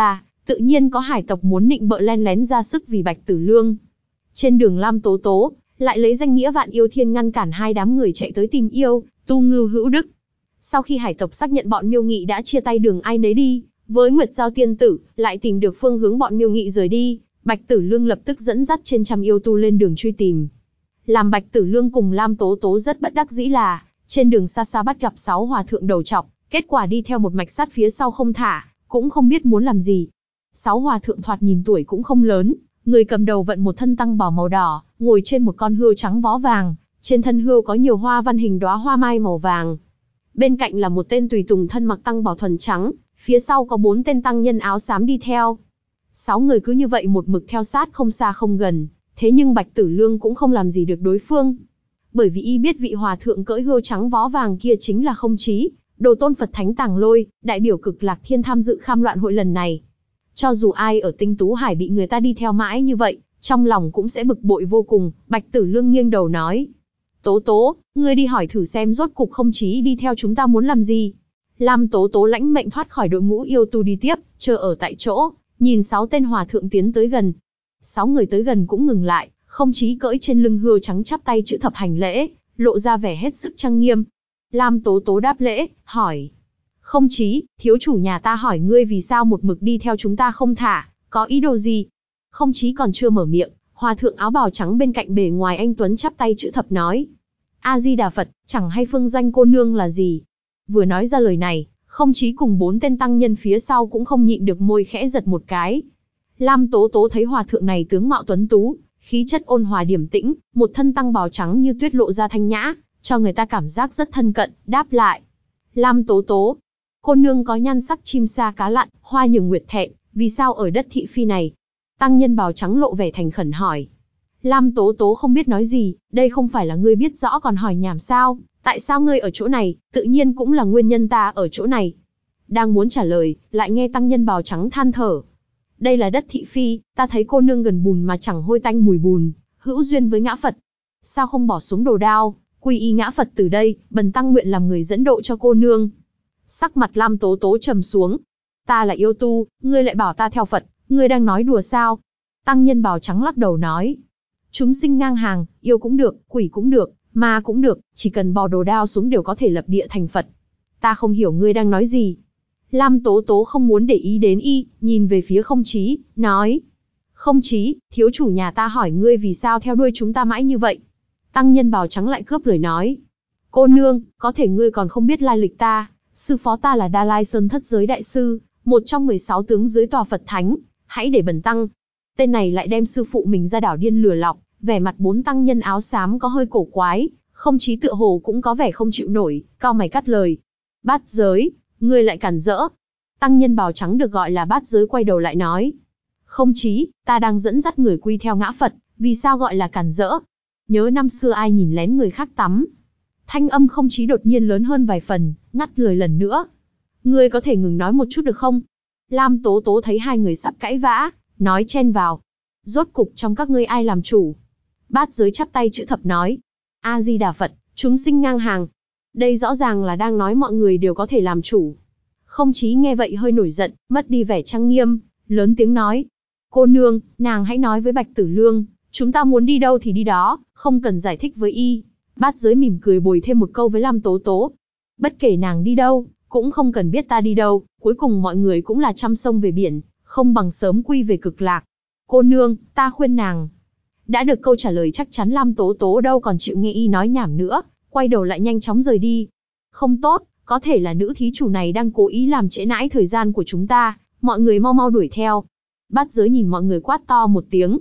tự nhiên có hải tộc muốn nịnh bợ len lén ra sức vì Bạch Tử Lương. Trên đường Lam Tố Tố lại lấy danh nghĩa Vạn Yêu Thiên ngăn cản hai đám người chạy tới tìm yêu tu Ngưu Hữu Đức. Sau khi hải tộc xác nhận bọn Miêu Nghị đã chia tay đường ai nấy đi, với Nguyệt Giao tiên tử lại tìm được phương hướng bọn Miêu Nghị rời đi, Bạch Tử Lương lập tức dẫn dắt trên trăm yêu tu lên đường truy tìm. Làm Bạch Tử Lương cùng Lam Tố Tố rất bất đắc dĩ là, trên đường xa xa bắt gặp 6 hòa thượng đầu trọc, kết quả đi theo một mạch sát phía sau không thả, cũng không biết muốn làm gì. 6 hòa thượng thoạt nhìn tuổi cũng không lớn, người cầm đầu vận một thân tăng bào màu đỏ, ngồi trên một con hươu trắng vó vàng, trên thân hươu có nhiều hoa văn hình đóa hoa mai màu vàng. Bên cạnh là một tên tùy tùng thân mặc tăng bào thuần trắng, phía sau có 4 tên tăng nhân áo xám đi theo. 6 người cứ như vậy một mực theo sát không xa không gần, thế nhưng Bạch Tử Lương cũng không làm gì được đối phương. Bởi vì y biết vị hòa thượng cưỡi hươu trắng vó vàng kia chính là Không Chí, đồ tôn Phật Thánh Tàng Lôi, đại biểu Cực Lạc Thiên tham dự Kham Loạn hội lần này. Cho dù ai ở Tinh Tú Hải bị người ta đi theo mãi như vậy, trong lòng cũng sẽ bực bội vô cùng. Bạch Tử Lương nghiêng đầu nói: Tố Tố, ngươi đi hỏi thử xem rốt cục Không Chí đi theo chúng ta muốn làm gì. Lam Tố Tố lãnh mệnh thoát khỏi đội ngũ yêu tu đi tiếp, chờ ở tại chỗ, nhìn 6 tên hòa thượng tiến tới gần. 6 người tới gần cũng ngừng lại, Không Chí cưỡi trên lưng hươu trắng chắp tay chữ thập hành lễ, lộ ra vẻ hết sức trang nghiêm. Lam Tố Tố đáp lễ, hỏi: Không Chí, thiếu chủ nhà ta hỏi ngươi vì sao một mực đi theo chúng ta không thả, có ý đồ gì? Không Chí còn chưa mở miệng, hòa thượng áo bào trắng bên cạnh bề ngoài anh tuấn chắp tay chữ thập nói: A Di Đà Phật, chẳng hay phương danh cô nương là gì? Vừa nói ra lời này, Không Chí cùng 4 tên tăng nhân phía sau cũng không nhịn được môi khẽ giật một cái. Lam Tố Tố thấy hòa thượng này tướng mạo tuấn tú, khí chất ôn hòa điềm tĩnh, một thân tăng bào trắng như tuyết lộ ra thanh nhã, cho người ta cảm giác rất thân cận, đáp lại: Lam Tố Tố, cô nương có nhan sắc chim sa cá lặn, hoa nhường nguyệt thẹn, vì sao ở đất thị phi này? Tăng nhân bào trắng lộ vẻ thành khẩn hỏi. Lam Tố Tố không biết nói gì, đây không phải là ngươi biết rõ còn hỏi nhảm sao? Tại sao ngươi ở chỗ này, tự nhiên cũng là nguyên nhân ta ở chỗ này. Đang muốn trả lời, lại nghe tăng nhân bào trắng than thở. Đây là đất thị phi, ta thấy cô nương gần bùn mà chẳng hôi tanh mùi bùn, hữu duyên với ngã Phật. Sao không bỏ xuống đồ đao, quy y ngã Phật từ đây, bần tăng nguyện làm người dẫn độ cho cô nương. Sắc mặt Lam Tố Tố trầm xuống. Ta là yêu tu, ngươi lại bảo ta theo Phật, ngươi đang nói đùa sao? Tăng nhân bào trắng lắc đầu nói. Chúng sinh ngang hàng, yêu cũng được, quỷ cũng được, ma cũng được, chỉ cần bỏ đồ đao xuống đều có thể lập địa thành Phật. Ta không hiểu ngươi đang nói gì. Lam Tố Tố không muốn để ý đến y, nhìn về phía Không Chí, nói. Không Chí, thiếu chủ nhà ta hỏi ngươi vì sao theo đuôi chúng ta mãi như vậy. Tăng nhân bào trắng lại cướp lời nói. Cô nương, có thể ngươi còn không biết lai lịch ta, sư phó ta là Đa Lai Sơn Thất Giới Đại Sư, một trong 16 tướng dưới tòa Phật Thánh, hãy để bần tăng. Tên này lại đem sư phụ mình ra đảo điên lừa lọc, vẻ mặt 4 tăng nhân áo xám có hơi cổ quái, Không Chí tựa hồ cũng có vẻ không chịu nổi, cau mày cắt lời. Bát Giới, ngươi lại cản rỡ. Tăng nhân bào trắng được gọi là Bát Giới quay đầu lại nói. Không Chí, ta đang dẫn dắt người quy theo ngã Phật, vì sao gọi là cản rỡ? Nhớ năm xưa ai nhìn lén người khác tắm. Thanh âm Không Chí đột nhiên lớn hơn vài phần, ngắt lời lần nữa. Ngươi có thể ngừng nói một chút được không? Lam Tố Tố thấy hai người sắp cãi vã, nói chen vào. Rốt cục trong các ngươi ai làm chủ? Bát Giới chắp tay chữ thập nói. A Di Đà Phật, chúng sinh ngang hàng. Đây rõ ràng là đang nói mọi người đều có thể làm chủ. Không Chí nghe vậy hơi nổi giận, mất đi vẻ trang nghiêm, lớn tiếng nói. Cô nương, nàng hãy nói với Bạch Tử Lương, chúng ta muốn đi đâu thì đi đó, không cần giải thích với y. Bát Giới mỉm cười bồi thêm một câu với Lam Tố Tố. Bất kể nàng đi đâu, cũng không cần biết ta đi đâu, cuối cùng mọi người cũng là trăm sông về biển, không bằng sớm quy về Cực Lạc. Cô nương, ta khuyên nàng. Đã được câu trả lời chắc chắn, Lam Tố Tố đâu còn chịu nghe y nói nhảm nữa, quay đầu lại nhanh chóng rời đi. Không tốt, có thể là nữ thí chủ này đang cố ý làm trễ nải thời gian của chúng ta, mọi người mau mau đuổi theo. Bát Giới nhìn mọi người quát to một tiếng.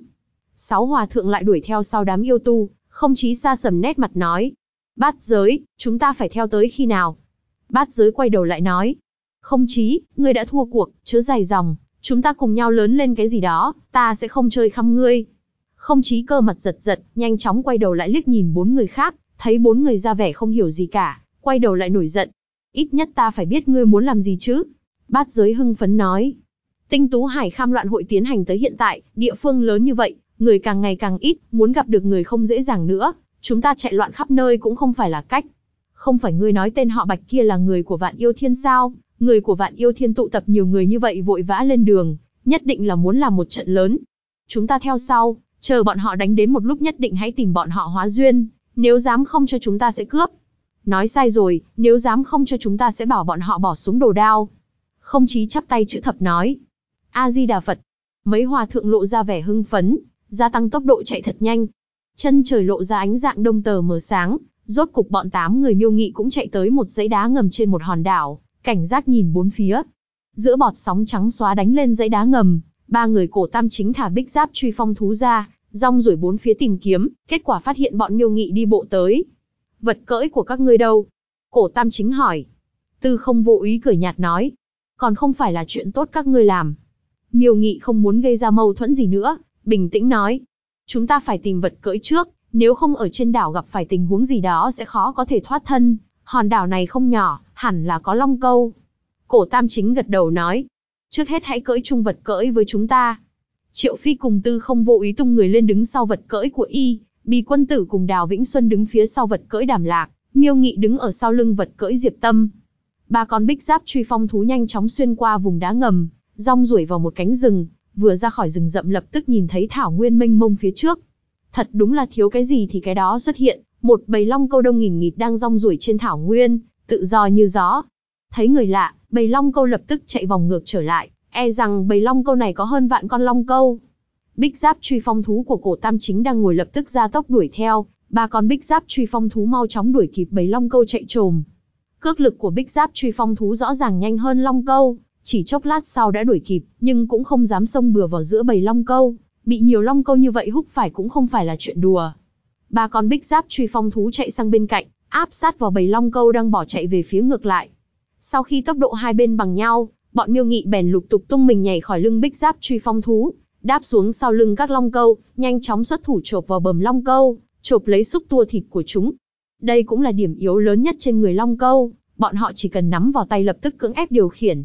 6 hòa thượng lại đuổi theo sau đám yêu tu, Không Chí xa sầm nét mặt nói. Bát Giới, chúng ta phải theo tới khi nào? Bát Giới quay đầu lại nói. Không Chí, ngươi đã thua cuộc, chớ dài dòng, chúng ta cùng nhau lớn lên cái gì đó, ta sẽ không chơi khăm ngươi. Không Chí cơ mặt giật giật, nhanh chóng quay đầu lại liếc nhìn 4 người khác, thấy 4 người ra vẻ không hiểu gì cả, quay đầu lại nổi giận. Ít nhất ta phải biết ngươi muốn làm gì chứ? Bát Giới hưng phấn nói. Tinh Tú Hải Kham Loạn hội tiến hành tới hiện tại, địa phương lớn như vậy, người càng ngày càng ít, muốn gặp được người không dễ dàng nữa, chúng ta chạy loạn khắp nơi cũng không phải là cách. Không phải ngươi nói tên họ Bạch kia là người của Vạn Yêu Thiên sao? Người của Vạn Yêu Thiên tụ tập nhiều người như vậy vội vã lên đường, nhất định là muốn làm một trận lớn. Chúng ta theo sau, chờ bọn họ đánh đến một lúc nhất định hãy tìm bọn họ hóa duyên, nếu dám không cho chúng ta sẽ cướp. Nói sai rồi, nếu dám không cho chúng ta sẽ bảo bọn họ bỏ xuống đồ đao. Không Chí chắp tay chữ thập nói. A-di-đà Phật. Mấy hòa thượng lộ ra vẻ hưng phấn, gia tăng tốc độ chạy thật nhanh. Chân trời lộ ra ánh dạng đông tờ mờ sáng, rốt cục bọn 8 người Miêu Nghị cũng chạy tới một dãy đá ngầm trên một hòn đảo, cảnh giác nhìn bốn phía. Giữa bọt sóng trắng xóa đánh lên dãy đá ngầm, 3 người Cổ Tam Chính thả Bích Giáp Truy Phong thú ra, rong ruổi bốn phía tìm kiếm, kết quả phát hiện bọn Miêu Nghị đi bộ tới. Vật cưỡi của các ngươi đâu? Cổ Tam Chính hỏi. Tư Không Vô Úy cười nhạt nói. Còn không phải là chuyện tốt các ngươi làm. Miêu Nghị không muốn gây ra mâu thuẫn gì nữa, bình tĩnh nói. Chúng ta phải tìm vật cưỡi trước, nếu không ở trên đảo gặp phải tình huống gì đó sẽ khó có thể thoát thân. Hòn đảo này không nhỏ, hẳn là có long câu. Cổ Tam Chính gật đầu nói. Trước hết hãy cưỡi chung vật cưỡi với chúng ta. Triệu Phi cùng Tư Không Vô Úy tung người lên đứng sau vật cưỡi của y, Bì Quân Tử cùng Đào Vĩnh Xuân đứng phía sau vật cưỡi Đàm Lạc, Miêu Nghị đứng ở sau lưng vật cưỡi Diệp Tâm. 3 con Bích Giáp Truy Phong thú nhanh chóng xuyên qua vùng đá ngầm, rong ruổi vào một cánh rừng, vừa ra khỏi rừng rậm lập tức nhìn thấy thảo nguyên mênh mông phía trước. Thật đúng là thiếu cái gì thì cái đó xuất hiện, một bầy long câu đông nghìn nghịt đang rong ruổi trên thảo nguyên, tự do như gió. Thấy người lạ, bầy long câu lập tức chạy vòng ngược trở lại, e rằng bầy long câu này có hơn vạn con long câu. Bích Giáp Truy Phong thú của Cổ Tam Chính đang ngồi lập tức ra tốc đuổi theo, 3 con Bích Giáp Truy Phong thú mau chóng đuổi kịp bầy long câu chạy trồm. Cước lực của Bích Giáp Truy Phong thú rõ ràng nhanh hơn long câu, chỉ chốc lát sau đã đuổi kịp, nhưng cũng không dám xông bừa vào giữa bầy long câu, bị nhiều long câu như vậy húc phải cũng không phải là chuyện đùa. 3 con Bích Giáp Truy Phong thú chạy sang bên cạnh, áp sát vào bầy long câu đang bỏ chạy về phía ngược lại. Sau khi tốc độ hai bên bằng nhau, bọn Miêu Nghị bèn lục tục tung mình nhảy khỏi lưng Bích Giáp Truy Phong thú, đáp xuống sau lưng các long câu, nhanh chóng xuất thủ chộp vào bờm long câu, chộp lấy xúc tua thịt của chúng. Đây cũng là điểm yếu lớn nhất trên người long câu, bọn họ chỉ cần nắm vào tay lập tức cưỡng ép điều khiển.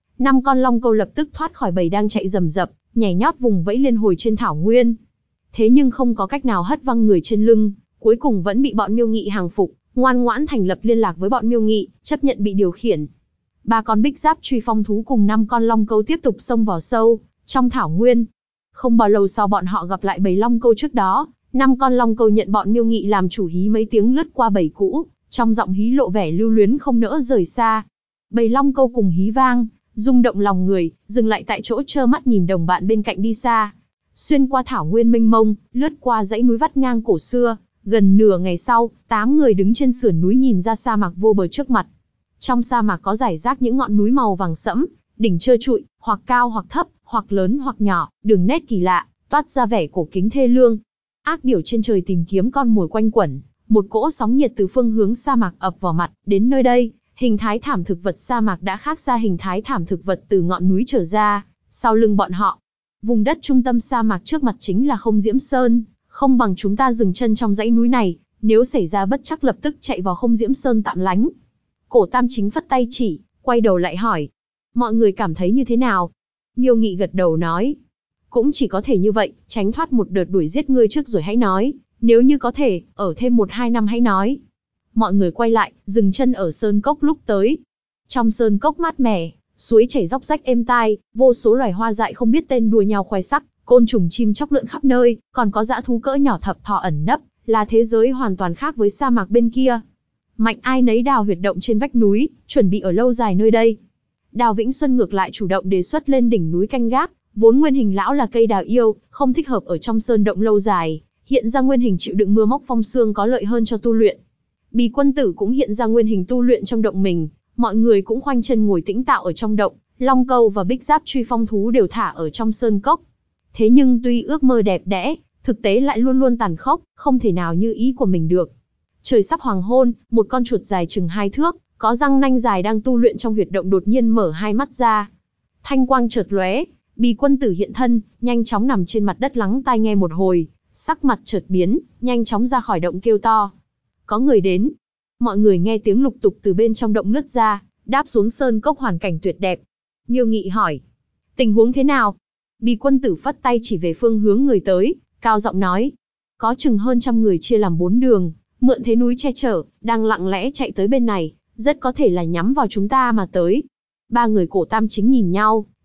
5 con long câu lập tức thoát khỏi bầy đang chạy rầm rập, nhảy nhót vùng vẫy liên hồi trên thảo nguyên. Thế nhưng không có cách nào hất văng người trên lưng, cuối cùng vẫn bị bọn Miêu Nghị hàng phục, ngoan ngoãn thành lập liên lạc với bọn Miêu Nghị, chấp nhận bị điều khiển. 3 con Bích Giáp Truy Phong thú cùng 5 con long câu tiếp tục xông vào sâu trong thảo nguyên. Không bao lâu sau bọn họ gặp lại bầy long câu trước đó, 5 con long câu nhận bọn Miêu Nghị làm chủ hí mấy tiếng lướt qua bầy cũ, trong giọng hí lộ vẻ lưu luyến không nỡ rời xa. Bầy long câu cùng hí vang, rung động lòng người, dừng lại tại chỗ trơ mắt nhìn đồng bạn bên cạnh đi xa. Xuyên qua thảo nguyên mênh mông, lướt qua dãy núi vắt ngang cổ xưa, gần nửa ngày sau, 8 người đứng trên sườn núi nhìn ra sa mạc vô bờ trước mặt. Trong sa mạc có rải rác những ngọn núi màu vàng sẫm, đỉnh trơ trụi, hoặc cao hoặc thấp, hoặc lớn hoặc nhỏ, đường nét kỳ lạ, toát ra vẻ cổ kính thê lương. Ác điểu trên trời tìm kiếm con mồi quanh quẩn, một cỗ sóng nhiệt từ phương hướng sa mạc ập vào mặt, đến nơi đây, hình thái thảm thực vật sa mạc đã khác xa hình thái thảm thực vật từ ngọn núi trở ra, sau lưng bọn họ. Vùng đất trung tâm sa mạc trước mặt chính là Không Diễm Sơn, không bằng chúng ta dừng chân trong dãy núi này, nếu xảy ra bất trắc lập tức chạy vào Không Diễm Sơn tạm lánh. Cổ Tam Chính phất tay chỉ, quay đầu lại hỏi. Mọi người cảm thấy như thế nào? Miêu Nghị gật đầu nói. Cũng chỉ có thể như vậy, tránh thoát một đợt đuổi giết ngươi trước rồi hãy nói, nếu như có thể, ở thêm 1-2 năm hãy nói. Mọi người quay lại, dừng chân ở sơn cốc lúc tới. Trong sơn cốc mát mẻ, suối chảy róc rách êm tai, vô số loài hoa dại không biết tên đua nhau khoe sắc, côn trùng chim chóc lượn khắp nơi, còn có dã thú cỡ nhỏ thập thò ẩn nấp, là thế giới hoàn toàn khác với sa mạc bên kia. Mạnh ai nấy đào huyệt động trên vách núi, chuẩn bị ở lâu dài nơi đây. Đào Vĩnh Xuân ngược lại chủ động đề xuất lên đỉnh núi canh gác, vốn nguyên hình lão là cây đào yêu, không thích hợp ở trong sơn động lâu dài, hiện ra nguyên hình chịu đựng mưa móc phong sương có lợi hơn cho tu luyện. Bì Quân Tử cũng hiện ra nguyên hình tu luyện trong động mình, mọi người cũng khoanh chân ngồi tĩnh tạo ở trong động, long câu và Bích Giáp Truy Phong thú đều thả ở trong sơn cốc. Thế nhưng tuy ước mơ đẹp đẽ, thực tế lại luôn luôn tàn khốc, không thể nào như ý của mình được. Trời sắp hoàng hôn, một con chuột dài chừng 2 thước, có răng nanh dài đang tu luyện trong huyệt động đột nhiên mở hai mắt ra. Thanh quang chợt lóe, Bì Quân Tử hiện thân, nhanh chóng nằm trên mặt đất lắng tai nghe một hồi, sắc mặt chợt biến, nhanh chóng ra khỏi động kêu to. Có người đến. Mọi người nghe tiếng lục tục từ bên trong động lướt ra, đáp xuống sơn cốc hoàn cảnh tuyệt đẹp. Miêu Nghị hỏi. Tình huống thế nào? Bì Quân Tử phất tay chỉ về phương hướng người tới, cao giọng nói. Có chừng hơn 100 người chia làm 4 đường, mượn thế núi che chở, đang lặng lẽ chạy tới bên này, rất có thể là nhắm vào chúng ta mà tới. 3 người Cổ Tam Chính nhìn nhau,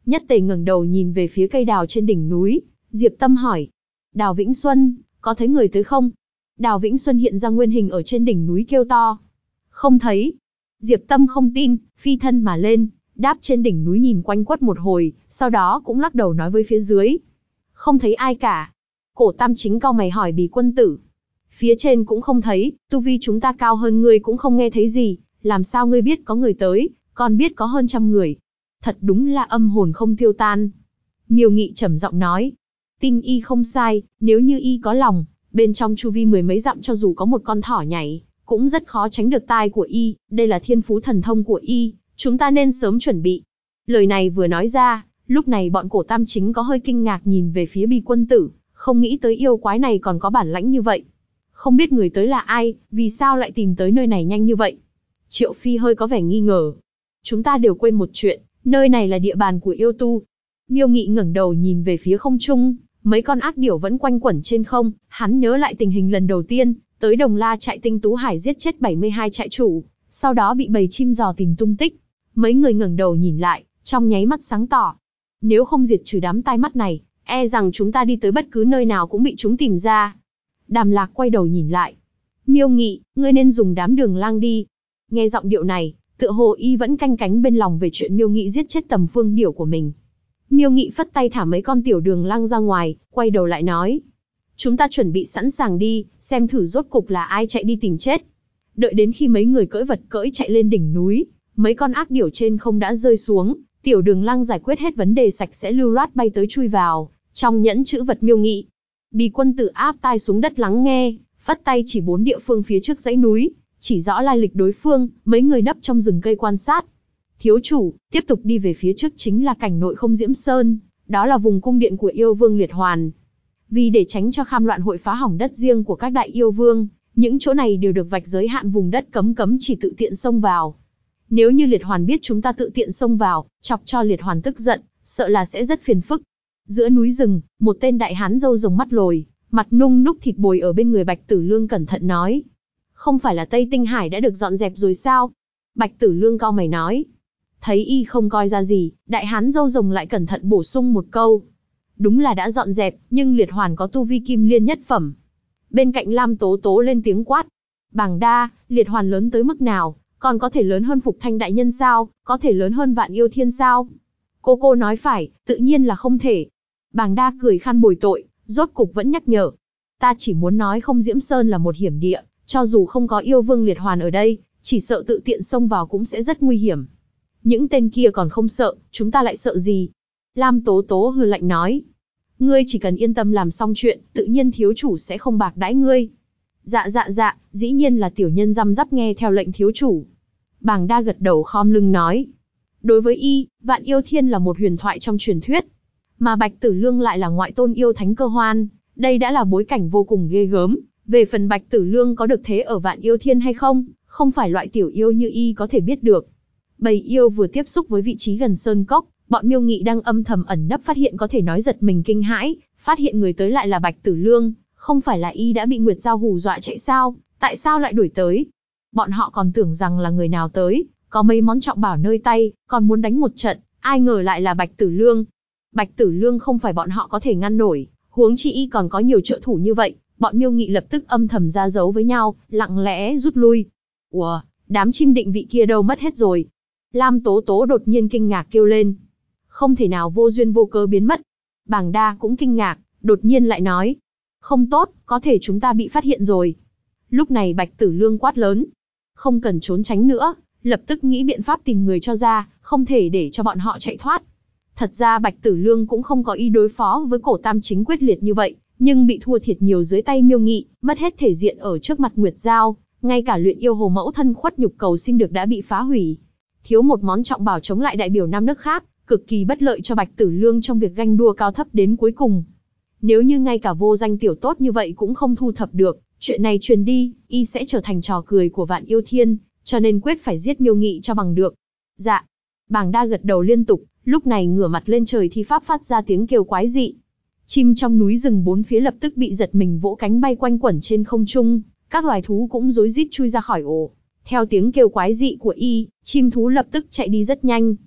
Nhất Tề ngẩng đầu nhìn về phía cây đào trên đỉnh núi, Diệp Tâm hỏi. Đào Vĩnh Xuân, có thấy người tới không? Đào Vĩnh Xuân hiện ra nguyên hình ở trên đỉnh núi kêu to. Không thấy. Diệp Tâm không tin, phi thân mà lên, đáp trên đỉnh núi nhìn quanh quất một hồi, sau đó cũng lắc đầu nói với phía dưới. Không thấy ai cả. Cổ Tam Chính cau mày hỏi Bì Quân Tử. Phía trên cũng không thấy, tu vi chúng ta cao hơn ngươi cũng không nghe thấy gì, làm sao ngươi biết có người tới, còn biết có hơn 100 người. Thật đúng là âm hồn không tiêu tan. Miêu Nghị trầm giọng nói. Tin y không sai, nếu như y có lòng, bên trong chu vi 10 mấy dặm cho dù có một con thỏ nhảy, cũng rất khó tránh được tai của y, đây là thiên phú thần thông của y, chúng ta nên sớm chuẩn bị. Lời này vừa nói ra, lúc này bọn Cổ Tam Chính có hơi kinh ngạc nhìn về phía Bì Quân Tử, không nghĩ tới yêu quái này còn có bản lãnh như vậy. Không biết người tới là ai, vì sao lại tìm tới nơi này nhanh như vậy? Triệu Phi hơi có vẻ nghi ngờ. Chúng ta đều quên một chuyện, nơi này là địa bàn của yêu tu. Miêu Nghị ngẩng đầu nhìn về phía không trung, mấy con ác điểu vẫn quanh quẩn trên không, hắn nhớ lại tình hình lần đầu tiên, tới Đồng La trại Tinh Tú Hải giết chết 72 trại chủ, sau đó bị bầy chim giò tìm tung tích. Mấy người ngẩng đầu nhìn lại, trong nháy mắt sáng tỏ. Nếu không diệt trừ đám tai mắt này, e rằng chúng ta đi tới bất cứ nơi nào cũng bị chúng tìm ra. Đàm Lạc quay đầu nhìn lại. Miêu Nghị, ngươi nên dùng đám Đường Lang đi. Nghe giọng điệu này, tựa hồ y vẫn canh cánh bên lòng về chuyện Miêu Nghị giết chết Tầm Phương Điểu của mình. Miêu Nghị phất tay thả mấy con tiểu Đường Lang ra ngoài, quay đầu lại nói. Chúng ta chuẩn bị sẵn sàng đi, xem thử rốt cục là ai chạy đi tìm chết. Đợi đến khi mấy người cưỡi vật cưỡi chạy lên đỉnh núi, mấy con ác điểu trên không đã rơi xuống, tiểu Đường Lang giải quyết hết vấn đề sạch sẽ lưu loát bay tới chui vào trong nhẫn chữ vật Miêu Nghị. Bì Quân Tử áp tai xuống đất lắng nghe, phất tay chỉ 4 địa phương phía trước dãy núi, chỉ rõ lai lịch đối phương, mấy người nấp trong rừng cây quan sát. Thiếu chủ, tiếp tục đi về phía trước chính là cảnh nội Không Diễm Sơn, đó là vùng cung điện của yêu vương Liệt Hoàn. Vì để tránh cho Kham Loạn hội phá hỏng đất riêng của các đại yêu vương, những chỗ này đều được vạch giới hạn vùng đất cấm chỉ tự tiện xông vào. Nếu như Liệt Hoàn biết chúng ta tự tiện xông vào, chọc cho Liệt Hoàn tức giận, sợ là sẽ rất phiền phức. Giữa núi rừng, một tên đại hán râu rồng mắt lồi, mặt nung núc thịt bồi ở bên người Bạch Tử Lương cẩn thận nói. Không phải là Tây Tinh Hải đã được dọn dẹp rồi sao? Bạch Tử Lương cau mày nói. Thấy y không coi ra gì, đại hán râu rồng lại cẩn thận bổ sung một câu. Đúng là đã dọn dẹp, nhưng Liệt Hoàn có tu vi kim liên nhất phẩm. Bên cạnh Lam Tố Tố lên tiếng quát. Bàng Đa, Liệt Hoàn lớn tới mức nào, còn có thể lớn hơn Phục Thanh đại nhân sao, có thể lớn hơn Vạn Yêu Thiên sao? Cô nói phải, tự nhiên là không thể. Bàng Đa cười khan bồi tội, rốt cục vẫn nhắc nhở. Ta chỉ muốn nói Không Diễm Sơn là một hiểm địa, cho dù không có yêu vương Liệt Hoàn ở đây, chỉ sợ tự tiện xông vào cũng sẽ rất nguy hiểm. Những tên kia còn không sợ, chúng ta lại sợ gì? Lam Tố Tố hừ lạnh nói. Ngươi chỉ cần yên tâm làm xong chuyện, tự nhiên thiếu chủ sẽ không bạc đãi ngươi. Dạ, dĩ nhiên là tiểu nhân răm rắp nghe theo lệnh thiếu chủ. Bàng Đa gật đầu khom lưng nói. Đối với y, Vạn Yêu Thiên là một huyền thoại trong truyền thuyết, mà Bạch Tử Lương lại là ngoại tôn yêu thánh cơ hoan, đây đã là bối cảnh vô cùng ghê gớm. Về phần Bạch Tử Lương có được thế ở Vạn Yêu Thiên hay không, không phải loại tiểu yêu như y có thể biết được. Bầy yêu vừa tiếp xúc với vị trí gần sơn cốc, bọn Miêu Nghị đang âm thầm ẩn nấp phát hiện có thể nói giật mình kinh hãi, phát hiện người tới lại là Bạch Tử Lương, không phải là y đã bị Nguyệt Giao hù dọa chạy sao, tại sao lại đuổi tới? Bọn họ còn tưởng rằng là người nào tới, có mấy món trọng bảo nơi tay, còn muốn đánh một trận, ai ngờ lại là Bạch Tử Lương. Bạch Tử Lương không phải bọn họ có thể ngăn nổi, huống chi y còn có nhiều trợ thủ như vậy, bọn Miêu Nghị lập tức âm thầm ra dấu với nhau, lặng lẽ rút lui. Ủa, đám chim định vị kia đâu mất hết rồi? Lam Tố Tố đột nhiên kinh ngạc kêu lên. Không thể nào vô duyên vô cớ biến mất. Bàng Đa cũng kinh ngạc, đột nhiên lại nói. Không tốt, có thể chúng ta bị phát hiện rồi. Lúc này Bạch Tử Lương quát lớn. Không cần trốn tránh nữa, lập tức nghĩ biện pháp tìm người cho ra, không thể để cho bọn họ chạy thoát. Thật ra Bạch Tử Lương cũng không có ý đối phó với Cổ Tam Chính quyết liệt như vậy, nhưng bị thua thiệt nhiều dưới tay Miêu Nghị, mất hết thể diện ở trước mặt Nguyệt Giao, ngay cả luyện yêu hồ mẫu thân khuất nhục cầu xin được đã bị phá hủy. Thiếu một món trọng bảo chống lại đại biểu 5 nước khác, cực kỳ bất lợi cho Bạch Tử Lương trong việc ganh đua cao thấp đến cuối cùng. Nếu như ngay cả vô danh tiểu tốt như vậy cũng không thu thập được, chuyện này truyền đi, y sẽ trở thành trò cười của Vạn Yêu Thiên, cho nên quyết phải giết Miêu Nghị cho bằng được. Dạ. Bàng Đa gật đầu liên tục, lúc này ngửa mặt lên trời thi pháp phát ra tiếng kêu quái dị. Chim trong núi rừng bốn phía lập tức bị giật mình vỗ cánh bay quanh quẩn trên không trung, các loài thú cũng rối rít chui ra khỏi ổ. Theo tiếng kêu quái dị của y, chim thú lập tức chạy đi rất nhanh.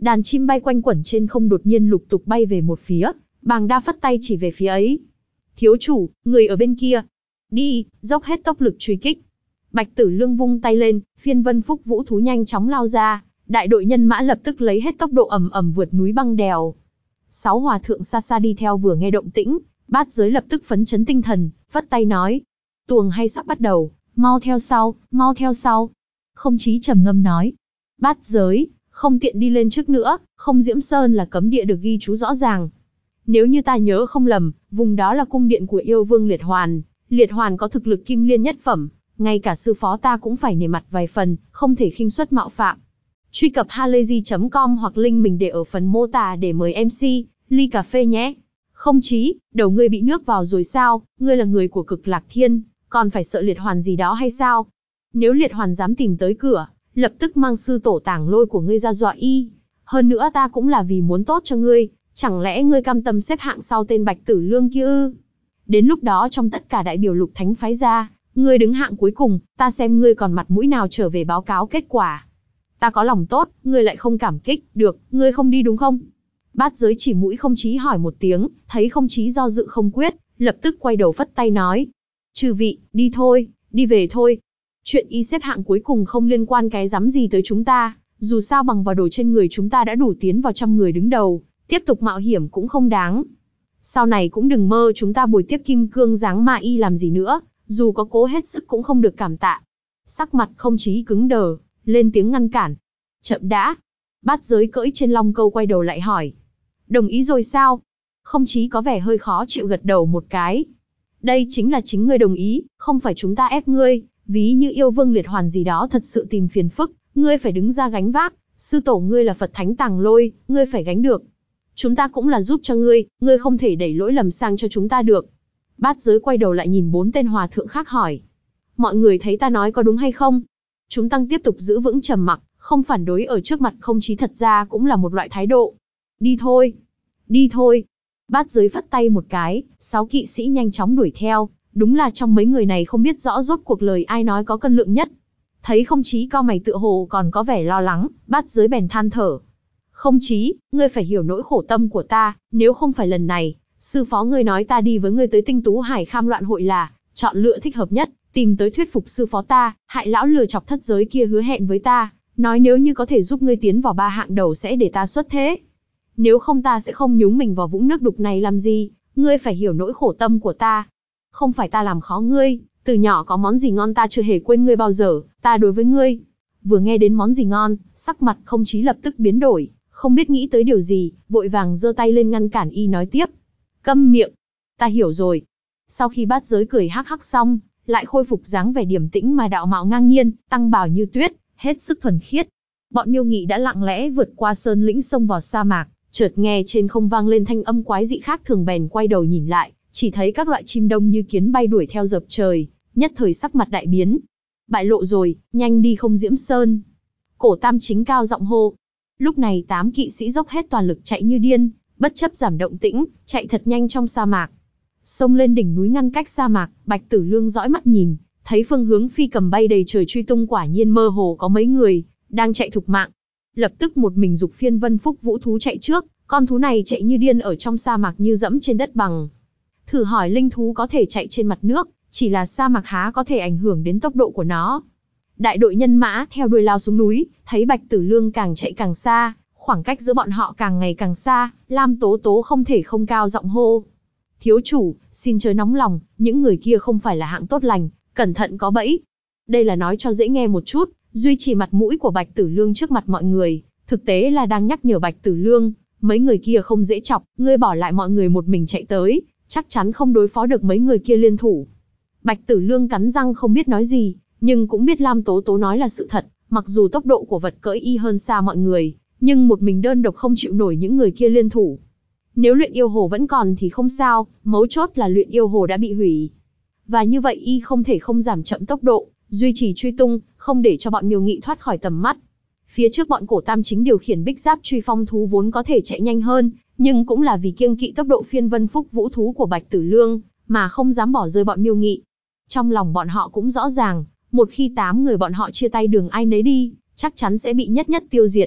Đàn chim bay quanh quẩn trên không đột nhiên lục tục bay về một phía, Bàng Đa phất tay chỉ về phía ấy. Thiếu chủ, người ở bên kia. Đi, dốc hết tốc lực truy kích. Bạch Tử Lương vung tay lên, phiên vân phúc vũ thú nhanh chóng lao ra, đại đội nhân mã lập tức lấy hết tốc độ ầm ầm vượt núi băng đèo. 6 hòa thượng xa xa đi theo vừa nghe động tĩnh, Bát Giới lập tức phấn chấn tinh thần, vất tay nói. Tuồng hay sắp bắt đầu, mau theo sau, mau theo sau. Không Chí trầm ngâm nói. Bát Giới, không tiện đi lên trước nữa, Không Diễm Sơn là cấm địa được ghi chú rõ ràng. Nếu như ta nhớ không lầm, vùng đó là cung điện của yêu vương Liệt Hoàn. Liệt Hoàn có thực lực kim liên nhất phẩm, ngay cả sư phó ta cũng phải nể mặt vài phần, không thể khinh suất mạo phạm. Truy cập halayzi.com hoặc link mình để ở phần mô tả để mời MC, ly cà phê nhé. Không Chí, đầu ngươi bị nước vào rồi sao, ngươi là người của Cực Lạc Thiên, còn phải sợ Liệt Hoàn gì đó hay sao? Nếu Liệt Hoàn dám tìm tới cửa, lập tức mang sư tổ Tàng Lôi của ngươi ra dọa y. Hơn nữa ta cũng là vì muốn tốt cho ngươi, chẳng lẽ ngươi cam tâm xếp hạng sau tên Bạch Tử Lương kia ư? Đến lúc đó trong tất cả đại biểu Lục Thánh phái ra, ngươi đứng hạng cuối cùng, ta xem ngươi còn mặt mũi nào trở về báo cáo kết quả. Ta có lòng tốt, ngươi lại không cảm kích, được, ngươi không đi đúng không? Bát Giới chỉ mũi Không Chí hỏi một tiếng, thấy Không Chí do dự không quyết, lập tức quay đầu phất tay nói. Chư vị, đi thôi, đi về thôi. Chuyện y xếp hạng cuối cùng không liên quan cái rắm gì tới chúng ta, dù sao bằng vào đồ trên người chúng ta đã đủ tiến vào 100 người đứng đầu, tiếp tục mạo hiểm cũng không đáng. Sau này cũng đừng mơ chúng ta bồi tiếp kim cương dáng ma y làm gì nữa, dù có cố hết sức cũng không được cảm tạ. Sắc mặt Không Chí cứng đờ, lên tiếng ngăn cản. Chậm đã. Bát Giới cưỡi trên long câu quay đầu lại hỏi. Đồng ý rồi sao? Không Chí có vẻ hơi khó chịu gật đầu một cái. Đây chính là chính ngươi đồng ý, không phải chúng ta ép ngươi, ví như yêu vương Liệt Hoàn gì đó thật sự tìm phiền phức, ngươi phải đứng ra gánh vác, sư tổ ngươi là Phật Thánh Tàng Lôi, ngươi phải gánh được. Chúng ta cũng là giúp cho ngươi không thể đẩy lỗi lầm sang cho chúng ta được. Bát Giới quay đầu lại nhìn 4 tên hòa thượng khác hỏi. Mọi người thấy ta nói có đúng hay không? Chúng tăng tiếp tục giữ vững trầm mặc, không phản đối ở trước mặt Không Chí thật ra cũng là một loại thái độ. Đi thôi, đi thôi. Bát Giới phất tay một cái, 6 kỵ sĩ nhanh chóng đuổi theo, đúng là trong mấy người này không biết rõ rốt cuộc lời ai nói có cân lượng nhất. Thấy Không Chí cau mày tựa hồ còn có vẻ lo lắng, Bát Giới bèn than thở. Không Chí, ngươi phải hiểu nỗi khổ tâm của ta, nếu không phải lần này, sư phó ngươi nói ta đi với ngươi tới Tinh Tú Hải Kham Loạn hội là chọn lựa thích hợp nhất, tìm tới thuyết phục sư phó ta, hại lão lừa chọc thất giới kia hứa hẹn với ta, nói nếu như có thể giúp ngươi tiến vào 3 hạng đầu sẽ để ta xuất thế. Nếu không ta sẽ không nhúng mình vào vũng nước đục này làm gì, ngươi phải hiểu nỗi khổ tâm của ta. Không phải ta làm khó ngươi, từ nhỏ có món gì ngon ta chưa hề quên ngươi bao giờ, ta đối với ngươi. Vừa nghe đến món gì ngon, sắc mặt Không Chí lập tức biến đổi, không biết nghĩ tới điều gì, vội vàng giơ tay lên ngăn cản y nói tiếp. Câm miệng, ta hiểu rồi. Sau khi Bát Giới cười hắc hắc xong, lại khôi phục dáng vẻ điềm tĩnh mà đạo mạo ngang nhiên, tăng bào như tuyết, hết sức thuần khiết. Bọn Miêu Nghị đã lặng lẽ vượt qua sơn lĩnh sông vào sa mạc, chợt nghe trên không vang lên thanh âm quái dị khác thường bèn quay đầu nhìn lại, chỉ thấy các loại chim đông như kiến bay đuổi theo dập trời, nhất thời sắc mặt đại biến. Bại lộ rồi, nhanh đi Không Diễm Sơn. Cổ Tam Chính cao giọng hô. Lúc này 8 kỵ sĩ dốc hết toàn lực chạy như điên, bất chấp giảm động tĩnh, chạy thật nhanh trong sa mạc. Xông lên đỉnh núi ngăn cách sa mạc, Bạch Tử Lương dõi mắt nhìn, thấy phương hướng phi cầm bay đầy trời truy tung quả nhiên mơ hồ có mấy người đang chạy thục mạng. Lập tức một mình dục phiên vân phúc vũ thú chạy trước, con thú này chạy như điên ở trong sa mạc như dẫm trên đất bằng. Thử hỏi linh thú có thể chạy trên mặt nước, chỉ là sa mạc há có thể ảnh hưởng đến tốc độ của nó. Đại đội nhân mã theo đuôi lao xuống núi, thấy Bạch Tử Lương càng chạy càng xa, khoảng cách giữa bọn họ càng ngày càng xa, Lam Tố Tố không thể không cao giọng hô. Thiếu chủ, xin chớ nóng lòng, những người kia không phải là hạng tốt lành, cẩn thận có bẫy. Đây là nói cho dễ nghe một chút, duy trì mặt mũi của Bạch Tử Lương trước mặt mọi người, thực tế là đang nhắc nhở Bạch Tử Lương, mấy người kia không dễ chọc, ngươi bỏ lại mọi người một mình chạy tới, chắc chắn không đối phó được mấy người kia liên thủ. Bạch Tử Lương cắn răng không biết nói gì, nhưng cũng biết Lam Tố Tố nói là sự thật, mặc dù tốc độ của vật cưỡi y hơn xa mọi người, nhưng một mình đơn độc không chịu nổi những người kia liên thủ. Nếu luyện yêu hồ vẫn còn thì không sao, mấu chốt là luyện yêu hồ đã bị hủy. Và như vậy y không thể không giảm chậm tốc độ, duy trì truy tung, không để cho bọn Miêu Nghị thoát khỏi tầm mắt. Phía trước bọn Cổ Tam Chính điều khiển bích giáp truy phong thú vốn có thể chạy nhanh hơn, nhưng cũng là vì kiêng kỵ tốc độ phiên vân phúc vũ thú của Bạch Tử Lương, mà không dám bỏ rơi bọn Miêu Nghị. Trong lòng bọn họ cũng rõ ràng, một khi 8 người bọn họ chia tay đường ai nấy đi, chắc chắn sẽ bị nhất nhất tiêu diệt.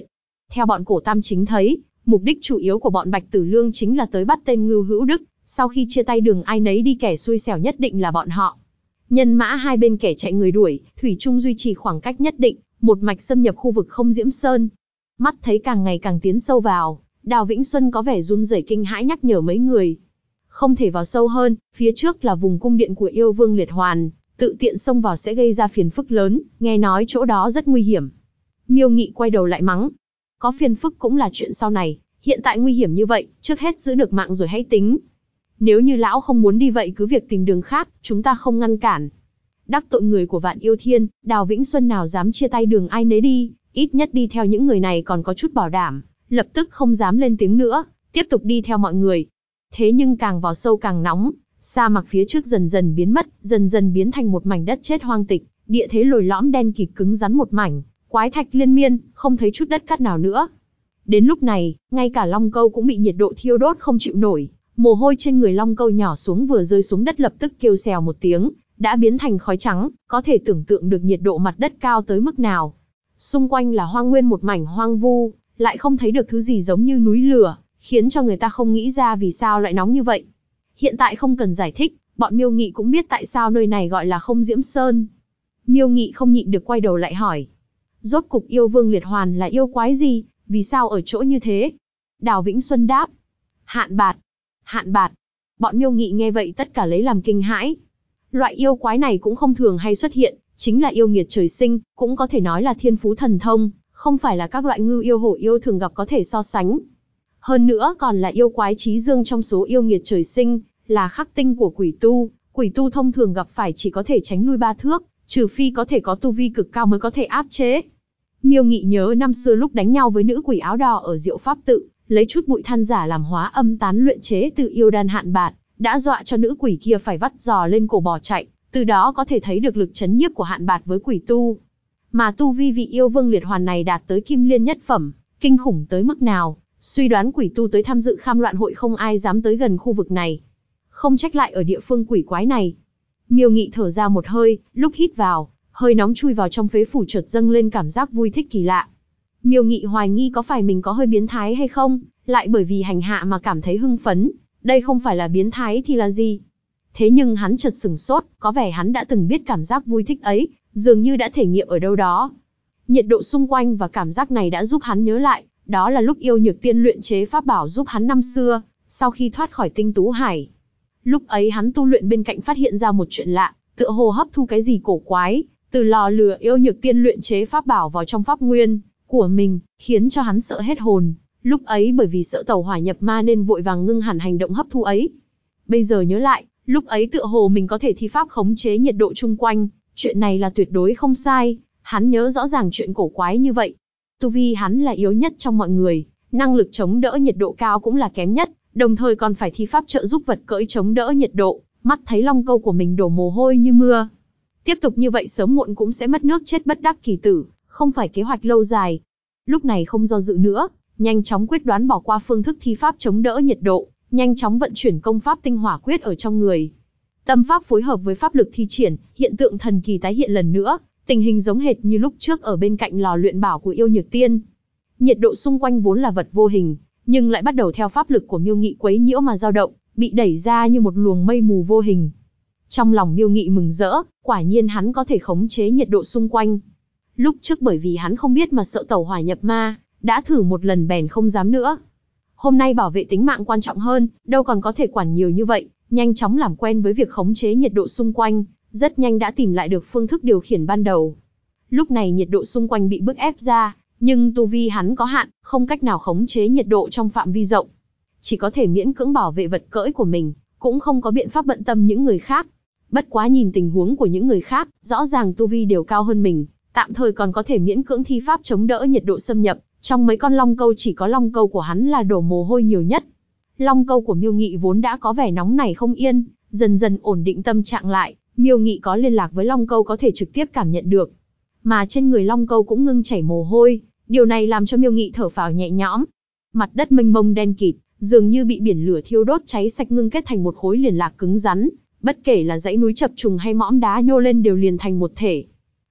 Theo bọn Cổ Tam Chính thấy, mục đích chủ yếu của bọn Bạch Tử Lương chính là tới bắt tên Ngưu Hữu Đức, sau khi chia tay đường ai nấy đi, kẻ xui xẻo nhất định là bọn họ. Nhân mã hai bên kẻ chạy người đuổi, thủy chung duy trì khoảng cách nhất định, một mạch xâm nhập khu vực Không Diễm Sơn. Mắt thấy càng ngày càng tiến sâu vào, Đào Vĩnh Xuân có vẻ run rẩy kinh hãi nhắc nhở mấy người. Không thể vào sâu hơn, phía trước là vùng cung điện của yêu vương Liệt Hoàn, tự tiện xông vào sẽ gây ra phiền phức lớn, nghe nói chỗ đó rất nguy hiểm. Miêu Nghị quay đầu lại mắng. Có phiền phức cũng là chuyện sau này, hiện tại nguy hiểm như vậy, trước hết giữ được mạng rồi hãy tính. Nếu như lão không muốn đi vậy cứ việc tìm đường khác, chúng ta không ngăn cản. Đắc tội người của Vạn Yêu Thiên, Đào Vĩnh Xuân nào dám chia tay đường ai nấy đi, ít nhất đi theo những người này còn có chút bảo đảm, lập tức không dám lên tiếng nữa, tiếp tục đi theo mọi người. Thế nhưng càng vào sâu càng nóng, sa mạc phía trước dần dần biến mất, dần dần biến thành một mảnh đất chết hoang tịch, địa thế lồi lõm đen kịt cứng rắn một mảnh, quái thạch liên miên, không thấy chút đất cát nào nữa. Đến lúc này, ngay cả Long Câu cũng bị nhiệt độ thiêu đốt không chịu nổi, mồ hôi trên người Long Câu nhỏ xuống vừa rơi xuống đất lập tức kêu xèo một tiếng, đã biến thành khói trắng, có thể tưởng tượng được nhiệt độ mặt đất cao tới mức nào. Xung quanh là hoang nguyên một mảnh hoang vu, lại không thấy được thứ gì giống như núi lửa, khiến cho người ta không nghĩ ra vì sao lại nóng như vậy. Hiện tại không cần giải thích, bọn Miêu Nghị cũng biết tại sao nơi này gọi là Không Diễm Sơn. Miêu Nghị không nhịn được quay đầu lại hỏi. Rốt cục yêu vương Liệt Hoàn là yêu quái gì, vì sao ở chỗ như thế? Đào Vĩnh Xuân đáp. Hạn bạt. Hạn bạt. Bọn Miêu Nghị nghe vậy tất cả lấy làm kinh hãi. Loại yêu quái này cũng không thường hay xuất hiện, chính là yêu nghiệt trời sinh, cũng có thể nói là thiên phú thần thông, không phải là các loại ngưu yêu hổ yêu thường gặp có thể so sánh. Hơn nữa còn là yêu quái chí dương trong số yêu nghiệt trời sinh, là khắc tinh của quỷ tu thông thường gặp phải chỉ có thể tránh lui 3 thước, trừ phi có thể có tu vi cực cao mới có thể áp chế. Miêu Nghị nhớ năm xưa lúc đánh nhau với nữ quỷ áo đỏ ở Diệu Pháp Tự, lấy chút bụi than giả làm hóa âm tán luyện chế từ yêu đan hạn bạt, đã dọa cho nữ quỷ kia phải vắt giò lên cổ bỏ chạy, từ đó có thể thấy được lực chấn nhiếp của hạn bạt với quỷ tu. Mà tu vi vị yêu vương Liệt Hoàn này đạt tới kim liên nhất phẩm, kinh khủng tới mức nào, suy đoán quỷ tu tới tham dự Kham Loạn hội không ai dám tới gần khu vực này. Không trách lại ở địa phương quỷ quái này. Miêu Nghị thở ra một hơi, lúc hít vào, hơi nóng chui vào trong phế phủ chợt dâng lên cảm giác vui thích kỳ lạ. Miêu Nghị hoài nghi có phải mình có hơi biến thái hay không, lại bởi vì hành hạ mà cảm thấy hưng phấn, đây không phải là biến thái thì là gì? Thế nhưng hắn chợt sửng sốt, có vẻ hắn đã từng biết cảm giác vui thích ấy, dường như đã thể nghiệm ở đâu đó. Nhiệt độ xung quanh và cảm giác này đã giúp hắn nhớ lại, đó là lúc Yêu Nhược Tiên luyện chế pháp bảo giúp hắn năm xưa, sau khi thoát khỏi Tinh Tú Hải. Lúc ấy hắn tu luyện bên cạnh phát hiện ra một chuyện lạ, tựa hồ hấp thu cái gì cổ quái, từ lò lửa Yêu Nhược Tiên luyện chế pháp bảo vào trong pháp nguyên của mình, khiến cho hắn sợ hết hồn. Lúc ấy bởi vì sợ tẩu hỏa nhập ma nên vội vàng ngưng hẳn hành động hấp thu ấy. Bây giờ nhớ lại, lúc ấy tựa hồ mình có thể thi pháp khống chế nhiệt độ chung quanh, chuyện này là tuyệt đối không sai, hắn nhớ rõ ràng chuyện cổ quái như vậy. Tu vi hắn là yếu nhất trong mọi người, năng lực chống đỡ nhiệt độ cao cũng là kém nhất, đồng thời còn phải thi pháp trợ giúp vật cưỡi chống đỡ nhiệt độ, mắt thấy Long Câu của mình đổ mồ hôi như mưa. Tiếp tục như vậy sớm muộn cũng sẽ mất nước chết bất đắc kỳ tử, không phải kế hoạch lâu dài. Lúc này không do dự nữa, nhanh chóng quyết đoán bỏ qua phương thức thi pháp chống đỡ nhiệt độ, nhanh chóng vận chuyển công pháp tinh hỏa quyết ở trong người. Tâm pháp phối hợp với pháp lực thi triển, hiện tượng thần kỳ tái hiện lần nữa, tình hình giống hệt như lúc trước ở bên cạnh lò luyện bảo của Yêu Nhược Tiên. Nhiệt độ xung quanh vốn là vật vô hình, nhưng lại bắt đầu theo pháp lực của Miêu Nghị quấy nhiễu mà dao động, bị đẩy ra như một luồng mây mù vô hình. Trong lòng Miêu Nghị mừng rỡ, quả nhiên hắn có thể khống chế nhiệt độ xung quanh. Lúc trước bởi vì hắn không biết mà sợ tẩu hỏa nhập ma, đã thử một lần bèn không dám nữa. Hôm nay bảo vệ tính mạng quan trọng hơn, đâu còn có thể quản nhiều như vậy, nhanh chóng làm quen với việc khống chế nhiệt độ xung quanh, rất nhanh đã tìm lại được phương thức điều khiển ban đầu. Lúc này nhiệt độ xung quanh bị bức ép ra, nhưng tu vi hắn có hạn, không cách nào khống chế nhiệt độ trong phạm vi rộng. Chỉ có thể miễn cưỡng bảo vệ vật cưỡi của mình, cũng không có biện pháp bận tâm những người khác. Bất quá nhìn tình huống của những người khác, rõ ràng tu vi đều cao hơn mình, tạm thời còn có thể miễn cưỡng thi pháp chống đỡ nhiệt độ xâm nhập. Trong mấy con Long Câu chỉ có Long Câu của hắn là đổ mồ hôi nhiều nhất. Long Câu của Miêu Nghị vốn đã có vẻ nóng nảy không yên, dần dần ổn định tâm trạng lại, Miêu Nghị có liên lạc với Long Câu có thể trực tiếp cảm nhận được. Mà trên người Long Câu cũng ngưng chảy mồ hôi, điều này làm cho Miêu Nghị thở phào nhẹ nhõm. Mặt đất mênh mông đen kịt, dường như bị biển lửa thiêu đốt cháy sạch ngưng kết thành một khối liền lạc cứng rắn, bất kể là dãy núi chập trùng hay mõm đá nhô lên đều liền thành một thể.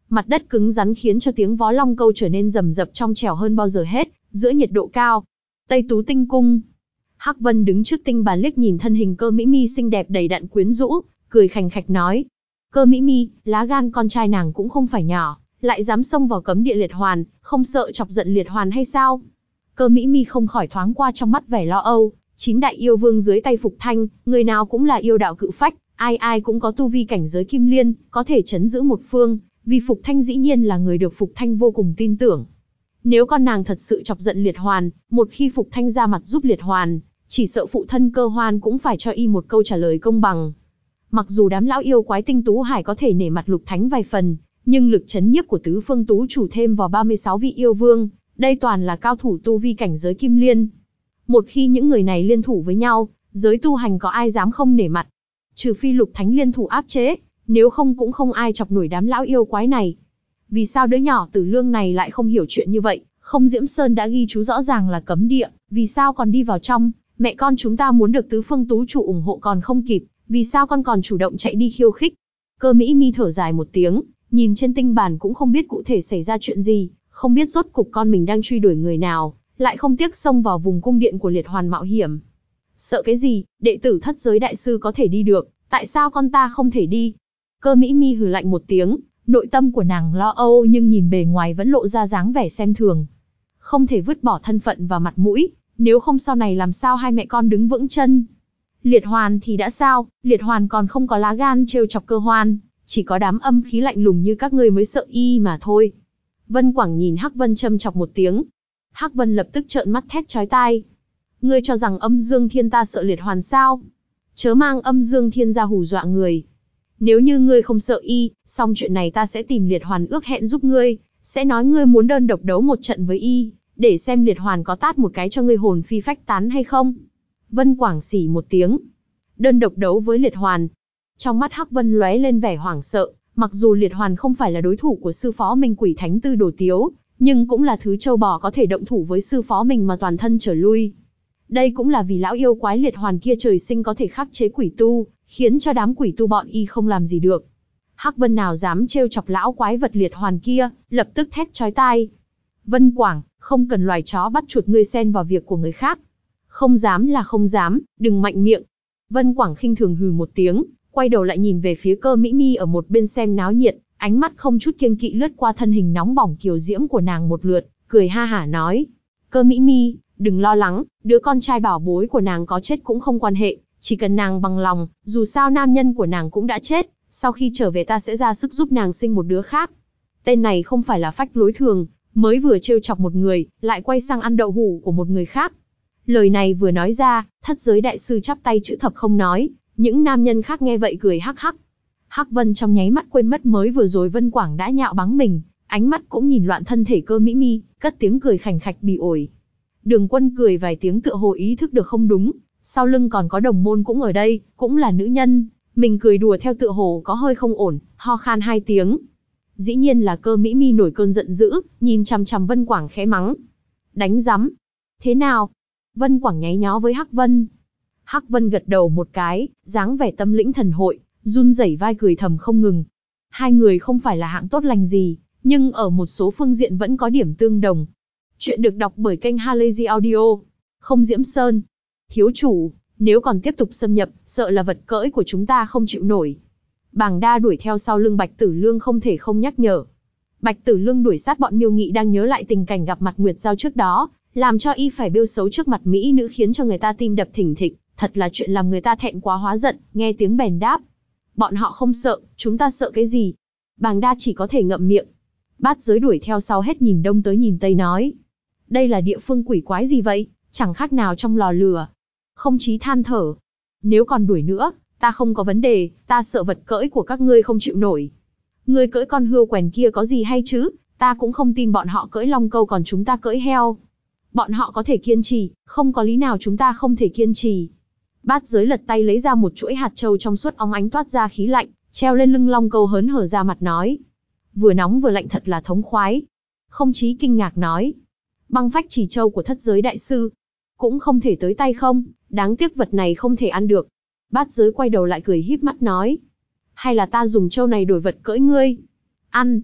Mặt đất cứng rắn khiến cho tiếng vó long câu trở nên rầm rập trong trẻo hơn bao giờ hết, giữa nhiệt độ cao. Tây Tú Tinh Cung. Hắc Vân đứng trước tinh bàn liếc nhìn thân hình Cơ Mỹ Mi xinh đẹp đầy đặn quyến rũ, cười khành khạch nói. Cơ Mỹ Mi, lá gan con trai nàng cũng không phải nhỏ, lại dám xông vào cấm địa liệt hoàn, không sợ chọc giận liệt hoàn hay sao? Cơ Mỹ Mi không khỏi thoáng qua trong mắt vẻ lo âu, 9 đại yêu vương dưới tay Phục Thanh, người nào cũng là yêu đạo cự phách, ai ai cũng có tu vi cảnh giới kim liên, có thể trấn giữ một phương, vì Phục Thanh dĩ nhiên là người được Phục Thanh vô cùng tin tưởng. Nếu con nàng thật sự chọc giận liệt hoàn, một khi Phục Thanh ra mặt giúp liệt hoàn, chỉ sợ phụ thân Cơ Hoan cũng phải cho y một câu trả lời công bằng. Mặc dù đám lão yêu quái tinh tú hải có thể nể mặt Lục Thánh vài phần, nhưng lực chấn nhiếp của tứ phương tú chủ thêm vào 36 vị yêu vương, đây toàn là cao thủ tu vi cảnh giới kim liên. Một khi những người này liên thủ với nhau, giới tu hành có ai dám không nể mặt? Trừ phi Lục Thánh liên thủ áp chế, nếu không cũng không ai chọc nổi đám lão yêu quái này. Vì sao đứa nhỏ Tử Lương này lại không hiểu chuyện như vậy? Không Diễm Sơn đã ghi chú rõ ràng là cấm địa, vì sao còn đi vào trong? Mẹ con chúng ta muốn được tứ phương tú chủ ủng hộ còn không kịp, vì sao con còn chủ động chạy đi khiêu khích? Cơ Mỹ Mi thở dài một tiếng, nhìn trên tinh bàn cũng không biết cụ thể xảy ra chuyện gì, không biết rốt cục con mình đang truy đuổi người nào, lại không tiếc xông vào vùng cung điện của liệt hoàn mạo hiểm. Sợ cái gì, đệ tử thất giới đại sư có thể đi được, tại sao con ta không thể đi? Cơ Mỹ Mi hừ lạnh một tiếng, nội tâm của nàng lo âu nhưng nhìn bề ngoài vẫn lộ ra dáng vẻ xem thường. Không thể vứt bỏ thân phận và mặt mũi, nếu không sau này làm sao hai mẹ con đứng vững chân. Liệt hoàn thì đã sao, liệt hoàn còn không có lá gan trêu chọc Cơ Hoan, chỉ có đám âm khí lạnh lùng như các ngươi mới sợ y mà thôi. Vân Quảng nhìn Hắc Vân châm chọc một tiếng. Hắc Vân lập tức trợn mắt thét chói tai. Ngươi cho rằng Âm Dương Thiên ta sợ liệt hoàn sao? Chớ mang Âm Dương Thiên ra hù dọa người. Nếu như ngươi không sợ y, xong chuyện này ta sẽ tìm liệt hoàn ước hẹn giúp ngươi, sẽ nói ngươi muốn đơn độc đấu một trận với y, để xem liệt hoàn có tát một cái cho ngươi hồn phi phách tán hay không. Vân Quảng xỉ một tiếng. Đơn độc đấu với liệt hoàn. Trong mắt Hắc Vân lóe lên vẻ hoảng sợ, mặc dù liệt hoàn không phải là đối thủ của sư phó mình Quỷ Thánh Tư Đồ Tiếu, nhưng cũng là thứ châu bò có thể động thủ với sư phó mình mà toàn thân trở lui. Đây cũng là vì lão yêu quái liệt hoàn kia trời sinh có thể khắc chế quỷ tu, khiến cho đám quỷ tu bọn y không làm gì được. Hắc Vân nào dám trêu chọc lão quái vật liệt hoàn kia, lập tức thét chói tai. Vân Quảng, không cần loài chó bắt chuột ngươi xen vào việc của người khác. Không dám là không dám, đừng mạnh miệng. Vân Quảng khinh thường hừ một tiếng, quay đầu lại nhìn về phía Cơ Mỹ Mi ở một bên xem náo nhiệt, ánh mắt không chút kiêng kỵ lướt qua thân hình nóng bỏng kiều diễm của nàng một lượt, cười ha hả nói. Cơ Mỹ Mi, đừng lo lắng, đứa con trai bảo bối của nàng có chết cũng không quan hệ, chỉ cần nàng bằng lòng, dù sao nam nhân của nàng cũng đã chết, sau khi trở về ta sẽ ra sức giúp nàng sinh một đứa khác. Tên này không phải là phách lối thường, mới vừa trêu chọc một người, lại quay sang ăn đậu hũ của một người khác. Lời này vừa nói ra, thất giới đại sư chắp tay chữ thập không nói, những nam nhân khác nghe vậy cười hắc hắc. Hắc Vân trong nháy mắt quên mất mới vừa rồi Vân Quảng đã nhạo báng mình, ánh mắt cũng nhìn loạn thân thể Cơ Mỹ Mi, cất tiếng cười khành khạch bỉ ổi. Đường Quân cười vài tiếng tựa hồ ý thức được không đúng, sau lưng còn có đồng môn cũng ở đây, cũng là nữ nhân, mình cười đùa theo tựa hồ có hơi không ổn, ho khan hai tiếng. Dĩ nhiên là Cơ Mỹ Mi nổi cơn giận dữ, nhìn chằm chằm Vân Quảng khẽ mắng. Đánh rắm. Thế nào? Vân Quảng nháy nhó với Hắc Vân. Hắc Vân gật đầu một cái, dáng vẻ tâm lĩnh thần hội, run rẩy vai cười thầm không ngừng. Hai người không phải là hạng tốt lành gì, nhưng ở một số phương diện vẫn có điểm tương đồng. Chuyện được đọc bởi kênh Halazy Audio. Không Diễm Sơn. Thiếu chủ, nếu còn tiếp tục xâm nhập, sợ là vật cưỡi của chúng ta không chịu nổi. Bàng Đa đuổi theo sau lưng Bạch Tử Lương không thể không nhắc nhở. Bạch Tử Lương đuổi sát bọn Miêu Nghị đang nhớ lại tình cảnh gặp mặt Nguyệt Giao trước đó, làm cho y phải bêu xấu trước mặt mỹ nữ khiến cho người ta tim đập thình thịch, thật là chuyện làm người ta thẹn quá hóa giận, nghe tiếng bèn đáp. Bọn họ không sợ, chúng ta sợ cái gì? Bàng Đa chỉ có thể ngậm miệng. Bát giới đuổi theo sau hết nhìn đông tới nhìn tây nói. Đây là địa phương quỷ quái gì vậy, chẳng khác nào trong lò lửa. Không chí than thở. Nếu còn đuổi nữa, ta không có vấn đề, ta sợ vật cưỡi của các ngươi không chịu nổi. Ngươi cưỡi con hươu quèn kia có gì hay chứ, ta cũng không tin bọn họ cưỡi long câu còn chúng ta cưỡi heo. Bọn họ có thể kiên trì, không có lý nào chúng ta không thể kiên trì. Bát giới lật tay lấy ra một chuỗi hạt châu trong suốt óng ánh toát ra khí lạnh, treo lên lưng long câu hớn hở ra mặt nói. Vừa nóng vừa lạnh thật là thống khoái. Không chí kinh ngạc nói. Băng phách chỉ châu của thất giới đại sư. Cũng không thể tới tay không, đáng tiếc vật này không thể ăn được. Bát giới quay đầu lại cười híp mắt nói. Hay là ta dùng châu này đổi vật cưỡi ngươi? Ăn.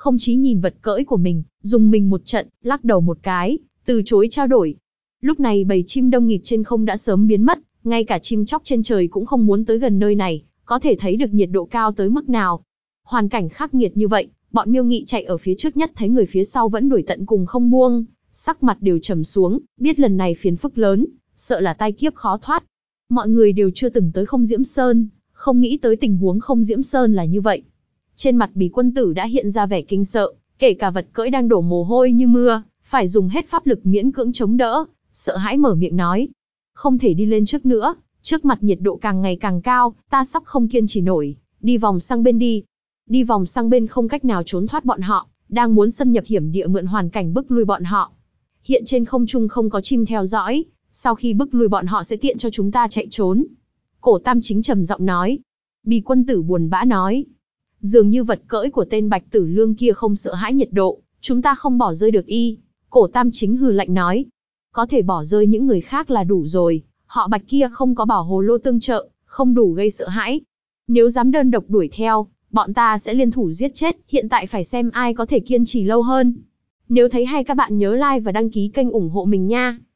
không chí nhìn vật cưỡi của mình, dùng mình một trận, lắc đầu một cái, từ chối trao đổi. Lúc này bầy chim đông nghịt trên không đã sớm biến mất, ngay cả chim chóc trên trời cũng không muốn tới gần nơi này, có thể thấy được nhiệt độ cao tới mức nào. Hoàn cảnh khắc nghiệt như vậy, bọn Miêu Nghị chạy ở phía trước nhất thấy người phía sau vẫn đuổi tận cùng không buông, sắc mặt đều trầm xuống, biết lần này phiền phức lớn, sợ là tai kiếp khó thoát. Mọi người đều chưa từng tới Không Diễm Sơn, không nghĩ tới tình huống Không Diễm Sơn là như vậy. Trên mặt Bì Quân Tử đã hiện ra vẻ kinh sợ, kể cả vật cưỡi đang đổ mồ hôi như mưa, phải dùng hết pháp lực miễn cưỡng chống đỡ, sợ hãi mở miệng nói. Không thể đi lên trước nữa, trước mặt nhiệt độ càng ngày càng cao, ta sắp không kiên trì nổi, đi vòng sang bên đi. Đi vòng sang bên không cách nào trốn thoát bọn họ, đang muốn xâm nhập hiểm địa mượn hoàn cảnh bức lui bọn họ. Hiện trên không trung không có chim theo dõi, sau khi bức lui bọn họ sẽ tiện cho chúng ta chạy trốn. Cổ Tam Chính trầm giọng nói. Bì Quân Tử buồn bã nói. Dường như vật cưỡi của tên Bạch Tử Lương kia không sợ hãi nhiệt độ, chúng ta không bỏ rơi được y. Cổ Tam Chính hừ lạnh nói. Có thể bỏ rơi những người khác là đủ rồi, họ Bạch kia không có bảo hồ lô tương trợ, không đủ gây sợ hãi. Nếu dám đơn độc đuổi theo, bọn ta sẽ liên thủ giết chết, hiện tại phải xem ai có thể kiên trì lâu hơn. Nếu thấy hay các bạn nhớ like và đăng ký kênh ủng hộ mình nha.